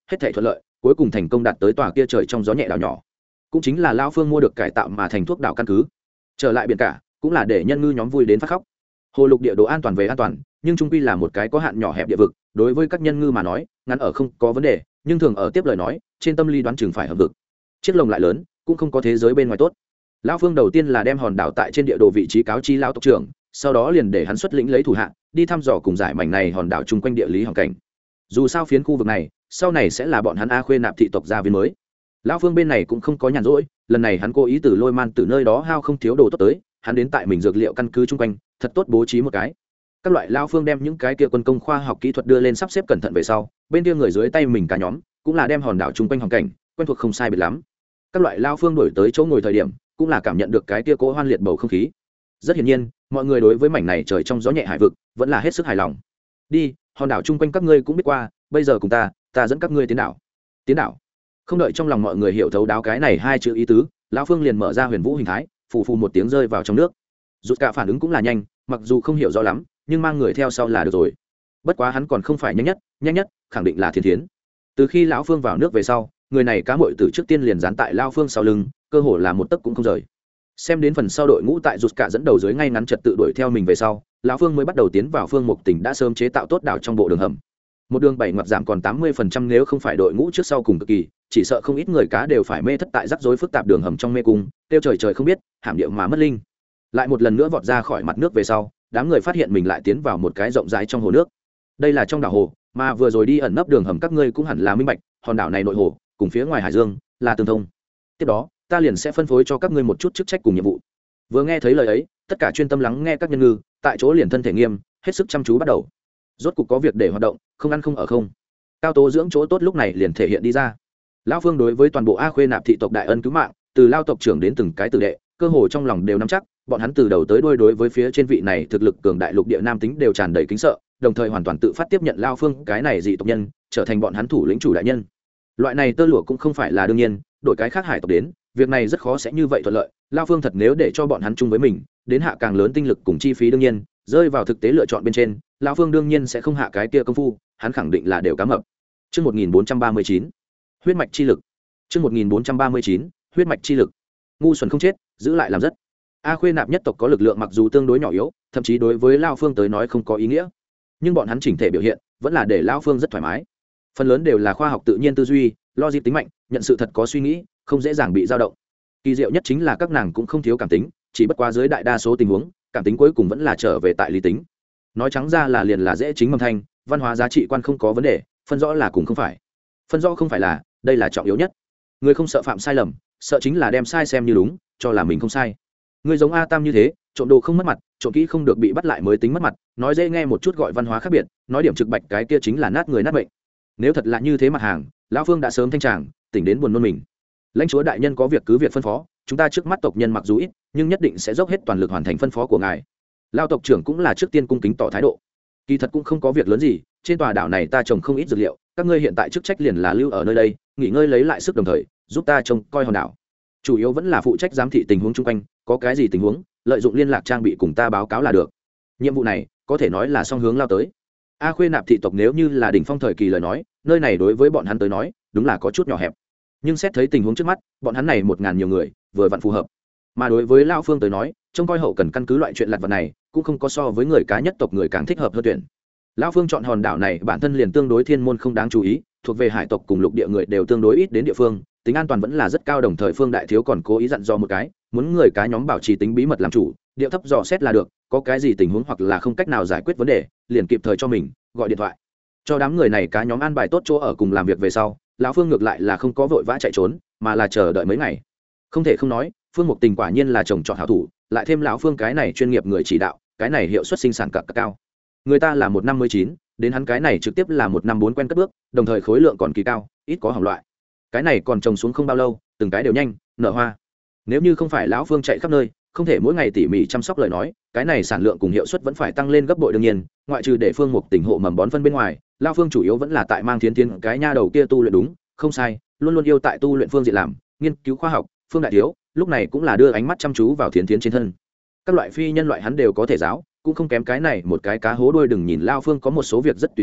hết thảy thuận lợi, cuối cùng thành công đạt tới tòa kia trời trong gió nhẹ đảo nhỏ, cũng chính là lão phương mua được cải tạo mà thành thuốc đảo căn cứ. Trở lại biển cả cũng là để nhân ngư nhóm vui đến phát khóc. Hồ lục địa độ an toàn về an toàn, nhưng trung quy là một cái có hạn nhỏ hẹp địa vực, đối với các nhân ngư mà nói ngắn ở không có vấn đề, nhưng thường ở tiếp lời nói trên tâm lý đoán chừng phải hợp vực. Chiếc lồng lại lớn cũng không có thế giới bên ngoài tốt. Lão phương đầu tiên là đem hòn đảo tại trên địa đồ vị trí cáo chi lão tộc trưởng, sau đó liền để hắn xuất lĩnh lấy thủ hạ đi thăm dò cùng giải mảnh này hòn đảo chung quanh địa lý hoàn cảnh. Dù sao phiến khu vực này sau này sẽ là bọn hắn A Khuê nạp thị tộc gia viên mới. Lão phương bên này cũng không có nhàn rỗi, lần này hắn cố ý từ Lôi Man từ nơi đó hao không thiếu đồ tốt tới, hắn đến tại mình dược liệu căn cứ chung quanh thật tốt bố trí một cái. Các loại Lão phương đem những cái kia quân công khoa học kỹ thuật đưa lên sắp xếp cẩn thận về sau, bên kia người dưới tay mình cả nhóm cũng là đem hòn đảo chung quanh hoàn cảnh quen thuộc không sai biệt lắm. Các loại Lão phương đổi tới chỗ ngồi thời điểm cũng là cảm nhận được cái kia cố hoan liệt bầu không khí. Rất hiển nhiên mọi người đối với mảnh này trời trong gió nhẹ hải vực vẫn là hết sức hài lòng. Đi, hòn đảo chung quanh các ngươi cũng biết qua, bây giờ cùng ta dẫn các ngươi tiến đảo. Tiến đảo? Không đợi trong lòng mọi người hiểu thấu đáo cái này hai chữ ý tứ, lão phương liền mở ra huyền vũ hình thái, phù phù một tiếng rơi vào trong nước. Rút cả phản ứng cũng là nhanh, mặc dù không hiểu rõ lắm nhưng mang người theo sau là được rồi. Bất quá hắn còn không phải nhanh nhất khẳng định là Thiên Thiến. Từ khi lão phương vào nước về sau, người này cá mội từ trước tiên liền dán tại lão phương sau lưng, cơ hồ là một tấc cũng không rời. Xem đến phần sau đội ngũ tại rụt cả dẫn đầu dưới ngay ngắn trật tự đuổi theo mình về sau, lão phương mới bắt đầu tiến vào phương mục tỉnh đã sớm chế tạo tốt đảo trong bộ đường hầm. Một đường 7 ngoặt giảm còn 80%, nếu không phải đội ngũ trước sau cùng cực kỳ, chỉ sợ không ít người cá đều phải mê thất tại rắc rối phức tạp đường hầm trong mê cung, tiêu trời không biết hàm điệu mà mất linh. Lại một lần nữa vọt ra khỏi mặt nước về sau, đám người phát hiện mình lại tiến vào một cái rộng rãi trong hồ nước. Đây là trong đảo hồ mà vừa rồi đi ẩn nấp đường hầm các ngươi cũng hẳn là minh bạch, hòn đảo này nội hồ cùng phía ngoài hải dương là tương thông. Tiếp đó ta liền sẽ phân phối cho các ngươi một chút chức trách cùng nhiệm vụ. Vừa nghe thấy lời ấy, tất cả chuyên tâm lắng nghe các nhân ngư tại chỗ liền thân thể nghiêm, hết sức chăm chú bắt đầu. Rốt cục có việc để hoạt động, không ăn không ở không. Cao tố dưỡng chỗ tốt lúc này liền thể hiện đi ra. Lão phương đối với toàn bộ A Khuê nạp thị tộc đại ân cứu mạng, từ lao tộc trưởng đến từng cái tử đệ, cơ hồ trong lòng đều nắm chắc, bọn hắn từ đầu tới đuôi đối với phía trên vị này thực lực cường đại lục địa nam tính đều tràn đầy kính sợ, đồng thời hoàn toàn tự phát tiếp nhận lao phương cái này dị tộc nhân trở thành bọn hắn thủ lĩnh chủ đại nhân. Loại này tơ lụa cũng không phải là đương nhiên, đổi cái khác hải tộc đến, việc này rất khó sẽ như vậy thuận lợi. Lao phương thật nếu để cho bọn hắn chung với mình, đến hạ càng lớn tinh lực cùng chi phí đương nhiên rơi vào thực tế lựa chọn bên trên, lão phương đương nhiên sẽ không hạ cái kia công phu, hắn khẳng định là đều cá mập. Chương 1439, huyết mạch chi lực. Chương 1439, huyết mạch chi lực. Ngu xuẩn không chết, giữ lại làm rất. A Khuê nạp nhất tộc có lực lượng mặc dù tương đối nhỏ yếu, thậm chí đối với Lao phương tới nói không có ý nghĩa, nhưng bọn hắn chỉnh thể biểu hiện vẫn là để Lao phương rất thoải mái. Phần lớn đều là khoa học tự nhiên tư duy, logic tính mạnh, nhận sự thật có suy nghĩ, không dễ dàng bị dao động. Kỳ diệu nhất chính là các nàng cũng không thiếu cảm tính, chỉ bất quá dưới đại đa số tình huống, cảm tính cuối cùng vẫn là trở về tại lý tính. Nói trắng ra là liền là dễ chính mầm thanh, văn hóa giá trị quan không có vấn đề, phân rõ là cùng không phải. Phân rõ không phải là, đây là trọng yếu nhất. Người không sợ phạm sai lầm, sợ chính là đem sai xem như đúng, cho là mình không sai. Người giống A Tam như thế, trộm đồ không mất mặt, trộm kỹ không được bị bắt lại mới tính mất mặt, nói dễ nghe một chút gọi văn hóa khác biệt, nói điểm trực bạch cái kia chính là nát người nát bệnh. Nếu thật là như thế mặt hàng, lão phương đã sớm thanh tràng, tỉnh đến buồn nôn mình. Lãnh chúa đại nhân có việc cứ việc phân phó, chúng ta trước mắt tộc nhân mặc dù ít nhưng nhất định sẽ dốc hết toàn lực hoàn thành phân phó của ngài. Lao tộc trưởng cũng là trước tiên cung kính tỏ thái độ. Kỳ thật cũng không có việc lớn gì, trên tòa đảo này ta trồng không ít dược liệu, các ngươi hiện tại chức trách liền là lưu ở nơi đây nghỉ ngơi lấy lại sức, đồng thời giúp ta trông coi hòn đảo. Chủ yếu vẫn là phụ trách giám thị tình huống chung quanh, có cái gì tình huống lợi dụng liên lạc trang bị cùng ta báo cáo là được. Nhiệm vụ này có thể nói là song hướng lao tới. A Khuê nạp thị tộc nếu như là đỉnh phong thời kỳ lời nói, nơi này đối với bọn hắn tới nói đúng là có chút nhỏ hẹp, nhưng xét thấy tình huống trước mắt, bọn hắn này 1000 nhiều người vừa vặn phù hợp. Mà đối với lão phương tới nói, trông coi hậu cần căn cứ loại chuyện lặt vặt này cũng không có so với người cá nhất tộc người càng thích hợp hơn tuyển. Lão phương chọn hòn đảo này bản thân liền tương đối thiên môn không đáng chú ý, thuộc về hải tộc cùng lục địa người đều tương đối ít đến địa phương, tính an toàn vẫn là rất cao, đồng thời phương đại thiếu còn cố ý dặn dò một cái, muốn người cá nhóm bảo trì tính bí mật làm chủ, điệu thấp dò xét là được, có cái gì tình huống hoặc là không cách nào giải quyết vấn đề, liền kịp thời cho mình gọi điện thoại. Cho đám người này cá nhóm an bài tốt chỗ ở cùng làm việc về sau, lão phương ngược lại là không có vội vã chạy trốn, mà là chờ đợi mấy ngày. Không thể không nói, phương mục tình quả nhiên là trồng trọt hảo thủ, lại thêm lão phương cái này chuyên nghiệp người chỉ đạo, cái này hiệu suất sinh sản cực cao. Người ta là 1 năm 19, đến hắn cái này trực tiếp là 1 năm 4 quen cất bước, đồng thời khối lượng còn kỳ cao, ít có hỏng loại. Cái này còn trồng xuống không bao lâu, từng cái đều nhanh nở hoa. Nếu như không phải lão phương chạy khắp nơi, không thể mỗi ngày tỉ mỉ chăm sóc lời nói, cái này sản lượng cùng hiệu suất vẫn phải tăng lên gấp bội. đương nhiên, ngoại trừ để phương mục tình hộ mầm bón phân bên ngoài, lão phương chủ yếu vẫn là tại mang Thiến Thiến cái nha đầu kia tu luyện đúng, không sai, luôn luôn yêu tại tu luyện phương diện làm, nghiên cứu khoa học. Phương đại thiếu lúc này cũng là đưa ánh mắt chăm chú vào Thiến Thiến trên thân. Các loại phi nhân loại hắn đều có thể giáo, cũng không kém cái này một cái cá hố đuôi. Đừng nhìn lao phương có một số việc rất tùy ý,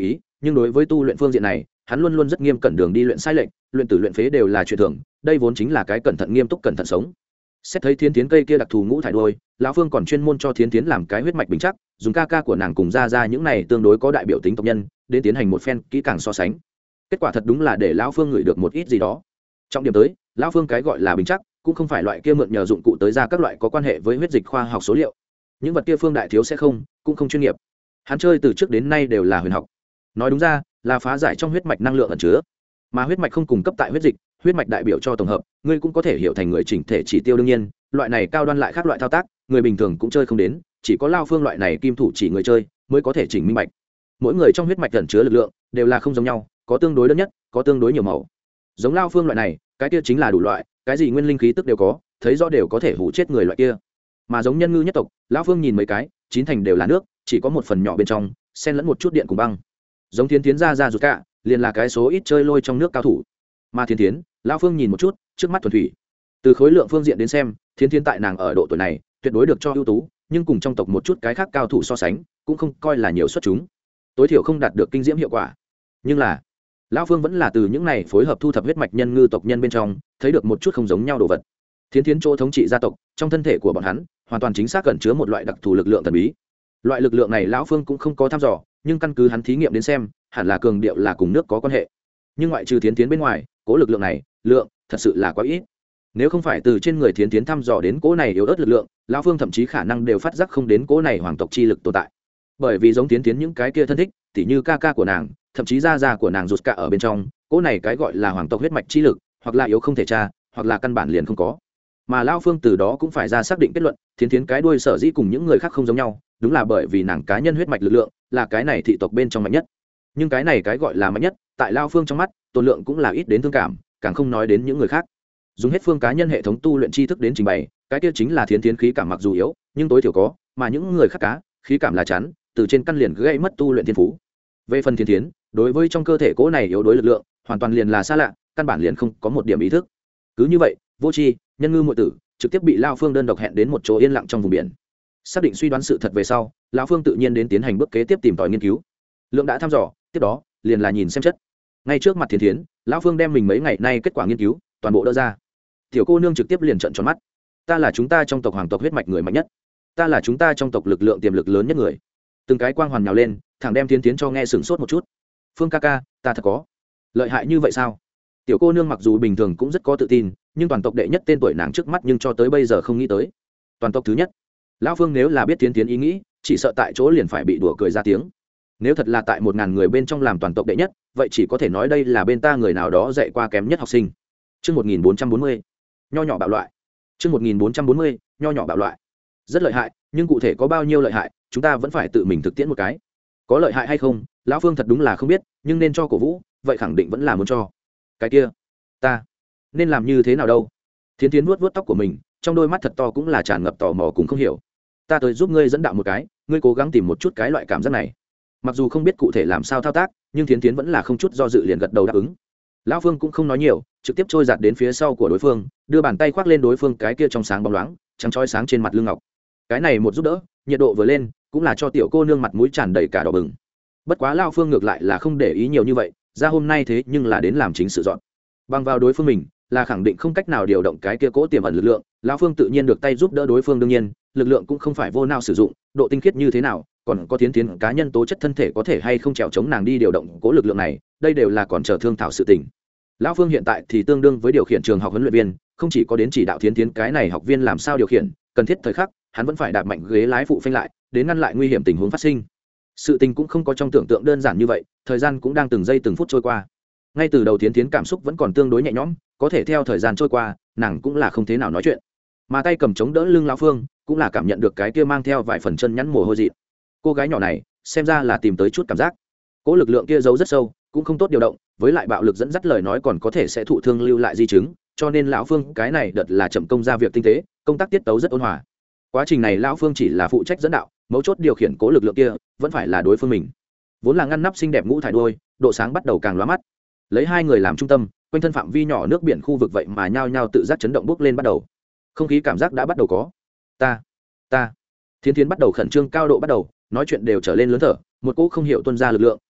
nhưng đối với tu luyện phương diện này hắn luôn luôn rất nghiêm cẩn, đường đi luyện sai lệch, luyện tử luyện phế đều là chuyện thường, đây vốn chính là cái cẩn thận nghiêm túc cẩn thận sống. Xét thấy thiến tiến cây kia đặc thù ngũ thải đôi, lão phương còn chuyên môn cho thiến tiến làm cái huyết mạch bình chắc, dùng ca ca của nàng cùng ra những này tương đối có đại biểu tính tộc nhân đến tiến hành một phen kỹ càng so sánh. Kết quả thật đúng là để lão phương ngửi được một ít gì đó. Trọng điểm tới, lão phương cái gọi là bình chắc cũng không phải loại kia mượn nhờ dụng cụ tới ra các loại có quan hệ với huyết dịch khoa học số liệu, những vật kia phương đại thiếu sẽ không, cũng không chuyên nghiệp. Hắn chơi từ trước đến nay đều là huyền học, nói đúng ra là phá giải trong huyết mạch năng lượng ẩn chứa, mà huyết mạch không cung cấp tại huyết dịch, huyết mạch đại biểu cho tổng hợp, ngươi cũng có thể hiểu thành người chỉnh thể chỉ tiêu. đương nhiên loại này cao đoan lại khác loại thao tác người bình thường cũng chơi không đến, chỉ có lao phương loại này kim thủ chỉ người chơi mới có thể chỉnh minh bạch. Mỗi người trong huyết mạch ẩn chứa lực lượng đều là không giống nhau, có tương đối đơn nhất, có tương đối nhiều màu. Giống lao phương loại này, cái kia chính là đủ loại, cái gì nguyên linh khí tức đều có, thấy rõ đều có thể hủ chết người loại kia. Mà giống nhân ngư nhất tộc, lão phương nhìn mấy cái, chín thành đều là nước, chỉ có một phần nhỏ bên trong xen lẫn một chút điện cùng băng. Giống Thiến Thiến ra rụt cả liền là cái số ít chơi lôi trong nước cao thủ. Mà Thiến Thiến, lão phương nhìn một chút, trước mắt thuần thủy. Từ khối lượng phương diện đến xem, Thiến Thiến tại nàng ở độ tuổi này tuyệt đối được cho ưu tú, nhưng cùng trong tộc một chút cái khác cao thủ so sánh cũng không coi là nhiều xuất chúng, tối thiểu không đạt được kinh diễm hiệu quả. Nhưng là lão phương vẫn là từ những này phối hợp thu thập huyết mạch nhân ngư tộc nhân bên trong thấy được một chút không giống nhau đồ vật. Thiến Thiến chỗ thống trị gia tộc, trong thân thể của bọn hắn hoàn toàn chính xác cẩn chứa một loại đặc thù lực lượng thần bí. Loại lực lượng này lão phương cũng không có thăm dò, nhưng căn cứ hắn thí nghiệm đến xem hẳn là cường điệu là cùng nước có quan hệ. Nhưng ngoại trừ Thiến Thiến bên ngoài, cố lực lượng này lượng thật sự là quá ít. Nếu không phải từ trên người Thiến Thiến thăm dò đến cố này yếu ớt lực lượng, lão phương thậm chí khả năng đều phát giác không đến cố này hoàng tộc chi lực tồn tại. Bởi vì giống Thiến Thiến những cái kia thân thích, tỉ như ca ca của nàng, thậm chí gia của nàng rụt cả ở bên trong, cố này cái gọi là hoàng tộc huyết mạch chi lực hoặc là yếu không thể tra, hoặc là căn bản liền không có. Mà lão phương từ đó cũng phải ra xác định kết luận, Thiến Thiến cái đuôi sở dĩ cùng những người khác không giống nhau, đúng là bởi vì nàng cá nhân huyết mạch lực lượng là cái này thị tộc bên trong mạnh nhất. Nhưng cái này cái gọi là mạnh nhất, tại lão phương trong mắt tôn lượng cũng là ít đến thương cảm, càng không nói đến những người khác. Dùng hết phương cá nhân hệ thống tu luyện tri thức đến trình bày, cái kia chính là Thiến Thiến khí cảm mặc dù yếu nhưng tối thiểu có, mà những người khác cá khí cảm là chắn, từ trên căn liền gây mất tu luyện thiên phú. Về phần Thiến Thiến, đối với trong cơ thể cố này yếu đối lực lượng hoàn toàn liền là xa lạ, căn bản liền không có một điểm ý thức. Cứ như vậy, vô tri nhân ngư muội tử trực tiếp bị lão phương đơn độc hẹn đến một chỗ yên lặng trong vùng biển. Xác định suy đoán sự thật về sau, lão phương tự nhiên đến tiến hành bước kế tiếp tìm tòi nghiên cứu. Lượng đã thăm dò, tiếp đó liền là nhìn xem chất. Ngay trước mặt Thiến Thiến, lão phương đem mình mấy ngày nay kết quả nghiên cứu toàn bộ đỡ ra. Tiểu cô nương trực tiếp liền trợn tròn mắt. Ta là chúng ta trong tộc hoàng tộc huyết mạch người mạnh nhất, ta là chúng ta trong tộc lực lượng tiềm lực lớn nhất người. Từng cái quang hoàn nhào lên, thẳng đem Thiến Thiến cho nghe sửng sốt một chút. Phương ca ca, ta thật có lợi hại như vậy sao? Tiểu cô nương mặc dù bình thường cũng rất có tự tin, nhưng toàn tộc đệ nhất tên tuổi nàng trước mắt nhưng cho tới bây giờ không nghĩ tới. Toàn tộc thứ nhất. Lão phương nếu là biết Thiến Thiến ý nghĩ, chỉ sợ tại chỗ liền phải bị đùa cười ra tiếng. Nếu thật là tại 1000 người bên trong làm toàn tộc đệ nhất, vậy chỉ có thể nói đây là bên ta người nào đó dạy qua kém nhất học sinh. Chương 1440. Nho nhỏ bạo loại. Chương 1440. Nho nhỏ bạo loại. Rất lợi hại, nhưng cụ thể có bao nhiêu lợi hại, chúng ta vẫn phải tự mình thực tiễn một cái. Có lợi hại hay không, lão phương thật đúng là không biết, nhưng nên cho cổ vũ, vậy khẳng định vẫn là muốn cho. Cái kia, ta nên làm như thế nào đâu? Thiến Thiến vuốt vuốt tóc của mình, trong đôi mắt thật to cũng là tràn ngập tò mò cùng không hiểu. Ta tới giúp ngươi dẫn đạo một cái, ngươi cố gắng tìm một chút cái loại cảm giác này. Mặc dù không biết cụ thể làm sao thao tác, nhưng Thiến Thiến vẫn là không chút do dự liền gật đầu đáp ứng. Lão phương cũng không nói nhiều, trực tiếp trôi giạt đến phía sau của đối phương, đưa bàn tay khoác lên đối phương cái kia trong sáng bóng loáng trắng trói sáng trên mặt lưng ngọc. Cái này một giúp đỡ, nhiệt độ vừa lên, cũng là cho tiểu cô nương mặt mũi tràn đầy cả đỏ bừng. Bất quá lão phương ngược lại là không để ý nhiều như vậy, ra hôm nay thế nhưng là đến làm chính sự dọn. Bằng vào đối phương mình là khẳng định không cách nào điều động cái kia cố tiềm ẩn lực lượng, lão phương tự nhiên được tay giúp đỡ đối phương. Đương nhiên lực lượng cũng không phải vô nào sử dụng, độ tinh khiết như thế nào, còn có Thiến Thiến cá nhân tố chất thân thể có thể hay không trèo chống nàng đi điều động cố lực lượng này, đây đều là còn chờ thương thảo sự tình. Lão phương hiện tại thì tương đương với điều khiển trường học huấn luyện viên, không chỉ có đến chỉ đạo Thiến Thiến cái này học viên làm sao điều khiển, cần thiết thời khắc hắn vẫn phải đạp mạnh ghế lái phụ phanh lại, đến ngăn lại nguy hiểm tình huống phát sinh. Sự tình cũng không có trong tưởng tượng đơn giản như vậy, thời gian cũng đang từng giây từng phút trôi qua. Ngay từ đầu Thiến Thiến cảm xúc vẫn còn tương đối nhẹ nhõm, có thể theo thời gian trôi qua, nàng cũng là không thế nào nói chuyện, mà tay cầm chống đỡ lưng lão phương cũng là cảm nhận được cái kia mang theo vài phần chân nhắn mồ hôi dị. Cô gái nhỏ này xem ra là tìm tới chút cảm giác, cỗ lực lượng kia giấu rất sâu, cũng không tốt điều động, với lại bạo lực dẫn dắt lời nói còn có thể sẽ thụ thương lưu lại di chứng, cho nên lão phương cái này đợt là chậm công ra việc tinh tế, công tác tiết tấu rất ôn hòa. Quá trình này lão phương chỉ là phụ trách dẫn đạo, mấu chốt điều khiển cố lực lượng kia vẫn phải là đối phương mình. Vốn là ngăn nắp xinh đẹp ngũ thải đuôi, độ sáng bắt đầu càng lóa mắt. Lấy hai người làm trung tâm, quanh thân phạm vi nhỏ nước biển khu vực vậy mà nhao nhao tự giác chấn động bốc lên bắt đầu. Không khí cảm giác đã bắt đầu có. Ta. Thiến Thiến bắt đầu khẩn trương cao độ bắt đầu, nói chuyện đều trở lên lớn thở, một cỗ không hiểu tuôn ra lực lượng,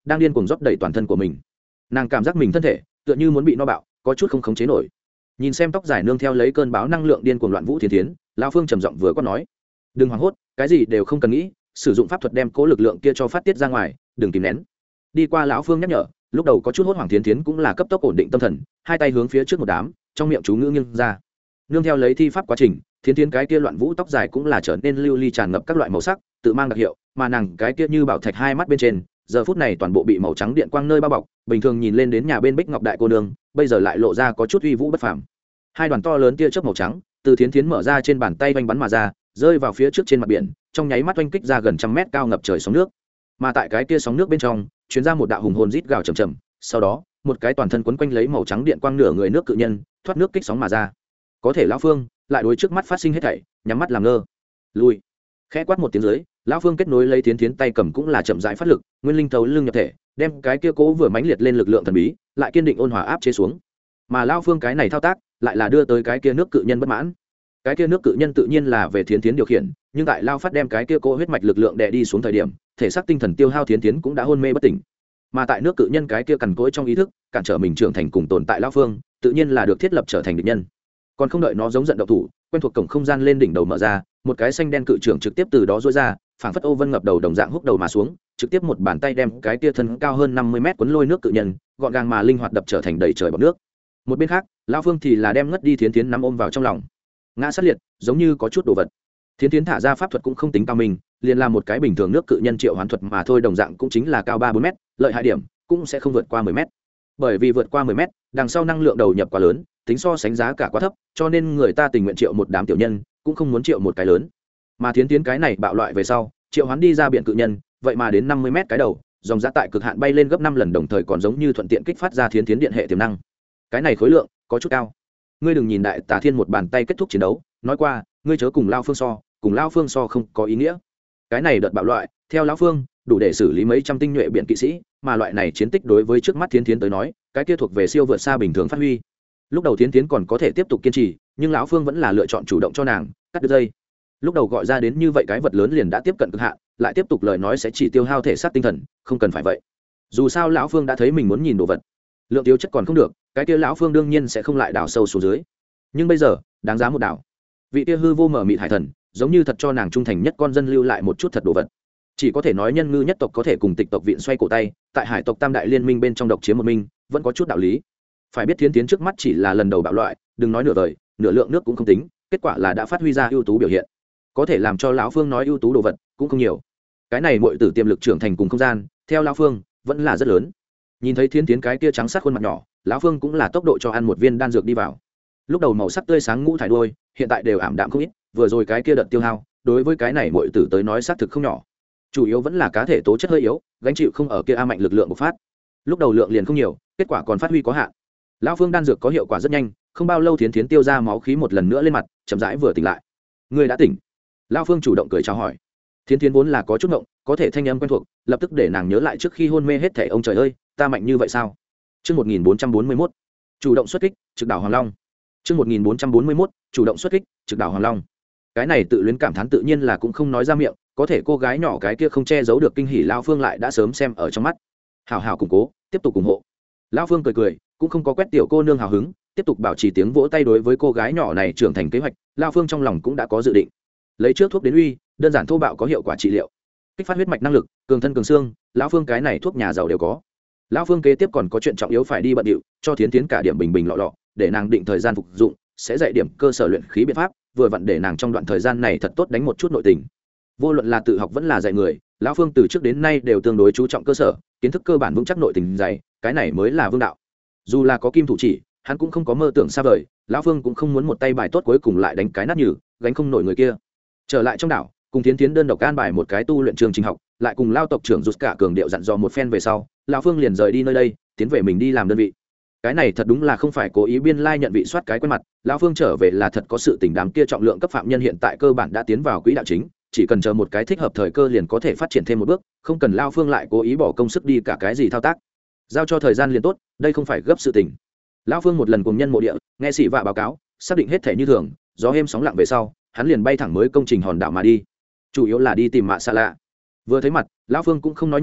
đang điên cuồng rót đầy toàn thân của mình. Nàng cảm giác mình thân thể tựa như muốn bị no bạo, có chút không khống chế nổi. Nhìn xem tóc dài nương theo lấy cơn bão năng lượng điên cuồng loạn vũ thiên tiến, lão Phương trầm giọng vừa quát nói: đừng hoảng hốt, cái gì đều không cần nghĩ, sử dụng pháp thuật đem cố lực lượng kia cho phát tiết ra ngoài, đừng kìm nén. Đi qua lão Phương nhắc nhở, lúc đầu có chút hốt hoảng thiên tiến cũng là cấp tốc ổn định tâm thần, hai tay hướng phía trước một đám, trong miệng chú ngữ nghiêng ra. Nương theo lấy thi pháp quá trình, thiên tiến cái kia loạn vũ tóc dài cũng là trở nên lưu ly tràn ngập các loại màu sắc, tự mang đặc hiệu, mà nàng cái kia như bảo thạch hai mắt bên trên, giờ phút này toàn bộ bị màu trắng điện quang nơi bao bọc, bình thường nhìn lên đến nhà bên Bích Ngọc đại cô nương, bây giờ lại lộ ra có chút uy vũ bất phàm. Hai đoàn to lớn tia chớp màu trắng từ thiến thiến mở ra trên bàn tay vanh bắn mà ra, rơi vào phía trước trên mặt biển, trong nháy mắt oanh kích ra gần 100 mét cao ngập trời sóng nước. Mà tại cái kia sóng nước bên trong truyền ra một đạo hùng hồn rít gào trầm trầm, sau đó một cái toàn thân quấn quanh lấy màu trắng điện quang nửa người nước cự nhân thoát nước kích sóng mà ra. Có thể lão Phương lại đối trước mắt phát sinh hết thảy nhắm mắt làm ngơ. Lùi. Khẽ quát một tiếng dưới, lão Phương kết nối lấy thiến thiến tay cầm cũng là chậm rãi phát lực, nguyên linh thấu lưng nhập thể, đem cái kia cố vừa mãnh liệt lên lực lượng thần bí lại kiên định ôn hòa áp chế xuống. Mà lão Phương cái này thao tác lại là đưa tới cái kia nước cự nhân bất mãn. Cái kia nước cự nhân tự nhiên là về thiến thiến điều khiển, nhưng tại lao phát đem cái kia cố huyết mạch lực lượng đè đi xuống thời điểm, thể xác tinh thần tiêu hao thiến thiến cũng đã hôn mê bất tỉnh. Mà tại nước cự nhân cái kia cằn cỗi trong ý thức, cản trở mình trưởng thành cùng tồn tại lão Phương, tự nhiên là được thiết lập trở thành địch nhân. Còn không đợi nó giống giận động thủ, quen thuộc cổng không gian lên đỉnh đầu mở ra, một cái xanh đen cự trưởng trực tiếp từ đó rũa ra, phảng phất ô vân ngập đầu đồng dạng húc đầu mà xuống, trực tiếp một bàn tay đem cái kia thân cao hơn 50 mét cuốn lôi nước cự nhân, gọn gàng mà linh hoạt đập trở thành đầy trời bọt nước. Một bên khác, lão Phương thì là đem ngất đi thiến thiến nắm ôm vào trong lòng, ngã sát liệt, giống như có chút đồ vật. Thiến thiến thả ra pháp thuật cũng không tính cao minh, liền là một cái bình thường nước cự nhân triệu hoán thuật mà thôi, đồng dạng cũng chính là cao 3-4 mét, lợi hại điểm cũng sẽ không vượt qua 10 mét. Bởi vì vượt qua 10 mét, đằng sau năng lượng đầu nhập quá lớn, tính so sánh giá cả quá thấp, cho nên người ta tình nguyện triệu một đám tiểu nhân, cũng không muốn triệu một cái lớn. Mà thiến thiến cái này bạo loại về sau, triệu hoán đi ra biển cự nhân, vậy mà đến 50 mét cái đầu, dòng giá tại cực hạn bay lên gấp 5 lần, đồng thời còn giống như thuận tiện kích phát ra thiến thiến điện hệ tiềm năng. Cái này khối lượng có chút cao. Ngươi đừng nhìn đại tà thiên một bàn tay kết thúc chiến đấu, nói qua ngươi chớ cùng lao Phương so, cùng lao Phương so không có ý nghĩa. Cái này đợt bạo loại theo lão Phương đủ để xử lý mấy trăm tinh nhuệ biển kỵ sĩ, mà loại này chiến tích đối với trước mắt thiến thiến tới nói, cái kia thuộc về siêu vượt xa bình thường phát huy. Lúc đầu thiến thiến còn có thể tiếp tục kiên trì, nhưng lão Phương vẫn là lựa chọn chủ động cho nàng cắt đứt dây. Lúc đầu gọi ra đến như vậy cái vật lớn liền đã tiếp cận cực hạn, lại tiếp tục lời nói sẽ chỉ tiêu hao thể xác tinh thần, không cần phải vậy. Dù sao lão Phương đã thấy mình muốn nhìn đồ vật, lượng tiêu chất còn không được, cái kia lão Phương đương nhiên sẽ không lại đào sâu xuống dưới. Nhưng bây giờ đáng giá một đảo. Vị kia hư vô mở mịt hải thần giống như thật cho nàng trung thành nhất con dân lưu lại một chút thật đồ vật. Chỉ có thể nói nhân ngư nhất tộc có thể cùng tịch tộc viện xoay cổ tay, tại hải tộc tam đại liên minh bên trong độc chiếm một minh vẫn có chút đạo lý. Phải biết thiến tiến trước mắt chỉ là lần đầu bạo loại, đừng nói nửa đời nửa lượng nước cũng không tính, kết quả là đã phát huy ra ưu tú biểu hiện. Có thể làm cho lão Phương nói ưu tú đồ vật cũng không nhiều. Cái này muội tử tiềm lực trưởng thành cùng không gian theo lão Phương vẫn là rất lớn. Nhìn thấy thiến tiến cái kia trắng sắc khuôn mặt nhỏ, lão Phương cũng là tốc độ cho ăn một viên đan dược đi vào. Lúc đầu màu sắc tươi sáng ngũ thải đuôi, hiện tại đều ảm đạm không ít, vừa rồi cái kia đợt tiêu hao đối với cái này muội tử tới nói xác thực không nhỏ. Chủ yếu vẫn là cá thể tố chất hơi yếu, gánh chịu không ở kia a mạnh lực lượng bộc phát. Lúc đầu lượng liền không nhiều, kết quả còn phát huy có hạn. Lão Phương đan dược có hiệu quả rất nhanh, không bao lâu thiến thiến tiêu ra máu khí một lần nữa lên mặt, chậm rãi vừa tỉnh lại. Ngươi đã tỉnh? Lão Phương chủ động cười chào hỏi. Thiến thiến vốn là có chút ngộng, có thể thanh âm quen thuộc, lập tức để nàng nhớ lại trước khi hôn mê hết thể. Ông trời ơi, ta mạnh như vậy sao? Chương 1441, chủ động xuất kích, trực đảo Hoàng Long. Chương 1441, chủ động xuất kích, trực đảo Hoàng Long. Cái này tự luyến cảm thán tự nhiên là cũng không nói ra miệng, có thể cô gái nhỏ cái kia không che giấu được kinh hỉ lão Phương lại đã sớm xem ở trong mắt. Hảo hảo củng cố, tiếp tục ủng hộ. Lão Phương cười cười, cũng không có quét tiểu cô nương hào hứng, tiếp tục bảo trì tiếng vỗ tay đối với cô gái nhỏ này trưởng thành kế hoạch, lão Phương trong lòng cũng đã có dự định. Lấy trước thuốc đến uy, đơn giản thô bạo có hiệu quả trị liệu. Kích phát huyết mạch năng lực, cường thân cường xương, lão Phương cái này thuốc nhà giàu đều có. Lão Phương kế tiếp còn có chuyện trọng yếu phải đi bận điệu, cho thiến thiến cả điểm bình bình lọ lọ, để nàng định thời gian phục dụng, sẽ dạy điểm cơ sở luyện khí biện pháp, vừa vặn để nàng trong đoạn thời gian này thật tốt đánh một chút nội tình. Vô luận là tự học vẫn là dạy người, lão Phương từ trước đến nay đều tương đối chú trọng cơ sở, kiến thức cơ bản vững chắc nội tình dày, cái này mới là vương đạo. Dù là có kim thủ chỉ, hắn cũng không có mơ tưởng xa vời, lão Phương cũng không muốn một tay bài tốt cuối cùng lại đánh cái nát nhừ, gánh không nổi người kia. Trở lại trong đảo, cùng thiến thiến đơn độc an bài một cái tu luyện trường trình học, lại cùng lao tộc trưởng rút cả cường điệu dặn dò một phen về sau, lão Phương liền rời đi nơi đây, tiến về mình đi làm đơn vị. Cái này thật đúng là không phải cố ý biên lai nhận vị soát cái quen mặt, lão Phương trở về là thật có sự tình, đám kia trọng lượng cấp phạm nhân hiện tại cơ bản đã tiến vào quỹ đạo chính, chỉ cần chờ một cái thích hợp thời cơ liền có thể phát triển thêm một bước, không cần lão Phương lại cố ý bỏ công sức đi cả cái gì thao tác, giao cho thời gian liền tốt, đây không phải gấp sự tình. Lão Phương một lần cùng nhân mộ địa nghe sĩ vạ báo cáo, xác định hết thể như thường, gió êm sóng lặng về sau, hắn liền bay thẳng mới công trình hòn đảo mà đi, chủ yếu là đi tìm Mạ Xạ Lạ. Vừa thấy mặt, lão Phương cũng không nói nhảm,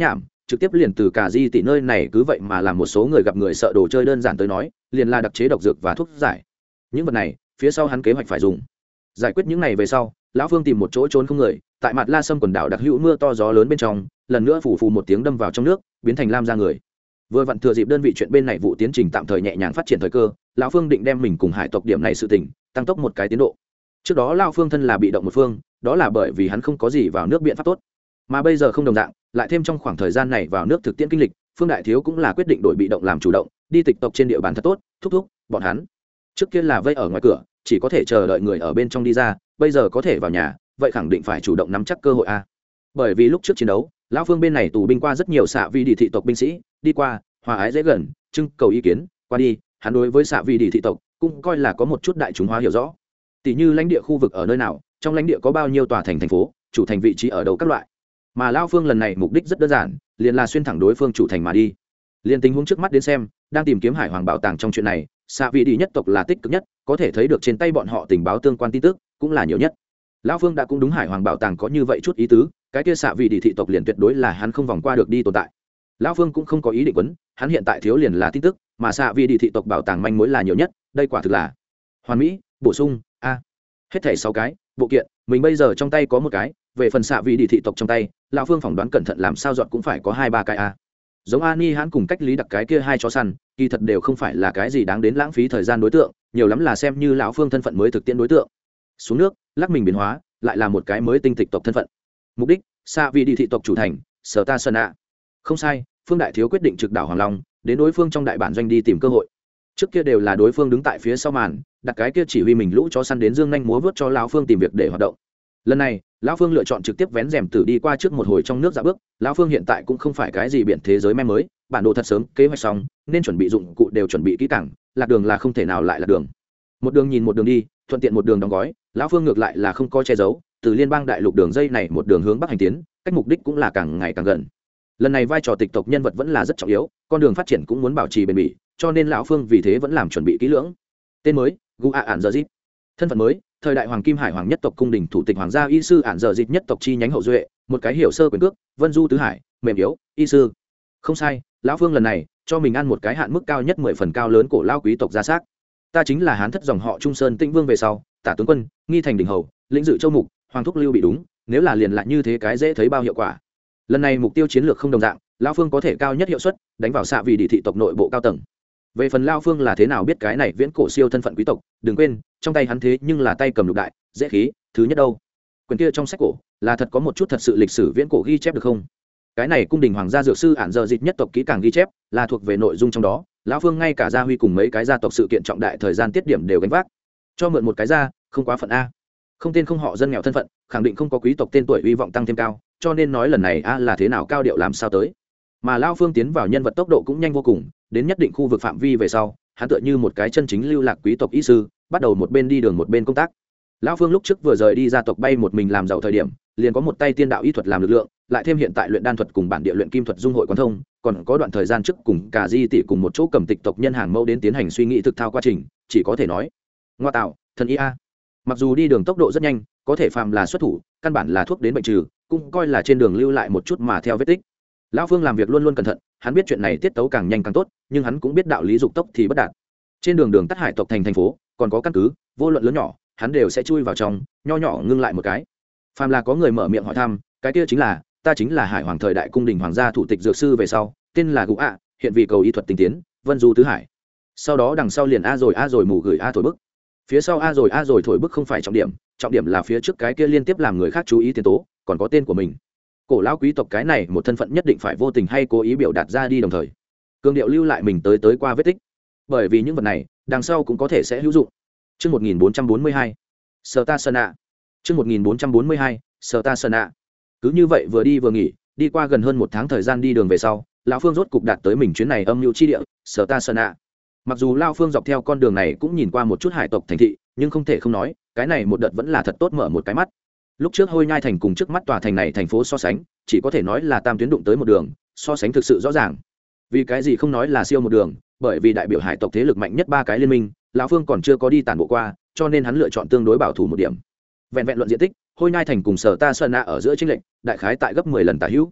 trực tiếp liền từ cả di tỷ nơi này cứ vậy mà làm một số người gặp người sợ đồ chơi, đơn giản tới nói liền là đặc chế độc dược và thuốc giải. Những vật này phía sau hắn kế hoạch phải dùng. Giải quyết những này về sau, lão Phương tìm một chỗ trốn không người, tại mặt La Sâm quần đảo đặc hữu mưa to gió lớn bên trong, lần nữa phủ một tiếng đâm vào trong nước, biến thành lam ra người. Vừa vặn thừa dịp đơn vị chuyện bên này vụ tiến trình tạm thời nhẹ nhàng phát triển thời cơ, lão Phương định đem mình cùng hải tộc điểm này sự tình tăng tốc một cái tiến độ. Trước đó lão Phương thân là bị động một phương, đó là bởi vì hắn không có gì vào nước biện pháp tốt, mà bây giờ không đồng dạng, lại thêm trong khoảng thời gian này vào nước thực tiễn kinh lịch, Phương đại thiếu cũng là quyết định đổi bị động làm chủ động, đi tịch tộc trên địa bàn thật tốt, thúc bọn hắn trước kia là vây ở ngoài cửa, chỉ có thể chờ đợi người ở bên trong đi ra, bây giờ có thể vào nhà, vậy khẳng định phải chủ động nắm chắc cơ hội a. Bởi vì lúc trước chiến đấu, lão Phương bên này tù binh qua rất nhiều xạ vi đi thị tộc binh sĩ, đi qua hòa ái dễ gần, trưng cầu ý kiến qua đi, hắn đối với xạ vi đi thị tộc cũng coi là có một chút đại chúng hóa hiểu rõ. Tỷ như lãnh địa khu vực ở nơi nào, trong lãnh địa có bao nhiêu tòa thành phố, chủ thành vị trí ở đâu các loại. Mà lão Phương lần này mục đích rất đơn giản, liền là xuyên thẳng đối phương chủ thành mà đi. Liên tình huống trước mắt đến xem, đang tìm kiếm hải hoàng bảo tàng trong chuyện này, xạ vị đi nhất tộc là tích cực nhất, có thể thấy được trên tay bọn họ tình báo tương quan tin tức cũng là nhiều nhất. Lão Phương đã cũng đúng hải hoàng bảo tàng có như vậy chút ý tứ, cái kia xạ vị đi thị tộc liền tuyệt đối là hắn không vòng qua được đi tồn tại. Lão Phương cũng không có ý định quấn, hắn hiện tại thiếu liền là tin tức, mà xạ vị đi thị tộc bảo tàng manh mối là nhiều nhất, đây quả thực là hoàn mỹ. Bổ sung hết thảy 6 cái bộ kiện, mình bây giờ trong tay có một cái, về phần xạ vị đi thị tộc trong tay, lão Phương phỏng đoán cẩn thận làm sao dọn cũng phải có 2-3 cái giống Ani hắn cùng cách lý đặc cái kia hai chó săn, kỳ thật đều không phải là cái gì đáng đến lãng phí thời gian đối tượng, nhiều lắm là xem như lão Phương thân phận mới thực tiễn đối tượng. Xuống nước lắc mình biến hóa, lại là một cái mới tinh tịch tộc thân phận. Mục đích xạ vị đi thị tộc chủ thành sở ta sơn ạ. Không sai, Phương đại thiếu quyết định trực đảo Hoàng Long, đến đối phương trong đại bản doanh đi tìm cơ hội. Trước kia đều là đối phương đứng tại phía sau màn, đặt cái kia chỉ huy mình lũ chó săn đến dương nhanh múa vớt cho lão Phương tìm việc để hoạt động. Lần này lão Phương lựa chọn trực tiếp vén rèm tử đi qua trước một hồi trong nước dạ bước. Lão Phương hiện tại cũng không phải cái gì biển thế giới mem mới, bản đồ thật sớm kế hoạch xong, nên chuẩn bị dụng cụ đều chuẩn bị kỹ càng, lạc đường là không thể nào lại lạc đường. Một đường nhìn một đường đi, thuận tiện một đường đóng gói. Lão Phương ngược lại là không có che giấu, từ liên bang đại lục đường dây này một đường hướng bắc hành tiến, cách mục đích cũng là càng ngày càng gần. Lần này vai trò tịch tộc nhân vật vẫn là rất trọng yếu, con đường phát triển cũng muốn bảo trì bền bỉ, cho nên lão Phương vì thế vẫn làm chuẩn bị kỹ lưỡng. Tên mới gu ạn giờ dịp, thân phận mới thời đại hoàng kim hải hoàng nhất tộc cung đình thủ tịch hoàng gia y sư ạn giờ dịp nhất tộc chi nhánh hậu duệ, một cái hiểu sơ quyền cước, vân du tứ hải, mềm yếu y sư. Không sai, lão Phương lần này cho mình ăn một cái hạn mức cao nhất 10 phần cao lớn cổ lao quý tộc gia xác. Ta chính là hán thất dòng họ Trung Sơn Tĩnh Vương về sau, Tả tướng quân, nghi thành đình hầu, lĩnh dự châu mục, hoàng thúc lưu bị đúng, nếu là liền lại như thế cái dễ thấy bao hiệu quả. Lần này mục tiêu chiến lược không đồng dạng, lão Phương có thể cao nhất hiệu suất đánh vào xạ vị đi thị tộc nội bộ cao tầng. Về phần lão Phương là thế nào biết cái này viễn cổ siêu thân phận quý tộc, đừng quên trong tay hắn thế nhưng là tay cầm lục đại dễ khí thứ nhất đâu. Quyền kia trong sách cổ là thật có một chút thật sự lịch sử viễn cổ ghi chép được không? Cái này cung đình hoàng gia dược sư ản giờ dịch nhất tộc kỹ càng ghi chép là thuộc về nội dung trong đó. Lão Phương ngay cả gia huy cùng mấy cái gia tộc sự kiện trọng đại thời gian tiết điểm đều gánh vác, cho mượn một cái ra không quá phận a. Không tên không họ dân nghèo thân phận, khẳng định không có quý tộc tên tuổi hy vọng tăng thêm cao, cho nên nói lần này a là thế nào cao điệu làm sao tới. Mà Lão Phương tiến vào nhân vật tốc độ cũng nhanh vô cùng, đến nhất định khu vực phạm vi về sau, hắn tựa như một cái chân chính lưu lạc quý tộc y sư, bắt đầu một bên đi đường một bên công tác. Lão Phương lúc trước vừa rời đi gia tộc bay một mình làm giàu thời điểm, liền có một tay tiên đạo y thuật làm lực lượng, lại thêm hiện tại luyện đan thuật cùng bản địa luyện kim thuật dung hội quán thông, còn có đoạn thời gian trước cùng cả di tỷ cùng một chỗ cầm tịch tộc nhân hàng mẫu đến tiến hành suy nghĩ thực thao quá trình, chỉ có thể nói ngoa tạo thần y a. Mặc dù đi đường tốc độ rất nhanh, có thể phàm là xuất thủ căn bản là thuốc đến bệnh trừ, cũng coi là trên đường lưu lại một chút mà theo vết tích. Lão Phương làm việc luôn luôn cẩn thận, hắn biết chuyện này tiết tấu càng nhanh càng tốt, nhưng hắn cũng biết đạo lý dục tốc thì bất đạt. Trên đường đường tắt hải tộc thành phố còn có căn cứ, vô luận lớn nhỏ hắn đều sẽ chui vào trong, nho nhỏ ngưng lại một cái. Phàm là có người mở miệng hỏi thăm, cái kia chính là ta chính là hải hoàng thời đại cung đình hoàng gia thủ tịch dược sư về sau, tên là Gụ ạ, hiện vì cầu y thuật tinh tiến, vân du tứ hải. Sau đó đằng sau liền a rồi mù gửi a thổi bức. Phía sau a rồi thổi bức không phải trọng điểm là phía trước cái kia liên tiếp làm người khác chú ý tiền tố, còn có tên của mình. Cổ lão quý tộc cái này một thân phận nhất định phải vô tình hay cố ý biểu đạt ra đi, đồng thời cương điệu lưu lại mình tới qua vết tích, bởi vì những vật này đằng sau cũng có thể sẽ hữu dụng. Chương 1442, Sở Ta Sơn ạ. Chương 1442, Sở Ta Sơn ạ. Cứ như vậy vừa đi vừa nghỉ, đi qua gần hơn 1 tháng thời gian đi đường về sau, lão Phương rốt cục đạt tới mình chuyến này âm mưu chi địa, Sở Ta Sơn ạ. Mặc dù lão Phương dọc theo con đường này cũng nhìn qua một chút hải tộc thành thị, nhưng không thể không nói, cái này một đợt vẫn là thật tốt mở một cái mắt. Lúc trước Hôi Nhai thành cùng trước mắt tòa thành này thành phố so sánh, chỉ có thể nói là tam tuyến đụng tới một đường, so sánh thực sự rõ ràng. Vì cái gì không nói là siêu một đường, bởi vì đại biểu hải tộc thế lực mạnh nhất 3 cái liên minh, lão Phương còn chưa có đi tản bộ qua, cho nên hắn lựa chọn tương đối bảo thủ một điểm. Vẹn luận diện tích, Hôi Nhai thành cùng Sở Ta Sơn ạ ở giữa chênh lệch, đại khái tại gấp 10 lần tả hữu.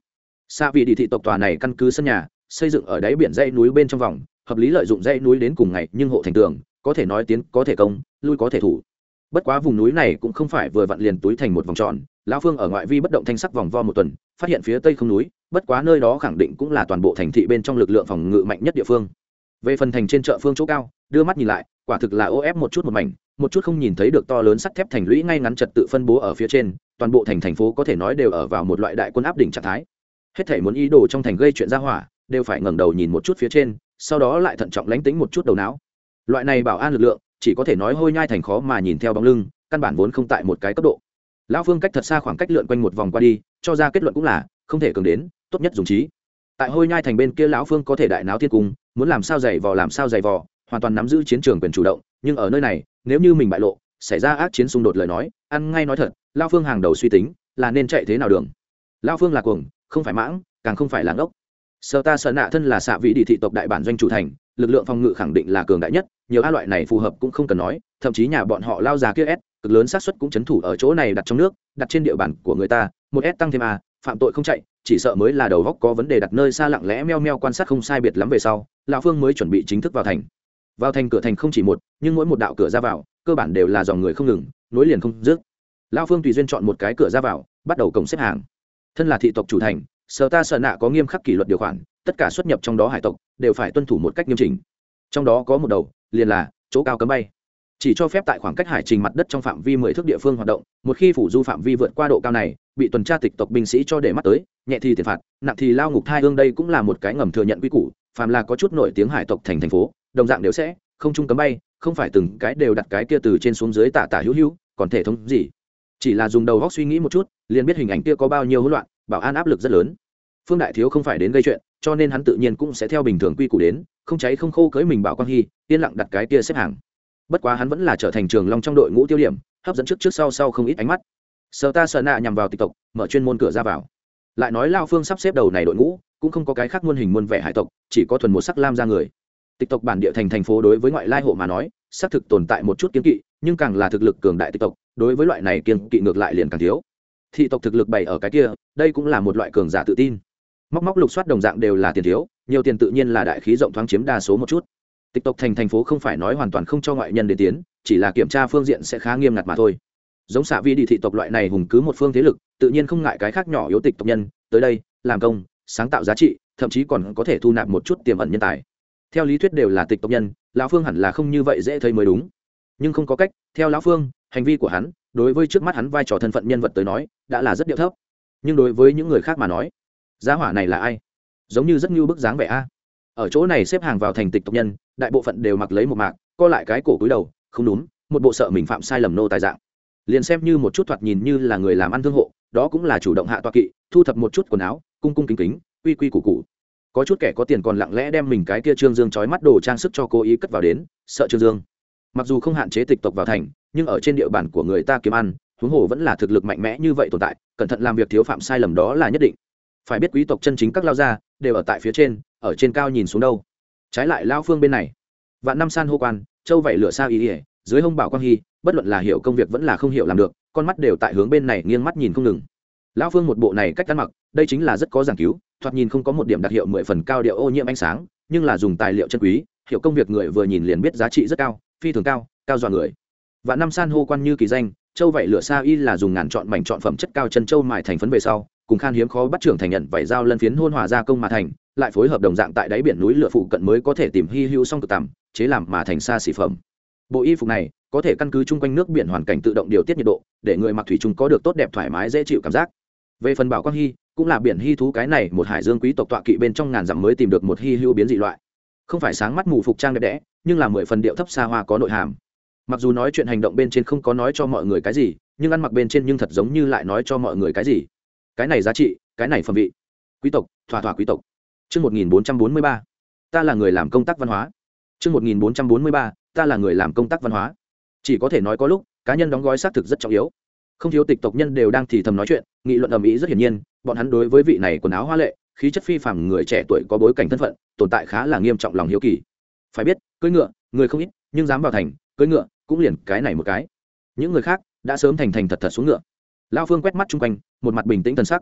Xạ vị đi thị tộc tòa này căn cứ sân nhà xây dựng ở đáy biển dãy núi bên trong vòng, hợp lý lợi dụng dãy núi đến cùng ngày nhưng hộ thành tường, có thể nói tiến có thể công, lui có thể thủ. Bất quá vùng núi này cũng không phải vừa vặn liền túi thành một vòng tròn, lão Phương ở ngoại vi bất động thanh sắc vòng vo một tuần, phát hiện phía tây không núi, bất quá nơi đó khẳng định cũng là toàn bộ thành thị bên trong lực lượng phòng ngự mạnh nhất địa phương. Về phần thành trên chợ phương chỗ cao, đưa mắt nhìn lại, quả thực là ô ép một chút một mảnh, một chút không nhìn thấy được to lớn sắt thép thành lũy ngay ngắn trật tự phân bố ở phía trên, toàn bộ thành phố có thể nói đều ở vào một loại đại quân áp đỉnh trạng thái. Hết thảy muốn ý đồ trong thành gây chuyện ra hỏa, đều phải ngẩng đầu nhìn một chút phía trên, sau đó lại thận trọng lánh tính một chút đầu não. Loại này bảo an lực lượng, chỉ có thể nói hôi nhai thành khó mà nhìn theo bóng lưng, căn bản vốn không tại một cái cấp độ. Lão Phương cách thật xa khoảng cách lượn quanh một vòng qua đi, cho ra kết luận cũng là không thể cường đến, tốt nhất dùng trí. Tại hôi nhai thành bên kia lão Phương có thể đại náo thiên cung, muốn làm sao dày vò, hoàn toàn nắm giữ chiến trường quyền chủ động, nhưng ở nơi này, nếu như mình bại lộ, xảy ra ác chiến xung đột lời nói, ăn ngay nói thật, lão Phương hàng đầu suy tính là nên chạy thế nào đường. Lão Phương là cuồng, không phải mãng, càng không phải là ngốc. Sở ta sở nạ thân là xạ vị đi thị tộc đại bản doanh chủ thành, lực lượng phòng ngự khẳng định là cường đại nhất, nhiều a loại này phù hợp cũng không cần nói, thậm chí nhà bọn họ lao già kia s cực lớn xác suất cũng chấn thủ ở chỗ này đặt trong nước, đặt trên địa bàn của người ta, một s tăng thêm a, phạm tội không chạy, chỉ sợ mới là đầu góc có vấn đề đặt nơi xa lặng lẽ meo meo quan sát không sai biệt lắm về sau, lão Phương mới chuẩn bị chính thức vào thành. Vào thành cửa thành không chỉ một, nhưng mỗi một đạo cửa ra vào, cơ bản đều là dòng người không ngừng, nối liền không dứt. Lão Phương tùy duyên chọn một cái cửa ra vào, bắt đầu cổng xếp hàng. Thân là thị tộc chủ thành, sở ta sở nạ có nghiêm khắc kỷ luật điều khoản, tất cả xuất nhập trong đó hải tộc đều phải tuân thủ một cách nghiêm chỉnh. Trong đó có một đầu, liền là chỗ cao cấm bay, chỉ cho phép tại khoảng cách hải trình mặt đất trong phạm vi 10 thước địa phương hoạt động, một khi phủ du phạm vi vượt qua độ cao này, bị tuần tra tịch tộc binh sĩ cho để mắt tới, nhẹ thì tiền phạt, nặng thì lao ngục thai hương. Đây cũng là một cái ngầm thừa nhận quy củ, phàm là có chút nổi tiếng hải tộc thành phố, đồng dạng đều sẽ không trung cấm bay, không phải từng cái đều đặt cái kia từ trên xuống dưới tả hữu hữu, còn thể thống gì? Chỉ là dùng đầu óc suy nghĩ một chút, liền biết hình ảnh kia có bao nhiêu hỗn loạn, bảo an áp lực rất lớn. Phương đại thiếu không phải đến gây chuyện, cho nên hắn tự nhiên cũng sẽ theo bình thường quy củ đến, không cháy không khô cưới mình bảo quang hy, yên lặng đặt cái kia xếp hàng. Bất quá hắn vẫn là trở thành trường long trong đội ngũ tiêu điểm, hấp dẫn trước sau không ít ánh mắt. Sở ta sở nạ nhằm vào tịch tộc, mở chuyên môn cửa ra vào. Lại nói lao Phương sắp xếp đầu này đội ngũ, cũng không có cái khác muôn hình muôn vẻ hải tộc, chỉ có thuần một sắc lam ra người. Tịch tộc bản địa thành phố đối với ngoại lai hộ mà nói, xác thực tồn tại một chút kiêng kỵ, nhưng càng là thực lực cường đại tịch tộc, đối với loại này kiêng kỵ ngược lại liền càng thiếu. Thị tộc thực lực bày ở cái kia, đây cũng là một loại cường giả tự tin. Móc lục soát đồng dạng đều là tiền thiếu, nhiều tiền tự nhiên là đại khí rộng thoáng chiếm đa số một chút. Tịch tộc thành phố không phải nói hoàn toàn không cho ngoại nhân đến tiến, chỉ là kiểm tra phương diện sẽ khá nghiêm ngặt mà thôi. Giống xạ vi đi thị tộc loại này hùng cứ một phương thế lực, tự nhiên không ngại cái khác nhỏ yếu tịch tộc nhân tới đây làm công, sáng tạo giá trị, thậm chí còn có thể thu nạp một chút tiềm ẩn nhân tài. Theo lý thuyết đều là tịch tộc nhân, lão Phương hẳn là không như vậy dễ thấy mới đúng. Nhưng không có cách, theo lão Phương, hành vi của hắn, đối với trước mắt hắn vai trò thân phận nhân vật tới nói, đã là rất điệu thấp. Nhưng đối với những người khác mà nói, giá hỏa này là ai? Giống như rất như bức dáng vẻ a. Ở chỗ này xếp hàng vào thành tịch tộc nhân, đại bộ phận đều mặc lấy một mạc, co lại cái cổ cúi đầu, không đúng, một bộ sợ mình phạm sai lầm nô tài dạng. Liền xem như một chút thoạt nhìn như là người làm ăn thương hộ, đó cũng là chủ động hạ tọa kỵ, thu thập một chút quần áo, cung cung kính kính, quy quy củ củ. Có chút kẻ có tiền còn lặng lẽ đem mình cái kia trương dương chói mắt đồ trang sức cho cố ý cất vào đến, sợ trương dương. Mặc dù không hạn chế tịch tộc vào thành, nhưng ở trên địa bàn của người ta kiếm ăn, huống hồ vẫn là thực lực mạnh mẽ như vậy tồn tại, cẩn thận làm việc thiếu phạm sai lầm đó là nhất định. Phải biết quý tộc chân chính các lao gia đều ở tại phía trên, ở trên cao nhìn xuống đâu. Trái lại lao Phương bên này, vạn năm san hô quan, châu vảy lửa sao ý ỉa, dưới hông bảo quang hy, bất luận là hiểu công việc vẫn là không hiểu làm được, con mắt đều tại hướng bên này nghiêng mắt nhìn không ngừng. Lão Phương một bộ này cách ăn mặc, đây chính là rất có giảng cứu, thoạt nhìn không có một điểm đặc hiệu 10 phần cao điệu ô nhiễm ánh sáng, nhưng là dùng tài liệu chân quý, hiểu công việc người vừa nhìn liền biết giá trị rất cao, phi thường cao, cao dọa người. Vạn năm san hô quan như kỳ danh, châu vảy lửa sa y là dùng ngàn chọn mảnh chọn phẩm chất cao chân châu mài thành phấn về sau, cùng khan hiếm khó bắt trưởng thành nhận vảy dao lân phiến hôn hòa gia công mà thành, lại phối hợp đồng dạng tại đáy biển núi lửa phụ cận mới có thể tìm hy hữu song cực tầm, chế làm mà thành xa xỉ phẩm. Bộ y phục này có thể căn cứ chung quanh nước biển hoàn cảnh tự động điều tiết nhiệt độ, để người mặc thủy chung có được tốt đẹp thoải mái dễ chịu cảm giác. Về phần bảo quang hy, cũng là biển hy thú cái này một hải dương quý tộc tọa kỵ bên trong ngàn dặm mới tìm được một hy hữu biến dị loại. Không phải sáng mắt mù phục trang đẹp đẽ, nhưng là 10 phần điệu thấp xa hoa có nội hàm. Mặc dù nói chuyện hành động bên trên không có nói cho mọi người cái gì, nhưng ăn mặc bên trên nhưng thật giống như lại nói cho mọi người cái gì. Cái này giá trị, cái này phẩm vị. Quý tộc, thỏa quý tộc. Chương 1443. Ta là người làm công tác văn hóa. Chương 1443. Ta là người làm công tác văn hóa. Chỉ có thể nói có lúc, cá nhân đóng gói xác thực rất trọng yếu. Không thiếu tịch tộc nhân đều đang thì thầm nói chuyện, nghị luận ầm ĩ rất hiển nhiên, bọn hắn đối với vị này quần áo hoa lệ, khí chất phi phàm người trẻ tuổi có bối cảnh thân phận, tồn tại khá là nghiêm trọng lòng hiếu kỳ. Phải biết, cưỡi ngựa, người không ít, nhưng dám vào thành, cưỡi ngựa, cũng liền cái này một cái. Những người khác đã sớm thành thật xuống ngựa. Lão Phương quét mắt chung quanh, một mặt bình tĩnh thần sắc.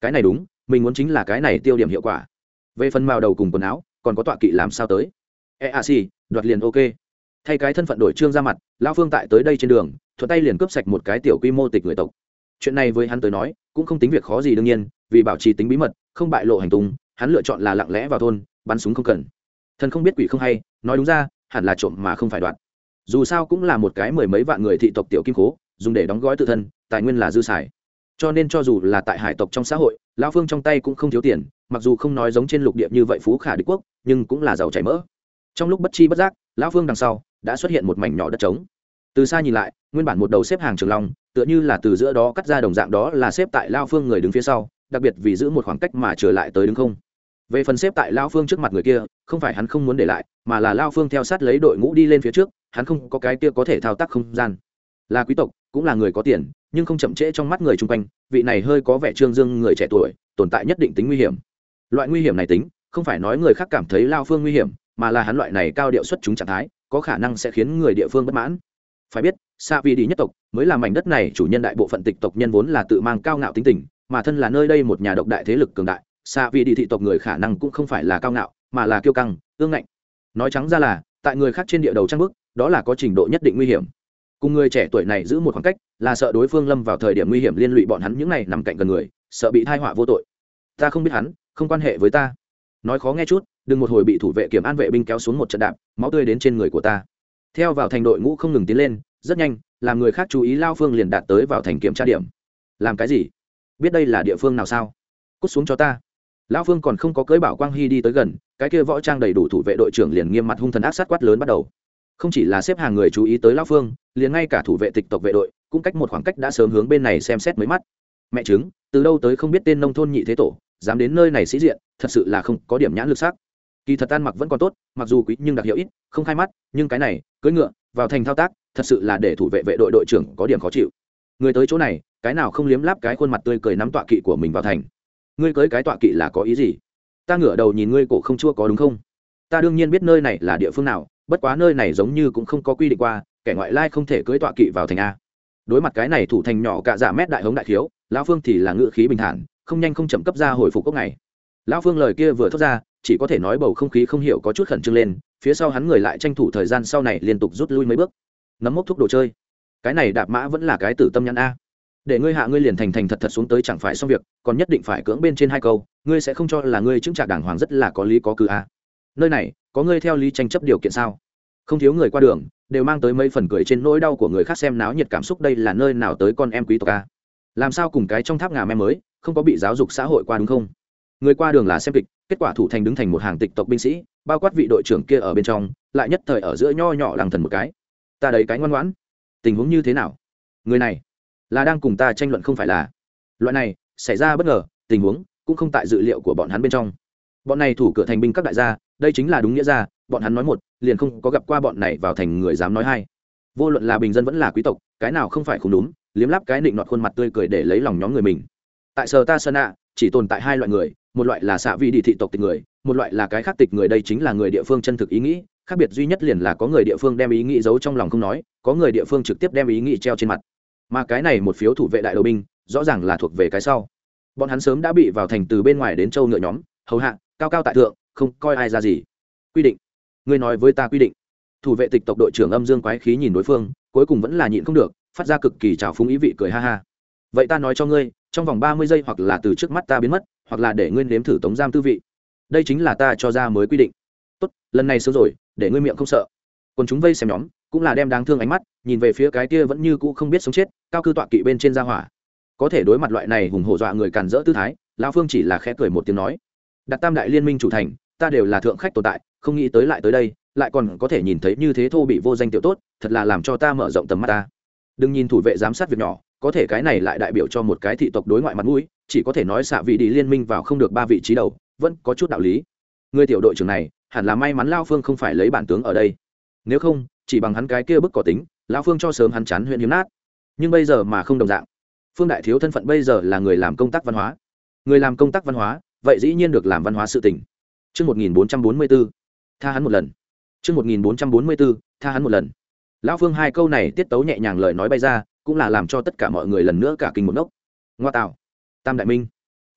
cái này đúng, mình muốn chính là cái này tiêu điểm hiệu quả. Về phần màu đầu cùng quần áo còn có tọa kỵ làm sao tới xì đoạt liền ok. Thay cái thân phận đổi trương ra mặt, lão phương tại tới đây trên đường thuận tay liền cướp sạch một cái tiểu quy mô tịch người tộc. Chuyện này với hắn tới nói cũng không tính việc khó gì, đương nhiên vì bảo trì tính bí mật không bại lộ hành tung, hắn lựa chọn là lặng lẽ vào thôn bắn súng không cần. Thần không biết quỷ không hay, nói đúng ra hẳn là trộm mà không phải đoạt. Dù sao cũng là một cái mười mấy vạn người thị tộc tiểu kim cố, dùng để đóng gói tự thân, tài nguyên là dư xài. Cho nên cho dù là tại hải tộc trong xã hội, lão phương trong tay cũng không thiếu tiền, mặc dù không nói giống trên lục địa như vậy phú khả địch quốc, nhưng cũng là giàu chảy mỡ. Trong lúc bất chi bất giác, lão phương đằng sau đã xuất hiện một mảnh nhỏ đất trống. Từ xa nhìn lại, nguyên bản một đầu xếp hàng trường long, tựa như là từ giữa đó cắt ra đồng dạng, đó là xếp tại lão phương người đứng phía sau, đặc biệt vì giữ một khoảng cách mà trở lại tới đứng không. Về phần xếp tại lão phương trước mặt người kia, không phải hắn không muốn để lại, mà là lão phương theo sát lấy đội ngũ đi lên phía trước, hắn không có cái kia có thể thao tác không gian. Là quý tộc, cũng là người có tiền, nhưng không chậm trễ trong mắt người chung quanh, vị này hơi có vẻ trương dương người trẻ tuổi, tồn tại nhất định tính nguy hiểm. Loại nguy hiểm này tính, không phải nói người khác cảm thấy lão phương nguy hiểm, mà là hắn loại này cao điệu xuất chúng trạng thái, có khả năng sẽ khiến người địa phương bất mãn. Phải biết, Sa Vi đi nhất tộc mới là mảnh đất này chủ nhân, đại bộ phận tịch tộc nhân vốn là tự mang cao ngạo tính tình, mà thân là nơi đây một nhà độc đại thế lực cường đại, Sa Vi đi thị tộc người khả năng cũng không phải là cao ngạo, mà là kiêu căng, ương ngạnh. Nói trắng ra là, tại người khác trên địa đầu trang bức, đó là có trình độ nhất định nguy hiểm. Cùng người trẻ tuổi này giữ một khoảng cách, là sợ đối phương lâm vào thời điểm nguy hiểm liên lụy bọn hắn những này nằm cạnh gần người, sợ bị tai họa vô tội. Ta không biết hắn, không quan hệ với ta. Nói khó nghe chút, đừng một hồi bị thủ vệ kiểm an vệ binh kéo xuống một trận đạp, máu tươi đến trên người của ta. Theo vào thành đội ngũ không ngừng tiến lên, rất nhanh, làm người khác chú ý, lao phương liền đạt tới vào thành kiểm tra điểm. Làm cái gì? Biết đây là địa phương nào sao? Cút xuống cho ta. Lão phương còn không có cưỡi bảo quang hy đi tới gần, cái kia võ trang đầy đủ thủ vệ đội trưởng liền nghiêm mặt hung thần ác sát quát lớn bắt đầu. Không chỉ là xếp hàng người chú ý tới lão phương, liền ngay cả thủ vệ tịch tộc vệ đội cũng cách một khoảng cách đã sớm hướng bên này xem xét mấy mắt. Mẹ chứng, từ đâu tới không biết tên nông thôn nhị thế tổ, dám đến nơi này sĩ diện, thật sự là không có điểm nhãn lực sắc. Kỳ thật ăn mặc vẫn còn tốt, mặc dù quý nhưng đặc hiệu ít, không khai mắt, nhưng cái này cưỡi ngựa vào thành thao tác, thật sự là để thủ vệ vệ đội đội trưởng có điểm khó chịu. Người tới chỗ này, cái nào không liếm láp cái khuôn mặt tươi cười nắm tọa kỵ của mình vào thành. Ngươi cưới cái tọa kỵ là có ý gì? Ta ngửa đầu nhìn ngươi cổ không chua có đúng không? Ta đương nhiên biết nơi này là địa phương nào, bất quá nơi này giống như cũng không có quy định qua, kẻ ngoại lai không thể cưỡi tọa kỵ vào thành a. Đối mặt cái này thủ thành nhỏ cạ dạ mét đại hống đại khiếu, lão phương thì là ngự khí bình thản, không nhanh không chậm cấp ra hồi phục cốc này. Lão phương lời kia vừa thốt ra, chỉ có thể nói bầu không khí không hiểu có chút khẩn trương lên, phía sau hắn người lại tranh thủ thời gian sau này liên tục rút lui mấy bước. Nấm mốc thuốc đồ chơi, cái này đạp mã vẫn là cái tử tâm nhãn a. Để ngươi hạ ngươi liền thành thành thật thật xuống tới chẳng phải xong việc, còn nhất định phải cưỡng bên trên hai câu, ngươi sẽ không cho là ngươi chứng trạc đàng hoàng rất là có lý có cứ a. Nơi này có ngươi theo lý tranh chấp điều kiện sao? Không thiếu người qua đường đều mang tới mấy phần cười trên nỗi đau của người khác, xem náo nhiệt cảm xúc, đây là nơi nào tới con em quý tộc a? Làm sao cùng cái trong tháp ngà me mới không có bị giáo dục xã hội qua đúng không? Người qua đường là xem kịch, kết quả thủ thành đứng thành một hàng tịch tộc binh sĩ, bao quát vị đội trưởng kia ở bên trong, lại nhất thời ở giữa nho nhỏ lằng thần một cái. Ta đấy cái ngoan ngoãn, tình huống như thế nào? Người này là đang cùng ta tranh luận không phải là? Loại này xảy ra bất ngờ, tình huống cũng không tại dự liệu của bọn hắn bên trong. Bọn này thủ cửa thành binh các đại gia, đây chính là đúng nghĩa ra, bọn hắn nói một, liền không có gặp qua bọn này vào thành người dám nói hai. Vô luận là bình dân vẫn là quý tộc, cái nào không phải không đúng, liếm láp cái nịnh nọt khuôn mặt tươi cười để lấy lòng nhóm người mình. Tại Sở Ta Sơn ạ, chỉ tồn tại hai loại người, một loại là xạ vị đi thị tộc tịch người, một loại là cái khác tịch người, đây chính là người địa phương chân thực ý nghĩ, khác biệt duy nhất liền là có người địa phương đem ý nghĩ giấu trong lòng không nói, có người địa phương trực tiếp đem ý nghĩ treo trên mặt. Mà cái này một phiếu thủ vệ đại đầu binh, rõ ràng là thuộc về cái sau. Bọn hắn sớm đã bị vào thành từ bên ngoài đến châu ngựa nhóm hầu hạ, cao cao tại thượng, không coi ai ra gì. Quy định, ngươi nói với ta quy định. Thủ vệ tịch tộc đội trưởng âm dương quái khí nhìn đối phương, cuối cùng vẫn là nhịn không được, phát ra cực kỳ trào phúng ý vị, cười ha ha. Vậy ta nói cho ngươi, trong vòng 30 giây hoặc là từ trước mắt ta biến mất, hoặc là để ngươi nếm thử tống giam tư vị. Đây chính là ta cho ra mới quy định. Tốt, lần này sớm rồi, để ngươi miệng không sợ. Còn chúng vây xem nhóm, cũng là đem đáng thương ánh mắt nhìn về phía cái kia vẫn như cũ không biết sống chết, cao cư tọa kỵ bên trên gia hỏa. Có thể đối mặt loại này hùng hổ dọa người càn rỡ tư thái, lão phương chỉ là khẽ cười một tiếng nói: Đặt Tam đại liên minh chủ thành, ta đều là thượng khách tồn tại, không nghĩ tới lại tới đây, lại còn có thể nhìn thấy như thế thô bị vô danh tiểu tốt, thật là làm cho ta mở rộng tầm mắt ta. Đừng nhìn thủ vệ giám sát việc nhỏ, có thể cái này lại đại biểu cho một cái thị tộc đối ngoại mặt mũi, chỉ có thể nói xạ vị đi liên minh vào không được 3 vị trí đầu, vẫn có chút đạo lý. Người tiểu đội trưởng này, hẳn là may mắn lão phương không phải lấy bản tướng ở đây. Nếu không, chỉ bằng hắn cái kia bức cỏ tính, lão phương cho sớm hắn chán huyện hiếm nát. Nhưng bây giờ mà không đồng dạng. Phương đại thiếu thân phận bây giờ là người làm công tác văn hóa. Người làm công tác văn hóa, vậy dĩ nhiên được làm văn hóa sự tình. Chương 1444, tha hắn một lần. Chương 1444, tha hắn một lần. Lão phương hai câu này tiết tấu nhẹ nhàng, lời nói bay ra, cũng là làm cho tất cả mọi người lần nữa cả kinh một ngốc. Ngoa tạo, Tam đại minh,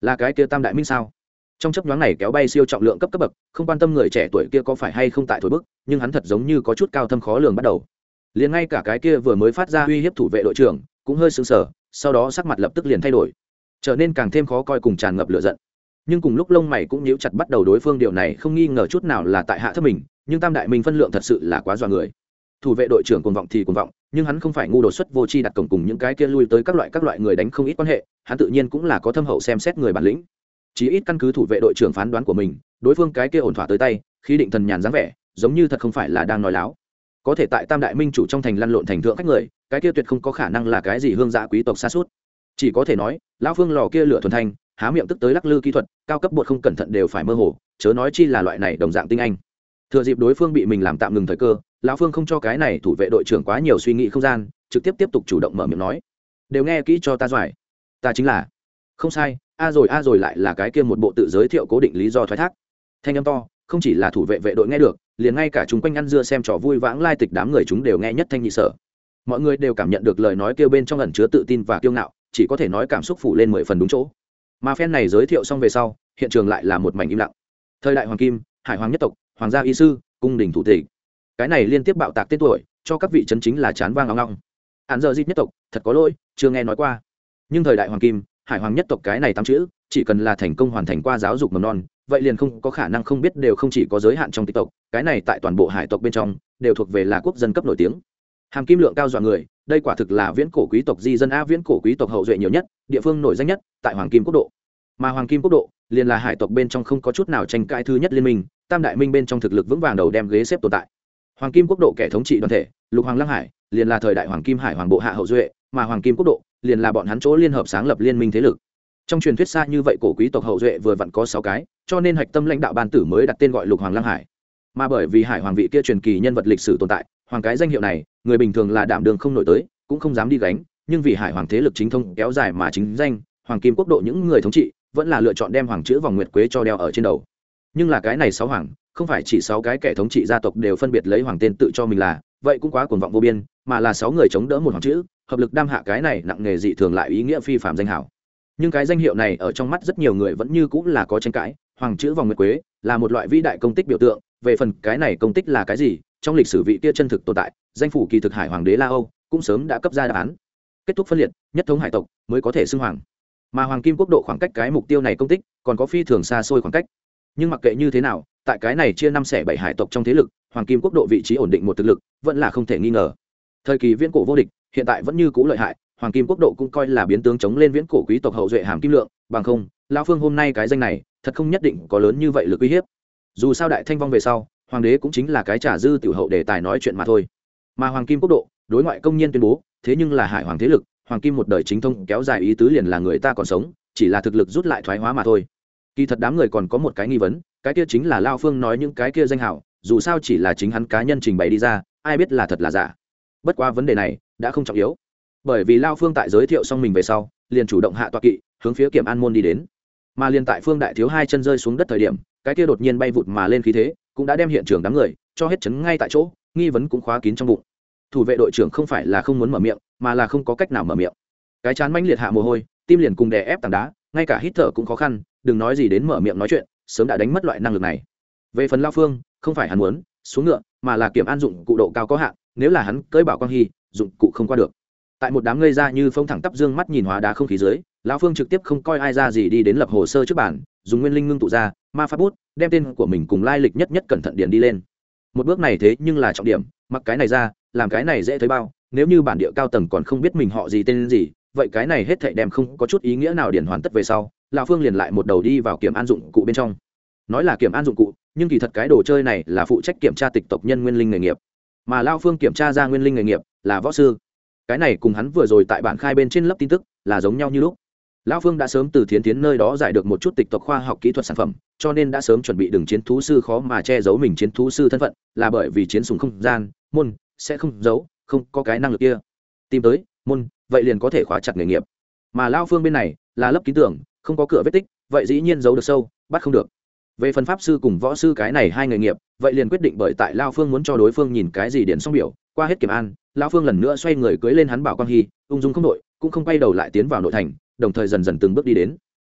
là cái kia tam đại minh sao? Trong chấp nhoáng này kéo bay siêu trọng lượng cấp bậc, không quan tâm người trẻ tuổi kia có phải hay không tại thổi bức, nhưng hắn thật giống như có chút cao thâm khó lường bắt đầu. Liền ngay cả cái kia vừa mới phát ra uy hiếp thủ vệ đội trưởng cũng hơi sững sờ, sau đó sắc mặt lập tức liền thay đổi, trở nên càng thêm khó coi cùng tràn ngập lửa giận. Nhưng cùng lúc lông mày cũng nhíu chặt, bắt đầu đối phương điều này không nghi ngờ chút nào là tại hạ thấp mình, nhưng tam đại minh phân lượng thật sự là quá dọa người. Thủ vệ đội trưởng cuồng vọng thì cuồng vọng, nhưng hắn không phải ngu đột xuất vô tri đặt cổng cùng những cái kia lui tới các loại người đánh không ít quan hệ, hắn tự nhiên cũng là có thâm hậu xem xét người bản lĩnh. Chỉ ít căn cứ thủ vệ đội trưởng phán đoán của mình, đối phương cái kia ổn thỏa tới tay, khí định thần nhàn dáng vẻ, giống như thật không phải là đang nói láo. Có thể tại tam đại minh chủ trong thành lăn lộn thành thượng khách người, cái kia tuyệt không có khả năng là cái gì hương dạ quý tộc xa suốt. Chỉ có thể nói, lão Phương lò kia lửa thuần thanh, há miệng tức tới lắc lư kỹ thuật, cao cấp bột không cẩn thận đều phải mơ hồ, chớ nói chi là loại này đồng dạng tinh anh. Thừa dịp đối phương bị mình làm tạm ngừng thời cơ, lão Phương không cho cái này thủ vệ đội trưởng quá nhiều suy nghĩ không gian, trực tiếp chủ động mở miệng nói: "Đều nghe kỹ cho ta giỏi, ta chính là..." Không sai, a rồi lại là cái kia một bộ tự giới thiệu cố định lý do thoái thác. Thanh âm to, không chỉ là thủ vệ vệ đội nghe được, liền ngay cả chúng quanh ăn dưa xem trò vui vãng lai tịch đám người chúng đều nghe nhất thanh nhị sở. Mọi người đều cảm nhận được lời nói kêu bên trong ẩn chứa tự tin và kiêu ngạo, chỉ có thể nói cảm xúc phủ lên 10 phần đúng chỗ. Mà phen này giới thiệu xong về sau, hiện trường lại là một mảnh im lặng. Thời đại hoàng kim, hải hoàng nhất tộc, hoàng gia y sư, cung đình thủ tịch, cái này liên tiếp bạo tạc tên tuổi, cho các vị chân chính là chán vang ong ong. Án giờ dịp nhất tộc, thật có lỗi, chưa nghe nói qua. Nhưng thời đại hoàng kim, hải hoàng nhất tộc cái này tám chữ, chỉ cần là thành công hoàn thành qua giáo dục mầm non, vậy liền không có khả năng không biết, đều không chỉ có giới hạn trong tịch tộc, cái này tại toàn bộ hải tộc bên trong đều thuộc về là quốc dân cấp nổi tiếng. Hàm kim lượng cao dọa người, đây quả thực là viễn cổ quý tộc di dân a, viễn cổ quý tộc hậu duệ nhiều nhất, địa phương nổi danh nhất tại hoàng kim quốc độ. Mà hoàng kim quốc độ liền là hải tộc bên trong không có chút nào tranh cãi thứ nhất liên minh, tam đại minh bên trong thực lực vững vàng đầu đem ghế xếp tồn tại. Hoàng kim quốc độ kẻ thống trị đoàn thể lục hoàng lăng hải liền là thời đại hoàng kim hải hoàng bộ hạ hậu duệ, mà hoàng kim quốc độ liền là bọn hắn chỗ liên hợp sáng lập liên minh thế lực. Trong truyền thuyết xa như vậy, cổ quý tộc hậu duệ vừa vặn có 6 cái, cho nên hạch tâm lãnh đạo ban tử mới đặt tên gọi lục hoàng lăng hải. Mà bởi vì hải hoàng vị kia truyền kỳ nhân vật lịch sử tồn tại, hoàng cái danh hiệu này người bình thường là đảm đường không nổi tới, cũng không dám đi gánh, nhưng vì hải hoàng thế lực chính thông kéo dài mà chính danh, hoàng kim quốc độ những người thống trị vẫn là lựa chọn đem hoàng chữ vòng nguyệt quế cho đeo ở trên đầu. Nhưng là cái này 6 hoàng không phải chỉ 6 cái kẻ thống trị gia tộc đều phân biệt lấy hoàng tên tự cho mình là, vậy cũng quá cuồng vọng vô biên, mà là 6 người chống đỡ một hoàng chữ, hợp lực đam hạ cái này nặng nghề dị thường lại ý nghĩa phi phàm danh hảo. Nhưng cái danh hiệu này ở trong mắt rất nhiều người vẫn như cũng là có tranh cãi, hoàng chữ vòng nguyệt quế là một loại vĩ đại công tích biểu tượng, về phần cái này công tích là cái gì, trong lịch sử vị kia chân thực tồn tại, danh phủ kỳ thực hải hoàng đế La Âu cũng sớm đã cấp ra đáp án. Kết thúc phân liệt, nhất thống hải tộc mới có thể xưng hoàng. Mà hoàng kim quốc độ khoảng cách cái mục tiêu này công tích còn có phi thường xa xôi khoảng cách. Nhưng mặc kệ như thế nào, tại cái này chia 5 xẻ 7 hải tộc trong thế lực, hoàng kim quốc độ vị trí ổn định một thực lực vẫn là không thể nghi ngờ. Thời kỳ viễn cổ vô địch, hiện tại vẫn như cũ lợi hại, hoàng kim quốc độ cũng coi là biến tướng chống lên viễn cổ quý tộc hậu duệ hàm kim lượng, bằng không lão Phương hôm nay cái danh này thật không nhất định có lớn như vậy lực uy hiếp. Dù sao đại thanh vong về sau, hoàng đế cũng chính là cái trả dư tiểu hậu đề tài nói chuyện mà thôi. Mà hoàng kim quốc độ đối ngoại công nhiên tuyên bố, thế nhưng là hải hoàng thế lực, hoàng kim một đời chính thông kéo dài ý tứ liền là người ta còn sống, chỉ là thực lực rút lại thoái hóa mà thôi. Kỳ thật đám người còn có một cái nghi vấn, cái kia chính là lao Phương nói những cái kia danh hảo, dù sao chỉ là chính hắn cá nhân trình bày đi ra, ai biết là thật là giả. Bất quá vấn đề này đã không trọng yếu, bởi vì lao Phương tại giới thiệu xong mình về sau, liền chủ động hạ tọa kỵ hướng phía Kiểm An môn đi đến. Mà liền tại Phương đại thiếu hai chân rơi xuống đất thời điểm, cái kia đột nhiên bay vụt mà lên khí thế cũng đã đem hiện trường đám người cho hết chấn ngay tại chỗ, nghi vấn cũng khóa kín trong bụng. Thủ vệ đội trưởng không phải là không muốn mở miệng, mà là không có cách nào mở miệng. Cái chán mãnh liệt hạ mồ hôi, tim liền cùng đè ép tảng đá, ngay cả hít thở cũng khó khăn, đừng nói gì đến mở miệng nói chuyện, sớm đã đánh mất loại năng lực này. Về phần lao Phương, không phải hắn muốn xuống ngựa, mà là Kiểm An dụng cụ độ cao có hạn, nếu là hắn cưỡi Bảo Quang Hy, dụng cụ không qua được. Tại một đám ngây ra như phong thẳng tắp dương mắt nhìn hóa đá không khí dưới, lão Phương trực tiếp không coi ai ra gì đi đến lập hồ sơ trước bàn, dùng nguyên linh ngưng tụ ra ma pháp bút, đem tên của mình cùng lai lịch nhất nhất cẩn thận điền đi lên. Một bước này thế nhưng là trọng điểm, mặc cái này ra, làm cái này dễ thấy bao, nếu như bản địa cao tầng còn không biết mình họ gì tên gì, vậy cái này hết thảy đem không có chút ý nghĩa nào điền hoàn tất về sau, lão Phương liền lại một đầu đi vào Kiểm An dụng cụ bên trong. Nói là Kiểm An dụng cụ, nhưng kỳ thật cái đồ chơi này là phụ trách kiểm tra tịch tộc nhân nguyên linh nghề nghiệp, mà lão Phương kiểm tra ra nguyên linh nghề nghiệp là võ sư. Cái này cùng hắn vừa rồi tại bản khai bên trên lớp tin tức là giống nhau như lúc. Lão Phương đã sớm từ Thiến Thiến nơi đó giải được một chút tịch tộc khoa học kỹ thuật sản phẩm, cho nên đã sớm chuẩn bị đường chiến thú sư khó mà che giấu mình chiến thú sư thân phận, là bởi vì chiến sùng không gian môn sẽ không giấu, không có cái năng lực kia. Tìm tới môn, vậy liền có thể khóa chặt nghề nghiệp. Mà Lão Phương bên này là lấp ký tưởng, không có cửa vết tích, vậy dĩ nhiên giấu được sâu, bắt không được. Về phần pháp sư cùng võ sư cái này hai nghề nghiệp, vậy liền quyết định bởi tại Lão Phương muốn cho đối phương nhìn cái gì điển xong biểu, qua hết Kiểm An, Lão Phương lần nữa xoay người cưỡi lên hắn Bảo Quang Hy, ung dung không đội, cũng không quay đầu lại tiến vào nội thành, đồng thời dần dần từng bước đi đến.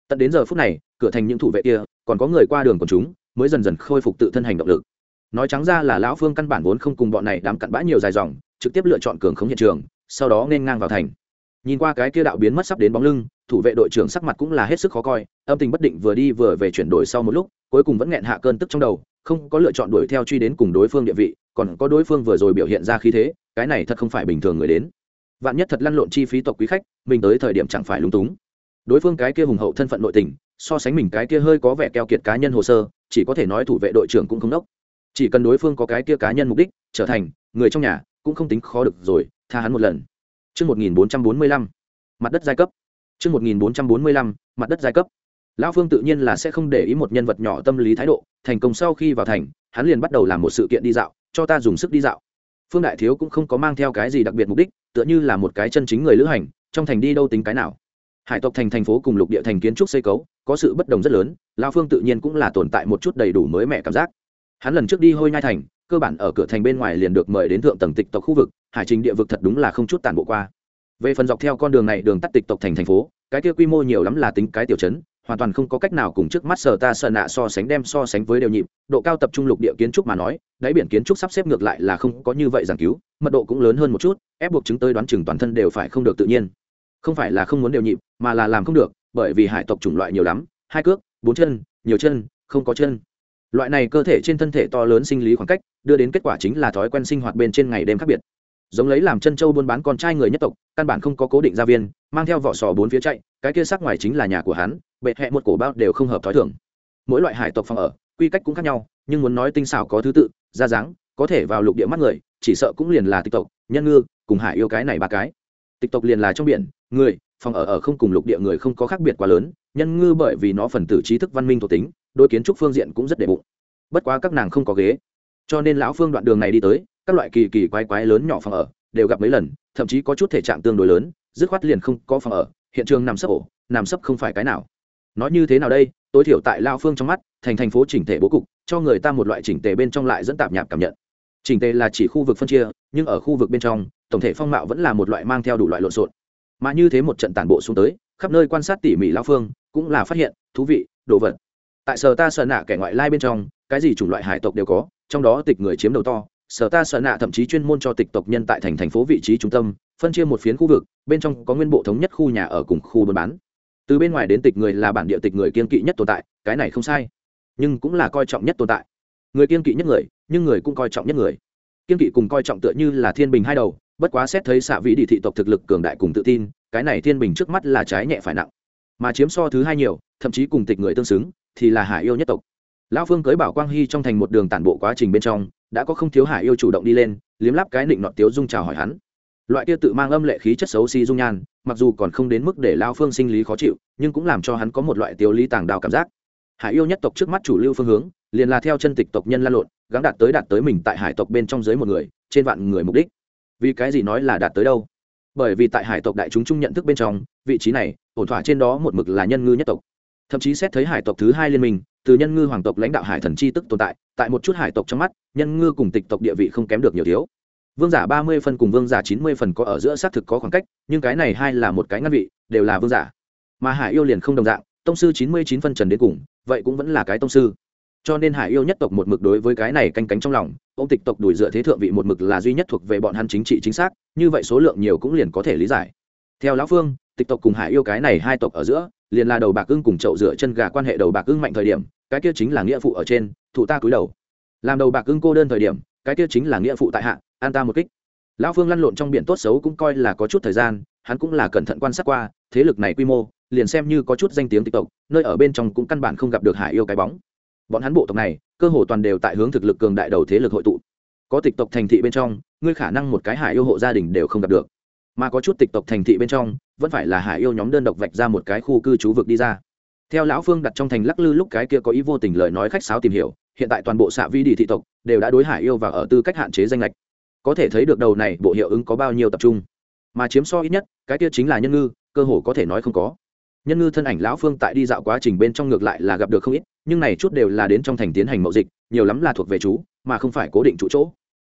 Tận đến giờ phút này cửa thành những thủ vệ kia còn có người qua đường của chúng mới dần dần khôi phục tự thân hành động lực. Nói trắng ra là lão Phương căn bản vốn không cùng bọn này đám cặn bã nhiều dài dòng, trực tiếp lựa chọn cường khống hiện trường, sau đó nên ngang vào thành. Nhìn qua cái kia đạo biến mất sắp đến bóng lưng, thủ vệ đội trưởng sắc mặt cũng là hết sức khó coi, âm tình bất định vừa đi vừa về chuyển đổi sau một lúc, cuối cùng vẫn nghẹn hạ cơn tức trong đầu, không có lựa chọn đuổi theo truy đến cùng đối phương địa vị, còn có đối phương vừa rồi biểu hiện ra khí thế, cái này thật không phải bình thường người đến. Vạn nhất thật lăn lộn chi phí tộc quý khách, mình tới thời điểm chẳng phải lúng túng. Đối phương cái kia hùng hậu thân phận nội tình, so sánh mình cái kia hơi có vẻ keo kiệt cá nhân hồ sơ, chỉ có thể nói thủ vệ đội trưởng cũng không đốc. Chỉ cần đối phương có cái kia cá nhân mục đích, trở thành người trong nhà, cũng không tính khó được rồi, tha hắn một lần. Chương 1445, mặt đất giai cấp. Chương 1445, mặt đất giai cấp. Lão Phương tự nhiên là sẽ không để ý một nhân vật nhỏ tâm lý thái độ, thành công sau khi vào thành, hắn liền bắt đầu làm một sự kiện đi dạo, cho ta dùng sức đi dạo. Phương đại thiếu cũng không có mang theo cái gì đặc biệt mục đích, tựa như là một cái chân chính người lữ hành, trong thành đi đâu tính cái nào. Hải tộc thành phố cùng lục địa thành kiến trúc xây cấu, có sự bất đồng rất lớn, Lão Phương tự nhiên cũng là tồn tại một chút đầy đủ mới mẻ cảm giác. Hắn lần trước đi Hôi Nhai thành, cơ bản ở cửa thành bên ngoài liền được mời đến thượng tầng tịch tộc khu vực, hải trình địa vực thật đúng là không chút tản bộ qua. Về phần dọc theo con đường này đường tắt tịch tộc thành phố, cái kia quy mô nhiều lắm là tính cái tiểu trấn, hoàn toàn không có cách nào cùng trước mắt Sở Ta Sở Nạ so sánh, đem so sánh với đều nhịp, độ cao tập trung lục địa kiến trúc mà nói, đáy biển kiến trúc sắp xếp ngược lại là không có như vậy giảng cứu, mật độ cũng lớn hơn một chút, ép buộc chứng tới đoán chừng toàn thân đều phải không được tự nhiên. Không phải là không muốn đều nhịp, mà là làm không được, bởi vì hải tộc chủng loại nhiều lắm, hai cước, bốn chân, nhiều chân, không có chân. Loại này cơ thể trên thân thể to lớn sinh lý khoảng cách, đưa đến kết quả chính là thói quen sinh hoạt bên trên ngày đêm khác biệt. Giống lấy làm chân châu buôn bán con trai người nhất tộc, căn bản không có cố định gia viên, mang theo vỏ sò bốn phía chạy, cái kia sắc ngoài chính là nhà của hắn, bệ hệ một cổ bao đều không hợp thói thường. Mỗi loại hải tộc phòng ở, quy cách cũng khác nhau, nhưng muốn nói tinh xảo có thứ tự, ra dáng, có thể vào lục địa mắt người, chỉ sợ cũng liền là tịch tộc, nhân ngư, cùng hải yêu cái này ba cái. Tịch tộc liền là trong biển, người, phòng ở không cùng lục địa người không có khác biệt quá lớn, nhân ngư bởi vì nó phần tử trí thức văn minh thuộc tính, đối kiến trúc phương diện cũng rất đệ bụng. Bất quá các nàng không có ghế, cho nên lão Phương đoạn đường này đi tới, các loại kỳ kỳ quái quái lớn nhỏ phòng ở đều gặp mấy lần, thậm chí có chút thể trạng tương đối lớn, dứt khoát liền không có phòng ở, hiện trường nằm sấp ổ, nằm sấp không phải cái nào. Nói như thế nào đây, tối thiểu tại lão Phương trong mắt, thành phố chỉnh thể bố cục, cho người ta một loại chỉnh tề bên trong lại dẫn tạp nhạp cảm nhận. Chỉnh tề là chỉ khu vực phân chia, nhưng ở khu vực bên trong, tổng thể phong mạo vẫn là một loại mang theo đủ loại lộn xộn. Mà như thế một trận tản bộ xuống tới, khắp nơi quan sát tỉ mỉ lão Phương, cũng là phát hiện thú vị đồ vật. Tại Sở Ta Sở Nạ kẻ ngoại lai bên trong, cái gì chủng loại hải tộc đều có, trong đó tịch người chiếm đầu to. Sở Ta Sở Nạ thậm chí chuyên môn cho tịch tộc nhân tại thành phố vị trí trung tâm, phân chia một phiến khu vực, bên trong có nguyên bộ thống nhất khu nhà ở cùng khu buôn bán. Từ bên ngoài đến tịch người là bản địa tịch người kiên kỵ nhất tồn tại, cái này không sai, nhưng cũng là coi trọng nhất tồn tại. Người kiên kỵ nhất người, nhưng người cũng coi trọng nhất người. Kiên kỵ cùng coi trọng tựa như là thiên bình hai đầu, bất quá xét thấy xạ vĩ địa thị tộc thực lực cường đại cùng tự tin, cái này thiên bình trước mắt là trái nhẹ phải nặng, mà chiếm so thứ hai nhiều, thậm chí cùng tịch người tương xứng, thì là hải yêu nhất tộc. Lão Phương cưới Bảo Quang Hy trong thành một đường tản bộ quá trình bên trong, đã có không thiếu hải yêu chủ động đi lên, liếm láp cái nịnh nọt tiếu dung chào hỏi hắn. Loại kia tự mang âm lệ khí chất xấu xí dung nhan, mặc dù còn không đến mức để Lão Phương sinh lý khó chịu, nhưng cũng làm cho hắn có một loại tiêu lý tàng đào cảm giác. Hải yêu nhất tộc trước mắt chủ lưu phương hướng, liền là theo chân tịch tộc nhân lan lộn, gắng đạt tới mình tại hải tộc bên trong dưới một người, trên vạn người mục đích. Vì cái gì nói là đạt tới đâu? Bởi vì tại hải tộc đại chúng chung nhận thức bên trong, vị trí này, ổn thỏa trên đó một mực là nhân ngư nhất tộc. Thậm chí xét thấy hải tộc thứ hai liên minh, từ nhân ngư hoàng tộc lãnh đạo hải thần chi tức tồn tại, tại một chút hải tộc trong mắt, nhân ngư cùng tịch tộc địa vị không kém được nhiều thiếu. Vương giả 30 phần cùng vương giả 90 phần có ở giữa xác thực có khoảng cách, nhưng cái này hai là một cái ngăn vị, đều là vương giả. Mà hải yêu liền không đồng dạng, tông sư 99 phân trần đến cùng, vậy cũng vẫn là cái tông sư. Cho nên hải yêu nhất tộc một mực đối với cái này canh cánh trong lòng, ông tịch tộc đuổi dựa thế thượng vị một mực là duy nhất thuộc về bọn hắn chính trị chính xác, như vậy số lượng nhiều cũng liền có thể lý giải. Theo lão Phương, tịch tộc cùng hải yêu cái này hai tộc ở giữa, liền là đầu bạc ưng cùng chậu rửa chân gà quan hệ đầu bạc ưng mạnh thời điểm, cái kia chính là nghĩa phụ ở trên, thụ ta cúi đầu. Làm đầu bạc ưng cô đơn thời điểm, cái kia chính là nghĩa phụ tại hạ, an ta một kích. Lão Phương lăn lộn trong biển tốt xấu cũng coi là có chút thời gian, hắn cũng là cẩn thận quan sát qua, thế lực này quy mô, liền xem như có chút danh tiếng tịch tộc, nơi ở bên trong cũng căn bản không gặp được hải yêu cái bóng. Bọn hắn bộ tộc này, cơ hồ toàn đều tại hướng thực lực cường đại đầu thế lực hội tụ. Có tịch tộc thành thị bên trong, ngươi khả năng một cái hải yêu hộ gia đình đều không gặp được, mà có chút tịch tộc thành thị bên trong, vẫn phải là hải yêu nhóm đơn độc vạch ra một cái khu cư trú vực đi ra. Theo lão Phương đặt trong thành lắc lư lúc cái kia có ý vô tình lời nói khách sáo tìm hiểu, hiện tại toàn bộ xạ vi đi thị tộc đều đã đối hải yêu và ở tư cách hạn chế danh lệch, có thể thấy được đầu này bộ hiệu ứng có bao nhiêu tập trung, mà chiếm so ít nhất cái kia chính là nhân ngư, cơ hồ có thể nói không có. Nhân ngư thân ảnh lão Phương tại đi dạo quá trình bên trong ngược lại là gặp được không ít, nhưng này chút đều là đến trong thành tiến hành mậu dịch, nhiều lắm là thuộc về chú, mà không phải cố định trụ chỗ.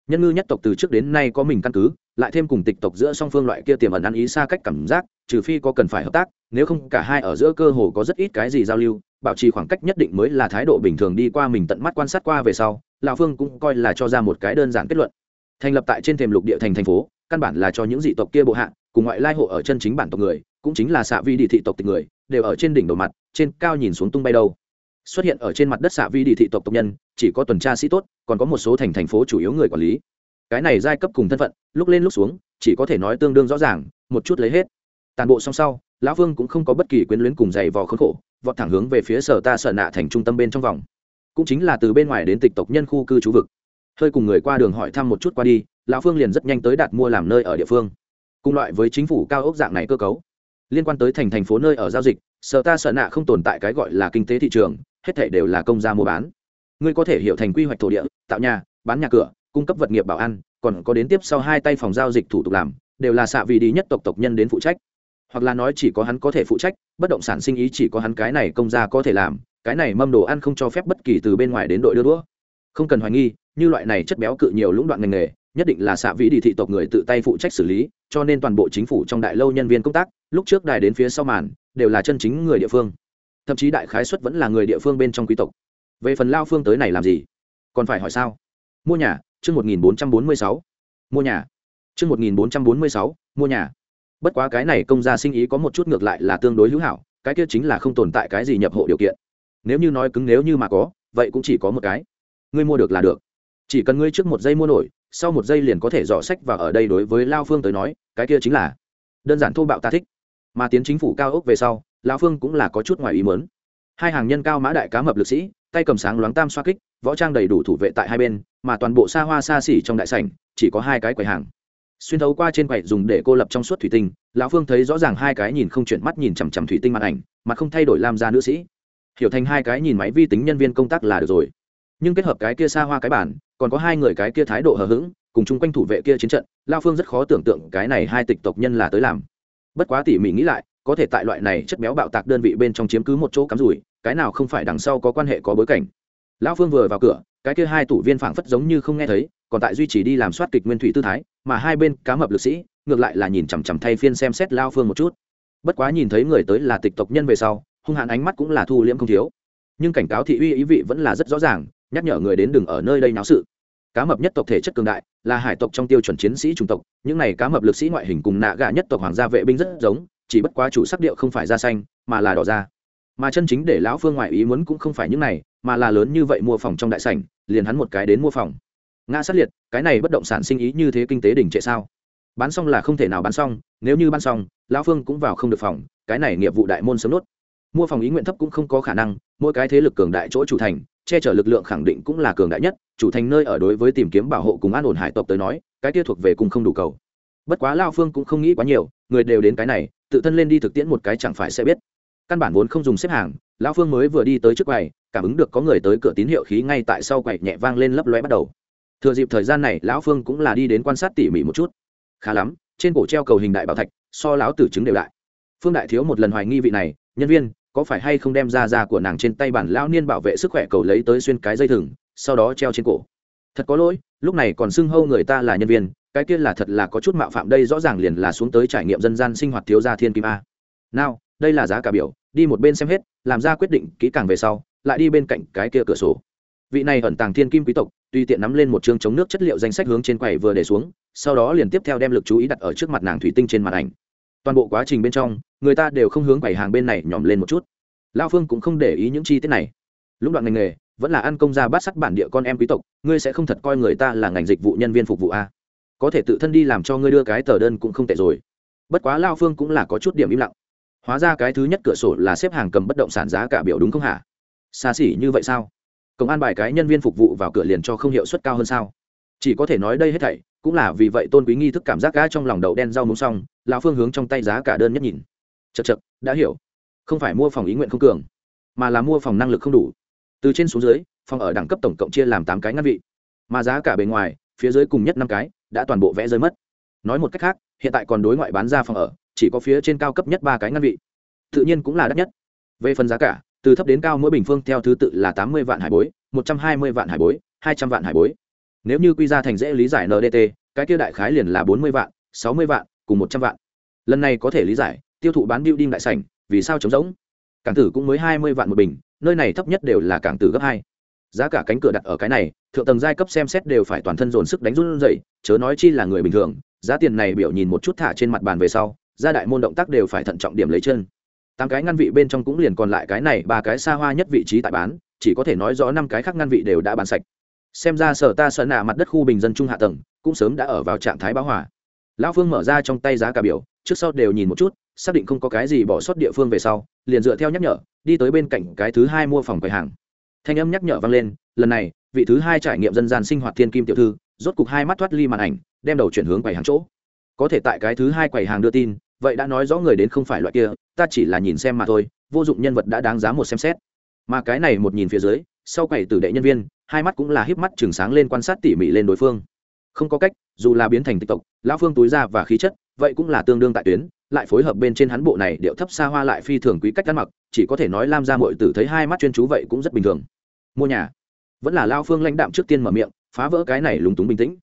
Nhân ngư nhất tộc từ trước đến nay có mình căn cứ, lại thêm cùng tịch tộc giữa song phương loại kia tiềm ẩn ăn ý xa cách cảm giác, trừ phi có cần phải hợp tác, nếu không cả hai ở giữa cơ hồ có rất ít cái gì giao lưu, bảo trì khoảng cách nhất định mới là thái độ bình thường. Đi qua mình tận mắt quan sát qua về sau, lão Phương cũng coi là cho ra một cái đơn giản kết luận. Thành lập tại trên thềm lục địa thành phố, căn bản là cho những dị tộc kia bộ hạ, cùng ngoại lai hộ ở chân chính bản tộc người, cũng chính là xạ vi đi thị tộc tịch người, đều ở trên đỉnh đầu mặt, trên cao nhìn xuống tung bay đâu. Xuất hiện ở trên mặt đất xạ vi đi thị tộc tộc nhân, chỉ có tuần tra sĩ tốt, còn có một số thành phố chủ yếu người quản lý. Cái này giai cấp cùng thân phận, lúc lên lúc xuống, chỉ có thể nói tương đương rõ ràng, một chút lấy hết. Tàn bộ xong sau, lão Vương cũng không có bất kỳ quyến luyến cùng giày vò khốn khổ, vọt thẳng hướng về phía sở ta sở nạ thành trung tâm bên trong vòng, cũng chính là từ bên ngoài đến tịch tộc nhân khu cư trú vực. Hơi cùng người qua đường hỏi thăm một chút qua đi, lão Phương liền rất nhanh tới đặt mua làm nơi ở địa phương. Cùng loại với chính phủ cao ốc dạng này cơ cấu, liên quan tới thành phố nơi ở giao dịch, sở ta sở nạ không tồn tại cái gọi là kinh tế thị trường, hết thảy đều là công gia mua bán. Ngươi có thể hiểu thành quy hoạch thổ địa, tạo nhà, bán nhà cửa, cung cấp vật nghiệp bảo an, còn có đến tiếp sau hai tay phòng giao dịch thủ tục làm, đều là xạ vị đi nhất tộc nhân đến phụ trách. Hoặc là nói chỉ có hắn có thể phụ trách, bất động sản sinh ý chỉ có hắn cái này công gia có thể làm, cái này mâm đồ ăn không cho phép bất kỳ từ bên ngoài đến đội đưa đũa. Không cần hoài nghi, như loại này chất béo cự nhiều lũng đoạn ngành nghề, nhất định là xạ vị đi thị tộc người tự tay phụ trách xử lý, cho nên toàn bộ chính phủ trong đại lâu nhân viên công tác, lúc trước đài đến phía sau màn, đều là chân chính người địa phương. Thậm chí đại khái suất vẫn là người địa phương bên trong quý tộc. Về phần lao Phương tới này làm gì? Còn phải hỏi sao? Mua nhà, chương 1446. Mua nhà. Chương 1446, mua nhà. Bất quá cái này công gia sinh ý có một chút ngược lại là tương đối hữu hảo, cái kia chính là không tồn tại cái gì nhập hộ điều kiện. Nếu như nói cứng nếu như mà có, vậy cũng chỉ có một cái. Ngươi mua được là được. Chỉ cần ngươi trước một giây mua nổi, sau một giây liền có thể dò sách và ở đây đối với lao Phương tới nói, cái kia chính là đơn giản thô bạo ta thích. Mà tiến chính phủ cao ốc về sau, lão Phương cũng là có chút ngoài ý muốn. Hai hàng nhân cao mã đại cá mập lực sĩ, tay cầm sáng loáng tam xoa kích, võ trang đầy đủ thủ vệ tại hai bên, mà toàn bộ xa hoa xa xỉ trong đại sảnh chỉ có hai cái quầy hàng. Xuyên thấu qua trên quầy dùng để cô lập trong suốt thủy tinh, lão Phương thấy rõ ràng hai cái nhìn không chuyển mắt nhìn chằm chằm thủy tinh màn ảnh, mà không thay đổi làm ra nữ sĩ. Hiểu thành hai cái nhìn máy vi tính nhân viên công tác là được rồi. Nhưng kết hợp cái kia xa hoa cái bản, còn có hai người cái kia thái độ hờ hững, cùng chung quanh thủ vệ kia chiến trận, lão Phương rất khó tưởng tượng cái này hai tịch tộc nhân là tới làm. Bất quá tỉ mỉ nghĩ lại, có thể tại loại này chất béo bạo tạc đơn vị bên trong chiếm cứ một chỗ cắm rủi, cái nào không phải đằng sau có quan hệ có bối cảnh. Lão Phương vừa vào cửa, cái kia hai tủ viên phảng phất giống như không nghe thấy, còn tại duy trì đi làm soát kịch nguyên thủy tư thái, mà hai bên cá mập lực sĩ ngược lại là nhìn chằm chằm thay phiên xem xét Lão Phương một chút. Bất quá nhìn thấy người tới là tịch tộc nhân về sau, hung hãn ánh mắt cũng là thu liễm không thiếu, nhưng cảnh cáo thị uy ý vị vẫn là rất rõ ràng, nhắc nhở người đến đừng ở nơi đây náo sự. Cá mập nhất tộc thể chất cường đại, là hải tộc trong tiêu chuẩn chiến sĩ chủng tộc, những này cá mập lực sĩ ngoại hình cùng nạ gà nhất tộc hoàng gia vệ binh rất giống, chỉ bất quá chủ sắc điệu không phải da xanh mà là đỏ da. Mà chân chính để lão Phương ngoại ý muốn cũng không phải những này, mà là lớn như vậy mua phòng trong đại sảnh, liền hắn một cái đến mua phòng. Ngã sát liệt, cái này bất động sản sinh ý như thế kinh tế đỉnh trệ sao? Bán xong là không thể nào bán xong, nếu như bán xong, lão Phương cũng vào không được phòng, cái này nghiệp vụ đại môn sớm nốt. Mua phòng ý nguyện thấp cũng không có khả năng, mỗi cái thế lực cường đại chỗ chủ thành, che chở lực lượng khẳng định cũng là cường đại nhất, chủ thành nơi ở đối với tìm kiếm bảo hộ cùng an ổn hải tộc tới nói, cái kia thuộc về cùng không đủ cầu. Bất quá lão Phương cũng không nghĩ quá nhiều, người đều đến cái này, tự thân lên đi thực tiễn một cái chẳng phải sẽ biết. Căn bản vốn không dùng xếp hàng, lão Phương mới vừa đi tới trước quầy, cảm ứng được có người tới cửa tín hiệu khí ngay tại sau quầy nhẹ vang lên lấp lóe bắt đầu. Thừa dịp thời gian này, lão Phương cũng là đi đến quan sát tỉ mỉ một chút. Khá lắm, trên cổ treo cầu hình đại bảo thạch, so lão tử chứng đều đại. Phương đại thiếu một lần hoài nghi vị này nhân viên có phải hay không đem ra của nàng trên tay bản lão niên bảo vệ sức khỏe cầu lấy tới xuyên cái dây thừng, sau đó treo trên cổ. Thật có lỗi, lúc này còn xưng hô người ta là nhân viên, cái kia là thật là có chút mạo phạm, đây rõ ràng liền là xuống tới trải nghiệm dân gian sinh hoạt thiếu gia thiên kim a. Nào, đây là giá cả biểu, đi một bên xem hết, làm ra quyết định kỹ càng về sau, lại đi bên cạnh cái kia cửa sổ. Vị này ẩn tàng thiên kim quý tộc, tùy tiện nắm lên một chương chống nước chất liệu danh sách hướng trên quầy vừa để xuống, sau đó liền tiếp theo đem lực chú ý đặt ở trước mặt nàng thủy tinh trên màn ảnh. Toàn bộ quá trình bên trong, người ta đều không hướng quầy hàng bên này nhòm lên một chút. Lão Phương cũng không để ý những chi tiết này. Lúc đoạn ngành nghề, vẫn là ăn công gia bát sắc bản địa con em quý tộc, ngươi sẽ không thật coi người ta là ngành dịch vụ nhân viên phục vụ a. Có thể tự thân đi làm cho ngươi đưa cái tờ đơn cũng không tệ rồi. Bất quá Lão Phương cũng là có chút điểm im lặng. Hóa ra cái thứ nhất cửa sổ là xếp hàng cầm bất động sản giá cả biểu đúng không hả? Xa xỉ như vậy sao? Công an bài cái nhân viên phục vụ vào cửa liền cho không hiệu suất cao hơn sao? Chỉ có thể nói đây hết thảy cũng là vì vậy tôn quý nghi thức cảm giác gã trong lòng đậu đen rau muống xong, lão Phương hướng trong tay giá cả đơn nhất nhìn. Chậc chậc, đã hiểu. Không phải mua phòng ý nguyện không cường, mà là mua phòng năng lực không đủ. Từ trên xuống dưới, phòng ở đẳng cấp tổng cộng chia làm 8 cái ngăn vị, mà giá cả bề ngoài, phía dưới cùng nhất 5 cái đã toàn bộ vẽ rơi mất. Nói một cách khác, hiện tại còn đối ngoại bán ra phòng ở, chỉ có phía trên cao cấp nhất 3 cái ngăn vị, tự nhiên cũng là đắt nhất. Về phần giá cả, từ thấp đến cao mỗi bình phương theo thứ tự là 80 vạn hải bối, 120 vạn hải bối, 200 vạn hải bối. nếu như quy ra thành dễ lý giải ndt, cái kia đại khái liền là 40 vạn 60 vạn cùng 100 vạn. Lần này có thể lý giải tiêu thụ bán building đại sảnh vì sao trống rỗng. Cảng tử cũng mới 20 vạn một bình, nơi này thấp nhất đều là cảng tử gấp 2. Giá cả cánh cửa đặt ở cái này, thượng tầng giai cấp xem xét đều phải toàn thân dồn sức đánh run rẩy, chớ nói chi là người bình thường. Giá tiền này biểu nhìn một chút thả trên mặt bàn về sau, ra đại môn động tác đều phải thận trọng điểm lấy chân. 8 cái ngăn vị bên trong cũng liền còn lại cái này 3 cái xa hoa nhất vị trí tại bán, chỉ có thể nói rõ 5 cái khác ngăn vị đều đã bán sạch. Xem ra sở ta sở nạ mặt đất khu bình dân trung hạ tầng cũng sớm đã ở vào trạng thái bão hòa. Lão Phương mở ra trong tay giá cả biểu, trước sau đều nhìn một chút, xác định không có cái gì bỏ sót địa phương về sau, liền dựa theo nhắc nhở, đi tới bên cạnh cái thứ 2 mua phòng quầy hàng. Thanh âm nhắc nhở vang lên, lần này, vị thứ 2 trải nghiệm dân gian sinh hoạt thiên kim tiểu thư, rốt cục hai mắt thoát ly màn ảnh, đem đầu chuyển hướng quầy hàng chỗ. Có thể tại cái thứ 2 quầy hàng đưa tin, vậy đã nói rõ người đến không phải loại kia, ta chỉ là nhìn xem mà thôi, vô dụng nhân vật đã đáng giá một xem xét. Mà cái này một nhìn phía dưới, sau quầy tử đệ nhân viên, hai mắt cũng là híp mắt trừng sáng lên quan sát tỉ mỉ lên đối phương. Không có cách, dù là biến thành tịch tộc, lão Phương túi ra và khí chất, vậy cũng là tương đương tại tuyến, lại phối hợp bên trên hắn bộ này điệu thấp xa hoa lại phi thường quý cách ăn mặc, chỉ có thể nói Lam gia muội tử thấy hai mắt chuyên chú vậy cũng rất bình thường. Mua nhà, vẫn là lão Phương lãnh đạm trước tiên mở miệng, phá vỡ cái này lúng túng bình tĩnh.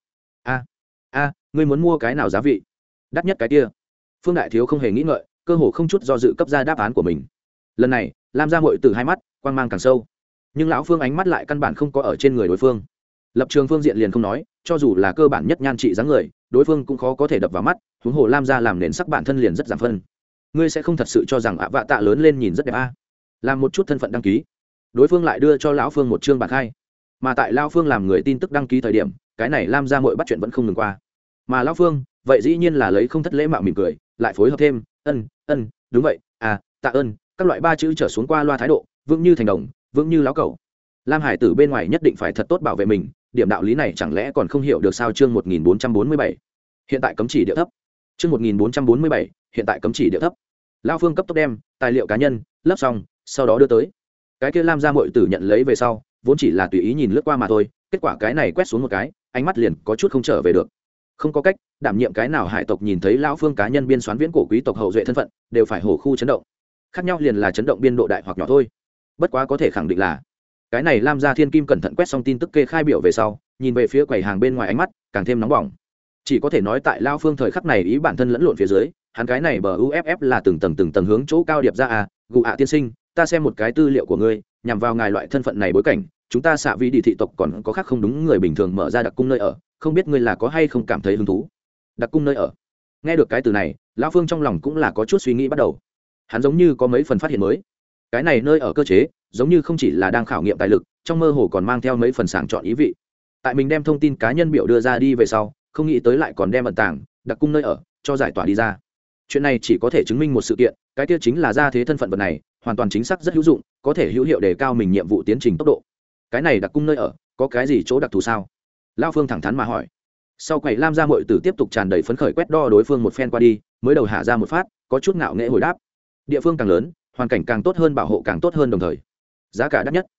A, ngươi muốn mua cái nào giá vị? Đắt nhất cái kia. Phương đại thiếu không hề nghĩ ngợi, cơ hồ không chút do dự cấp ra đáp án của mình. Lần này, Lam gia muội tử hai mắt quang mang càng sâu, nhưng lão Phương ánh mắt lại căn bản không có ở trên người đối phương. Lập trường phương diện liền không nói, cho dù là cơ bản nhất nhan trị dáng người, đối phương cũng khó có thể đập vào mắt, huống hồ Lam gia làm nền sắc bản thân liền rất giảm phân. Ngươi sẽ không thật sự cho rằng ạ vạ tạ lớn lên nhìn rất đẹp a? Làm một chút thân phận đăng ký. Đối phương lại đưa cho lão Phương một chương bảng khai. Mà tại lão Phương làm người tin tức đăng ký thời điểm, cái này Lam gia muội bắt chuyện vẫn không ngừng qua. Mà lão Phương, vậy dĩ nhiên là lấy không thất lễ mạo mỉm cười, lại phối hợp thêm, đúng vậy, tạ ơn, các loại ba chữ trở xuống qua loa thái độ, vững như thành đồng, vững như lão cẩu. Lam Hải Tử bên ngoài nhất định phải thật tốt bảo vệ mình, điểm đạo lý này chẳng lẽ còn không hiểu được sao? Chương 1447. Hiện tại cấm chỉ điệu thấp. Chương 1447. Hiện tại cấm chỉ điệu thấp. Lão Phương cấp tốc đem tài liệu cá nhân lấp xong, sau đó đưa tới. Cái kia Lam gia muội tử nhận lấy về sau, vốn chỉ là tùy ý nhìn lướt qua mà thôi, kết quả cái này quét xuống một cái, ánh mắt liền có chút không trở về được. Không có cách, đảm nhiệm cái nào hải tộc nhìn thấy lão Phương cá nhân biên soán viễn cổ quý tộc hậu duệ thân phận, đều phải hổ khu chấn động. Khác nhau liền là chấn động biên độ đại hoặc nhỏ thôi. Bất quá có thể khẳng định là cái này Lam gia thiên kim cẩn thận quét xong tin tức kê khai biểu về sau, nhìn về phía quầy hàng bên ngoài ánh mắt càng thêm nóng bỏng. Chỉ có thể nói tại lão Phương thời khắc này ý bản thân lẫn lộn phía dưới, hắn cái này bờ uff là từng tầng hướng chỗ cao điệp ra gù tiên sinh, ta xem một cái tư liệu của ngươi, nhằm vào ngài loại thân phận này bối cảnh, chúng ta xạ vi đi thị tộc còn có khác không đúng người bình thường mở ra đặc cung nơi ở, không biết ngươi là có hay không cảm thấy hứng thú. Đặc cung nơi ở. Nghe được cái từ này, lão Phương trong lòng cũng là có chút suy nghĩ bắt đầu. Hắn giống như có mấy phần phát hiện mới. Cái này nơi ở cơ chế, giống như không chỉ là đang khảo nghiệm tài lực, trong mơ hồ còn mang theo mấy phần sàng chọn ý vị. Tại mình đem thông tin cá nhân biểu đưa ra đi về sau, không nghĩ tới lại còn đem ẩn tàng đặc cung nơi ở cho giải tỏa đi ra. Chuyện này chỉ có thể chứng minh một sự kiện, cái kia chính là gia thế thân phận vật này hoàn toàn chính xác rất hữu dụng, có thể hữu hiệu đề cao mình nhiệm vụ tiến trình tốc độ. Cái này đặc cung nơi ở có cái gì chỗ đặc thù sao? Lão Phương thẳng thắn mà hỏi. Sau quầy Lam gia muội tử tiếp tục tràn đầy phấn khởi quét đo đối phương một phen qua đi, mới đầu hạ ra một phát, có chút ngạo nghễ hồi đáp. Địa phương càng lớn, hoàn cảnh càng tốt hơn, bảo hộ càng tốt hơn, đồng thời giá cả đắt nhất.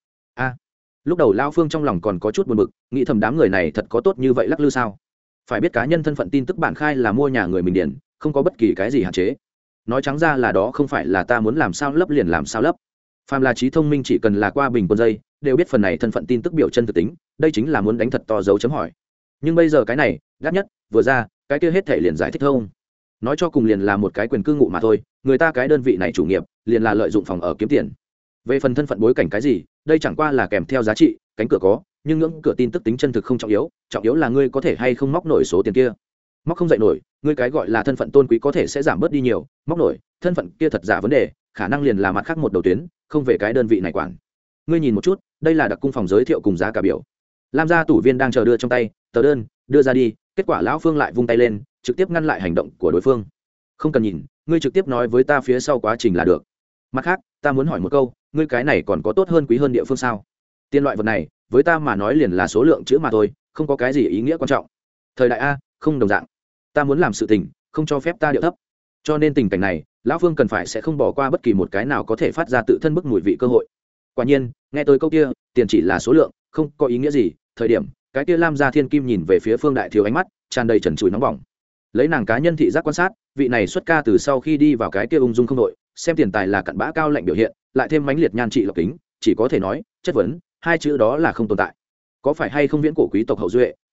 Lúc đầu Lão Phương trong lòng còn có chút buồn bực, nghĩ thầm đám người này thật có tốt như vậy lắc lư sao? Phải biết cá nhân thân phận tin tức bản khai là mua nhà người mình điền, không có bất kỳ cái gì hạn chế. Nói trắng ra là đó không phải là ta muốn làm sao lấp liền làm sao lấp. Phàm là trí thông minh chỉ cần là qua bình quân dây, đều biết phần này thân phận tin tức biểu chân thực tính, đây chính là muốn đánh thật to dấu chấm hỏi. Nhưng bây giờ cái này đắt nhất vừa ra, cái kia hết thể liền giải thích không? Nói cho cùng liền là một cái quyền cư ngụ mà thôi, người ta cái đơn vị này chủ nghiệp liền là lợi dụng phòng ở kiếm tiền. Về phần thân phận bối cảnh cái gì, đây chẳng qua là kèm theo giá trị, cánh cửa có, nhưng ngưỡng cửa tin tức tính chân thực không trọng yếu là ngươi có thể hay không móc nổi số tiền kia. Móc không dậy nổi, ngươi cái gọi là thân phận tôn quý có thể sẽ giảm bớt đi nhiều, móc nổi, thân phận kia thật giả vấn đề, khả năng liền là mặt khác một đầu tuyến, không về cái đơn vị này quản. Ngươi nhìn một chút, đây là đặc cung phòng giới thiệu cùng giá cả biểu. Lam gia tủ viên đang chờ đưa trong tay tờ đơn, đưa ra đi, kết quả lão Phương lại vung tay lên, trực tiếp ngăn lại hành động của đối phương. Không cần nhìn, ngươi trực tiếp nói với ta phía sau quá trình là được. Mặt khác, ta muốn hỏi một câu, ngươi cái này còn có tốt hơn quý hơn địa phương sao? Tiền loại vật này, với ta mà nói liền là số lượng chữ mà thôi, không có cái gì ý nghĩa quan trọng. Thời đại a, không đồng dạng. Ta muốn làm sự tình, không cho phép ta điệu thấp. Cho nên tình cảnh này, lão Phương cần phải sẽ không bỏ qua bất kỳ một cái nào có thể phát ra tự thân bức mùi vị cơ hội. Quả nhiên, nghe tới câu kia, tiền chỉ là số lượng, không có ý nghĩa gì. Thời điểm, cái kia Lam gia thiên kim nhìn về phía Phương đại thiếu ánh mắt tràn đầy trần trụi nóng bỏng. Lấy nàng cá nhân thị giác quan sát, vị này xuất ca từ sau khi đi vào cái kia ung dung không đội, xem tiền tài là cặn bã cao lạnh biểu hiện, lại thêm mãnh liệt nhan trị lộc kính, chỉ có thể nói chất vấn hai chữ đó là không tồn tại. Có phải hay không viễn cổ quý tộc hậu duệ,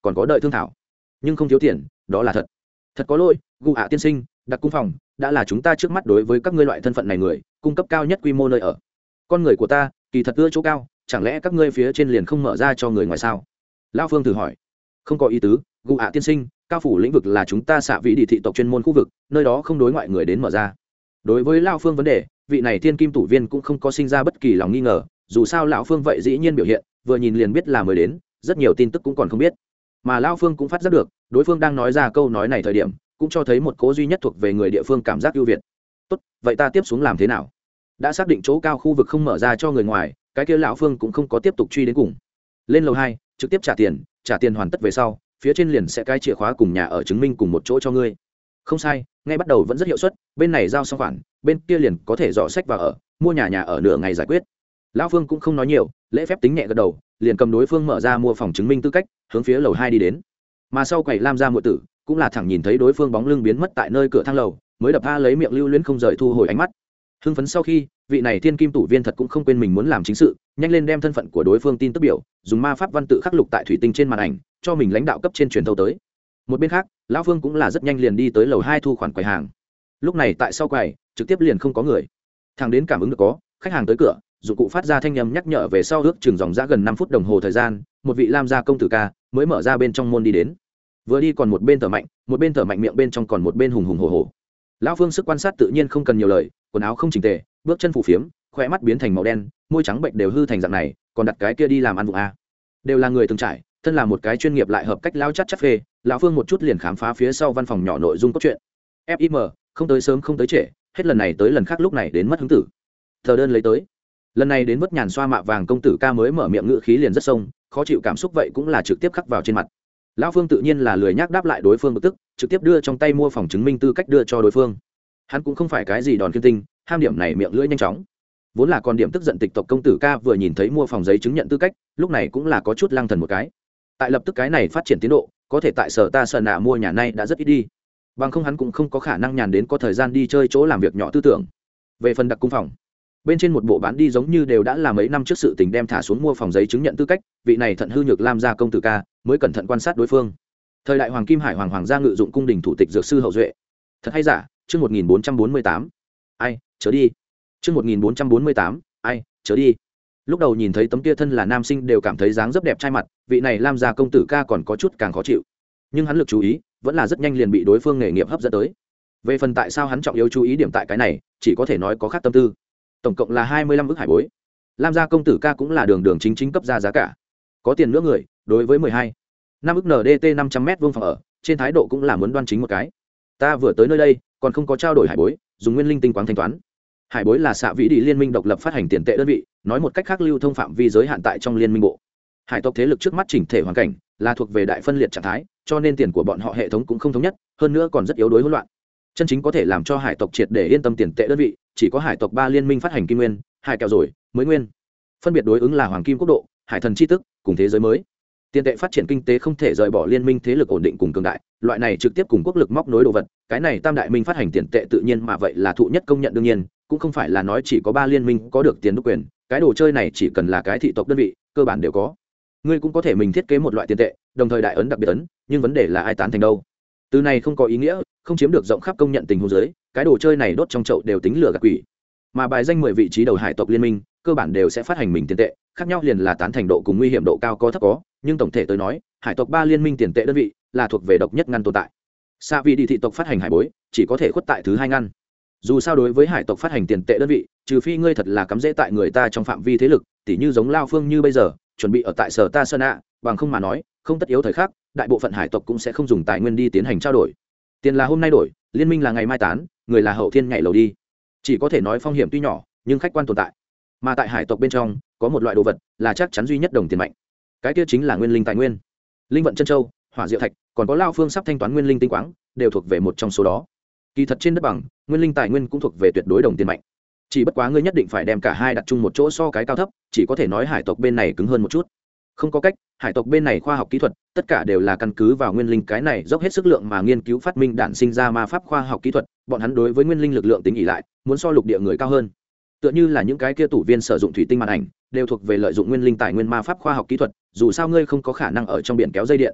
còn có đợi thương thảo, nhưng không thiếu tiền, đó là thật. Thật có lỗi, gu ạ tiên sinh, đặc cung phòng đã là chúng ta trước mắt đối với các ngươi loại thân phận này người cung cấp cao nhất quy mô nơi ở. Con người của ta kỳ thật ưa chỗ cao, chẳng lẽ các ngươi phía trên liền không mở ra cho người ngoài sao? Lão Phương thử hỏi. Không có ý tứ, gu ạ tiên sinh, cao phủ lĩnh vực là chúng ta xạ vị địa thị tộc chuyên môn khu vực, nơi đó không đối ngoại người đến mở ra. Đối với Lão Phương vấn đề, vị này thiên kim tủ viên cũng không có sinh ra bất kỳ lòng nghi ngờ, dù sao lão Phương vậy dĩ nhiên biểu hiện, vừa nhìn liền biết là mới đến, rất nhiều tin tức cũng còn không biết. Mà Lão Phương cũng phát giác được, đối phương đang nói ra câu nói này thời điểm, cũng cho thấy một cố duy nhất thuộc về người địa phương cảm giác ưu việt. Tốt, vậy ta tiếp xuống làm thế nào? Đã xác định chỗ cao khu vực không mở ra cho người ngoài, cái kia lão Phương cũng không có tiếp tục truy đến cùng. Lên lầu 2, trực tiếp trả tiền hoàn tất về sau, phía trên liền sẽ cái chìa khóa cùng nhà ở chứng minh cùng một chỗ cho ngươi. Không sai, ngay bắt đầu vẫn rất hiệu suất, bên này giao xong khoản, bên kia liền có thể dọn sách vào ở, mua nhà ở nửa ngày giải quyết. Lão Phương cũng không nói nhiều, lễ phép tính nhẹ gật đầu, liền cầm đối phương mở ra mua phòng chứng minh tư cách, hướng phía lầu 2 đi đến. Mà sau quầy lam gia muội tử, cũng là thẳng nhìn thấy đối phương bóng lưng biến mất tại nơi cửa thang lầu, mới đập tha lấy miệng lưu luyến không rời thu hồi ánh mắt. Hưng phấn sau khi, vị này thiên kim tủ viên thật cũng không quên mình muốn làm chính sự, nhanh lên đem thân phận của đối phương tin tức biểu, dùng ma pháp văn tự khắc lục tại thủy tinh trên màn ảnh, cho mình lãnh đạo cấp trên truyền thâu tới. Một bên khác, lão Phương cũng là rất nhanh liền đi tới lầu 2 thu khoản quầy hàng. Lúc này tại sau quầy, trực tiếp liền không có người. Thằng đến cảm ứng được có khách hàng tới cửa, dụng cụ phát ra thanh âm nhắc nhở về sau ước chừng dòng dã gần 5 phút đồng hồ thời gian, một vị lam gia công tử ca mới mở ra bên trong môn đi đến. Vừa đi còn một bên thở mạnh, miệng bên trong còn một bên hùng hùng hổ hổ. Lão Phương sức quan sát tự nhiên không cần nhiều lời, quần áo không chỉnh tề, bước chân phù phiếm, khóe mắt biến thành màu đen, môi trắng bệnh đều hư thành dạng này, còn đặt cái kia đi làm ăn vụ a. Đều là người từng trải, thân là một cái chuyên nghiệp lại hợp cách lao chắc phê, lão Phương một chút liền khám phá phía sau văn phòng nhỏ nội dung cốt truyện. FIM, không tới sớm không tới trễ, hết lần này tới lần khác lúc này đến mất hứng tử. Tờ đơn lấy tới. Lần này đến vất nhàn xoa mạ vàng công tử ca mới mở miệng ngữ khí liền rất sông, khó chịu cảm xúc vậy cũng là trực tiếp khắc vào trên mặt. Lão Phương tự nhiên là lười nhác đáp lại đối phương bực tức, trực tiếp đưa trong tay mua phòng chứng minh tư cách đưa cho đối phương. Hắn cũng không phải cái gì đòn kiên tinh, ham điểm này miệng lưỡi nhanh chóng. Vốn là còn điểm tức giận tịch tộc công tử ca vừa nhìn thấy mua phòng giấy chứng nhận tư cách, lúc này cũng là có chút lăng thần một cái. Tại lập tức cái này phát triển tiến độ, có thể tại sở ta sở nạ mua nhà này đã rất ít đi. Bằng không hắn cũng không có khả năng nhàn đến có thời gian đi chơi chỗ làm việc nhỏ tư tưởng. Về phần đặc cung phòng, bên trên một bộ bán đi giống như đều đã là mấy năm trước sự tình đem thả xuống mua phòng giấy chứng nhận tư cách, vị này thận hư nhược lam gia công tử ca mới cẩn thận quan sát đối phương. Thời đại hoàng kim hải hoàng gia ngự dụng cung đình thủ tịch dược sư hậu duệ. Thật hay giả, chương 1448. Ai, chớ đi. Chương 1448, ai, chớ đi. Lúc đầu nhìn thấy tấm kia thân là nam sinh đều cảm thấy dáng dấp đẹp trai mặt, vị này lam gia công tử ca còn có chút càng khó chịu. Nhưng hắn lực chú ý, vẫn là rất nhanh liền bị đối phương nghề nghiệp hấp dẫn tới. Về phần tại sao hắn trọng yếu chú ý điểm tại cái này, chỉ có thể nói có khác tâm tư. Tổng cộng là 25 ức hải bối. Lam gia công tử ca cũng là đường chính cấp ra giá cả. Có tiền nữa người, đối với 12 5 ức NDT 500m vuông phòng ở, trên thái độ cũng là muốn đoan chính một cái. Ta vừa tới nơi đây, còn không có trao đổi hải bối, dùng nguyên linh tinh quáng thanh toán. Hải bối là xạ vĩ địa liên minh độc lập phát hành tiền tệ đơn vị, nói một cách khác lưu thông phạm vi giới hạn tại trong liên minh bộ. Hải tộc thế lực trước mắt chỉnh thể hoàn cảnh là thuộc về đại phân liệt trạng thái, cho nên tiền của bọn họ hệ thống cũng không thống nhất, hơn nữa còn rất yếu đuối hỗn loạn. Chân chính có thể làm cho hải tộc triệt để yên tâm tiền tệ đơn vị, chỉ có hải tộc 3 liên minh phát hành kim nguyên, hải kẹo rồi, mới nguyên. Phân biệt đối ứng là hoàng kim quốc độ, hải thần chi tức, cùng thế giới mới. Tiền tệ phát triển kinh tế không thể rời bỏ liên minh thế lực ổn định cùng cường đại, loại này trực tiếp cùng quốc lực móc nối đồ vật, cái này tam đại minh phát hành tiền tệ tự nhiên mà vậy là thụ nhất công nhận đương nhiên, cũng không phải là nói chỉ có 3 liên minh có được tiền độc quyền, cái đồ chơi này chỉ cần là cái thị tộc đơn vị, cơ bản đều có. Ngươi cũng có thể mình thiết kế một loại tiền tệ, đồng thời đại ấn đặc biệt ấn, nhưng vấn đề là ai tán thành đâu. Từ này không có ý nghĩa, không chiếm được rộng khắp công nhận tình huống dưới, cái đồ chơi này đốt trong chậu đều tính lửa gạt quỷ. Mà bài danh 10 vị trí đầu hải tộc liên minh, cơ bản đều sẽ phát hành mình tiền tệ, khác nhau liền là tán thành độ cùng nguy hiểm độ cao có thấp có, nhưng tổng thể tới nói, hải tộc 3 liên minh tiền tệ đơn vị là thuộc về độc nhất ngăn tồn tại. Xa vì đi thị tộc phát hành hải bối, chỉ có thể khuất tại thứ 2 ngăn. Dù sao đối với hải tộc phát hành tiền tệ đơn vị, trừ phi ngươi thật là cắm dễ tại người ta trong phạm vi thế lực, tỉ như giống Lao Phương như bây giờ, chuẩn bị ở tại sở ta sơn ạ, bằng không mà nói, không tất yếu thời khắc, đại bộ phận hải tộc cũng sẽ không dùng tài nguyên đi tiến hành trao đổi. Tiền là hôm nay đổi, liên minh là ngày mai tán, người là hậu thiên nhảy lầu đi. Chỉ có thể nói phong hiểm tuy nhỏ, nhưng khách quan tồn tại. Mà tại hải tộc bên trong, có một loại đồ vật là chắc chắn duy nhất đồng tiền mạnh. Cái kia chính là nguyên linh tài nguyên. Linh vận chân châu, hỏa diệu thạch, còn có Lao Phương sắp thanh toán nguyên linh tinh quáng, đều thuộc về một trong số đó. Kỳ thật trên đất bằng, nguyên linh tài nguyên cũng thuộc về tuyệt đối đồng tiền mạnh. Chỉ bất quá ngươi nhất định phải đem cả hai đặt chung một chỗ so cái cao thấp, chỉ có thể nói hải tộc bên này cứng hơn một chút. Không có cách, hải tộc bên này khoa học kỹ thuật, tất cả đều là căn cứ vào nguyên linh cái này dốc hết sức lượng mà nghiên cứu phát minh đản sinh ra ma pháp khoa học kỹ thuật, bọn hắn đối với nguyên linh lực lượng tính ỷ lại, muốn so lục địa người cao hơn. Tựa như là những cái kia tủ viên sử dụng thủy tinh màn ảnh, đều thuộc về lợi dụng nguyên linh tài nguyên ma pháp khoa học kỹ thuật, dù sao ngươi không có khả năng ở trong biển kéo dây điện.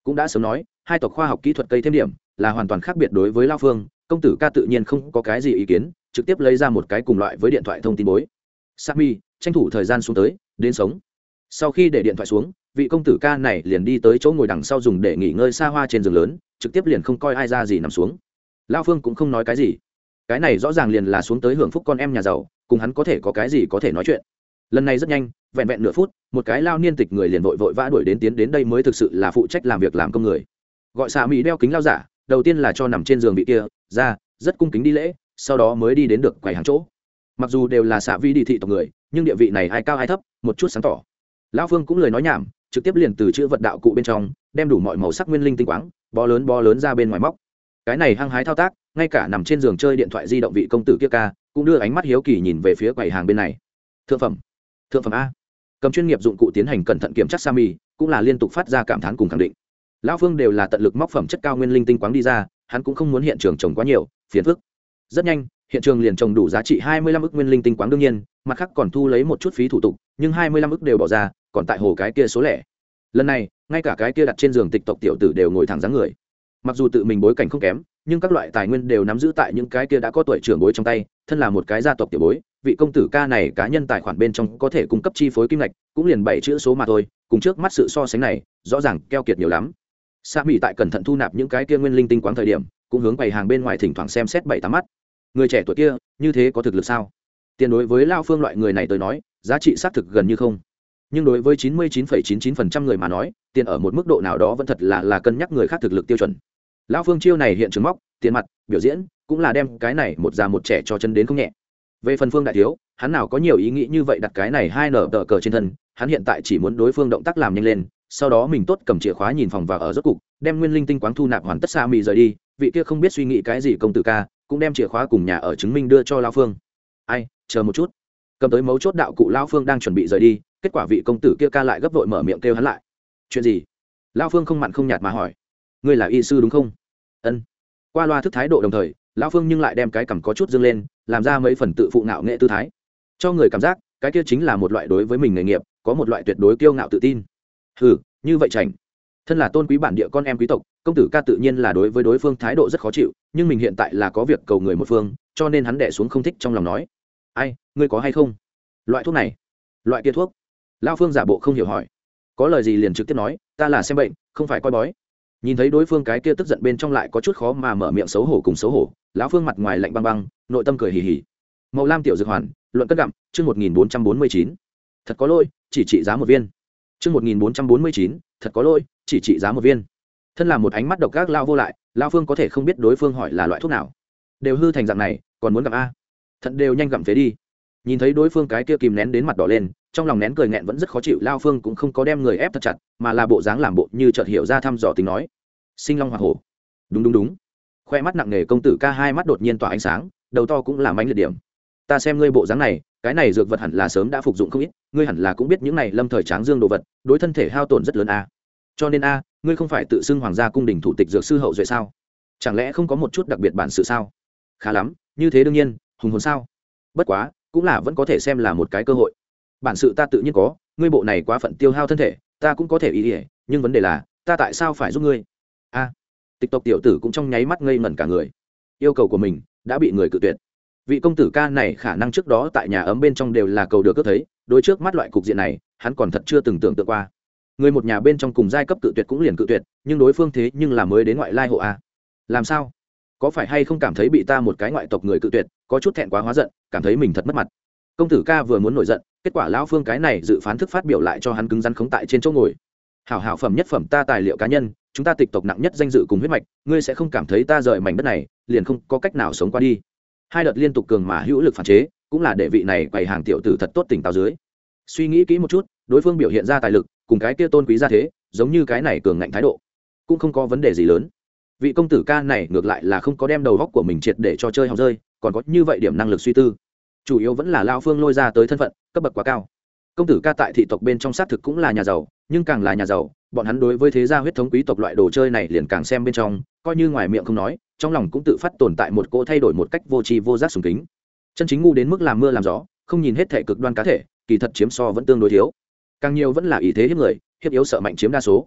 cũng đã sớm nói hai tộc khoa học kỹ thuật cây thêm điểm là hoàn toàn khác biệt. đối với lao phương, công tử ca tự nhiên không có cái gì ý kiến, trực tiếp lấy ra một cái cùng loại với điện thoại thông tin bối. Sami tranh thủ thời gian xuống tới đến sống. Sau khi để điện thoại xuống, vị công tử ca này liền đi tới chỗ ngồi đằng sau dùng để nghỉ ngơi xa hoa trên giường lớn, trực tiếp liền không coi ai ra gì nằm xuống. Lao phương cũng không nói cái gì, cái này rõ ràng liền là xuống tới hưởng phúc con em nhà giàu, cùng hắn có thể có cái gì có thể nói chuyện. Lần này rất nhanh, vẹn vẹn nửa phút, một cái lao niên tịch người liền vội vội vã đuổi đến tiến đến đây mới thực sự là phụ trách làm việc làm công người. Gọi xạ mỹ đeo kính lao giả, đầu tiên là cho nằm trên giường vị kia ra rất cung kính đi lễ, sau đó mới đi đến được quầy hàng chỗ. Mặc dù đều là xạ vi đi thị tộc người, nhưng địa vị này ai cao ai thấp một chút sáng tỏ. Lão phương cũng lời nói nhảm, trực tiếp liền từ chữ vật đạo cụ bên trong đem đủ mọi màu sắc nguyên linh tinh quáng bó lớn ra bên ngoài móc. Cái này hăng hái thao tác, ngay cả nằm trên giường chơi điện thoại di động vị công tử kia ca cũng đưa ánh mắt hiếu kỳ nhìn về phía quầy hàng bên này. Thượng phẩm a. Cầm chuyên nghiệp dụng cụ tiến hành cẩn thận kiểm tra Sami cũng là liên tục phát ra cảm thán cùng khẳng định. Lão phương đều là tận lực móc phẩm chất cao nguyên linh tinh quáng đi ra, hắn cũng không muốn hiện trường trồng quá nhiều phiền phức. Rất nhanh, hiện trường liền trồng đủ giá trị 25 ức nguyên linh tinh quáng, đương nhiên mặt khác còn thu lấy một chút phí thủ tục, nhưng 25 ức đều bỏ ra, còn tại hồ cái kia số lẻ. Lần này ngay cả cái kia đặt trên giường tịch tộc tiểu tử đều ngồi thẳng dáng người. Mặc dù tự mình bối cảnh không kém, nhưng các loại tài nguyên đều nắm giữ tại những cái kia đã có tuổi trưởng bối trong tay. Thân là một cái gia tộc tiểu bối, vị công tử ca này cá nhân tài khoản bên trong có thể cung cấp chi phối kim ngạch cũng liền 7 chữ số mà thôi, cùng trước mắt sự so sánh này rõ ràng keo kiệt nhiều lắm. Sa Mỹ tại cẩn thận thu nạp những cái kia nguyên linh tinh quáng thời điểm, cũng hướng quầy hàng bên ngoài thỉnh thoảng xem xét 7-8 mắt. Người trẻ tuổi kia như thế có thực lực sao? Tiền đối với lao phương loại người này tới nói, giá trị xác thực gần như không, nhưng đối với 99,99% người mà nói, tiền ở một mức độ nào đó vẫn thật là cân nhắc người khác thực lực tiêu chuẩn. Lão phương chiêu này hiện trường móc tiền mặt biểu diễn, cũng là đem cái này một già một trẻ cho chân đến không nhẹ. Về phần phương đại thiếu, hắn nào có nhiều ý nghĩ như vậy đặt cái này hai nở tờ cờ trên thân, hắn hiện tại chỉ muốn đối phương động tác làm nhanh lên, sau đó mình tốt cầm chìa khóa nhìn phòng và ở rốt cục đem nguyên linh tinh quáng thu nạp hoàn tất. Sa Mị rời đi, vị kia không biết suy nghĩ cái gì công tử ca cũng đem chìa khóa cùng nhà ở chứng minh đưa cho Lão phương. Ai, chờ một chút. Cầm tới mấu chốt đạo cụ, Lão phương đang chuẩn bị rời đi, kết quả vị công tử kia ca lại gấp vội mở miệng kêu hắn lại. Chuyện gì? Lão phương không mặn không nhạt mà hỏi. Ngươi là y sư đúng không? Ân. Qua loa thức thái độ đồng thời, Lão phương nhưng lại đem cái cằm có chút dương lên, làm ra mấy phần tự phụ ngạo nghệ tư thái, cho người cảm giác cái kia chính là một loại đối với mình nghề nghiệp có một loại tuyệt đối kiêu ngạo tự tin. Hừ, như vậy chảnh. Thân là tôn quý bản địa con em quý tộc, công tử ca tự nhiên là đối với đối phương thái độ rất khó chịu, nhưng mình hiện tại là có việc cầu người một phương, cho nên hắn đè xuống không thích trong lòng nói. Ai, ngươi có hay không loại thuốc này, loại kia thuốc? Lão phương giả bộ không hiểu hỏi. Có lời gì liền trực tiếp nói, ta là xem bệnh, không phải coi bói. Nhìn thấy đối phương cái kia tức giận bên trong lại có chút khó mà mở miệng, xấu hổ cùng xấu hổ, lão phương mặt ngoài lạnh băng băng, nội tâm cười hì hì. Màu lam tiểu dược hoàn, luận cất gặm, chương 1449. Thật có lỗi, chỉ trị giá một viên. Chương 1449, thật có lỗi, chỉ trị giá một viên. Thân là một ánh mắt độc ác lao vô lại, lão phương có thể không biết đối phương hỏi là loại thuốc nào. Đều hư thành dạng này, còn muốn gặm a? Thận đều nhanh gặm phế đi. Nhìn thấy đối phương cái kia kìm nén đến mặt đỏ lên, trong lòng nén cười nghẹn vẫn rất khó chịu, lão phương cũng không có đem người ép thật chặt, mà là bộ dáng làm bộ như chợt hiểu ra thăm dò tính nói. Sinh long hỏa hổ. Đúng. Khoe mắt nặng nề công tử ca hai mắt đột nhiên tỏa ánh sáng, đầu to cũng làm ánh liệt điểm. Ta xem ngươi bộ dáng này, cái này dược vật hẳn là sớm đã phục dụng không ít, ngươi hẳn là cũng biết những này lâm thời tráng dương đồ vật đối thân thể hao tổn rất lớn a. Cho nên a, ngươi không phải tự xưng hoàng gia cung đình thủ tịch dược sư hậu duệ sao? Chẳng lẽ không có một chút đặc biệt bản sự sao? Khá lắm, như thế đương nhiên, hùng hồn sao? Bất quá, cũng là vẫn có thể xem là một cái cơ hội. Bản sự ta tự nhiên có, ngươi bộ này quá phận tiêu hao thân thể, ta cũng có thể ý nghĩa, nhưng vấn đề là, ta tại sao phải giúp ngươi? A. Tịch tộc tiểu tử cũng trong nháy mắt ngây ngẩn cả người. Yêu cầu của mình đã bị người cự tuyệt. Vị công tử ca này khả năng trước đó tại nhà ấm bên trong đều là cầu được cướp thấy, đối trước mắt loại cục diện này hắn còn thật chưa từng tưởng tượng qua. Người một nhà bên trong cùng giai cấp cự tuyệt cũng liền cự tuyệt, nhưng đối phương thế nhưng là mới đến ngoại lai hộ a. Làm sao? Có phải hay không cảm thấy bị ta một cái ngoại tộc người cự tuyệt, có chút thẹn quá hóa giận, cảm thấy mình thật mất mặt. Công tử ca vừa muốn nổi giận, kết quả lão phương cái này dự phán thức phát biểu lại cho hắn cứng rắn khống tại trên chỗ ngồi. Hảo phẩm nhất phẩm ta tài liệu cá nhân, chúng ta tịch tộc nặng nhất danh dự cùng huyết mạch, ngươi sẽ không cảm thấy ta rời mảnh đất này liền không có cách nào sống qua đi. Hai đợt liên tục cường mà hữu lực phản chế, cũng là để vị này quầy hàng tiểu tử thật tốt tỉnh táo dưới. Suy nghĩ kỹ một chút, đối phương biểu hiện ra tài lực cùng cái kia tôn quý ra thế, giống như cái này cường ngạnh thái độ, cũng không có vấn đề gì lớn. Vị công tử ca này ngược lại là không có đem đầu góc của mình triệt để cho chơi hỏng rơi, còn có như vậy điểm năng lực suy tư. Chủ yếu vẫn là lao phương lôi ra tới thân phận cấp bậc quá cao. Công tử ca tại thị tộc bên trong xác thực cũng là nhà giàu, nhưng càng là nhà giàu, bọn hắn đối với thế gia huyết thống quý tộc loại đồ chơi này liền càng xem bên trong, coi như ngoài miệng không nói, trong lòng cũng tự phát tồn tại một cỗ thay đổi một cách vô tri vô giác sùng kính. Chân chính ngu đến mức làm mưa làm gió, không nhìn hết thể cực đoan cá thể, kỳ thật chiếm so vẫn tương đối thiếu. Càng nhiều vẫn là ý thế hiếp người, hiếp yếu sợ mạnh chiếm đa số.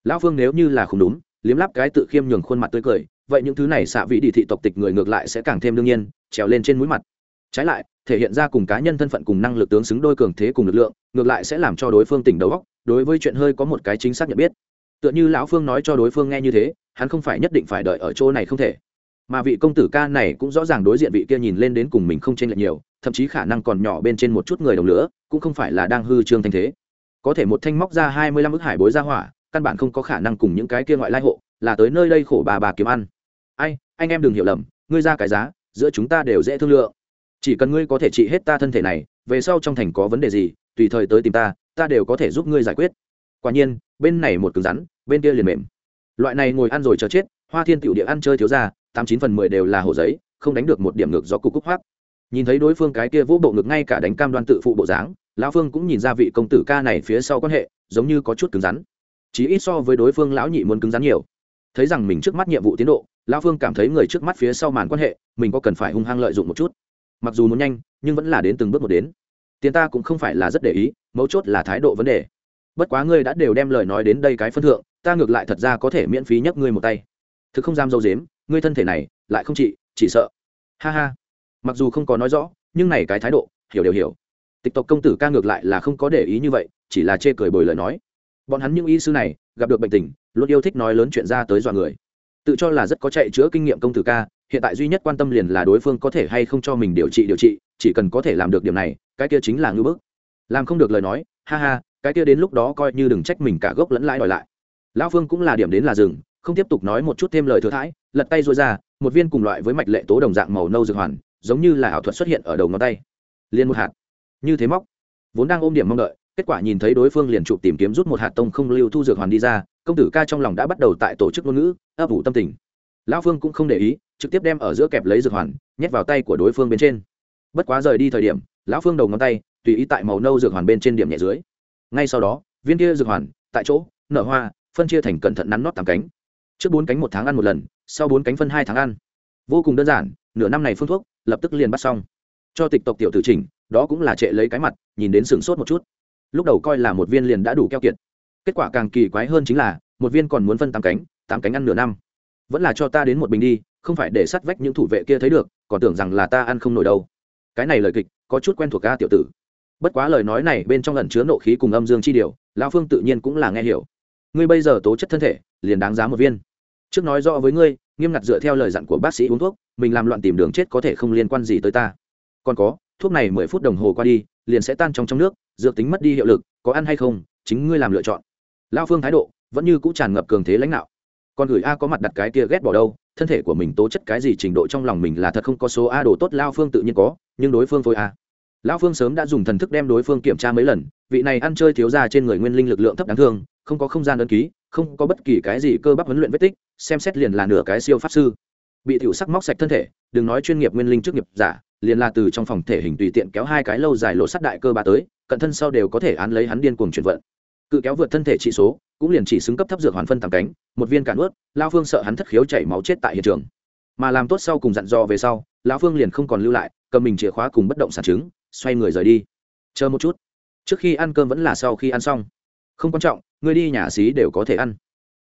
Lão Phương nếu như là không đúng, liếm láp cái tự khiêm nhường khuôn mặt tươi cười, vậy những thứ này xạ vị đi thị tộc tịch người ngược lại sẽ càng thêm đương nhiên trèo lên trên mũi mặt. Trái lại, thể hiện ra cùng cá nhân thân phận cùng năng lực tướng xứng đôi cường thế cùng lực lượng, ngược lại sẽ làm cho đối phương tỉnh đầu óc, đối với chuyện hơi có một cái chính xác nhận biết. Tựa như lão Phương nói cho đối phương nghe như thế, hắn không phải nhất định phải đợi ở chỗ này không thể. Mà vị công tử ca này cũng rõ ràng đối diện vị kia nhìn lên đến cùng mình không chênh lệch nhiều, thậm chí khả năng còn nhỏ bên trên một chút người đồng lửa, cũng không phải là đang hư trương thanh thế. Có thể một thanh móc ra 25 ức hải bối ra hỏa, căn bản không có khả năng cùng những cái kia ngoại lai hộ, là tới nơi đây khổ bà kiếm ăn. Ai, anh em đừng hiểu lầm, ngươi ra cái giá, giữa chúng ta đều dễ thương lượng. Chỉ cần ngươi có thể trị hết ta thân thể này, về sau trong thành có vấn đề gì, tùy thời tới tìm ta, ta đều có thể giúp ngươi giải quyết. Quả nhiên, bên này một cứng rắn, bên kia liền mềm. Loại này ngồi ăn rồi chờ chết, Hoa Thiên tiểu địa ăn chơi thiếu gia, 89/10 đều là hổ giấy, không đánh được một điểm ngược do cục cúc hoắc. Nhìn thấy đối phương cái kia vỗ bộ ngực ngay cả đánh cam đoan tự phụ bộ dáng, lão Phương cũng nhìn ra vị công tử ca này phía sau quan hệ, giống như có chút cứng rắn. Chí ít so với đối phương lão nhị muốn cứng rắn nhiều. Thấy rằng mình trước mắt nhiệm vụ tiến độ, lão Phương cảm thấy người trước mắt phía sau màn quan hệ, mình có cần phải hung hăng lợi dụng một chút. Mặc dù muốn nhanh, nhưng vẫn là đến từng bước một đến. Tiền ta cũng không phải là rất để ý, mấu chốt là thái độ vấn đề. Bất quá ngươi đã đều đem lời nói đến đây cái phân thượng, ta ngược lại thật ra có thể miễn phí nhấc ngươi một tay. Thực không dám dâu dếm, ngươi thân thể này lại không chỉ sợ. Ha ha. Mặc dù không có nói rõ, nhưng này cái thái độ, hiểu đều hiểu. Tịch tộc công tử ca ngược lại là không có để ý như vậy, chỉ là chê cười bồi lời nói. Bọn hắn những y sư này, gặp được bệnh tình, luôn yêu thích nói lớn chuyện ra tới dọa người. Tự cho là rất có chạy chữa kinh nghiệm công tử ca, hiện tại duy nhất quan tâm liền là đối phương có thể hay không cho mình điều trị, chỉ cần có thể làm được điểm này, cái kia chính là ngư bức. Làm không được lời nói, ha ha, cái kia đến lúc đó coi như đừng trách mình cả gốc lẫn lãi đòi lại. Lão Phương cũng là điểm đến là dừng, không tiếp tục nói một chút thêm lời thừa thãi, lật tay duỗi ra, một viên cùng loại với mạch lệ tố đồng dạng màu nâu dược hoàn, giống như là ảo thuật xuất hiện ở đầu ngón tay. Liên một hạt. Như thế móc. Vốn đang ôm điểm mong đợi, kết quả nhìn thấy đối phương liền chụp tìm kiếm rút một hạt tông không lưu thu dược hoàn đi ra, công tử ca trong lòng đã bắt đầu tại tổ chức ngôn ngữ, ấp ủ tâm tình. Lão Phương cũng không để ý, trực tiếp đem ở giữa kẹp lấy dược hoàn, nhét vào tay của đối phương bên trên. Bất quá rời đi thời điểm, lão Phương đầu ngón tay tùy ý tại màu nâu dược hoàn bên trên điểm nhẹ dưới. Ngay sau đó, viên kia dược hoàn tại chỗ nở hoa, phân chia thành cẩn thận nắn nót 8 cánh. Trước 4 cánh 1 tháng ăn một lần, sau 4 cánh phân 2 tháng ăn. Vô cùng đơn giản, nửa năm này phương thuốc lập tức liền bắt xong. Cho tịch tộc tiểu tử chỉnh, đó cũng là trệ lấy cái mặt, nhìn đến sửng sốt một chút. Lúc đầu coi là một viên liền đã đủ keo kiệt, kết quả càng kỳ quái hơn chính là một viên còn muốn phân 8 cánh ăn nửa năm. Vẫn là cho ta đến một bình đi, không phải để sắt vách những thủ vệ kia thấy được, còn tưởng rằng là ta ăn không nổi đâu. Cái này lời kịch có chút quen thuộc ca tiểu tử. Bất quá lời nói này bên trong ẩn chứa nộ khí cùng âm dương chi điều, lão Phương tự nhiên cũng là nghe hiểu. Ngươi bây giờ tố chất thân thể liền đáng giá một viên. Trước nói rõ với ngươi, nghiêm ngặt dựa theo lời dặn của bác sĩ uống thuốc, mình làm loạn tìm đường chết có thể không liên quan gì tới ta. Còn có, thuốc này 10 phút đồng hồ qua đi, liền sẽ tan trong nước, dược tính mất đi hiệu lực, có ăn hay không, chính ngươi làm lựa chọn. Lão Phương thái độ vẫn như cũ tràn ngập cường thế lãnh đạo. Còn gửi a có mặt đặt cái kia ghét bỏ đâu, thân thể của mình tố chất cái gì trình độ trong lòng mình là thật không có số a đồ tốt. Lão Phương tự nhiên có, nhưng đối phương phôi a. Lão Phương sớm đã dùng thần thức đem đối phương kiểm tra mấy lần, vị này ăn chơi thiếu gia trên người nguyên linh lực lượng thấp đáng thương, không có không gian ấn ký, không có bất kỳ cái gì cơ bắp huấn luyện vết tích, xem xét liền là nửa cái siêu pháp sư. Bị tiểu sắc móc sạch thân thể, đừng nói chuyên nghiệp nguyên linh chức nghiệp giả, liền là từ trong phòng thể hình tùy tiện kéo 2 cái lâu dài lộ sắt đại cơ ba tới, cận thân sau đều có thể án lấy hắn điên cuồng chuyển vận. Cự kéo vượt thân thể trị số, cũng liền chỉ xứng cấp thấp dược hoàn phân 8 cánh, một viên cạn nuốt, lão Phương sợ hắn thất khiếu chảy máu chết tại hiện trường. Mà làm tốt sau cùng dặn dò về sau, lão Phương liền không còn lưu lại, cầm mình chìa khóa cùng bất động sản chứng, xoay người rời đi. Chờ một chút, trước khi ăn cơm vẫn là sau khi ăn xong? Không quan trọng, ngươi đi nhà xí đều có thể ăn.